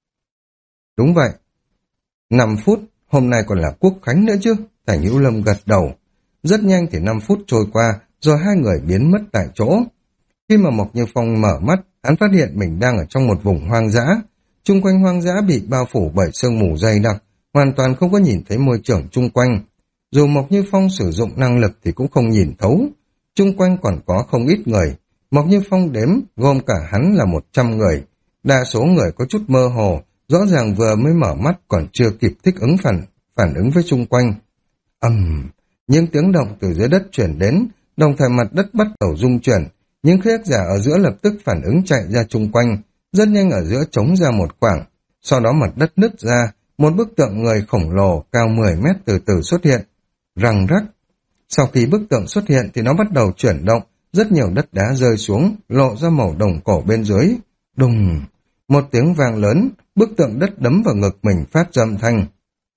Đúng vậy. năm phút, hôm nay còn là quốc khánh nữa chứ, Thành Hữu Lâm gật đầu. Rất nhanh thì năm phút trôi qua, rồi hai người biến mất tại chỗ. Khi mà Mộc Như Phong mở mắt, hắn phát hiện mình đang ở trong một vùng hoang dã. Chung quanh hoang dã bị bao phủ bởi sương mù dày đặc, hoàn toàn không có nhìn thấy môi trường chung quanh. Dù Mộc Như Phong sử dụng năng lực thì cũng không nhìn thấu. Chung quanh còn có không ít người. Mộc Như Phong đếm, gồm cả hắn là một trăm người. Đa số người có chút mơ hồ, rõ ràng vừa mới mở mắt còn chưa kịp thích ứng phản, phản ứng với xung quanh. Ầm, um, những tiếng động từ dưới đất chuyển đến, đồng thời mặt đất bắt đầu rung chuyển. Những khiết giả ở giữa lập tức phản ứng chạy ra chung quanh, rất nhanh ở giữa trống ra một khoảng. Sau đó mặt đất nứt ra, một bức tượng người khổng lồ cao mười mét từ từ xuất hiện. Răng rắc. Sau khi bức tượng xuất hiện thì nó bắt đầu chuyển động, rất nhiều đất đá rơi xuống, lộ ra màu đồng cổ bên dưới. Đùng! Một tiếng vang lớn, bức tượng đất đấm vào ngực mình phát ra âm thanh.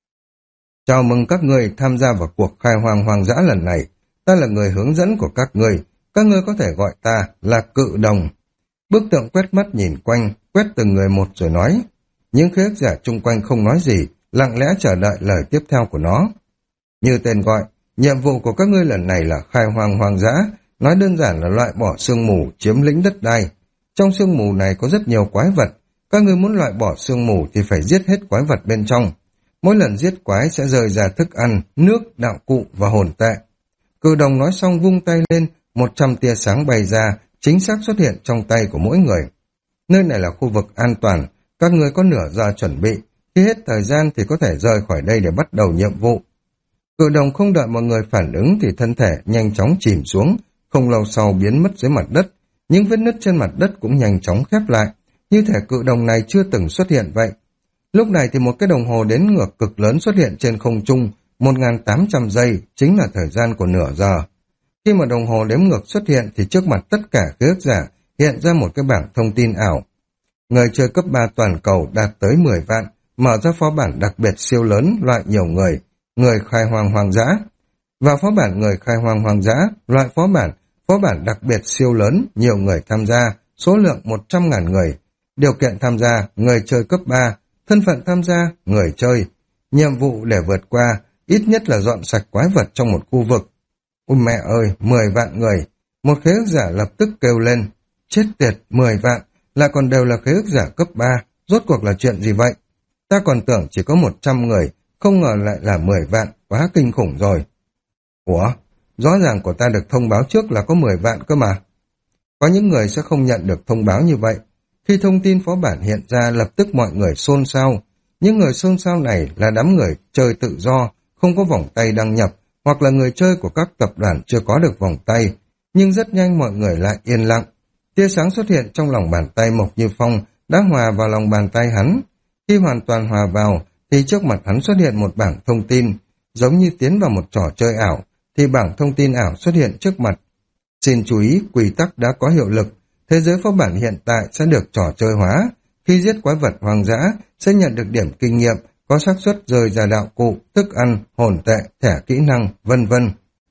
Chào mừng các người tham gia vào cuộc khai hoang hoang dã lần này. Ta là người hướng dẫn của các người. Các ngươi có thể gọi ta là Cự Đồng. Bức tượng quét mắt nhìn quanh, quét từng người một rồi nói. Những khiết giả chung quanh không nói gì, lặng lẽ chờ đợi lời tiếp theo của nó. Như tên gọi, nhiệm vụ của các ngươi lần này là khai hoang hoang dã, nói đơn giản là loại bỏ sương mù, chiếm lĩnh đất đai. Trong sương mù này có rất nhiều quái vật, các ngươi muốn loại bỏ sương mù thì phải giết hết quái vật bên trong. Mỗi lần giết quái sẽ rời ra thức ăn, nước, đạo cụ và hồn tệ. Cự Đồng nói xong vung tay lên, một trăm tia sáng bay ra, chính xác xuất hiện trong tay của mỗi người. Nơi này là khu vực an toàn, các ngươi có nửa giờ chuẩn bị, khi hết thời gian thì có thể rời khỏi đây để bắt đầu nhiệm vụ. Cự Đồng không đợi mọi người phản ứng thì thân thể nhanh chóng chìm xuống, không lâu sau biến mất dưới mặt đất. Những vết nứt trên mặt đất cũng nhanh chóng khép lại, như thể Cự Đồng này chưa từng xuất hiện vậy. Lúc này thì một cái đồng hồ đếm ngược cực lớn xuất hiện trên không trung, một nghìn tám trăm giây, chính là thời gian của nửa giờ. Khi mà đồng hồ đếm ngược xuất hiện thì trước mặt tất cả ký ức giả hiện ra một cái bảng thông tin ảo. Người chơi cấp ba toàn cầu đạt tới mười vạn, mở ra phó bản đặc biệt siêu lớn loại nhiều người, người khai hoang hoang dã. Và phó bản người khai hoang hoang dã, loại phó bản, phó bản đặc biệt siêu lớn, nhiều người tham gia, số lượng một trăm nghìn người. Điều kiện tham gia, người chơi cấp ba, thân phận tham gia, người chơi. Nhiệm vụ để vượt qua, ít nhất là dọn sạch quái vật trong một khu vực. Ôi mẹ ơi, mười vạn người. Một khế ước giả lập tức kêu lên. Chết tiệt, mười vạn, lại còn đều là khế ước giả cấp ba. Rốt cuộc là chuyện gì vậy? Ta còn tưởng chỉ có một trăm người, không ngờ lại là mười vạn, quá kinh khủng rồi. Ủa, rõ ràng của ta được thông báo trước là có mười vạn cơ mà. Có những người sẽ không nhận được thông báo như vậy. Khi thông tin phó bản hiện ra lập tức mọi người xôn xao. Những người xôn xao này là đám người chơi tự do, không có vòng tay đăng nhập, hoặc là người chơi của các tập đoàn chưa có được vòng tay. Nhưng rất nhanh mọi người lại yên lặng. Tia sáng xuất hiện trong lòng bàn tay Mộc Như Phong đã hòa vào lòng bàn tay hắn. Khi hoàn toàn hòa vào thì trước mặt hắn xuất hiện một bảng thông tin, giống như tiến vào một trò chơi ảo, thì bảng thông tin ảo xuất hiện trước mặt. Xin chú ý, quy tắc đã có hiệu lực. Thế giới phó bản hiện tại sẽ được trò chơi hóa. Khi giết quái vật hoang dã, sẽ nhận được điểm kinh nghiệm, có xác suất rời ra đạo cụ, thức ăn, hồn tệ, thẻ kỹ năng, vân vân.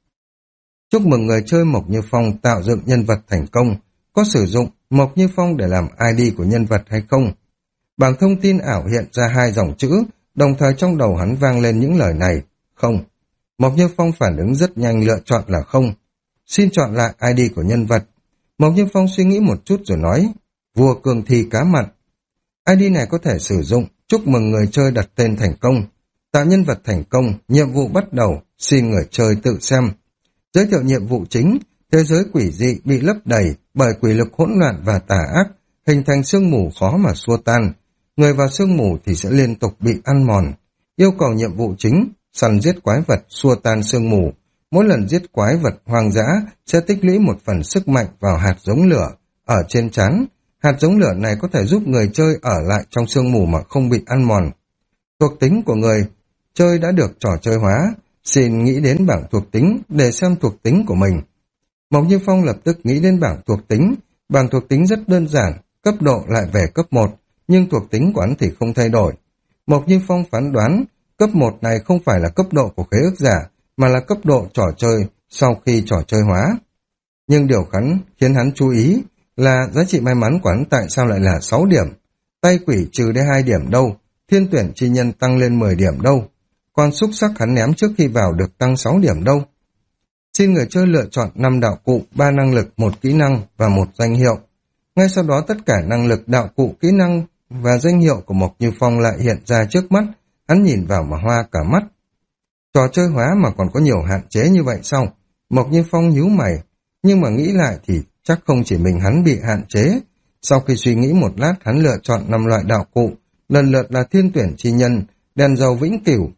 Chúc mừng người chơi Mộc Như Phong tạo dựng nhân vật thành công. Có sử dụng Mộc Như Phong để làm i đê của nhân vật hay không? Bảng thông tin ảo hiện ra hai dòng chữ, đồng thời trong đầu hắn vang lên những lời này. Không. Mộc Như Phong phản ứng rất nhanh lựa chọn là không. Xin chọn lại i đê của nhân vật. Mộc Như Phong suy nghĩ một chút rồi nói, vua cường thi cá mặn. i đê này có thể sử dụng, chúc mừng người chơi đặt tên thành công. Tạo nhân vật thành công, nhiệm vụ bắt đầu, xin người chơi tự xem. Giới thiệu nhiệm vụ chính, thế giới quỷ dị bị lấp đầy bởi quỷ lực hỗn loạn và tà ác, hình thành sương mù khó mà xua tan. Người vào sương mù thì sẽ liên tục bị ăn mòn. Yêu cầu nhiệm vụ chính, săn giết quái vật, xua tan sương mù. Mỗi lần giết quái vật hoang dã sẽ tích lũy một phần sức mạnh vào hạt giống lửa ở trên trán. Hạt giống lửa này có thể giúp người chơi ở lại trong sương mù mà không bị ăn mòn. Thuộc tính của người chơi đã được trò chơi hóa. Xin nghĩ đến bảng thuộc tính để xem thuộc tính của mình. Mộc Như Phong lập tức nghĩ đến bảng thuộc tính. Bảng thuộc tính rất đơn giản, cấp độ lại về cấp một, nhưng thuộc tính của hắn thì không thay đổi. Mộc Như Phong phán đoán, cấp một này không phải là cấp độ của khế ước giả, mà là cấp độ trò chơi sau khi trò chơi hóa. Nhưng điều khắn khiến hắn chú ý là giá trị may mắn của hắn tại sao lại là sáu điểm. Tay quỷ trừ đi hai điểm đâu, thiên tuyển chi nhân tăng lên mười điểm đâu, còn xúc sắc hắn ném trước khi vào được tăng sáu điểm đâu. Xin người chơi lựa chọn năm đạo cụ, ba năng lực, một kỹ năng và một danh hiệu. Ngay sau đó tất cả năng lực, đạo cụ, kỹ năng và danh hiệu của Mộc Như Phong lại hiện ra trước mắt, hắn nhìn vào mà hoa cả mắt. Trò chơi hóa mà còn có nhiều hạn chế như vậy sao? Mộc Như Phong nhíu mày, nhưng mà nghĩ lại thì chắc không chỉ mình hắn bị hạn chế. Sau khi suy nghĩ một lát, hắn lựa chọn năm loại đạo cụ, lần lượt là thiên tuyển chi nhân, đèn dầu vĩnh cửu,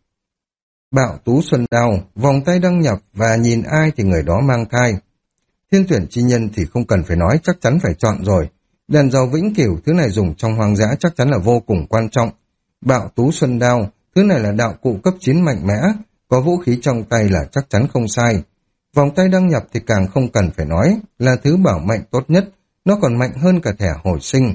bạo tú xuân đao, vòng tay đăng nhập và nhìn ai thì người đó mang thai. Thiên tuyển chi nhân thì không cần phải nói, chắc chắn phải chọn rồi. Đèn dầu vĩnh cửu, thứ này dùng trong hoang dã chắc chắn là vô cùng quan trọng. Bạo tú xuân đao, thứ này là đạo cụ cấp chín mạnh mẽ, có vũ khí trong tay là chắc chắn không sai. Vòng tay đăng nhập thì càng không cần phải nói, là thứ bảo mệnh tốt nhất, nó còn mạnh hơn cả thẻ hồi sinh.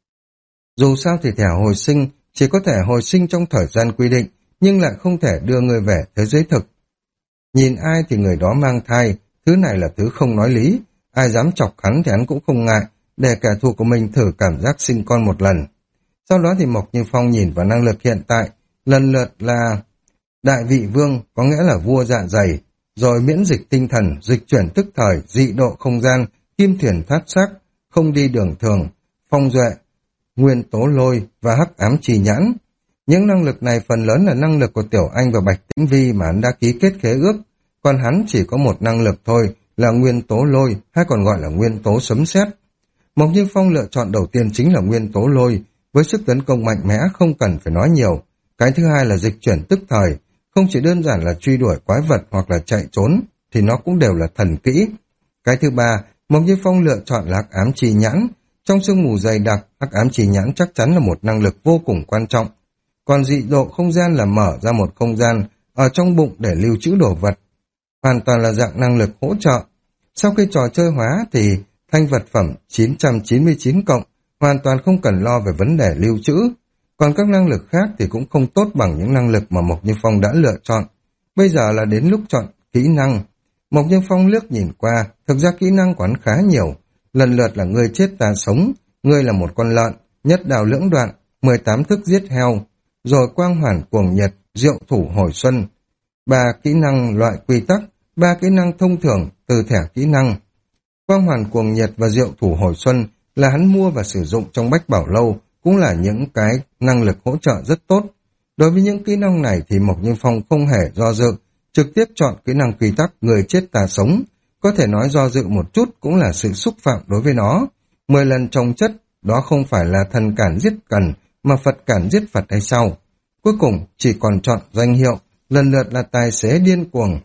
Dù sao thì thẻ hồi sinh chỉ có thể hồi sinh trong thời gian quy định, nhưng lại không thể đưa người về thế giới thực. Nhìn ai thì người đó mang thai, thứ này là thứ không nói lý, ai dám chọc hắn thì hắn cũng không ngại, để kẻ thù của mình thử cảm giác sinh con một lần. Sau đó thì Mộc Như Phong nhìn vào năng lực hiện tại, lần lượt là Đại Vị Vương, có nghĩa là vua dạ dày, rồi miễn dịch tinh thần, dịch chuyển tức thời, dị độ không gian, kim thuyền thoát xác, không đi đường thường, phong duệ, nguyên tố lôi và hắc ám trì nhãn. Những năng lực này phần lớn là năng lực của Tiểu Anh và Bạch Tĩnh Vi mà hắn đã ký kết khế ước, còn hắn chỉ có một năng lực thôi, là nguyên tố lôi, hay còn gọi là nguyên tố sấm sét. Mộc Như Phong lựa chọn đầu tiên chính là nguyên tố lôi, với sức tấn công mạnh mẽ không cần phải nói nhiều. Cái thứ hai là dịch chuyển tức thời, không chỉ đơn giản là truy đuổi quái vật hoặc là chạy trốn, thì nó cũng đều là thần kỹ. Cái thứ ba, Mộc Như Phong lựa chọn là hắc ám trì nhãn. Trong sương mù dày đặc, hắc ám trì nhãn chắc chắn là một năng lực vô cùng quan trọng. Còn dị độ không gian là mở ra một không gian ở trong bụng để lưu trữ đồ vật. Hoàn toàn là dạng năng lực hỗ trợ. Sau khi trò chơi hóa thì thanh vật phẩm chín trăm chín mươi chín cộng, hoàn toàn không cần lo về vấn đề lưu trữ. Còn các năng lực khác thì cũng không tốt bằng những năng lực mà Mộc Như Phong đã lựa chọn. Bây giờ là đến lúc chọn kỹ năng. Mộc Như Phong liếc nhìn qua, thực ra kỹ năng của hắn khá nhiều. Lần lượt là người chết ta sống, ngươi là một con lợn, nhất đào lưỡng đoạn, mười tám thức giết heo, rồi quang hoàn cuồng nhiệt, diệu thủ hồi xuân. Ba kỹ năng loại quy tắc, ba kỹ năng thông thường từ thẻ kỹ năng. Quang hoàn cuồng nhiệt và diệu thủ hồi xuân là hắn mua và sử dụng trong Bách Bảo Lâu, cũng là những cái năng lực hỗ trợ rất tốt. Đối với những kỹ năng này thì Mộc Như Phong không hề do dự, trực tiếp chọn kỹ năng quy tắc người chết ta sống. Có thể nói do dự một chút cũng là sự xúc phạm đối với nó. Mười lần trồng chất, đó không phải là thần cản giết cần, mà Phật cản giết Phật hay sao? Cuối cùng chỉ còn chọn danh hiệu, lần lượt là tài xế điên cuồng.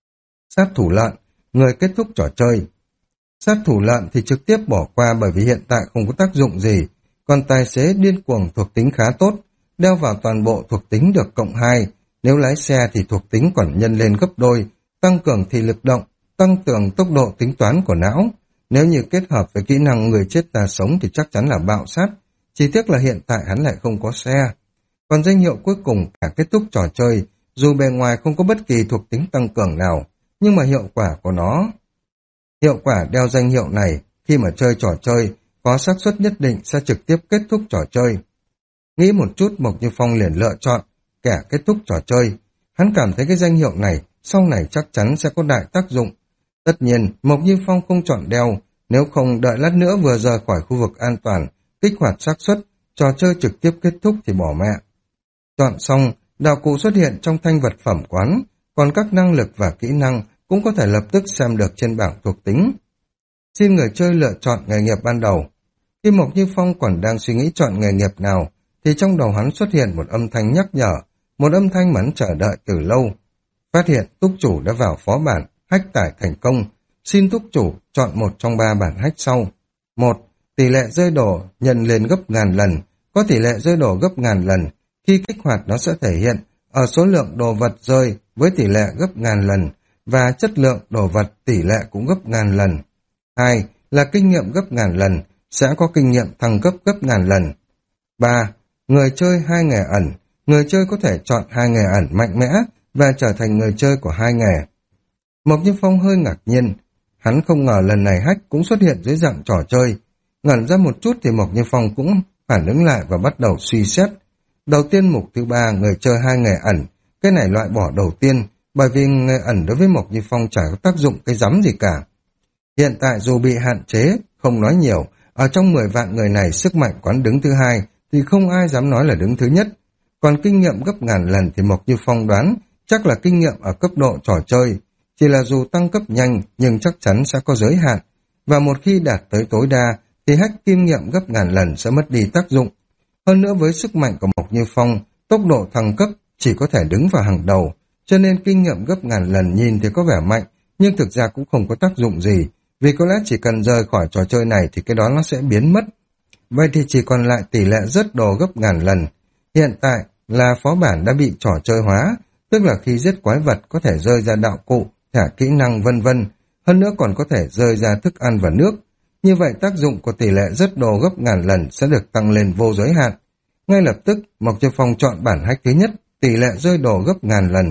Sát thủ lợn, người kết thúc trò chơi. Sát thủ lợn thì trực tiếp bỏ qua bởi vì hiện tại không có tác dụng gì, còn tài xế điên cuồng thuộc tính khá tốt, đeo vào toàn bộ thuộc tính được cộng hai, nếu lái xe thì thuộc tính còn nhân lên gấp đôi, tăng cường thị lực động, tăng cường tốc độ tính toán của não. Nếu như kết hợp với kỹ năng người chết ta sống thì chắc chắn là bạo sát, chỉ tiếc là hiện tại hắn lại không có xe. Còn danh hiệu cuối cùng cả kết thúc trò chơi, dù bề ngoài không có bất kỳ thuộc tính tăng cường nào, nhưng mà hiệu quả của nó. Hiệu quả đeo danh hiệu này khi mà chơi trò chơi có xác suất nhất định sẽ trực tiếp kết thúc trò chơi. Nghĩ một chút Mộc Như Phong liền lựa chọn kẻ kết thúc trò chơi. Hắn cảm thấy cái danh hiệu này sau này chắc chắn sẽ có đại tác dụng. Tất nhiên Mộc Như Phong không chọn đeo, nếu không đợi lát nữa vừa rời khỏi khu vực an toàn, kích hoạt xác suất, trò chơi trực tiếp kết thúc thì bỏ mẹ. Chọn xong, đạo cụ xuất hiện trong thanh vật phẩm quán, còn các năng lực và kỹ năng cũng có thể lập tức xem được trên bảng thuộc tính. Xin người chơi lựa chọn nghề nghiệp ban đầu. Khi Mộc Như Phong còn đang suy nghĩ chọn nghề nghiệp nào, thì trong đầu hắn xuất hiện một âm thanh nhắc nhở, một âm thanh mà hắn chờ đợi từ lâu. Phát hiện túc chủ đã vào phó bản, hách tải thành công. Xin túc chủ chọn một trong ba bản hách sau. Một, tỷ lệ rơi đổ nhân lên gấp ngàn lần, có tỷ lệ rơi đổ gấp ngàn lần. Khi kích hoạt nó sẽ thể hiện ở số lượng đồ vật rơi với tỷ lệ gấp ngàn lần, và chất lượng đồ vật tỷ lệ cũng gấp ngàn lần. Hai là kinh nghiệm gấp ngàn lần, sẽ có kinh nghiệm thăng cấp gấp ngàn lần. Ba, người chơi hai nghề ẩn, người chơi có thể chọn hai nghề ẩn mạnh mẽ và trở thành người chơi của hai nghề. Mộc Như Phong hơi ngạc nhiên, hắn không ngờ lần này hack cũng xuất hiện dưới dạng trò chơi. Ngẩn ra một chút thì Mộc Như Phong cũng phản ứng lại và bắt đầu suy xét. Đầu tiên mục thứ ba, người chơi hai nghề ẩn, cái này loại bỏ đầu tiên, bởi vì nghề ẩn đối với Mộc Như Phong chả có tác dụng cái rắm gì cả. Hiện tại dù bị hạn chế, không nói nhiều, ở trong mười vạn người này sức mạnh quán đứng thứ hai thì không ai dám nói là đứng thứ nhất. Còn kinh nghiệm gấp ngàn lần thì Mộc Như Phong đoán chắc là kinh nghiệm ở cấp độ trò chơi, chỉ là dù tăng cấp nhanh nhưng chắc chắn sẽ có giới hạn. và một khi đạt tới tối đa thì hách kim nghiệm gấp ngàn lần sẽ mất đi tác dụng. Hơn nữa với sức mạnh của Mộc Như Phong, tốc độ thăng cấp chỉ có thể đứng vào hàng đầu, cho nên kinh nghiệm gấp ngàn lần nhìn thì có vẻ mạnh, nhưng thực ra cũng không có tác dụng gì, vì có lẽ chỉ cần rời khỏi trò chơi này thì cái đó nó sẽ biến mất. Vậy thì chỉ còn lại tỷ lệ rớt đồ gấp ngàn lần. Hiện tại là phó bản đã bị trò chơi hóa, tức là khi giết quái vật có thể rơi ra đạo cụ, thả kỹ năng vân vân, hơn nữa còn có thể rơi ra thức ăn và nước. Như vậy tác dụng của tỷ lệ rớt đồ gấp ngàn lần sẽ được tăng lên vô giới hạn. Ngay lập tức, Mộc Như Phong chọn bản hack thứ nhất, tỷ lệ rơi đồ gấp ngàn lần.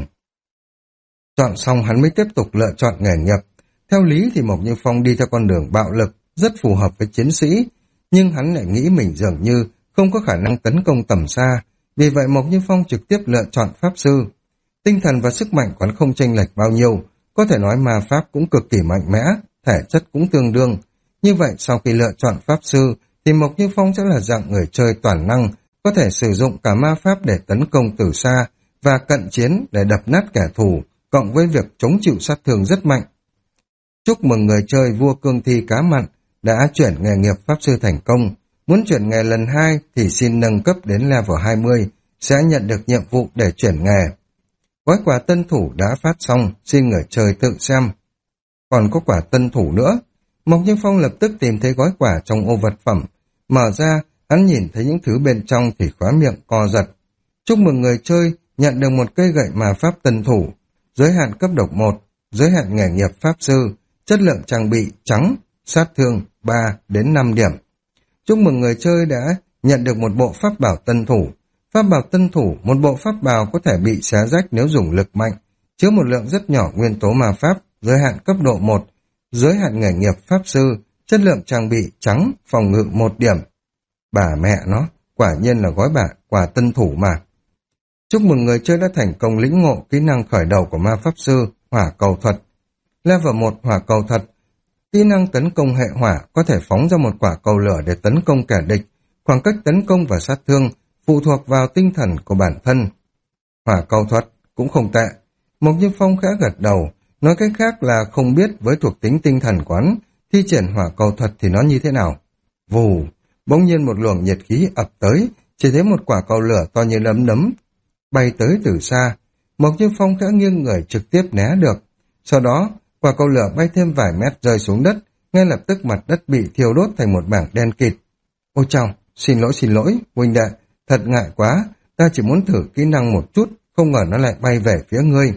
Chọn xong hắn mới tiếp tục lựa chọn nghề nghiệp. Theo lý thì Mộc Như Phong đi theo con đường bạo lực, rất phù hợp với chiến sĩ, nhưng hắn lại nghĩ mình dường như không có khả năng tấn công tầm xa, vì vậy Mộc Như Phong trực tiếp lựa chọn pháp sư. Tinh thần và sức mạnh còn không chênh lệch bao nhiêu, có thể nói ma pháp cũng cực kỳ mạnh mẽ, thể chất cũng tương đương. Như vậy sau khi lựa chọn pháp sư thì Mộc Như Phong sẽ là dạng người chơi toàn năng, có thể sử dụng cả ma pháp để tấn công từ xa và cận chiến để đập nát kẻ thù, cộng với việc chống chịu sát thương rất mạnh. Chúc mừng người chơi vua cương thi cá mặn đã chuyển nghề nghiệp pháp sư thành công. Muốn chuyển nghề lần hai thì xin nâng cấp đến level hai mươi, sẽ nhận được nhiệm vụ để chuyển nghề. Gói quà tân thủ đã phát xong, xin người chơi tự xem. Còn có quả tân thủ nữa. Mộc Như Phong lập tức tìm thấy gói quà trong ô vật phẩm. Mở ra, hắn nhìn thấy những thứ bên trong thì khóe miệng co giật. Chúc mừng người chơi nhận được một cây gậy ma pháp tân thủ. Giới hạn cấp độc một, giới hạn nghề nghiệp pháp sư, chất lượng trang bị trắng, sát thương ba đến năm điểm. Chúc mừng người chơi đã nhận được một bộ pháp bảo tân thủ. Pháp bảo tân thủ, một bộ pháp bảo có thể bị xé rách nếu dùng lực mạnh, chứa một lượng rất nhỏ nguyên tố ma pháp, giới hạn cấp độ một, giới hạn nghề nghiệp pháp sư, chất lượng trang bị trắng, phòng ngự một điểm. Bà mẹ nó, quả nhiên là gói bả quà tân thủ mà. Chúc mừng người chơi đã thành công lĩnh ngộ kỹ năng khởi đầu của ma pháp sư, hỏa cầu thuật. Level một hỏa cầu thuật, kỹ năng tấn công hệ hỏa có thể phóng ra một quả cầu lửa để tấn công kẻ địch, khoảng cách tấn công và sát thương phụ thuộc vào tinh thần của bản thân. Hỏa cầu thuật cũng không tệ. Mộc Như Phong khẽ gật đầu, nói cách khác là không biết với thuộc tính tinh thần quán, thi triển hỏa cầu thuật thì nó như thế nào. Vù, bỗng nhiên một luồng nhiệt khí ập tới, chỉ thấy một quả cầu lửa to như nấm nấm bay tới từ xa. Mộc Như Phong khẽ nghiêng người trực tiếp né được. Sau đó, quả cầu lửa bay thêm vài mét rơi xuống đất, ngay lập tức mặt đất bị thiêu đốt thành một mảng đen kịt. Ôi chào, xin lỗi xin lỗi, huynh đệ, thật ngại quá, ta chỉ muốn thử kỹ năng một chút, không ngờ nó lại bay về phía ngươi.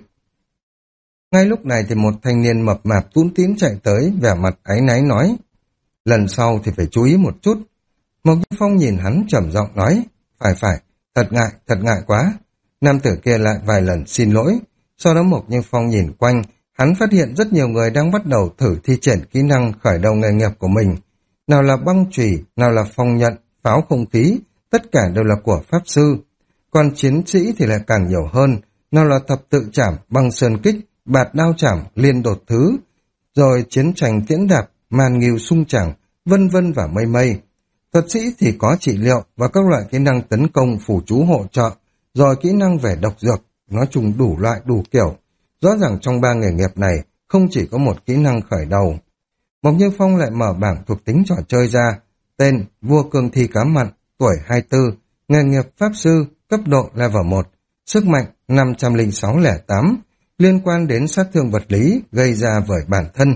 Ngay lúc này thì một thanh niên mập mạp tún tín chạy tới, vẻ mặt áy náy nói, lần sau thì phải chú ý một chút. Mộc Như Phong nhìn hắn trầm giọng nói, phải phải, thật ngại, thật ngại quá. Nam tử kia lại vài lần xin lỗi, sau đó Mộc Như Phong nhìn quanh, hắn phát hiện rất nhiều người đang bắt đầu thử thi triển kỹ năng khởi đầu nghề nghiệp của mình. Nào là băng chùy, nào là phong nhận, pháo không khí, tất cả đều là của pháp sư. Còn chiến sĩ thì lại càng nhiều hơn, nào là thập tự trảm, băng sơn kích, bạt đao trảm, liên đột thứ, rồi chiến tranh tiễn đạp, màn nghiêu sung chẳng, vân vân và mây mây. Thuật sĩ thì có trị liệu và các loại kỹ năng tấn công phủ chú hỗ trợ, rồi kỹ năng về độc dược, nói chung đủ loại đủ kiểu. Rõ ràng trong ba nghề nghiệp này không chỉ có một kỹ năng khởi đầu. Mộc Như Phong lại mở bảng thuộc tính trò chơi ra, tên vua cương thi cá mặn, tuổi hai mươi tư, nghề nghiệp pháp sư, cấp độ level một, sức mạnh năm trăm lẻ sáu lẻ tám, liên quan đến sát thương vật lý gây ra bởi bản thân.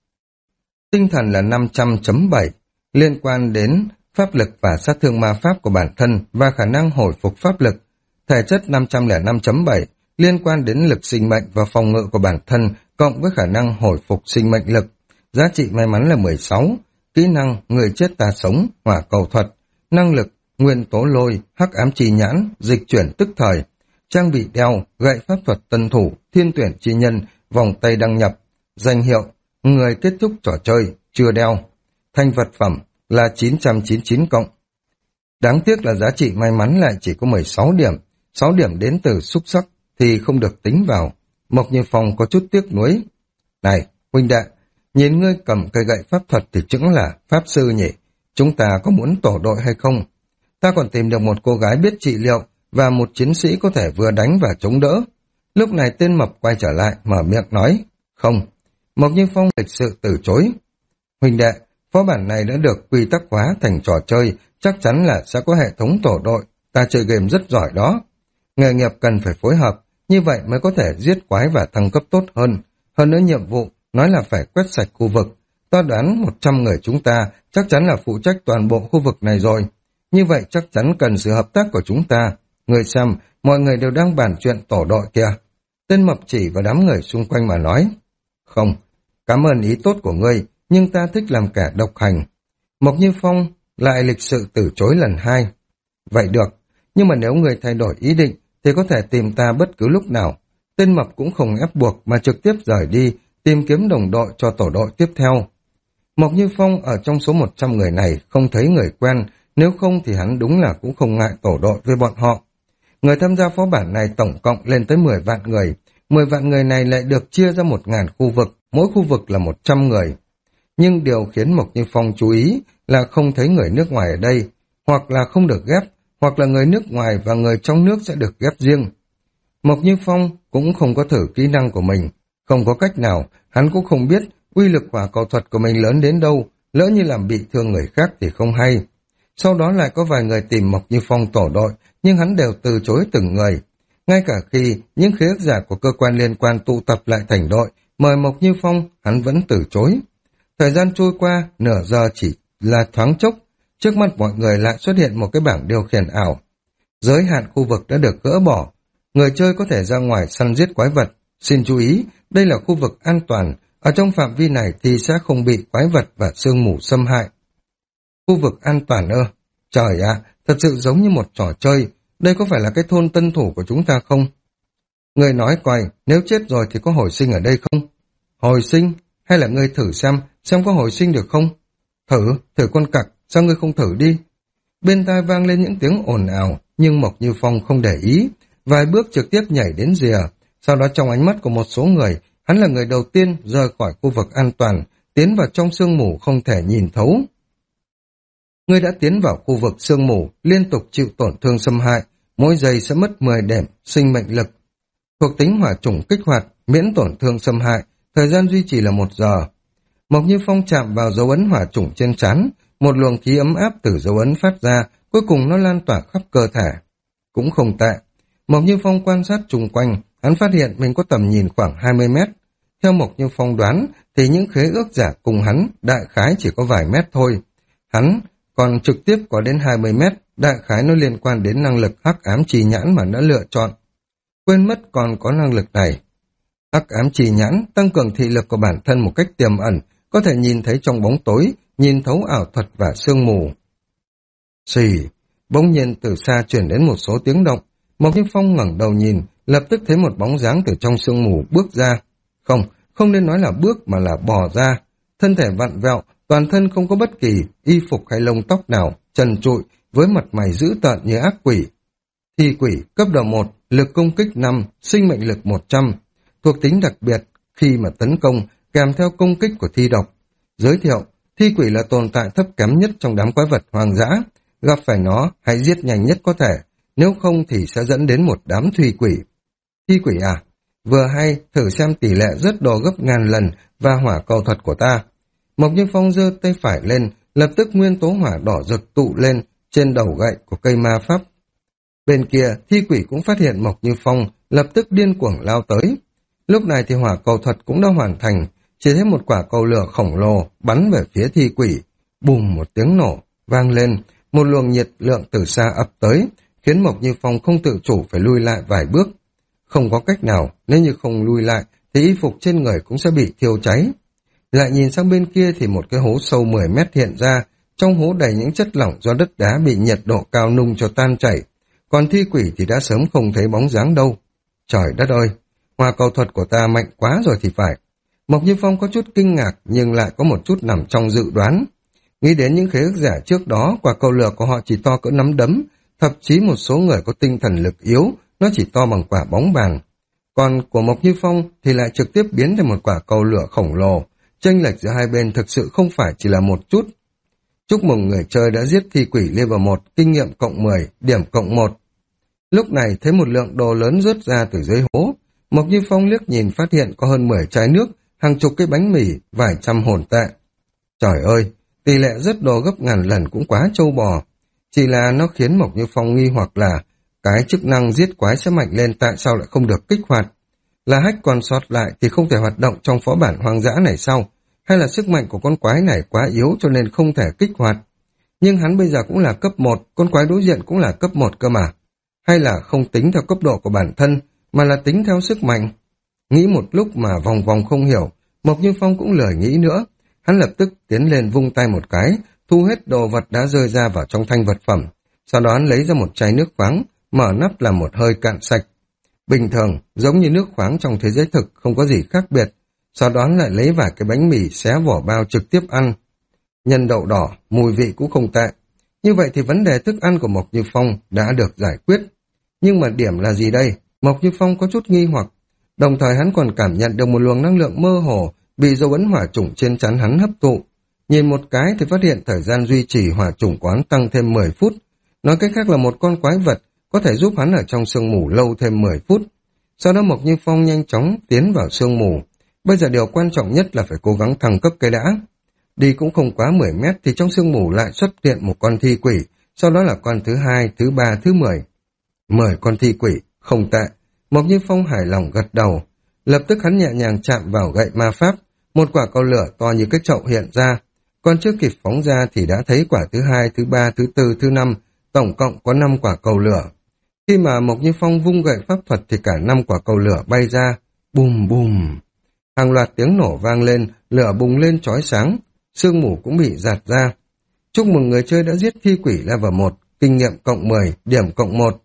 Tinh thần là năm trăm chấm bảy, liên quan đến pháp lực và sát thương ma pháp của bản thân và khả năng hồi phục pháp lực. Thể chất năm trăm lẻ năm chấm bảy, liên quan đến lực sinh mệnh và phòng ngự của bản thân cộng với khả năng hồi phục sinh mệnh lực. Giá trị may mắn là mười sáu, kỹ năng người chết ta sống, hỏa cầu thuật, năng lực nguyên tố lôi, hắc ám chi nhãn, dịch chuyển tức thời, trang bị đeo, gậy pháp thuật tân thủ, thiên tuyển chi nhân, vòng tay đăng nhập, danh hiệu, người kết thúc trò chơi, chưa đeo, thanh vật phẩm là chín trăm chín mươi chín cộng. Đáng tiếc là giá trị may mắn lại chỉ có mười sáu điểm, sáu điểm đến từ xúc sắc thì không được tính vào. Mộc Như Phong có chút tiếc nuối. Này, huynh đệ, nhìn ngươi cầm cây gậy pháp thuật thì chứng là pháp sư nhỉ, chúng ta có muốn tổ đội hay không? Ta còn tìm được một cô gái biết trị liệu và một chiến sĩ có thể vừa đánh và chống đỡ. Lúc này tên mập quay trở lại, mở miệng nói, không. Mộc Như Phong lịch sự từ chối. Huynh đệ, phó bản này đã được quy tắc hóa thành trò chơi, chắc chắn là sẽ có hệ thống tổ đội, ta chơi game rất giỏi đó. Nghề nghiệp cần phải phối hợp, như vậy mới có thể giết quái và thăng cấp tốt hơn. Hơn nữa nhiệm vụ, nói là phải quét sạch khu vực. Ta đoán một trăm người chúng ta chắc chắn là phụ trách toàn bộ khu vực này rồi. Như vậy chắc chắn cần sự hợp tác của chúng ta. Người xem, mọi người đều đang bàn chuyện tổ đội kìa. Tên mập chỉ vào đám người xung quanh mà nói. Không, cảm ơn ý tốt của ngươi, nhưng ta thích làm kẻ độc hành. Mộc Như Phong lại lịch sự từ chối lần hai. Vậy được, nhưng mà nếu người thay đổi ý định thì có thể tìm ta bất cứ lúc nào. Tên mập cũng không ép buộc mà trực tiếp rời đi, tìm kiếm đồng đội cho tổ đội tiếp theo. Mộc Như Phong ở trong số một trăm người này không thấy người quen, nếu không thì hắn đúng là cũng không ngại tổ đội với bọn họ. Người tham gia phó bản này tổng cộng lên tới mười vạn người, mười vạn người này lại được chia ra một ngàn khu vực, mỗi khu vực là một trăm người. Nhưng điều khiến Mộc Như Phong chú ý là không thấy người nước ngoài ở đây, hoặc là không được ghép, hoặc là người nước ngoài và người trong nước sẽ được ghép riêng. Mộc Như Phong cũng không có thử kỹ năng của mình, không có cách nào, hắn cũng không biết uy lực hỏa cầu thuật của mình lớn đến đâu, lỡ như làm bị thương người khác thì không hay. Sau đó lại có vài người tìm Mộc Như Phong tổ đội, nhưng hắn đều từ chối từng người. Ngay cả khi những khế ước giả của cơ quan liên quan tụ tập lại thành đội, mời Mộc Như Phong, hắn vẫn từ chối. Thời gian trôi qua, nửa giờ chỉ là thoáng chốc, trước mắt mọi người lại xuất hiện một cái bảng điều khiển ảo. Giới hạn khu vực đã được gỡ bỏ, người chơi có thể ra ngoài săn giết quái vật. Xin chú ý, đây là khu vực an toàn, ở trong phạm vi này thì sẽ không bị quái vật và sương mù xâm hại. Khu vực an toàn ơ, trời ạ, thật sự giống như một trò chơi, đây có phải là cái thôn tân thủ của chúng ta không? Người nói coi, nếu chết rồi thì có hồi sinh ở đây không? Hồi sinh? Hay là ngươi thử xem, xem có hồi sinh được không? Thử, thử con cặc, sao ngươi không thử đi? Bên tai vang lên những tiếng ồn ào, nhưng Mộc Như Phong không để ý, vài bước trực tiếp nhảy đến rìa. Sau đó trong ánh mắt của một số người, hắn là người đầu tiên rời khỏi khu vực an toàn, tiến vào trong sương mù không thể nhìn thấu. Ngươi đã tiến vào khu vực sương mù, liên tục chịu tổn thương xâm hại, mỗi giây sẽ mất mười điểm sinh mệnh lực. Thuộc tính hỏa chủng kích hoạt, miễn tổn thương xâm hại, thời gian duy trì là một giờ. Mộc Như Phong chạm vào dấu ấn hỏa chủng trên trán, một luồng khí ấm áp từ dấu ấn phát ra, cuối cùng nó lan tỏa khắp cơ thể. Cũng không tệ. Mộc Như Phong quan sát chung quanh, hắn phát hiện mình có tầm nhìn khoảng hai mươi mét. Theo Mộc Như Phong đoán, thì những khế ước giả cùng hắn đại khái chỉ có vài mét thôi. Hắn còn trực tiếp có đến hai mươi mét, đại khái nó liên quan đến năng lực hắc ám trì nhãn mà đã lựa chọn. Quên mất còn có năng lực này. Hắc ám trì nhãn tăng cường thị lực của bản thân một cách tiềm ẩn, có thể nhìn thấy trong bóng tối, nhìn thấu ảo thuật và sương mù. Xì, bỗng nhiên từ xa chuyển đến một số tiếng động. Mộc Như Phong ngẩng đầu nhìn, lập tức thấy một bóng dáng từ trong sương mù bước ra. Không, không nên nói là bước mà là bò ra. Thân thể vặn vẹo, toàn thân không có bất kỳ y phục hay lông tóc nào, trần trụi, với mặt mày dữ tợn như ác quỷ. Thi quỷ cấp độ một, lực công kích năm, sinh mệnh lực một trăm. Thuộc tính đặc biệt, khi mà tấn công, kèm theo công kích của thi độc. Giới thiệu, thi quỷ là tồn tại thấp kém nhất trong đám quái vật hoang dã. Gặp phải nó, hãy giết nhanh nhất có thể, nếu không thì sẽ dẫn đến một đám thi quỷ. Thi quỷ à? Vừa hay, thử xem tỷ lệ rớt đồ gấp ngàn lần và hỏa cầu thuật của ta. Mộc Như Phong giơ tay phải lên, lập tức nguyên tố hỏa đỏ rực tụ lên trên đầu gậy của cây ma pháp. Bên kia, thi quỷ cũng phát hiện Mộc Như Phong, lập tức điên cuồng lao tới. Lúc này thì hỏa cầu thuật cũng đã hoàn thành, chỉ thấy một quả cầu lửa khổng lồ bắn về phía thi quỷ. Bùm một tiếng nổ, vang lên, một luồng nhiệt lượng từ xa ập tới, khiến Mộc Như Phong không tự chủ phải lui lại vài bước. Không có cách nào, nếu như không lui lại, thì y phục trên người cũng sẽ bị thiêu cháy. Lại nhìn sang bên kia thì một cái hố sâu mười mét hiện ra, trong hố đầy những chất lỏng do đất đá bị nhiệt độ cao nung cho tan chảy, còn thi quỷ thì đã sớm không thấy bóng dáng đâu. Trời đất ơi, hỏa cầu thuật của ta mạnh quá rồi thì phải. Mộc Như Phong có chút kinh ngạc nhưng lại có một chút nằm trong dự đoán. Nghĩ đến những khế ước giả trước đó, quả cầu lửa của họ chỉ to cỡ nắm đấm, thậm chí một số người có tinh thần lực yếu, nó chỉ to bằng quả bóng bàn. Còn của Mộc Như Phong thì lại trực tiếp biến thành một quả cầu lửa khổng lồ, chênh lệch giữa hai bên thực sự không phải chỉ là một chút. Chúc mừng người chơi đã giết thi quỷ level một, kinh nghiệm cộng mười, điểm cộng một. Lúc này thấy một lượng đồ lớn rớt ra từ dưới hố, Mộc Như Phong liếc nhìn phát hiện có hơn mười chai nước, hàng chục cái bánh mì, vài trăm hồn tệ. Trời ơi, tỷ lệ rớt đồ gấp ngàn lần cũng quá trâu bò. Chỉ là nó khiến Mộc Như Phong nghi hoặc là cái chức năng giết quái sẽ mạnh lên tại sao lại không được kích hoạt. Là hack còn sót lại thì không thể hoạt động trong phó bản hoang dã này sao? Hay là sức mạnh của con quái này quá yếu cho nên không thể kích hoạt? Nhưng hắn bây giờ cũng là cấp một, con quái đối diện cũng là cấp một cơ mà. Hay là không tính theo cấp độ của bản thân, mà là tính theo sức mạnh? Nghĩ một lúc mà vòng vòng không hiểu, Mộc Như Phong cũng lười nghĩ nữa. Hắn lập tức tiến lên vung tay một cái, thu hết đồ vật đã rơi ra vào trong thanh vật phẩm. Sau đó hắn lấy ra một chai nước khoáng, mở nắp làm một hơi cạn sạch. Bình thường, giống như nước khoáng trong thế giới thực, không có gì khác biệt. Sau đó hắn lại lấy vài cái bánh mì xé vỏ bao trực tiếp ăn. Nhân đậu đỏ, mùi vị cũng không tệ. Như vậy thì vấn đề thức ăn của Mộc Như Phong đã được giải quyết. Nhưng mà điểm là gì đây? Mộc Như Phong có chút nghi hoặc. Đồng thời hắn còn cảm nhận được một luồng năng lượng mơ hồ bị dấu ấn hỏa chủng trên trán hắn hấp thụ. Nhìn một cái thì phát hiện thời gian duy trì hỏa chủng quán tăng thêm mười phút. Nói cách khác là một con quái vật có thể giúp hắn ở trong sương mù lâu thêm mười phút. Sau đó Mộc Như Phong nhanh chóng tiến vào sương mù. Bây giờ điều quan trọng nhất là phải cố gắng thăng cấp cái đã. Đi cũng không quá mười mét thì trong sương mù lại xuất hiện một con thi quỷ, sau đó là con thứ hai, thứ ba, thứ mười. Mười con thi quỷ, không tệ. Mộc Như Phong hài lòng gật đầu. Lập tức hắn nhẹ nhàng chạm vào gậy ma pháp, một quả cầu lửa to như cái chậu hiện ra. Còn chưa kịp phóng ra thì đã thấy quả thứ hai, thứ ba, thứ tư, thứ năm, tổng cộng có năm quả cầu lửa. Khi mà Mộc Như Phong vung gậy pháp thuật thì cả năm quả cầu lửa bay ra, bùm bùm. Hàng loạt tiếng nổ vang lên, lửa bùng lên chói sáng, sương mù cũng bị giạt ra. Chúc mừng người chơi đã giết thi quỷ level một, kinh nghiệm cộng mười, điểm cộng một.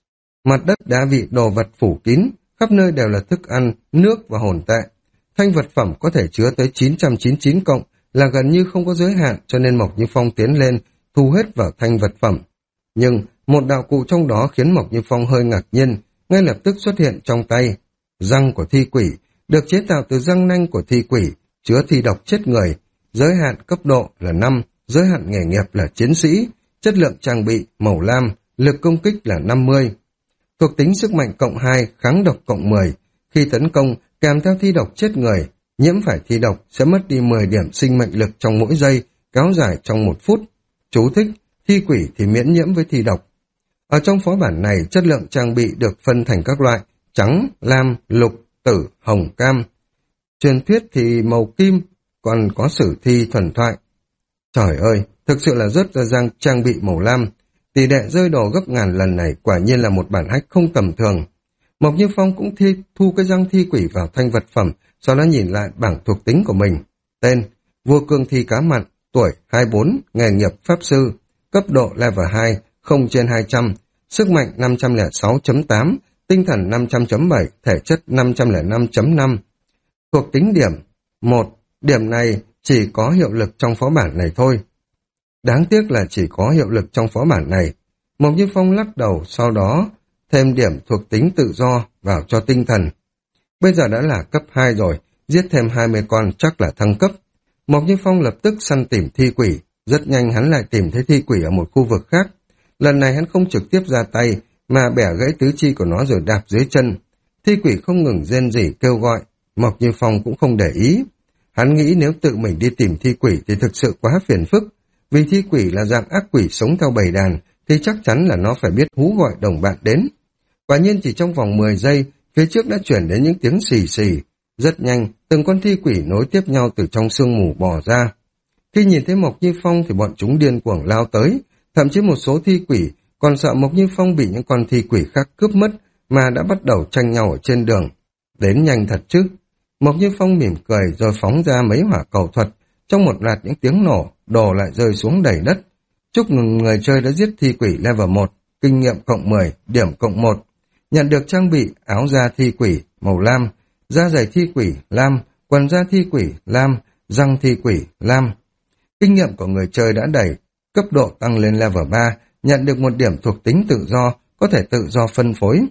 Mặt đất đã bị đồ vật phủ kín, khắp nơi đều là thức ăn, nước và hồn tệ. Thanh vật phẩm có thể chứa tới chín trăm chín mươi chín cộng, là gần như không có giới hạn, cho nên Mộc Như Phong tiến lên, thu hết vào thanh vật phẩm. Nhưng một đạo cụ trong đó khiến Mộc Như Phong hơi ngạc nhiên, ngay lập tức xuất hiện trong tay. Răng của thi quỷ, được chế tạo từ răng nanh của thi quỷ, chứa thi độc chết người. Giới hạn cấp độ là năm, giới hạn nghề nghiệp là chiến sĩ, chất lượng trang bị màu lam, lực công kích là năm mươi. Thuộc tính sức mạnh cộng hai, kháng độc cộng mười. Khi tấn công, kèm theo thi độc chết người, nhiễm phải thi độc sẽ mất đi mười điểm sinh mệnh lực trong mỗi giây, kéo dài trong một phút. Chú thích, thi quỷ thì miễn nhiễm với thi độc. Ở trong phó bản này, chất lượng trang bị được phân thành các loại trắng, lam, lục, tử, hồng, cam. Truyền thuyết thì màu kim, còn có sử thi thuần thoại. Trời ơi, thực sự là rất ra răng trang bị màu lam. Tỷ lệ rơi đồ gấp ngàn lần này quả nhiên là một bản hack không tầm thường. Mộc Như Phong cũng thi, thu cái răng thi quỷ vào thanh vật phẩm, sau đó nhìn lại bảng thuộc tính của mình. Tên, vua cương thi cá mặn, tuổi hai mươi bốn, nghề nghiệp pháp sư, cấp độ level hai, không trên hai trăm, sức mạnh năm trăm lẻ sáu chấm tám, tinh thần năm trăm chấm bảy, thể chất năm trăm lẻ năm chấm năm. Thuộc tính điểm, một, điểm này chỉ có hiệu lực trong phó bản này thôi. Đáng tiếc là chỉ có hiệu lực trong phó bản này. Mộc Như Phong lắc đầu, sau đó thêm điểm thuộc tính tự do vào cho tinh thần. Bây giờ đã là cấp hai rồi, giết thêm hai mươi con chắc là thăng cấp. Mộc Như Phong lập tức săn tìm thi quỷ, rất nhanh hắn lại tìm thấy thi quỷ ở một khu vực khác. Lần này hắn không trực tiếp ra tay, mà bẻ gãy tứ chi của nó rồi đạp dưới chân. Thi quỷ không ngừng rên rỉ kêu gọi, Mộc Như Phong cũng không để ý. Hắn nghĩ nếu tự mình đi tìm thi quỷ thì thực sự quá phiền phức. Vì thi quỷ là dạng ác quỷ sống theo bầy đàn, thì chắc chắn là nó phải biết hú gọi đồng bạn đến. Quả nhiên chỉ trong vòng mười giây, phía trước đã chuyển đến những tiếng xì xì. Rất nhanh, từng con thi quỷ nối tiếp nhau từ trong sương mù bò ra. Khi nhìn thấy Mộc Như Phong thì bọn chúng điên cuồng lao tới, thậm chí một số thi quỷ còn sợ Mộc Như Phong bị những con thi quỷ khác cướp mất mà đã bắt đầu tranh nhau ở trên đường. Đến nhanh thật chứ. Mộc Như Phong mỉm cười rồi phóng ra mấy hỏa cầu thuật. Trong một loạt những tiếng nổ, đồ lại rơi xuống đầy đất. Chúc mừng người chơi đã giết thi quỷ level một, kinh nghiệm cộng mười, điểm cộng một. Nhận được trang bị áo da thi quỷ màu lam, da giày thi quỷ lam, quần da thi quỷ lam, răng thi quỷ lam. Kinh nghiệm của người chơi đã đầy, cấp độ tăng lên level ba, nhận được một điểm thuộc tính tự do, có thể tự do phân phối.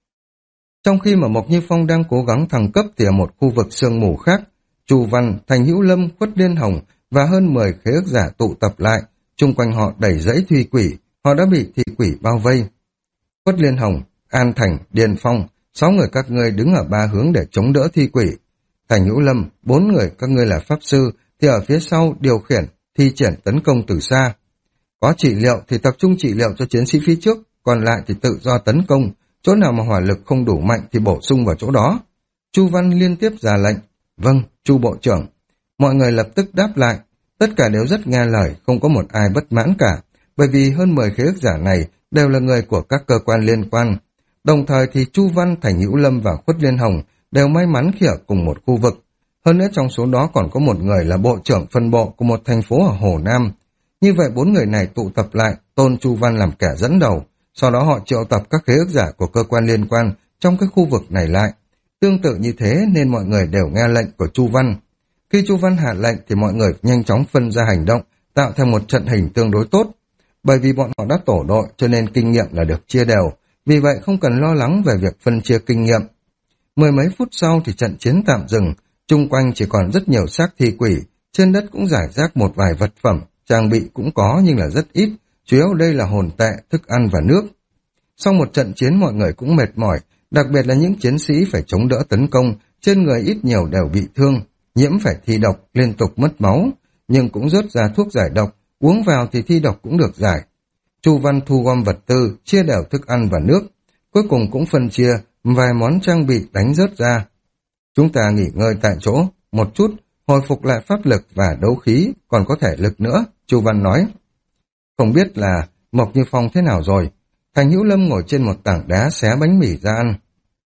Trong khi mà Mộc Như Phong đang cố gắng thăng cấp thì ở một khu vực sương mù khác, Chu Văn, Thành Hữu Lâm, Khuất Liên Hồng và hơn mười khế ước giả tụ tập lại, chung quanh họ đẩy dãy thi quỷ, họ đã bị thi quỷ bao vây. Khuất Liên Hồng, An Thành, Điền Phong, sáu người các ngươi đứng ở ba hướng để chống đỡ thi quỷ. Thành Hữu Lâm, bốn người các ngươi là pháp sư, thì ở phía sau điều khiển, thi triển tấn công từ xa. Có trị liệu thì tập trung trị liệu cho chiến sĩ phía trước, còn lại thì tự do tấn công, chỗ nào mà hỏa lực không đủ mạnh thì bổ sung vào chỗ đó. Chu Văn liên tiếp ra lệnh. Vâng, Chu Bộ trưởng. Mọi người lập tức đáp lại, tất cả đều rất nghe lời, không có một ai bất mãn cả, bởi vì hơn mười khế ước giả này đều là người của các cơ quan liên quan. Đồng thời thì Chu Văn, Thành Hữu Lâm và Khuất Liên Hồng đều may mắn khi ở cùng một khu vực. Hơn nữa trong số đó còn có một người là bộ trưởng phân bộ của một thành phố ở Hồ Nam. Như vậy bốn người này tụ tập lại, tôn Chu Văn làm kẻ dẫn đầu, sau đó họ triệu tập các khế ước giả của cơ quan liên quan trong cái khu vực này lại. Tương tự như thế nên mọi người đều nghe lệnh của Chu Văn. Khi Chu Văn hạ lệnh thì mọi người nhanh chóng phân ra hành động, tạo thành một trận hình tương đối tốt. Bởi vì bọn họ đã tổ đội cho nên kinh nghiệm là được chia đều, vì vậy không cần lo lắng về việc phân chia kinh nghiệm. Mười mấy phút sau thì trận chiến tạm dừng, chung quanh chỉ còn rất nhiều xác thi quỷ, trên đất cũng rải rác một vài vật phẩm, trang bị cũng có nhưng là rất ít, chủ yếu đây là hồn tệ, thức ăn và nước. Sau một trận chiến mọi người cũng mệt mỏi, đặc biệt là những chiến sĩ phải chống đỡ tấn công, trên người ít nhiều đều bị thương, nhiễm phải thi độc, liên tục mất máu, nhưng cũng rớt ra thuốc giải độc, uống vào thì thi độc cũng được giải. Chu Văn thu gom vật tư, chia đều thức ăn và nước, cuối cùng cũng phân chia vài món trang bị đánh rớt ra. Chúng ta nghỉ ngơi tại chỗ, một chút, hồi phục lại pháp lực và đấu khí, còn có thể lực nữa, Chu Văn nói. Không biết là Mộc Như Phong thế nào rồi? Thành Hữu Lâm ngồi trên một tảng đá xé bánh mì ra ăn.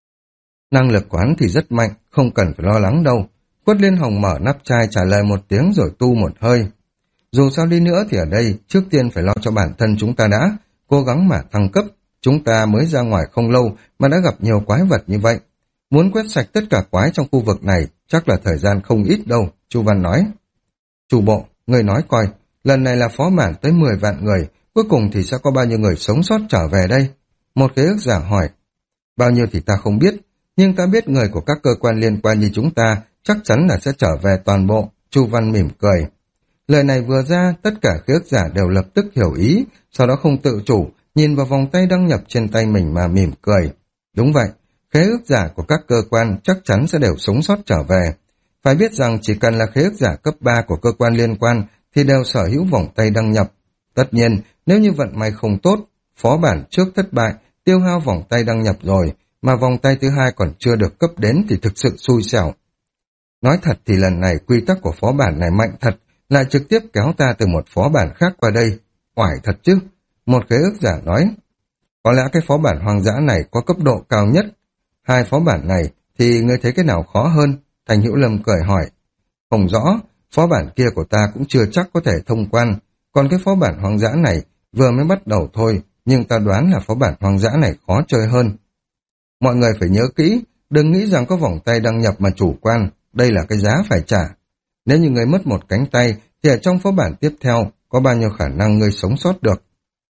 Năng lực quán thì rất mạnh, không cần phải lo lắng đâu. Quất Liên Hồng mở nắp chai trả lời một tiếng rồi tu một hơi. Dù sao đi nữa thì ở đây, trước tiên phải lo cho bản thân chúng ta đã, cố gắng mà thăng cấp. Chúng ta mới ra ngoài không lâu mà đã gặp nhiều quái vật như vậy. Muốn quét sạch tất cả quái trong khu vực này, chắc là thời gian không ít đâu, Chu Văn nói. Chủ bộ, người nói coi, lần này là phó bản tới mười vạn người, cuối cùng thì sẽ có bao nhiêu người sống sót trở về đây? Một khế ước giả hỏi. Bao nhiêu thì ta không biết, nhưng ta biết người của các cơ quan liên quan như chúng ta chắc chắn là sẽ trở về toàn bộ, Chu Văn mỉm cười. Lời này vừa ra, tất cả khế ước giả đều lập tức hiểu ý, sau đó không tự chủ, nhìn vào vòng tay đăng nhập trên tay mình mà mỉm cười. Đúng vậy, khế ước giả của các cơ quan chắc chắn sẽ đều sống sót trở về. Phải biết rằng chỉ cần là khế ước giả cấp ba của cơ quan liên quan thì đều sở hữu vòng tay đăng nhập. Tất nhiên, nếu như vận may không tốt, phó bản trước thất bại, tiêu hao vòng tay đăng nhập rồi, mà vòng tay thứ hai còn chưa được cấp đến thì thực sự xui xẻo. Nói thật thì lần này quy tắc của phó bản này mạnh thật, lại trực tiếp kéo ta từ một phó bản khác qua đây. Oải thật chứ, một khế ước giả nói. Có lẽ cái phó bản hoang dã này có cấp độ cao nhất. Hai phó bản này thì ngươi thấy cái nào khó hơn? Thành Hữu Lâm cười hỏi. Không rõ, phó bản kia của ta cũng chưa chắc có thể thông quan, còn cái phó bản hoang dã này vừa mới bắt đầu thôi, nhưng ta đoán là phó bản hoang dã này khó chơi hơn. Mọi người phải nhớ kỹ, đừng nghĩ rằng có vòng tay đăng nhập mà chủ quan, đây là cái giá phải trả. Nếu như ngươi mất một cánh tay, thì ở trong phó bản tiếp theo, có bao nhiêu khả năng ngươi sống sót được?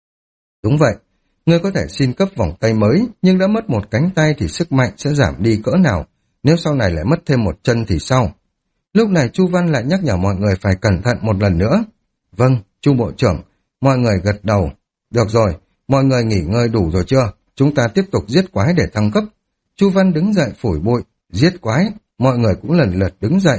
Đúng vậy, ngươi có thể xin cấp vòng tay mới, nhưng đã mất một cánh tay thì sức mạnh sẽ giảm đi cỡ nào, nếu sau này lại mất thêm một chân thì sao? Lúc này Chu Văn lại nhắc nhở mọi người phải cẩn thận một lần nữa. Vâng, Chu Bộ trưởng, mọi người gật đầu. Được rồi, mọi người nghỉ ngơi đủ rồi chưa? Chúng ta tiếp tục giết quái để thăng cấp. Chu Văn đứng dậy phủi bụi, giết quái, mọi người cũng lần lượt đứng dậy.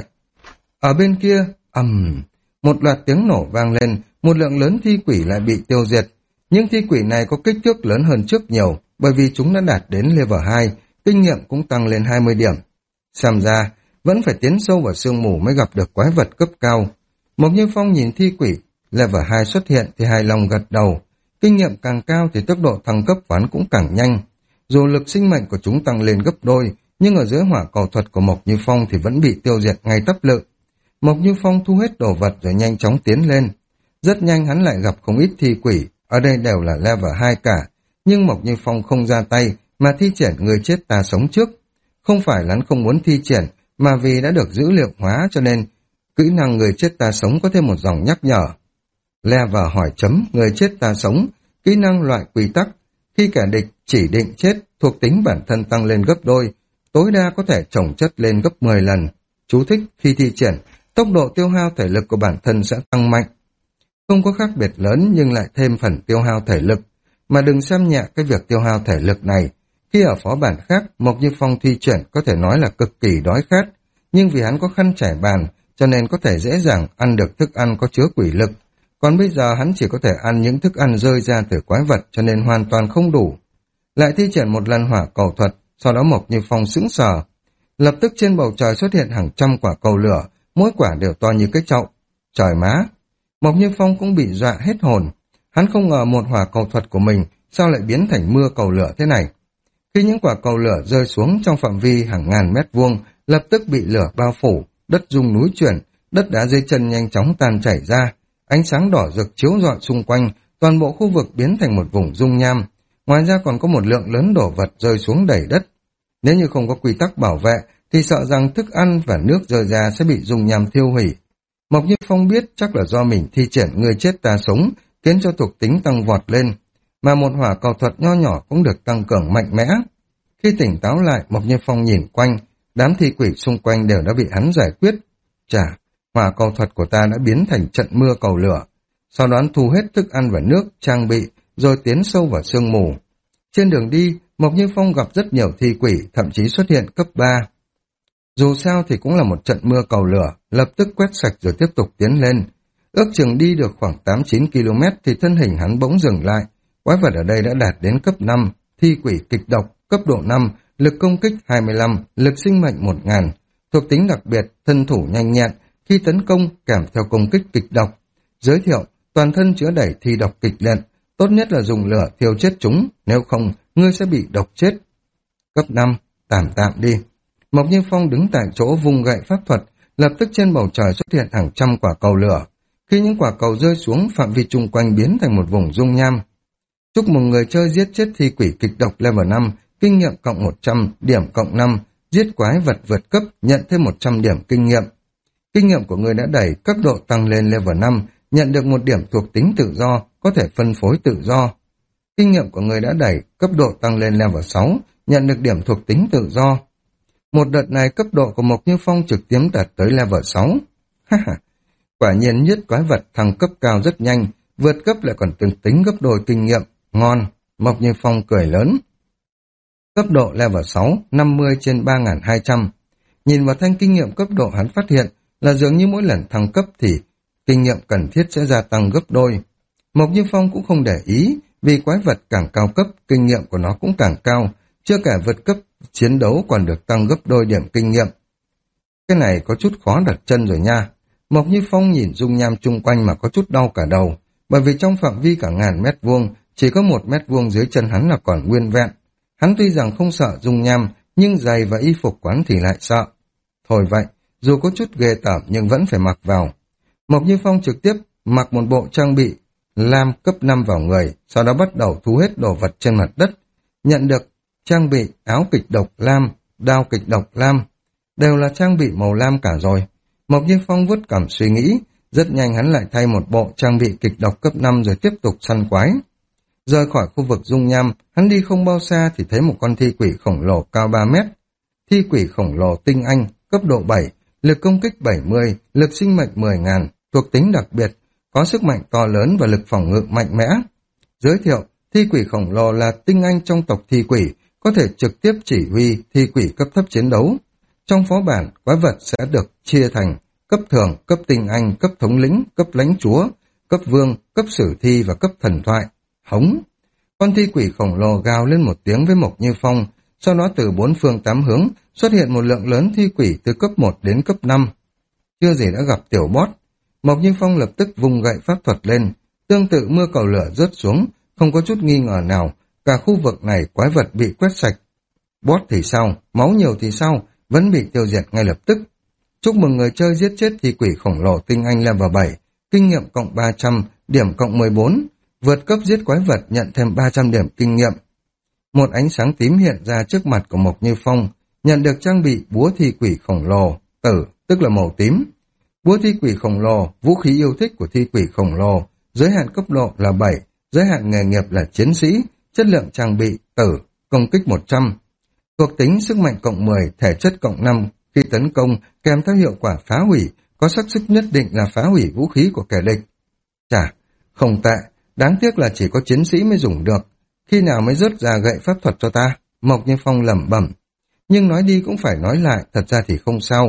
Ở bên kia, ầm, um, một loạt tiếng nổ vang lên, một lượng lớn thi quỷ lại bị tiêu diệt. Những thi quỷ này có kích thước lớn hơn trước nhiều, bởi vì chúng đã đạt đến level hai, kinh nghiệm cũng tăng lên hai mươi điểm. Xem ra, vẫn phải tiến sâu vào sương mù mới gặp được quái vật cấp cao. Mộc Như Phong nhìn thi quỷ, level hai xuất hiện thì hài lòng gật đầu. Kinh nghiệm càng cao thì tốc độ thăng cấp quán cũng càng nhanh. Dù lực sinh mệnh của chúng tăng lên gấp đôi, nhưng ở dưới hỏa cầu thuật của Mộc Như Phong thì vẫn bị tiêu diệt ngay tấp lự. Mộc Như Phong thu hết đồ vật rồi nhanh chóng tiến lên. Rất nhanh hắn lại gặp không ít thi quỷ, ở đây đều là level hai cả, nhưng Mộc Như Phong không ra tay mà thi triển người chết ta sống trước. Không phải là hắn không muốn thi triển, mà vì đã được dữ liệu hóa cho nên kỹ năng người chết ta sống có thêm một dòng nhắc nhở. Level hỏi chấm người chết ta sống, kỹ năng loại quy tắc. Khi kẻ địch chỉ định chết, thuộc tính bản thân tăng lên gấp đôi, tối đa có thể chồng chất lên gấp mười lần. Chú thích, khi thi triển, tốc độ tiêu hao thể lực của bản thân sẽ tăng mạnh. Không có khác biệt lớn nhưng lại thêm phần tiêu hao thể lực. Mà đừng xem nhẹ cái việc tiêu hao thể lực này. Khi ở phó bản khác, Mộc Như Phong thi triển có thể nói là cực kỳ đói khát. Nhưng vì hắn có khăn trải bàn, cho nên có thể dễ dàng ăn được thức ăn có chứa quỷ lực. Còn bây giờ hắn chỉ có thể ăn những thức ăn rơi ra từ quái vật cho nên hoàn toàn không đủ. Lại thi triển một lần hỏa cầu thuật, sau đó Mộc Như Phong sững sờ. Lập tức trên bầu trời xuất hiện hàng trăm quả cầu lửa, mỗi quả đều to như cái chậu. Trời má! Mộc Như Phong cũng bị dọa hết hồn. Hắn không ngờ một hỏa cầu thuật của mình sao lại biến thành mưa cầu lửa thế này. Khi những quả cầu lửa rơi xuống trong phạm vi hàng ngàn mét vuông, lập tức bị lửa bao phủ, đất rung núi chuyển, đất đá dưới chân nhanh chóng tan chảy ra. Ánh sáng đỏ rực chiếu rọi xung quanh, toàn bộ khu vực biến thành một vùng dung nham. Ngoài ra còn có một lượng lớn đồ vật rơi xuống đầy đất. Nếu như không có quy tắc bảo vệ, thì sợ rằng thức ăn và nước rơi ra sẽ bị dung nham thiêu hủy. Mộc Như Phong biết chắc là do mình thi triển người chết ta sống, khiến cho thuộc tính tăng vọt lên, mà một hỏa cầu thuật nho nhỏ cũng được tăng cường mạnh mẽ. Khi tỉnh táo lại, Mộc Như Phong nhìn quanh, đám thi quỷ xung quanh đều đã bị hắn giải quyết. Chà, hỏa cầu thuật của ta đã biến thành trận mưa cầu lửa. Sau đó thu hết thức ăn và nước, trang bị, rồi tiến sâu vào sương mù. Trên đường đi, Mộc Như Phong gặp rất nhiều thi quỷ, thậm chí xuất hiện cấp ba. Dù sao thì cũng là một trận mưa cầu lửa, lập tức quét sạch rồi tiếp tục tiến lên. Ước chừng đi được khoảng tám chín ki lô mét thì thân hình hắn bỗng dừng lại. Quái vật ở đây đã đạt đến cấp năm, thi quỷ kịch độc, cấp độ năm, lực công kích hai mươi lăm, lực sinh mệnh một nghìn, thuộc tính đặc biệt, thân thủ nhanh nhẹn, khi tấn công kèm theo công kích kịch độc. Giới thiệu, toàn thân chứa đầy thi độc kịch liệt, tốt nhất là dùng lửa thiêu chết chúng, nếu không, ngươi sẽ bị độc chết. Cấp năm, tạm tạm đi. Mộc Như Phong đứng tại chỗ vung gậy pháp thuật, lập tức trên bầu trời xuất hiện hàng trăm quả cầu lửa. Khi những quả cầu rơi xuống, phạm vi chung quanh biến thành một vùng dung nham. Chúc mừng người chơi giết chết thi quỷ kịch độc level năm, kinh nghiệm cộng một trăm, điểm cộng năm, giết quái vật vượt cấp, nhận thêm một trăm điểm kinh nghiệm. Kinh nghiệm của người đã đẩy cấp độ tăng lên level năm, nhận được một điểm thuộc tính tự do, có thể phân phối tự do. Kinh nghiệm của người đã đẩy cấp độ tăng lên level sáu, nhận được điểm thuộc tính tự do. Một đợt này cấp độ của Mộc Như Phong trực tiếp đạt tới level sáu. Quả nhiên nhất quái vật thăng cấp cao rất nhanh, vượt cấp lại còn từng tính gấp đôi kinh nghiệm. Ngon, Mộc Như Phong cười lớn. Cấp độ level sáu, năm mươi trên ba nghìn hai trăm. Nhìn vào thanh kinh nghiệm cấp độ hắn phát hiện là dường như mỗi lần thăng cấp thì kinh nghiệm cần thiết sẽ gia tăng gấp đôi. Mộc Như Phong cũng không để ý, vì quái vật càng cao cấp, kinh nghiệm của nó cũng càng cao, chưa kể vượt cấp chiến đấu còn được tăng gấp đôi điểm kinh nghiệm. Cái này có chút khó đặt chân rồi nha. Mộc Như Phong nhìn dung nham chung quanh mà có chút đau cả đầu, bởi vì trong phạm vi cả ngàn mét vuông, chỉ có một mét vuông dưới chân hắn là còn nguyên vẹn. Hắn tuy rằng không sợ dung nham, nhưng giày và y phục quán thì lại sợ. Thôi vậy, dù có chút ghê tởm nhưng vẫn phải mặc vào. Mộc Như Phong trực tiếp mặc một bộ trang bị lam cấp năm vào người, sau đó bắt đầu thu hết đồ vật trên mặt đất, nhận được trang bị áo kịch độc lam, đao kịch độc lam, đều là trang bị màu lam cả rồi. Mộc Như Phong vuốt cằm suy nghĩ, rất nhanh hắn lại thay một bộ trang bị kịch độc cấp năm rồi tiếp tục săn quái. Rời khỏi khu vực dung nham, hắn đi không bao xa thì thấy một con thi quỷ khổng lồ cao ba mét. Thi quỷ khổng lồ tinh anh, cấp độ bảy, lực công kích bảy mươi, lực sinh mệnh mười nghìn, thuộc tính đặc biệt, có sức mạnh to lớn và lực phòng ngự mạnh mẽ. Giới thiệu, thi quỷ khổng lồ là tinh anh trong tộc thi quỷ, có thể trực tiếp chỉ huy thi quỷ cấp thấp chiến đấu. Trong phó bản, quái vật sẽ được chia thành cấp thường, cấp tinh anh, cấp thống lĩnh, cấp lãnh chúa, cấp vương, cấp sử thi và cấp thần thoại. Hống! Con thi quỷ khổng lồ gào lên một tiếng với Mộc Như Phong, sau đó từ bốn phương tám hướng xuất hiện một lượng lớn thi quỷ từ cấp một đến cấp năm. Chưa gì đã gặp tiểu boss. Mộc Như Phong lập tức vùng gậy pháp thuật lên, tương tự mưa cầu lửa rớt xuống, không có chút nghi ngờ nào, cả khu vực này quái vật bị quét sạch. Boss thì sao, máu nhiều thì sao, vẫn bị tiêu diệt ngay lập tức. Chúc mừng người chơi giết chết thi quỷ khổng lồ tinh anh level bảy, kinh nghiệm cộng ba trăm, điểm cộng mười bốn, vượt cấp giết quái vật nhận thêm ba trăm điểm kinh nghiệm. Một ánh sáng tím hiện ra trước mặt của Mộc Như Phong, nhận được trang bị búa thi quỷ khổng lồ, tử, tức là màu tím. Búa thi quỷ khổng lồ, vũ khí yêu thích của thi quỷ khổng lồ, giới hạn cấp độ là bảy, giới hạn nghề nghiệp là chiến sĩ, chất lượng trang bị, tử, công kích một trăm. Thuộc tính sức mạnh cộng mười, thể chất cộng năm, khi tấn công kèm theo hiệu quả phá hủy, có xác suất nhất định là phá hủy vũ khí của kẻ địch. Chà, không tệ, đáng tiếc là chỉ có chiến sĩ mới dùng được. Khi nào mới rớt ra gậy pháp thuật cho ta? Mộc Như Phong lẩm bẩm. Nhưng nói đi cũng phải nói lại, thật ra thì không sao.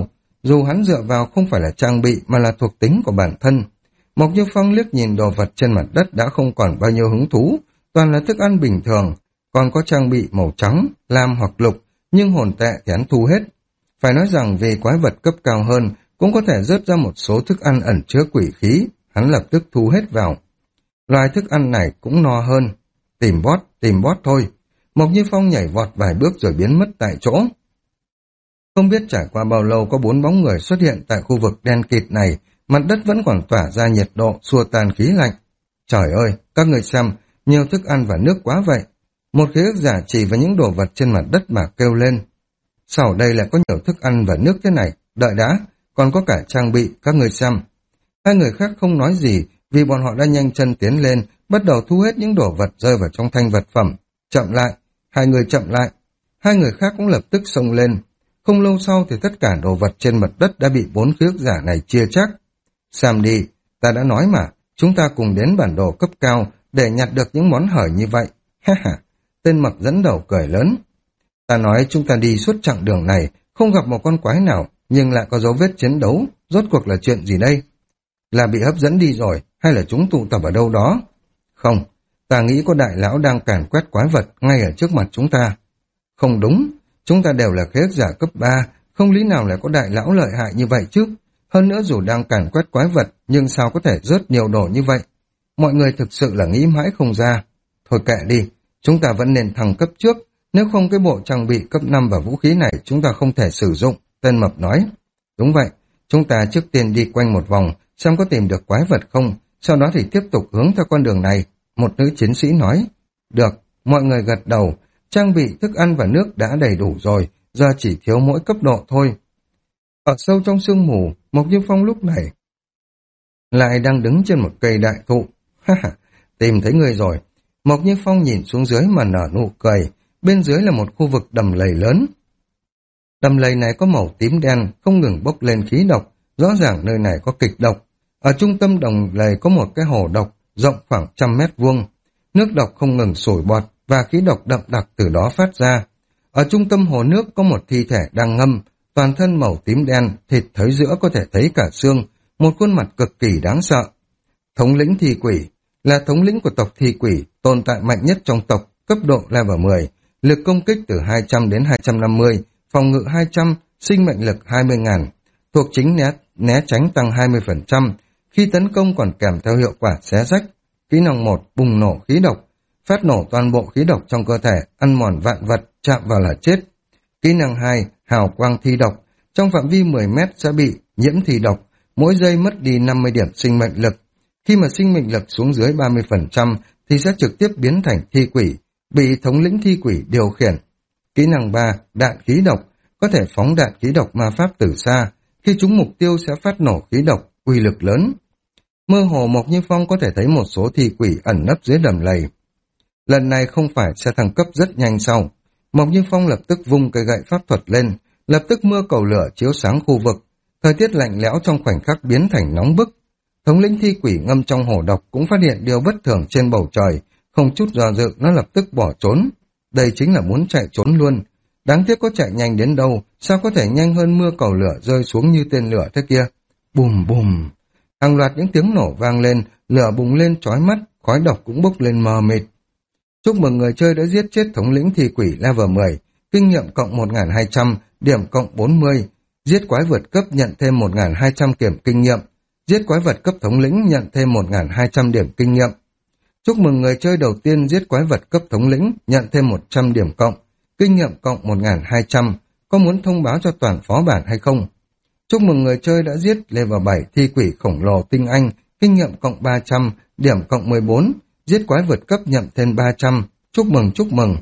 dù hắn dựa vào không phải là trang bị mà là thuộc tính của bản thân. Mộc Như Phong liếc nhìn đồ vật trên mặt đất đã không còn bao nhiêu hứng thú, toàn là thức ăn bình thường, còn có trang bị màu trắng, lam hoặc lục, nhưng hồn tệ thì hắn thu hết. Phải nói rằng vì quái vật cấp cao hơn cũng có thể rớt ra một số thức ăn ẩn chứa quỷ khí, hắn lập tức thu hết vào. Loài thức ăn này cũng no hơn. Tìm bót, tìm bót thôi. Mộc Như Phong nhảy vọt vài bước rồi biến mất tại chỗ. Không biết trải qua bao lâu có bốn bóng người xuất hiện tại khu vực đen kịt này, mặt đất vẫn còn tỏa ra nhiệt độ, xua tan khí lạnh. Trời ơi, các người xem, nhiều thức ăn và nước quá vậy. Một khế ước giả chỉ vào những đồ vật trên mặt đất mà kêu lên. Sao ở đây lại có nhiều thức ăn và nước thế này? Đợi đã, còn có cả trang bị, các người xem. Hai người khác không nói gì, vì bọn họ đã nhanh chân tiến lên, bắt đầu thu hết những đồ vật rơi vào trong thanh vật phẩm. Chậm lại, hai người chậm lại. Hai người khác cũng lập tức xông lên. Không lâu sau thì tất cả đồ vật trên mặt đất đã bị bốn khế ước giả này chia chắc. Sam đi, ta đã nói mà, chúng ta cùng đến bản đồ cấp cao để nhặt được những món hời như vậy. Ha ha, tên Mập dẫn đầu cười lớn. Ta nói chúng ta đi suốt chặng đường này, không gặp một con quái nào, nhưng lại có dấu vết chiến đấu, rốt cuộc là chuyện gì đây? Là bị hấp dẫn đi rồi, hay là chúng tụ tập ở đâu đó? Không, ta nghĩ có đại lão đang càn quét quái vật ngay ở trước mặt chúng ta. Không đúng, chúng ta đều là khế ước giả cấp ba, không lý nào lại có đại lão lợi hại như vậy chứ. Hơn nữa dù đang càn quét quái vật, nhưng sao có thể rớt nhiều đồ như vậy? Mọi người thực sự là nghĩ mãi không ra. Thôi kệ đi, chúng ta vẫn nên thăng cấp trước, nếu không cái bộ trang bị cấp năm và vũ khí này chúng ta không thể sử dụng, tên Mập nói. Đúng vậy, chúng ta trước tiên đi quanh một vòng, xem có tìm được quái vật không, sau đó thì tiếp tục hướng theo con đường này, một nữ chiến sĩ nói. Được, mọi người gật đầu, trang bị thức ăn và nước đã đầy đủ rồi, giờ chỉ thiếu mỗi cấp độ thôi. Ở sâu trong sương mù, Mộc Như Phong lúc này lại đang đứng trên một cây đại thụ. Ha ha, tìm thấy người rồi. Mộc Như Phong nhìn xuống dưới mà nở nụ cười, bên dưới là một khu vực đầm lầy lớn. Đầm lầy này có màu tím đen, không ngừng bốc lên khí độc, rõ ràng nơi này có kịch độc. Ở trung tâm đầm lầy có một cái hồ độc, rộng khoảng trăm mét vuông. Nước độc không ngừng sủi bọt và khí độc đậm đặc từ đó phát ra. Ở trung tâm hồ nước có một thi thể đang ngâm, toàn thân màu tím đen, thịt thới giữa có thể thấy cả xương, một khuôn mặt cực kỳ đáng sợ. Thống lĩnh thi quỷ là thống lĩnh của tộc thi quỷ, tồn tại mạnh nhất trong tộc, cấp độ level mười, lực công kích từ hai trăm đến hai trăm năm mươi, phòng ngự hai trăm, sinh mệnh lực hai mươi nghìn, thuộc chính né, né tránh tăng hai mươi phần trăm, khi tấn công còn kèm theo hiệu quả xé rách. Kỹ năng một, bùng nổ khí độc, phát nổ toàn bộ khí độc trong cơ thể, ăn mòn vạn vật, chạm vào là chết. Kỹ năng hai, hào quang thi độc, trong phạm vi mười mét sẽ bị nhiễm thi độc, mỗi giây mất đi năm mươi điểm sinh mệnh lực. Khi mà sinh mệnh lực xuống dưới ba mươi phần trăm thì sẽ trực tiếp biến thành thi quỷ, bị thống lĩnh thi quỷ điều khiển. Kỹ năng ba, đạn khí độc, có thể phóng đạn khí độc ma pháp từ xa, khi trúng mục tiêu sẽ phát nổ khí độc, uy lực lớn. Mơ hồ Mộc Như Phong có thể thấy một số thi quỷ ẩn nấp dưới đầm lầy. Lần này không phải sẽ thăng cấp rất nhanh sau. Mộc Như Phong lập tức vung cây gậy pháp thuật lên, lập tức mưa cầu lửa chiếu sáng khu vực. Thời tiết lạnh lẽo trong khoảnh khắc biến thành nóng bức. Thống lĩnh thi quỷ ngâm trong hồ độc cũng phát hiện điều bất thường trên bầu trời, không chút do dự nó lập tức bỏ trốn. Đây chính là muốn chạy trốn luôn. Đáng tiếc có chạy nhanh đến đâu, sao có thể nhanh hơn mưa cầu lửa rơi xuống như tên lửa thế kia. Bùm bùm. Hàng loạt những tiếng nổ vang lên, lửa bùng lên chói mắt, khói độc cũng bốc lên mờ mịt. Chúc mừng người chơi đã giết chết thống lĩnh thi quỷ level mười, kinh nghiệm cộng một nghìn hai trăm, điểm cộng bốn mươi. Giết quái vượt cấp nhận thêm một nghìn hai trăm kiểm kinh nghiệm. Giết quái vật cấp thống lĩnh nhận thêm một nghìn hai trăm điểm kinh nghiệm. Chúc mừng người chơi đầu tiên giết quái vật cấp thống lĩnh nhận thêm một trăm điểm cộng, kinh nghiệm cộng một nghìn hai trăm. Có muốn thông báo cho toàn phó bản hay không? Chúc mừng người chơi đã giết level bảy thi quỷ khổng lồ tinh anh, kinh nghiệm cộng ba trăm, điểm cộng mười bốn. Giết quái vượt cấp nhận thêm ba trăm. Chúc mừng, chúc mừng.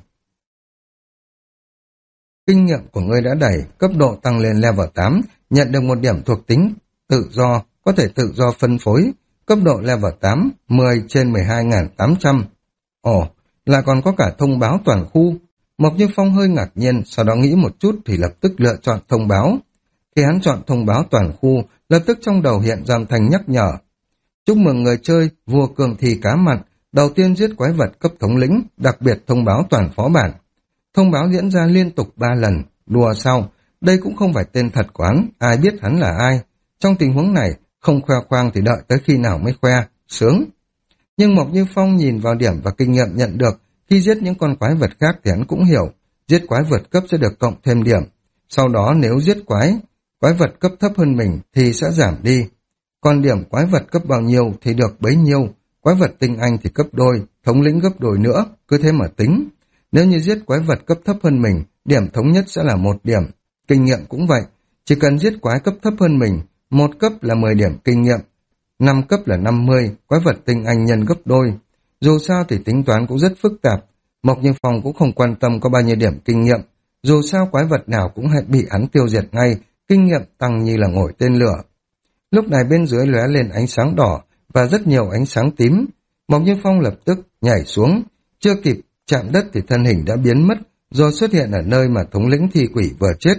Kinh nghiệm của ngươi đã đẩy, cấp độ tăng lên level tám, nhận được một điểm thuộc tính tự do, có thể tự do phân phối. Cấp độ level tám, mười trên mười hai nghìn tám trăm. Ồ, là còn có cả thông báo toàn khu. Mộc Như Phong hơi ngạc nhiên, sau đó nghĩ một chút thì lập tức lựa chọn thông báo. Khi hắn chọn thông báo toàn khu, lập tức trong đầu hiện ra thành nhắc nhở. Chúc mừng người chơi, vua cường thi cá mặn, đầu tiên giết quái vật cấp thống lĩnh, đặc biệt thông báo toàn phó bản. Thông báo diễn ra liên tục ba lần, đùa sau, Đây cũng không phải tên thật của hắn, ai biết hắn là ai. Trong tình huống này, không khoe khoang thì đợi tới khi nào mới khoe, sướng. Nhưng Mộc Như Phong nhìn vào điểm và kinh nghiệm nhận được, khi giết những con quái vật khác thì hắn cũng hiểu, giết quái vượt cấp sẽ được cộng thêm điểm. Sau đó nếu giết quái, quái vật cấp thấp hơn mình thì sẽ giảm đi. Còn điểm quái vật cấp bao nhiêu thì được bấy nhiêu, quái vật tinh anh thì cấp đôi, thống lĩnh gấp đôi nữa, cứ thế mà tính. Nếu như giết quái vật cấp thấp hơn mình, điểm thống nhất sẽ là một điểm. Kinh nghiệm cũng vậy, chỉ cần giết quái cấp thấp hơn mình, một cấp là mười điểm kinh nghiệm, năm cấp là năm mươi, quái vật tinh anh nhân gấp đôi. Dù sao thì tính toán cũng rất phức tạp, Mộc Như Phong cũng không quan tâm có bao nhiêu điểm kinh nghiệm, dù sao quái vật nào cũng hay bị hắn tiêu diệt ngay, kinh nghiệm tăng như là ngồi tên lửa. Lúc này bên dưới lóe lên ánh sáng đỏ và rất nhiều ánh sáng tím, Mộc Như Phong lập tức nhảy xuống, chưa kịp chạm đất thì thân hình đã biến mất, rồi xuất hiện ở nơi mà thống lĩnh thi quỷ vừa chết.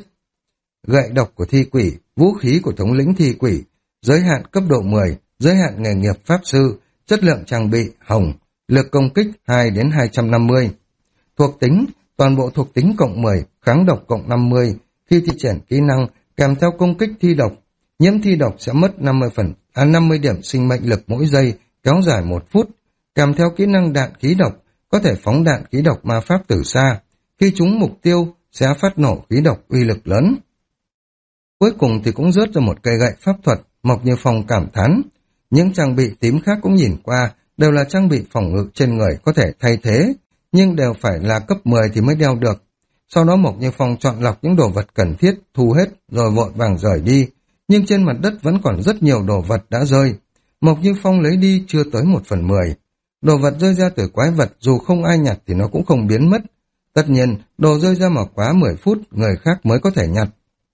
Gậy độc của thi quỷ, vũ khí của thống lĩnh thi quỷ, giới hạn cấp độ mười, giới hạn nghề nghiệp pháp sư, chất lượng trang bị hồng, lực công kích hai đến hai trăm năm mươi. Thuộc tính, toàn bộ thuộc tính cộng mười, kháng độc cộng năm mươi, khi thi triển kỹ năng kèm theo công kích thi độc, nhiễm thi độc sẽ mất năm mươi phần, à năm mươi điểm sinh mệnh lực mỗi giây, kéo dài một phút, kèm theo kỹ năng đạn khí độc, có thể phóng đạn khí độc ma pháp từ xa, khi trúng mục tiêu sẽ phát nổ khí độc uy lực lớn. Cuối cùng thì cũng rớt ra một cây gậy pháp thuật, Mộc Như Phong cảm thán. Những trang bị tím khác cũng nhìn qua, đều là trang bị phòng ngự trên người có thể thay thế, nhưng đều phải là cấp mười thì mới đeo được. Sau đó Mộc Như Phong chọn lọc những đồ vật cần thiết, thu hết, rồi vội vàng rời đi. Nhưng trên mặt đất vẫn còn rất nhiều đồ vật đã rơi. Mộc Như Phong lấy đi chưa tới một phần mười. Đồ vật rơi ra từ quái vật, dù không ai nhặt thì nó cũng không biến mất. Tất nhiên, đồ rơi ra mà quá mười phút, người khác mới có thể nhặt.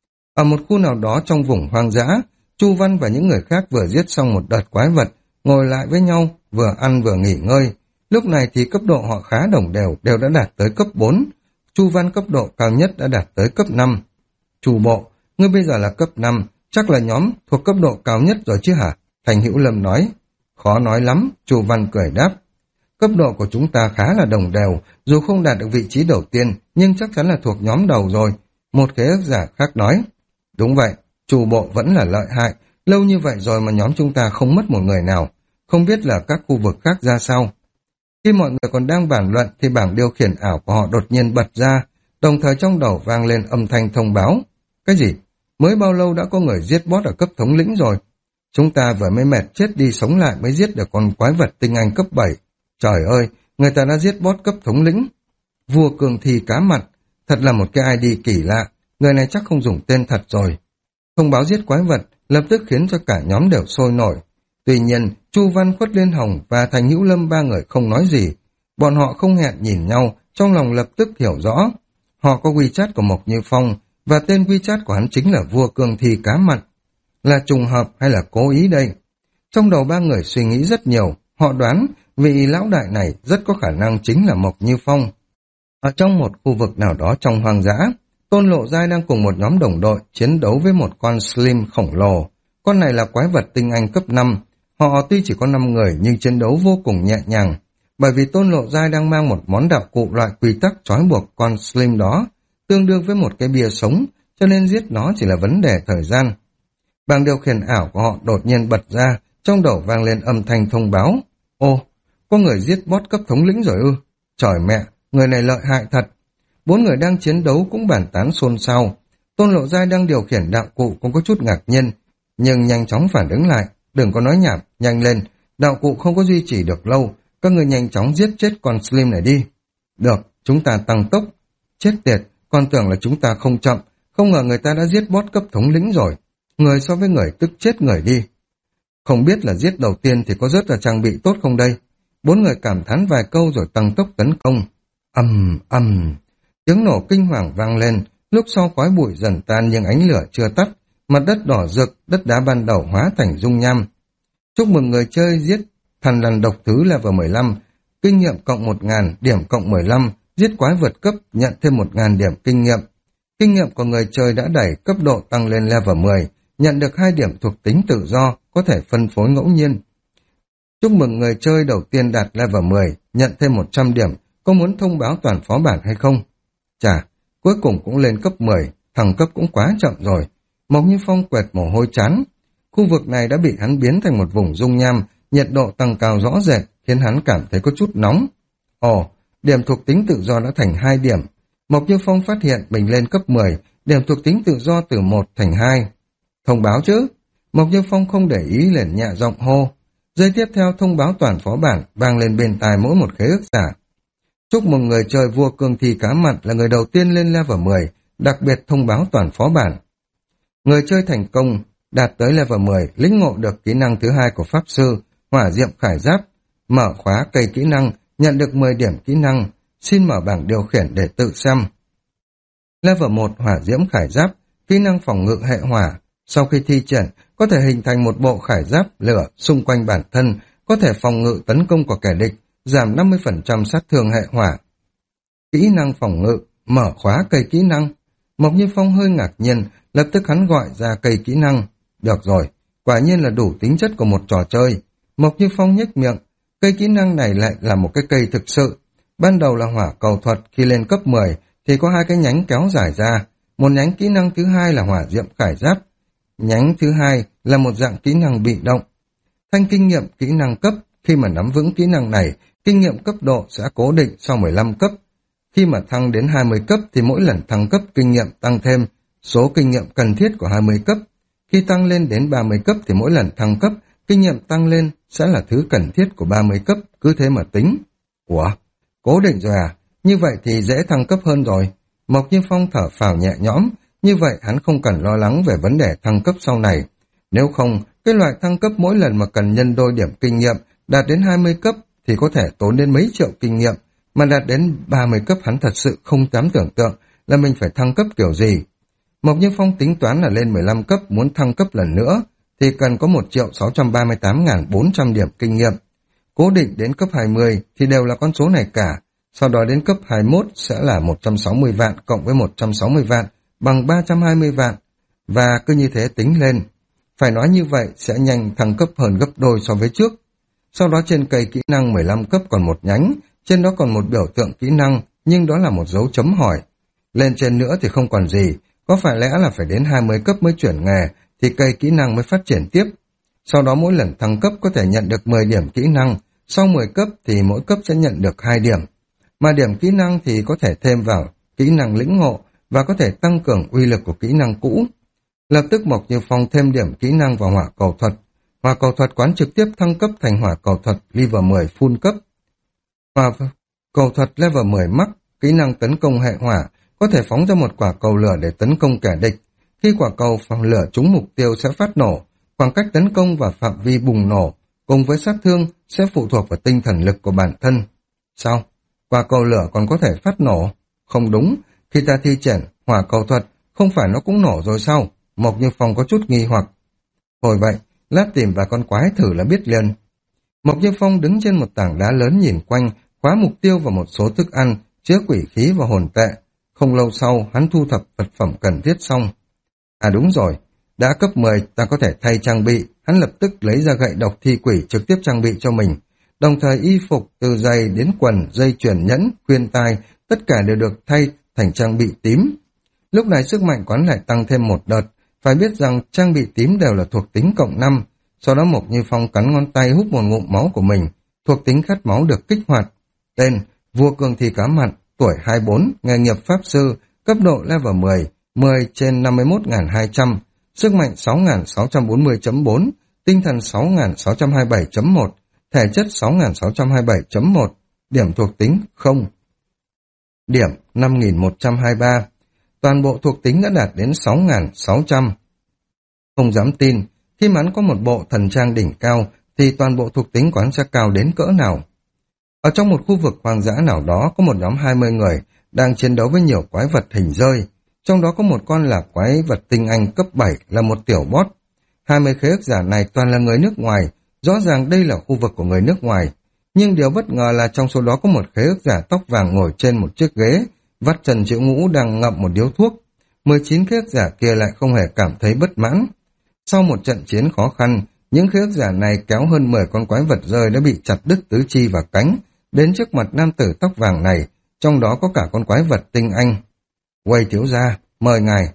Ở một khu nào đó trong vùng hoang dã, Chu Văn và những người khác vừa giết xong một đợt quái vật, ngồi lại với nhau, vừa ăn vừa nghỉ ngơi. Lúc này thì cấp độ họ khá đồng đều, đều đã đạt tới cấp bốn. Chu Văn cấp độ cao nhất đã đạt tới cấp năm. Chu Bộ, ngươi bây giờ là cấp năm, chắc là nhóm thuộc cấp độ cao nhất rồi chứ hả? Thành Hữu Lâm nói. Khó nói lắm, Chu Văn cười đáp. Cấp độ của chúng ta khá là đồng đều, dù không đạt được vị trí đầu tiên, nhưng chắc chắn là thuộc nhóm đầu rồi. Một khế ước giả khác nói. Đúng vậy, Chu Bộ vẫn là lợi hại, lâu như vậy rồi mà nhóm chúng ta không mất một người nào, không biết là các khu vực khác ra sao. Khi mọi người còn đang bàn luận thì bảng điều khiển ảo của họ đột nhiên bật ra, đồng thời trong đầu vang lên âm thanh thông báo. Cái gì? Mới bao lâu đã có người giết boss ở cấp thống lĩnh rồi? Chúng ta vừa mới mệt chết đi sống lại mới giết được con quái vật tinh anh cấp bảy. Trời ơi, người ta đã giết boss cấp thống lĩnh. Vua Cường Thi cá mặn, thật là một cái i đê kỳ lạ, người này chắc không dùng tên thật rồi. Thông báo giết quái vật lập tức khiến cho cả nhóm đều sôi nổi. Tuy nhiên, Chu Văn, Khuất Liên Hồng và Thành Hữu Lâm ba người không nói gì. Bọn họ không hẹn nhìn nhau, trong lòng lập tức hiểu rõ. Họ có WeChat của Mộc Như Phong, và tên WeChat của hắn chính là Vua Cường Thi cá mặn. Là trùng hợp hay là cố ý đây? Trong đầu ba người suy nghĩ rất nhiều, họ đoán vị lão đại này rất có khả năng chính là Mộc Như Phong. Ở trong một khu vực nào đó trong hoang dã, Tôn Lộ Giai đang cùng một nhóm đồng đội chiến đấu với một con Slim khổng lồ. Con này là quái vật tinh anh cấp năm. Họ tuy chỉ có năm người nhưng chiến đấu vô cùng nhẹ nhàng, bởi vì Tôn Lộ Giai đang mang một món đạo cụ loại quy tắc trói buộc con Slim đó, tương đương với một cái bia sống, cho nên giết nó chỉ là vấn đề thời gian. Bảng điều khiển ảo của họ đột nhiên bật ra, trong đầu vang lên âm thanh thông báo. Ô, có người giết boss cấp thống lĩnh rồi ư? Trời mẹ, người này lợi hại thật. Bốn người đang chiến đấu cũng bàn tán xôn xao. Tôn Lộ Giai đang điều khiển đạo cụ cũng có chút ngạc nhiên, nhưng nhanh chóng phản ứng lại. Đừng có nói nhảm, nhanh lên, đạo cụ không có duy trì được lâu, các người nhanh chóng giết chết con Slim này đi. Được, chúng ta tăng tốc. Chết tiệt, con tưởng là chúng ta không chậm, không ngờ người ta đã giết boss cấp thống lĩnh rồi. Người so với người tức chết người đi. Không biết là giết đầu tiên thì có rất là trang bị tốt không đây? Bốn người cảm thán vài câu rồi tăng tốc tấn công. Ầm ầm, tiếng nổ kinh hoàng vang lên, lúc sau khói bụi dần tan nhưng ánh lửa chưa tắt, mặt đất đỏ rực, đất đá ban đầu hóa thành dung nham. Chúc mừng người chơi giết thần lằn độc thứ level mười lăm, kinh nghiệm cộng một nghìn, điểm cộng mười lăm, giết quái vượt cấp nhận thêm một nghìn điểm kinh nghiệm. Kinh nghiệm của người chơi đã đẩy cấp độ tăng lên level mười, nhận được hai điểm thuộc tính tự do, có thể phân phối ngẫu nhiên. Chúc mừng người chơi đầu tiên đạt level mười, nhận thêm một trăm điểm, có muốn thông báo toàn phó bản hay không? Chà, cuối cùng cũng lên cấp mười, thăng cấp cũng quá chậm rồi. Mộc Như Phong quẹt mồ hôi chán. Khu vực này đã bị hắn biến thành một vùng dung nham, nhiệt độ tăng cao rõ rệt, khiến hắn cảm thấy có chút nóng. Ồ, điểm thuộc tính tự do đã thành hai điểm. Mộc Như Phong phát hiện mình lên cấp mười, điểm thuộc tính tự do từ một thành hai. Thông báo chứ? Mộc Như Phong không để ý liền nhẹ giọng hô. Giây tiếp theo thông báo toàn phó bản vang lên bên tai mỗi một khế ước giả. Chúc mừng người chơi vua cương thi cá mặn là người đầu tiên lên level mười, đặc biệt thông báo toàn phó bản. Người chơi thành công đạt tới level mười, lĩnh ngộ được kỹ năng thứ hai của Pháp Sư, Hỏa Diệm Khải Giáp, mở khóa cây kỹ năng, nhận được mười điểm kỹ năng, xin mở bảng điều khiển để tự xem. Level một Hỏa Diễm Khải Giáp, kỹ năng phòng ngự hệ hỏa, sau khi thi triển, có thể hình thành một bộ khải giáp lửa xung quanh bản thân, có thể phòng ngự tấn công của kẻ địch, giảm năm mươi phần trăm sát thương hệ hỏa. Kỹ năng phòng ngự, mở khóa cây kỹ năng. Mộc Như Phong hơi ngạc nhiên, lập tức hắn gọi ra cây kỹ năng. Được rồi, quả nhiên là đủ tính chất của một trò chơi. Mộc Như Phong nhếch miệng, cây kỹ năng này lại là một cái cây thực sự. Ban đầu là hỏa cầu thuật, khi lên cấp mười thì có hai cái nhánh kéo dài ra. Một nhánh kỹ năng thứ hai là hỏa diệm khải giáp. Nhánh thứ hai là một dạng kỹ năng bị động. Thanh kinh nghiệm kỹ năng cấp, khi mà nắm vững kỹ năng này, kinh nghiệm cấp độ sẽ cố định sau mười lăm cấp. Khi mà thăng đến hai mươi cấp thì mỗi lần thăng cấp kinh nghiệm tăng thêm số kinh nghiệm cần thiết của hai mươi cấp. Khi tăng lên đến ba mươi cấp thì mỗi lần thăng cấp, kinh nghiệm tăng lên sẽ là thứ cần thiết của ba mươi cấp, cứ thế mà tính. Ủa, cố định rồi à? Như vậy thì dễ thăng cấp hơn rồi. Mộc Như Phong thở phào nhẹ nhõm, như vậy hắn không cần lo lắng về vấn đề thăng cấp sau này. Nếu không, cái loại thăng cấp mỗi lần mà cần nhân đôi điểm kinh nghiệm đạt đến hai mươi cấp thì có thể tốn đến mấy triệu kinh nghiệm, mà đạt đến ba mươi cấp hắn thật sự không dám tưởng tượng là mình phải thăng cấp kiểu gì. Mộc Như Phong tính toán là lên mười lăm cấp muốn thăng cấp lần nữa thì cần có một triệu sáu trăm ba mươi tám nghìn bốn trăm điểm kinh nghiệm. Cố định đến cấp hai mươi thì đều là con số này cả, sau đó đến cấp hai mươi mốt sẽ là một trăm sáu mươi vạn cộng với một trăm sáu mươi vạn bằng ba trăm hai mươi vạn, và cứ như thế tính lên. Phải nói như vậy sẽ nhanh thăng cấp hơn gấp đôi so với trước. Sau đó trên cây kỹ năng mười lăm cấp còn một nhánh, trên đó còn một biểu tượng kỹ năng, nhưng đó là một dấu chấm hỏi. Lên trên nữa thì không còn gì, có phải lẽ là phải đến hai mươi cấp mới chuyển nghề thì cây kỹ năng mới phát triển tiếp. Sau đó mỗi lần thăng cấp có thể nhận được mười điểm kỹ năng, sau mười cấp thì mỗi cấp sẽ nhận được hai điểm. Mà điểm kỹ năng thì có thể thêm vào kỹ năng lĩnh ngộ và có thể tăng cường uy lực của kỹ năng cũ. Lập tức Mộc Như Phong thêm điểm kỹ năng vào hỏa cầu thuật. Hỏa cầu thuật quán trực tiếp thăng cấp thành hỏa cầu thuật level mười full cấp. Hỏa cầu thuật level mười max, kỹ năng tấn công hệ hỏa, có thể phóng ra một quả cầu lửa để tấn công kẻ địch. Khi quả cầu phóng lửa trúng mục tiêu sẽ phát nổ, khoảng cách tấn công và phạm vi bùng nổ, cùng với sát thương sẽ phụ thuộc vào tinh thần lực của bản thân. Sao? Quả cầu lửa còn có thể phát nổ? Không đúng, khi ta thi triển hỏa cầu thuật, không phải nó cũng nổ rồi sao? Mộc Như Phong có chút nghi hoặc. Thôi vậy, lát tìm vài con quái thử là biết liền. Mộc Như Phong đứng trên một tảng đá lớn nhìn quanh, khóa mục tiêu vào một số thức ăn, chứa quỷ khí và hồn tệ. Không lâu sau, hắn thu thập vật phẩm cần thiết xong. À đúng rồi, đã cấp mười ta có thể thay trang bị, hắn lập tức lấy ra gậy độc thi quỷ trực tiếp trang bị cho mình. Đồng thời y phục từ giày đến quần, dây chuyền nhẫn, khuyên tai, tất cả đều được thay thành trang bị tím. Lúc này sức mạnh quán lại tăng thêm một đợt, phải biết rằng trang bị tím đều là thuộc tính cộng năm. Sau đó Mộc Như Phong cắn ngón tay hút một ngụm máu của mình, thuộc tính khát máu được kích hoạt. Tên, vua cương thi cá mặn, tuổi hai mươi bốn, nghề nghiệp pháp sư, cấp độ level mười, mười trên năm mươi mốt nghìn hai trăm, sức mạnh sáu nghìn sáu trăm bốn mươi chấm bốn, tinh thần sáu nghìn sáu trăm hai mươi bảy chấm một, thể chất sáu nghìn sáu trăm hai mươi bảy chấm một, điểm thuộc tính không. Điểm năm nghìn một trăm hai mươi ba, toàn bộ thuộc tính đã đạt đến sáu nghìn sáu trăm. Không dám tin, khi mà hắn có một bộ thần trang đỉnh cao thì toàn bộ thuộc tính quán sẽ cao đến cỡ nào. Ở trong một khu vực hoang dã nào đó có một nhóm hai mươi người đang chiến đấu với nhiều quái vật hình rơi. Trong đó có một con là quái vật tinh anh cấp bảy là một tiểu boss. hai mươi khế ước giả này toàn là người nước ngoài, rõ ràng đây là khu vực của người nước ngoài. Nhưng điều bất ngờ là trong số đó có một khế ước giả tóc vàng ngồi trên một chiếc ghế, vắt chân chữ ngũ đang ngậm một điếu thuốc. mười chín khế ước giả kia lại không hề cảm thấy bất mãn. Sau một trận chiến khó khăn, những khế ước giả này kéo hơn mười con quái vật rơi đã bị chặt đứt tứ chi và cánh, đến trước mặt nam tử tóc vàng này, trong đó có cả con quái vật tinh anh. Quay thiếu gia, mời ngài.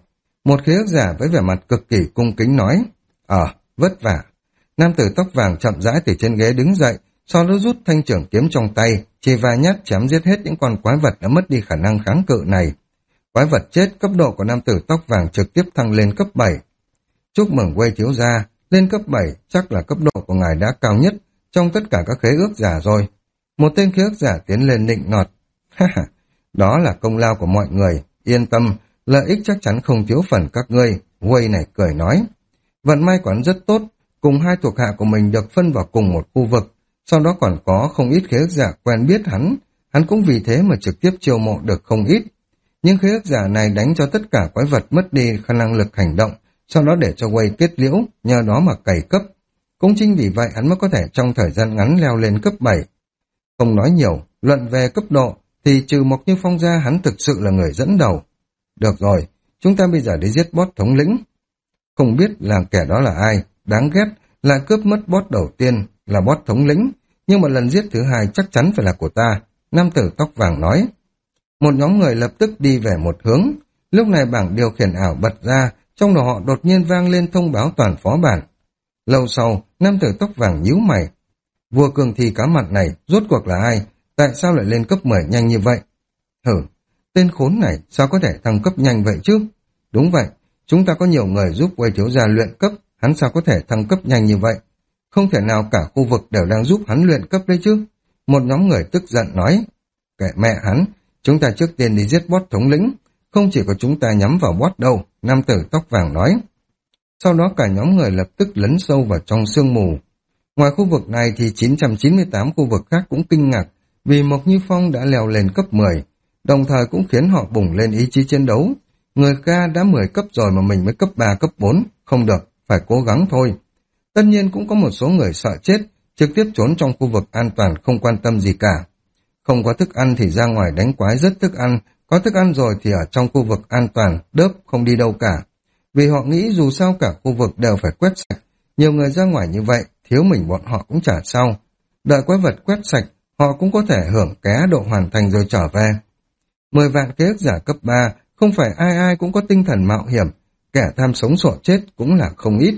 Một khế ước giả với vẻ mặt cực kỳ cung kính nói, Ờ, vất vả. Nam tử tóc vàng chậm rãi từ trên ghế đứng dậy, sau đó rút thanh trưởng kiếm trong tay, chỉ vài nhát chém giết hết những con quái vật đã mất đi khả năng kháng cự này. Quái vật chết, cấp độ của nam tử tóc vàng trực tiếp thăng lên cấp bảy. Chúc mừng quê thiếu gia, lên cấp bảy chắc là cấp độ của ngài đã cao nhất trong tất cả các khế ước giả rồi. Một tên khế ước giả tiến lên nịnh nọt. Ha ha, đó là công lao của mọi người, yên tâm, lợi ích chắc chắn không thiếu phần các ngươi. Quê này cười nói. Vận may của hắn rất tốt, cùng hai thuộc hạ của mình được phân vào cùng một khu vực, sau đó còn có không ít khế ước giả quen biết hắn, hắn cũng vì thế mà trực tiếp chiêu mộ được không ít. Nhưng khế ước giả này đánh cho tất cả quái vật mất đi khả năng lực hành động, sau đó để cho Wei kết liễu, nhờ đó mà cày cấp. Cũng chính vì vậy hắn mới có thể trong thời gian ngắn leo lên cấp bảy. Không nói nhiều, luận về cấp độ, thì trừ Mộc Như Phong ra hắn thực sự là người dẫn đầu. Được rồi, chúng ta bây giờ đi giết boss thống lĩnh. Không biết là kẻ đó là ai, đáng ghét, là cướp mất boss đầu tiên, là boss thống lĩnh, nhưng mà lần giết thứ hai chắc chắn phải là của ta, nam tử tóc vàng nói. Một nhóm người lập tức đi về một hướng, lúc này bảng điều khiển ảo bật ra, trong đầu họ đột nhiên vang lên thông báo toàn phó bản. Lâu sau, nam tử tóc vàng nhíu mày. Vua cường thi cá mặn này, rốt cuộc là ai? Tại sao lại lên cấp mười nhanh như vậy? Hử, tên khốn này sao có thể thăng cấp nhanh vậy chứ? Đúng vậy, chúng ta có nhiều người giúp quay thiếu gia luyện cấp, hắn sao có thể thăng cấp nhanh như vậy? Không thể nào cả khu vực đều đang giúp hắn luyện cấp đấy chứ? Một nhóm người tức giận nói. Kệ mẹ hắn, chúng ta trước tiên đi giết boss thống lĩnh, không chỉ có chúng ta nhắm vào boss đâu, nam tử tóc vàng nói. Sau đó cả nhóm người lập tức lấn sâu vào trong sương mù. Ngoài khu vực này thì chín trăm chín mươi tám khu vực khác cũng kinh ngạc vì Mộc Như Phong đã leo lên cấp mười, đồng thời cũng khiến họ bùng lên ý chí chiến đấu. Người ca đã mười cấp rồi mà mình mới cấp ba, cấp bốn, không được, phải cố gắng thôi. Tất nhiên cũng có một số người sợ chết, trực tiếp trốn trong khu vực an toàn không quan tâm gì cả. Không có thức ăn thì ra ngoài đánh quái rất thức ăn, có thức ăn rồi thì ở trong khu vực an toàn, đớp không đi đâu cả. Vì họ nghĩ dù sao cả khu vực đều phải quét sạch, nhiều người ra ngoài như vậy, thiếu mình bọn họ cũng chả sao. Đợi quái vật quét sạch, họ cũng có thể hưởng ké độ hoàn thành rồi trở về. Mười vạn kế ức giả cấp ba, không phải ai ai cũng có tinh thần mạo hiểm, kẻ tham sống sợ chết cũng là không ít.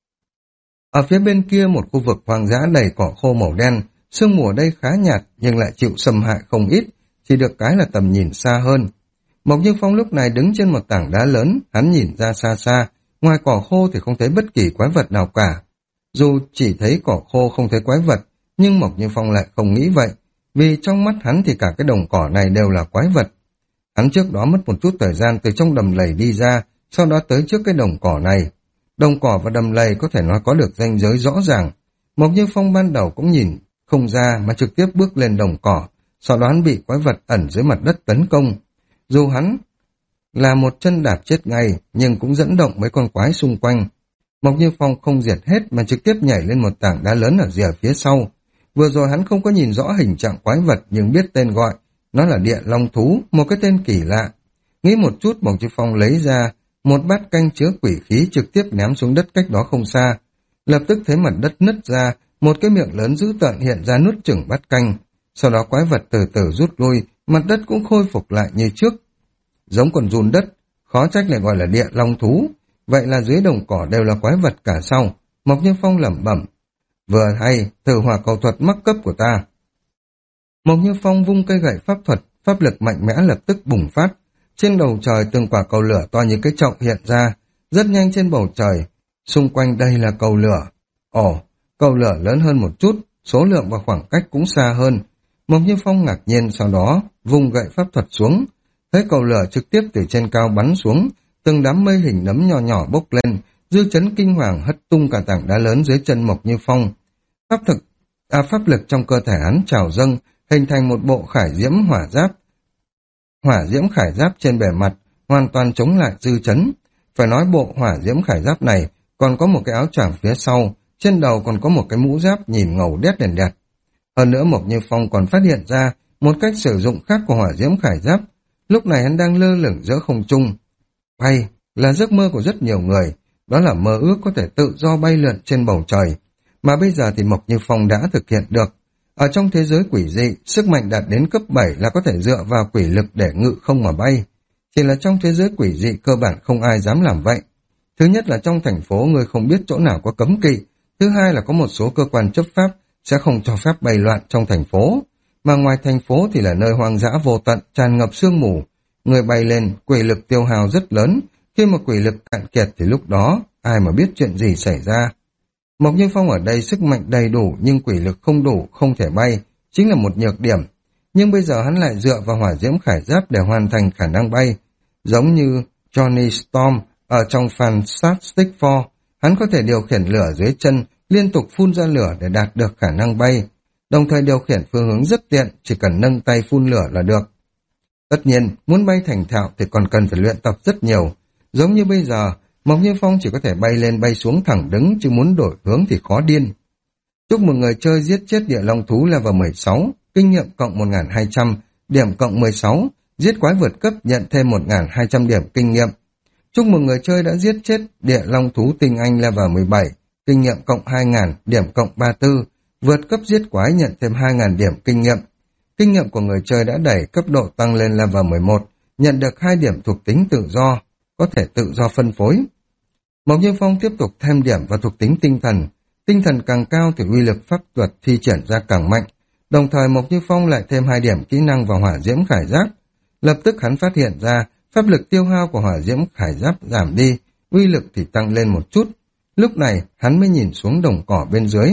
Ở phía bên kia một khu vực hoang dã đầy cỏ khô màu đen, sương mù ở đây khá nhạt nhưng lại chịu xâm hại không ít, chỉ được cái là tầm nhìn xa hơn. Mộc Như Phong lúc này đứng trên một tảng đá lớn, hắn nhìn ra xa xa, ngoài cỏ khô thì không thấy bất kỳ quái vật nào cả. Dù chỉ thấy cỏ khô không thấy quái vật, nhưng Mộc Như Phong lại không nghĩ vậy, vì trong mắt hắn thì cả cái đồng cỏ này đều là quái vật. Hắn trước đó mất một chút thời gian từ trong đầm lầy đi ra, sau đó tới trước cái đồng cỏ này. Đồng cỏ và đầm lầy có thể nói có được ranh giới rõ ràng. Mộc Như Phong ban đầu cũng nhìn không ra mà trực tiếp bước lên đồng cỏ, sau đó hắn bị quái vật ẩn dưới mặt đất tấn công. Dù hắn là một chân đạp chết ngay, nhưng cũng dẫn động mấy con quái xung quanh. Mộc Như Phong không diệt hết mà trực tiếp nhảy lên một tảng đá lớn ở rìa phía sau. Vừa rồi hắn không có nhìn rõ hình trạng quái vật nhưng biết tên gọi, nó là địa long thú, một cái tên kỳ lạ. Nghĩ một chút, Mộc Như Phong lấy ra một bát canh chứa quỷ khí trực tiếp ném xuống đất cách đó không xa. Lập tức thấy mặt đất nứt ra, một cái miệng lớn dữ tợn hiện ra nuốt chửng bát canh. Sau đó quái vật từ từ rút lui, mặt đất cũng khôi phục lại như trước. Giống con giun đất, khó trách lại gọi là địa long thú. Vậy là dưới đồng cỏ đều là quái vật cả sau. Mộc Như Phong lẩm bẩm. Vừa hay, thử hỏa cầu thuật mắc cấp của ta. Mộc Như Phong vung cây gậy pháp thuật, pháp lực mạnh mẽ lập tức bùng phát. Trên bầu trời từng quả cầu lửa to như cái chậu hiện ra, rất nhanh trên bầu trời. Xung quanh đây là cầu lửa. Ồ, cầu lửa lớn hơn một chút, số lượng và khoảng cách cũng xa hơn. Mộc Như Phong ngạc nhiên, sau đó vung gậy pháp thuật xuống. Thấy cầu lửa trực tiếp từ trên cao bắn xuống, từng đám mây hình nấm nhỏ nhỏ bốc lên, dư chấn kinh hoàng hất tung cả tảng đá lớn dưới chân Mộc Như Phong. Pháp thực, à, pháp lực trong cơ thể hắn trào dâng, hình thành một bộ khải diễm hỏa giáp. Hỏa diễm khải giáp trên bề mặt hoàn toàn chống lại dư chấn. Phải nói bộ hỏa diễm khải giáp này còn có một cái áo choàng phía sau, trên đầu còn có một cái mũ giáp nhìn ngầu đét đèn đẹp. Hơn nữa Mộc Như Phong còn phát hiện ra một cách sử dụng khác của hỏa diễm khải giáp. Lúc này hắn đang lơ lửng giữa không trung. Bay là giấc mơ của rất nhiều người, đó là mơ ước có thể tự do bay lượn trên bầu trời. Mà bây giờ thì Mộc Như Phong đã thực hiện được. Ở trong thế giới quỷ dị, sức mạnh đạt đến cấp bảy là có thể dựa vào quỷ lực để ngự không mà bay. Chỉ là trong thế giới quỷ dị cơ bản không ai dám làm vậy. Thứ nhất là trong thành phố người không biết chỗ nào có cấm kỵ. Thứ hai là có một số cơ quan chấp pháp sẽ không cho phép bày loạn trong thành phố. Mà ngoài thành phố thì là nơi hoang dã vô tận, tràn ngập sương mù. Người bay lên, quỷ lực tiêu hao rất lớn. Khi mà quỷ lực cạn kiệt thì lúc đó, ai mà biết chuyện gì xảy ra. Mộc Như Phong ở đây sức mạnh đầy đủ nhưng quỷ lực không đủ, không thể bay, chính là một nhược điểm. Nhưng bây giờ hắn lại dựa vào hỏa diễm khải giáp để hoàn thành khả năng bay. Giống như Johnny Storm ở trong Fantastic Four, hắn có thể điều khiển lửa dưới chân, liên tục phun ra lửa để đạt được khả năng bay. Đồng thời điều khiển phương hướng rất tiện, chỉ cần nâng tay phun lửa là được. Tất nhiên, muốn bay thành thạo thì còn cần phải luyện tập rất nhiều. Giống như bây giờ, Mộc Như Phong chỉ có thể bay lên bay xuống thẳng đứng, chứ muốn đổi hướng thì khó điên. Chúc mừng người chơi giết chết địa long thú level mười sáu, kinh nghiệm cộng một nghìn hai trăm, điểm cộng mười sáu, giết quái vượt cấp nhận thêm một nghìn hai trăm điểm kinh nghiệm. Chúc mừng người chơi đã giết chết địa long thú tinh anh level mười bảy, kinh nghiệm cộng hai nghìn, điểm cộng ba mươi tư, vượt cấp giết quái nhận thêm hai nghìn điểm kinh nghiệm. Kinh nghiệm của người chơi đã đẩy cấp độ tăng lên level mười một, nhận được hai điểm thuộc tính tự do, có thể tự do phân phối. Mộc Như Phong tiếp tục thêm điểm vào thuộc tính tinh thần. Tinh thần càng cao thì uy lực pháp thuật thi triển ra càng mạnh. Đồng thời Mộc Như Phong lại thêm hai điểm kỹ năng vào hỏa diễm khải giáp. Lập tức hắn phát hiện ra pháp lực tiêu hao của hỏa diễm khải giáp giảm đi, uy lực thì tăng lên một chút. Lúc này hắn mới nhìn xuống đồng cỏ bên dưới.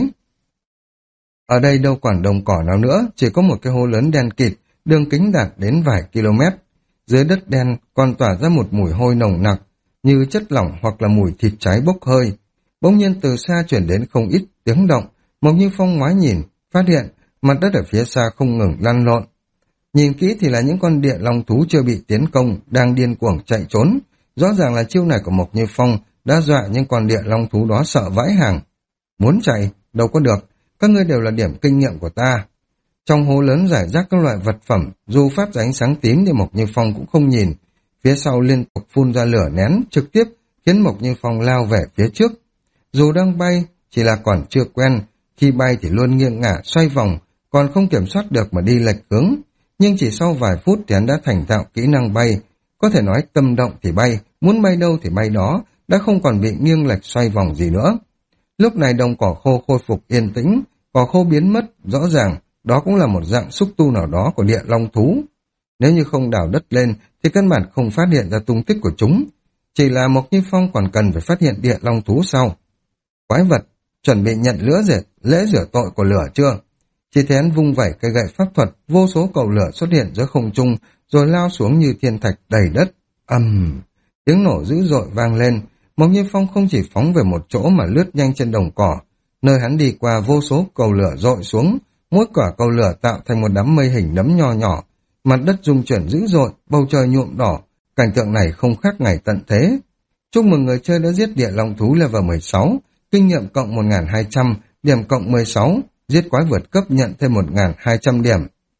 Ở đây đâu còn đồng cỏ nào nữa, chỉ có một cái hố lớn đen kịt, đường kính đạt đến vài km. Dưới đất đen còn tỏa ra một mùi hôi nồng nặc, như chất lỏng hoặc là mùi thịt cháy bốc hơi. Bỗng nhiên từ xa chuyển đến không ít tiếng động, Mộc Như Phong ngoái nhìn, phát hiện mặt đất ở phía xa không ngừng lăn lộn. Nhìn kỹ thì là những con địa long thú chưa bị tiến công, đang điên cuồng chạy trốn. Rõ ràng là chiêu này của Mộc Như Phong đã dọa những con địa long thú đó sợ vãi hàng. Muốn chạy, đâu có được, các ngươi đều là điểm kinh nghiệm của ta. Trong hố lớn rải rác các loại vật phẩm, dù phát ra ánh sáng tím thì Mộc Như Phong cũng không nhìn. Phía sau liên tục phun ra lửa nén, trực tiếp khiến Mộc Như Phong lao về phía trước. Dù đang bay, chỉ là còn chưa quen, khi bay thì luôn nghiêng ngả xoay vòng, còn không kiểm soát được mà đi lệch hướng. Nhưng chỉ sau vài phút thì hắn đã thành thạo kỹ năng bay, có thể nói tâm động thì bay, muốn bay đâu thì bay đó, đã không còn bị nghiêng lệch xoay vòng gì nữa. Lúc này đồng cỏ khô khôi phục yên tĩnh, cỏ khô biến mất, rõ ràng đó cũng là một dạng xúc tu nào đó của địa long thú. Nếu như không đào đất lên thì căn bản không phát hiện ra tung tích của chúng. Chỉ là Mộc Như Phong còn cần phải phát hiện địa long thú sau. Quái vật, chuẩn bị nhận lửa rệt, lễ rửa tội của lửa chưa? Chỉ thấy hắn vung vẩy cây gậy pháp thuật, vô số cầu lửa xuất hiện giữa không trung, rồi lao xuống như thiên thạch đầy đất. Ầm, um, tiếng nổ dữ dội vang lên. Mộc Như Phong không chỉ phóng về một chỗ mà lướt nhanh trên đồng cỏ. Nơi hắn đi qua vô số cầu lửa dội xuống, mỗi quả cầu lửa tạo thành một đám mây hình nấm nho nhỏ. Mặt đất rung chuyển dữ dội, bầu trời nhuộm đỏ, cảnh tượng này không khác ngày tận thế. Chúc mừng người chơi đã giết địa long thú level mười sáu, kinh nghiệm cộng một nghìn hai trăm, điểm cộng mười sáu, giết quái vượt cấp nhận thêm một nghìn hai trăm điểm.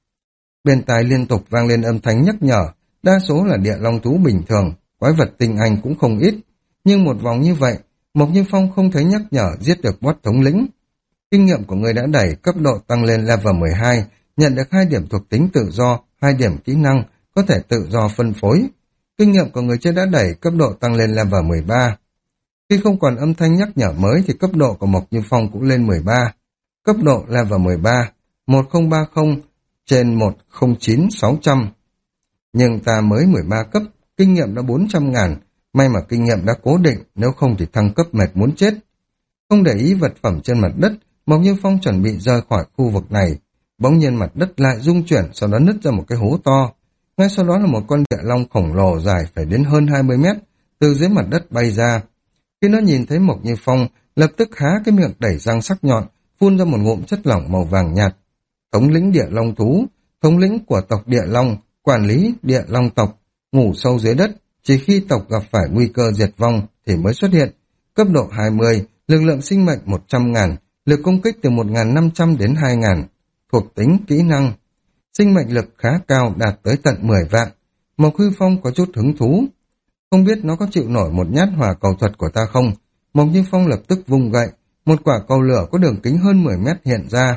Bên tai liên tục vang lên âm thanh nhắc nhở, đa số là địa long thú bình thường, quái vật tinh anh cũng không ít. Nhưng một vòng như vậy, Mộc Như Phong không thấy nhắc nhở giết được boss thống lĩnh. Kinh nghiệm của người đã đẩy cấp độ tăng lên level mười hai, nhận được hai điểm thuộc tính tự do, hai điểm kỹ năng, có thể tự do phân phối. Kinh nghiệm của người chơi đã đẩy cấp độ tăng lên level mười ba. Khi không còn âm thanh nhắc nhở mới thì cấp độ của Mộc Như Phong cũng lên mười ba. Cấp độ level mười ba, một không ba không trên một không chín sáu trăm. Nhưng ta mới mười ba cấp, kinh nghiệm đã bốn trăm ngàn, may mà kinh nghiệm đã cố định, nếu không thì thăng cấp mệt muốn chết. Không để ý vật phẩm trên mặt đất, Mộc Như Phong chuẩn bị rời khỏi khu vực này. Bỗng nhiên mặt đất lại rung chuyển, sau đó nứt ra một cái hố to. Ngay sau đó là một con địa long khổng lồ dài phải đến hơn hai mươi mét, từ dưới mặt đất bay ra. Khi nó nhìn thấy Mộc Như Phong, lập tức há cái miệng đẩy răng sắc nhọn, phun ra một ngụm chất lỏng màu vàng nhạt. Thống lĩnh địa long thú, thống lĩnh của tộc địa long, quản lý địa long tộc, ngủ sâu dưới đất, chỉ khi tộc gặp phải nguy cơ diệt vong thì mới xuất hiện. Cấp độ hai mươi, lực lượng sinh mệnh một trăm ngàn, lực công kích từ một nghìn năm trăm đến hai nghìn. Thuộc tính kỹ năng, sinh mệnh lực khá cao đạt tới tận mười vạn. Mộc Như Phong có chút hứng thú. Không biết nó có chịu nổi một nhát hỏa cầu thuật của ta không? Mộc Như Phong lập tức vung gậy, một quả cầu lửa có đường kính hơn mười mét hiện ra.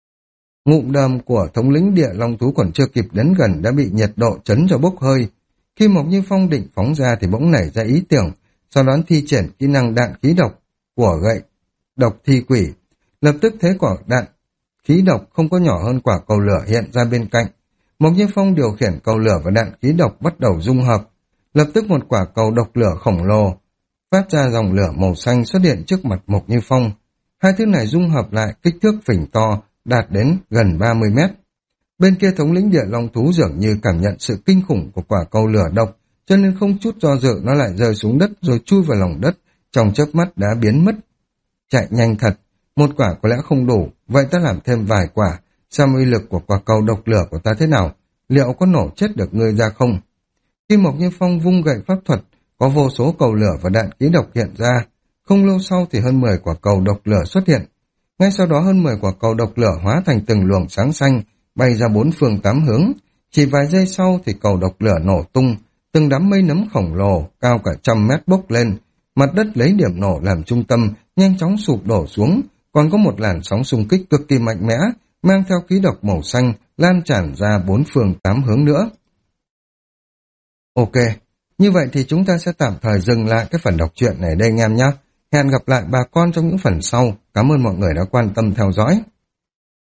Ngụm đờm của thống lĩnh địa long thú còn chưa kịp đến gần đã bị nhiệt độ chấn cho bốc hơi. Khi Mộc Như Phong định phóng ra thì bỗng nảy ra ý tưởng, sau đó thi triển kỹ năng đạn khí độc của gậy độc thi quỷ. Lập tức thấy quả đạn khí độc không có nhỏ hơn quả cầu lửa hiện ra bên cạnh. Mộc Như Phong điều khiển cầu lửa và đạn khí độc bắt đầu dung hợp. Lập tức một quả cầu độc lửa khổng lồ phát ra dòng lửa màu xanh xuất hiện trước mặt Mộc Như Phong. Hai thứ này dung hợp lại kích thước phình to, đạt đến gần ba mươi mét. Bên kia thống lĩnh địa long thú dường như cảm nhận sự kinh khủng của quả cầu lửa độc, cho nên không chút do dự nó lại rơi xuống đất rồi chui vào lòng đất, trong chớp mắt đã biến mất. Chạy nhanh thật, một quả có lẽ không đủ, vậy ta làm thêm vài quả, xem uy lực của quả cầu độc lửa của ta thế nào, liệu có nổ chết được ngươi ra không? Khi Mộc Như Phong vung gậy pháp thuật, có vô số cầu lửa và đạn khí độc hiện ra. Không lâu sau thì hơn mười quả cầu độc lửa xuất hiện. Ngay sau đó hơn mười quả cầu độc lửa hóa thành từng luồng sáng xanh, bay ra bốn phương tám hướng. Chỉ vài giây sau thì cầu độc lửa nổ tung, từng đám mây nấm khổng lồ, cao cả trăm mét bốc lên. Mặt đất lấy điểm nổ làm trung tâm, nhanh chóng sụp đổ xuống, còn có một làn sóng xung kích cực kỳ mạnh mẽ, mang theo khí độc màu xanh, lan tràn ra bốn phương tám hướng nữa. Ok, như vậy thì chúng ta sẽ tạm thời dừng lại cái phần đọc truyện này đây anh em nhé. Hẹn gặp lại bà con trong những phần sau. Cảm ơn mọi người đã quan tâm theo dõi.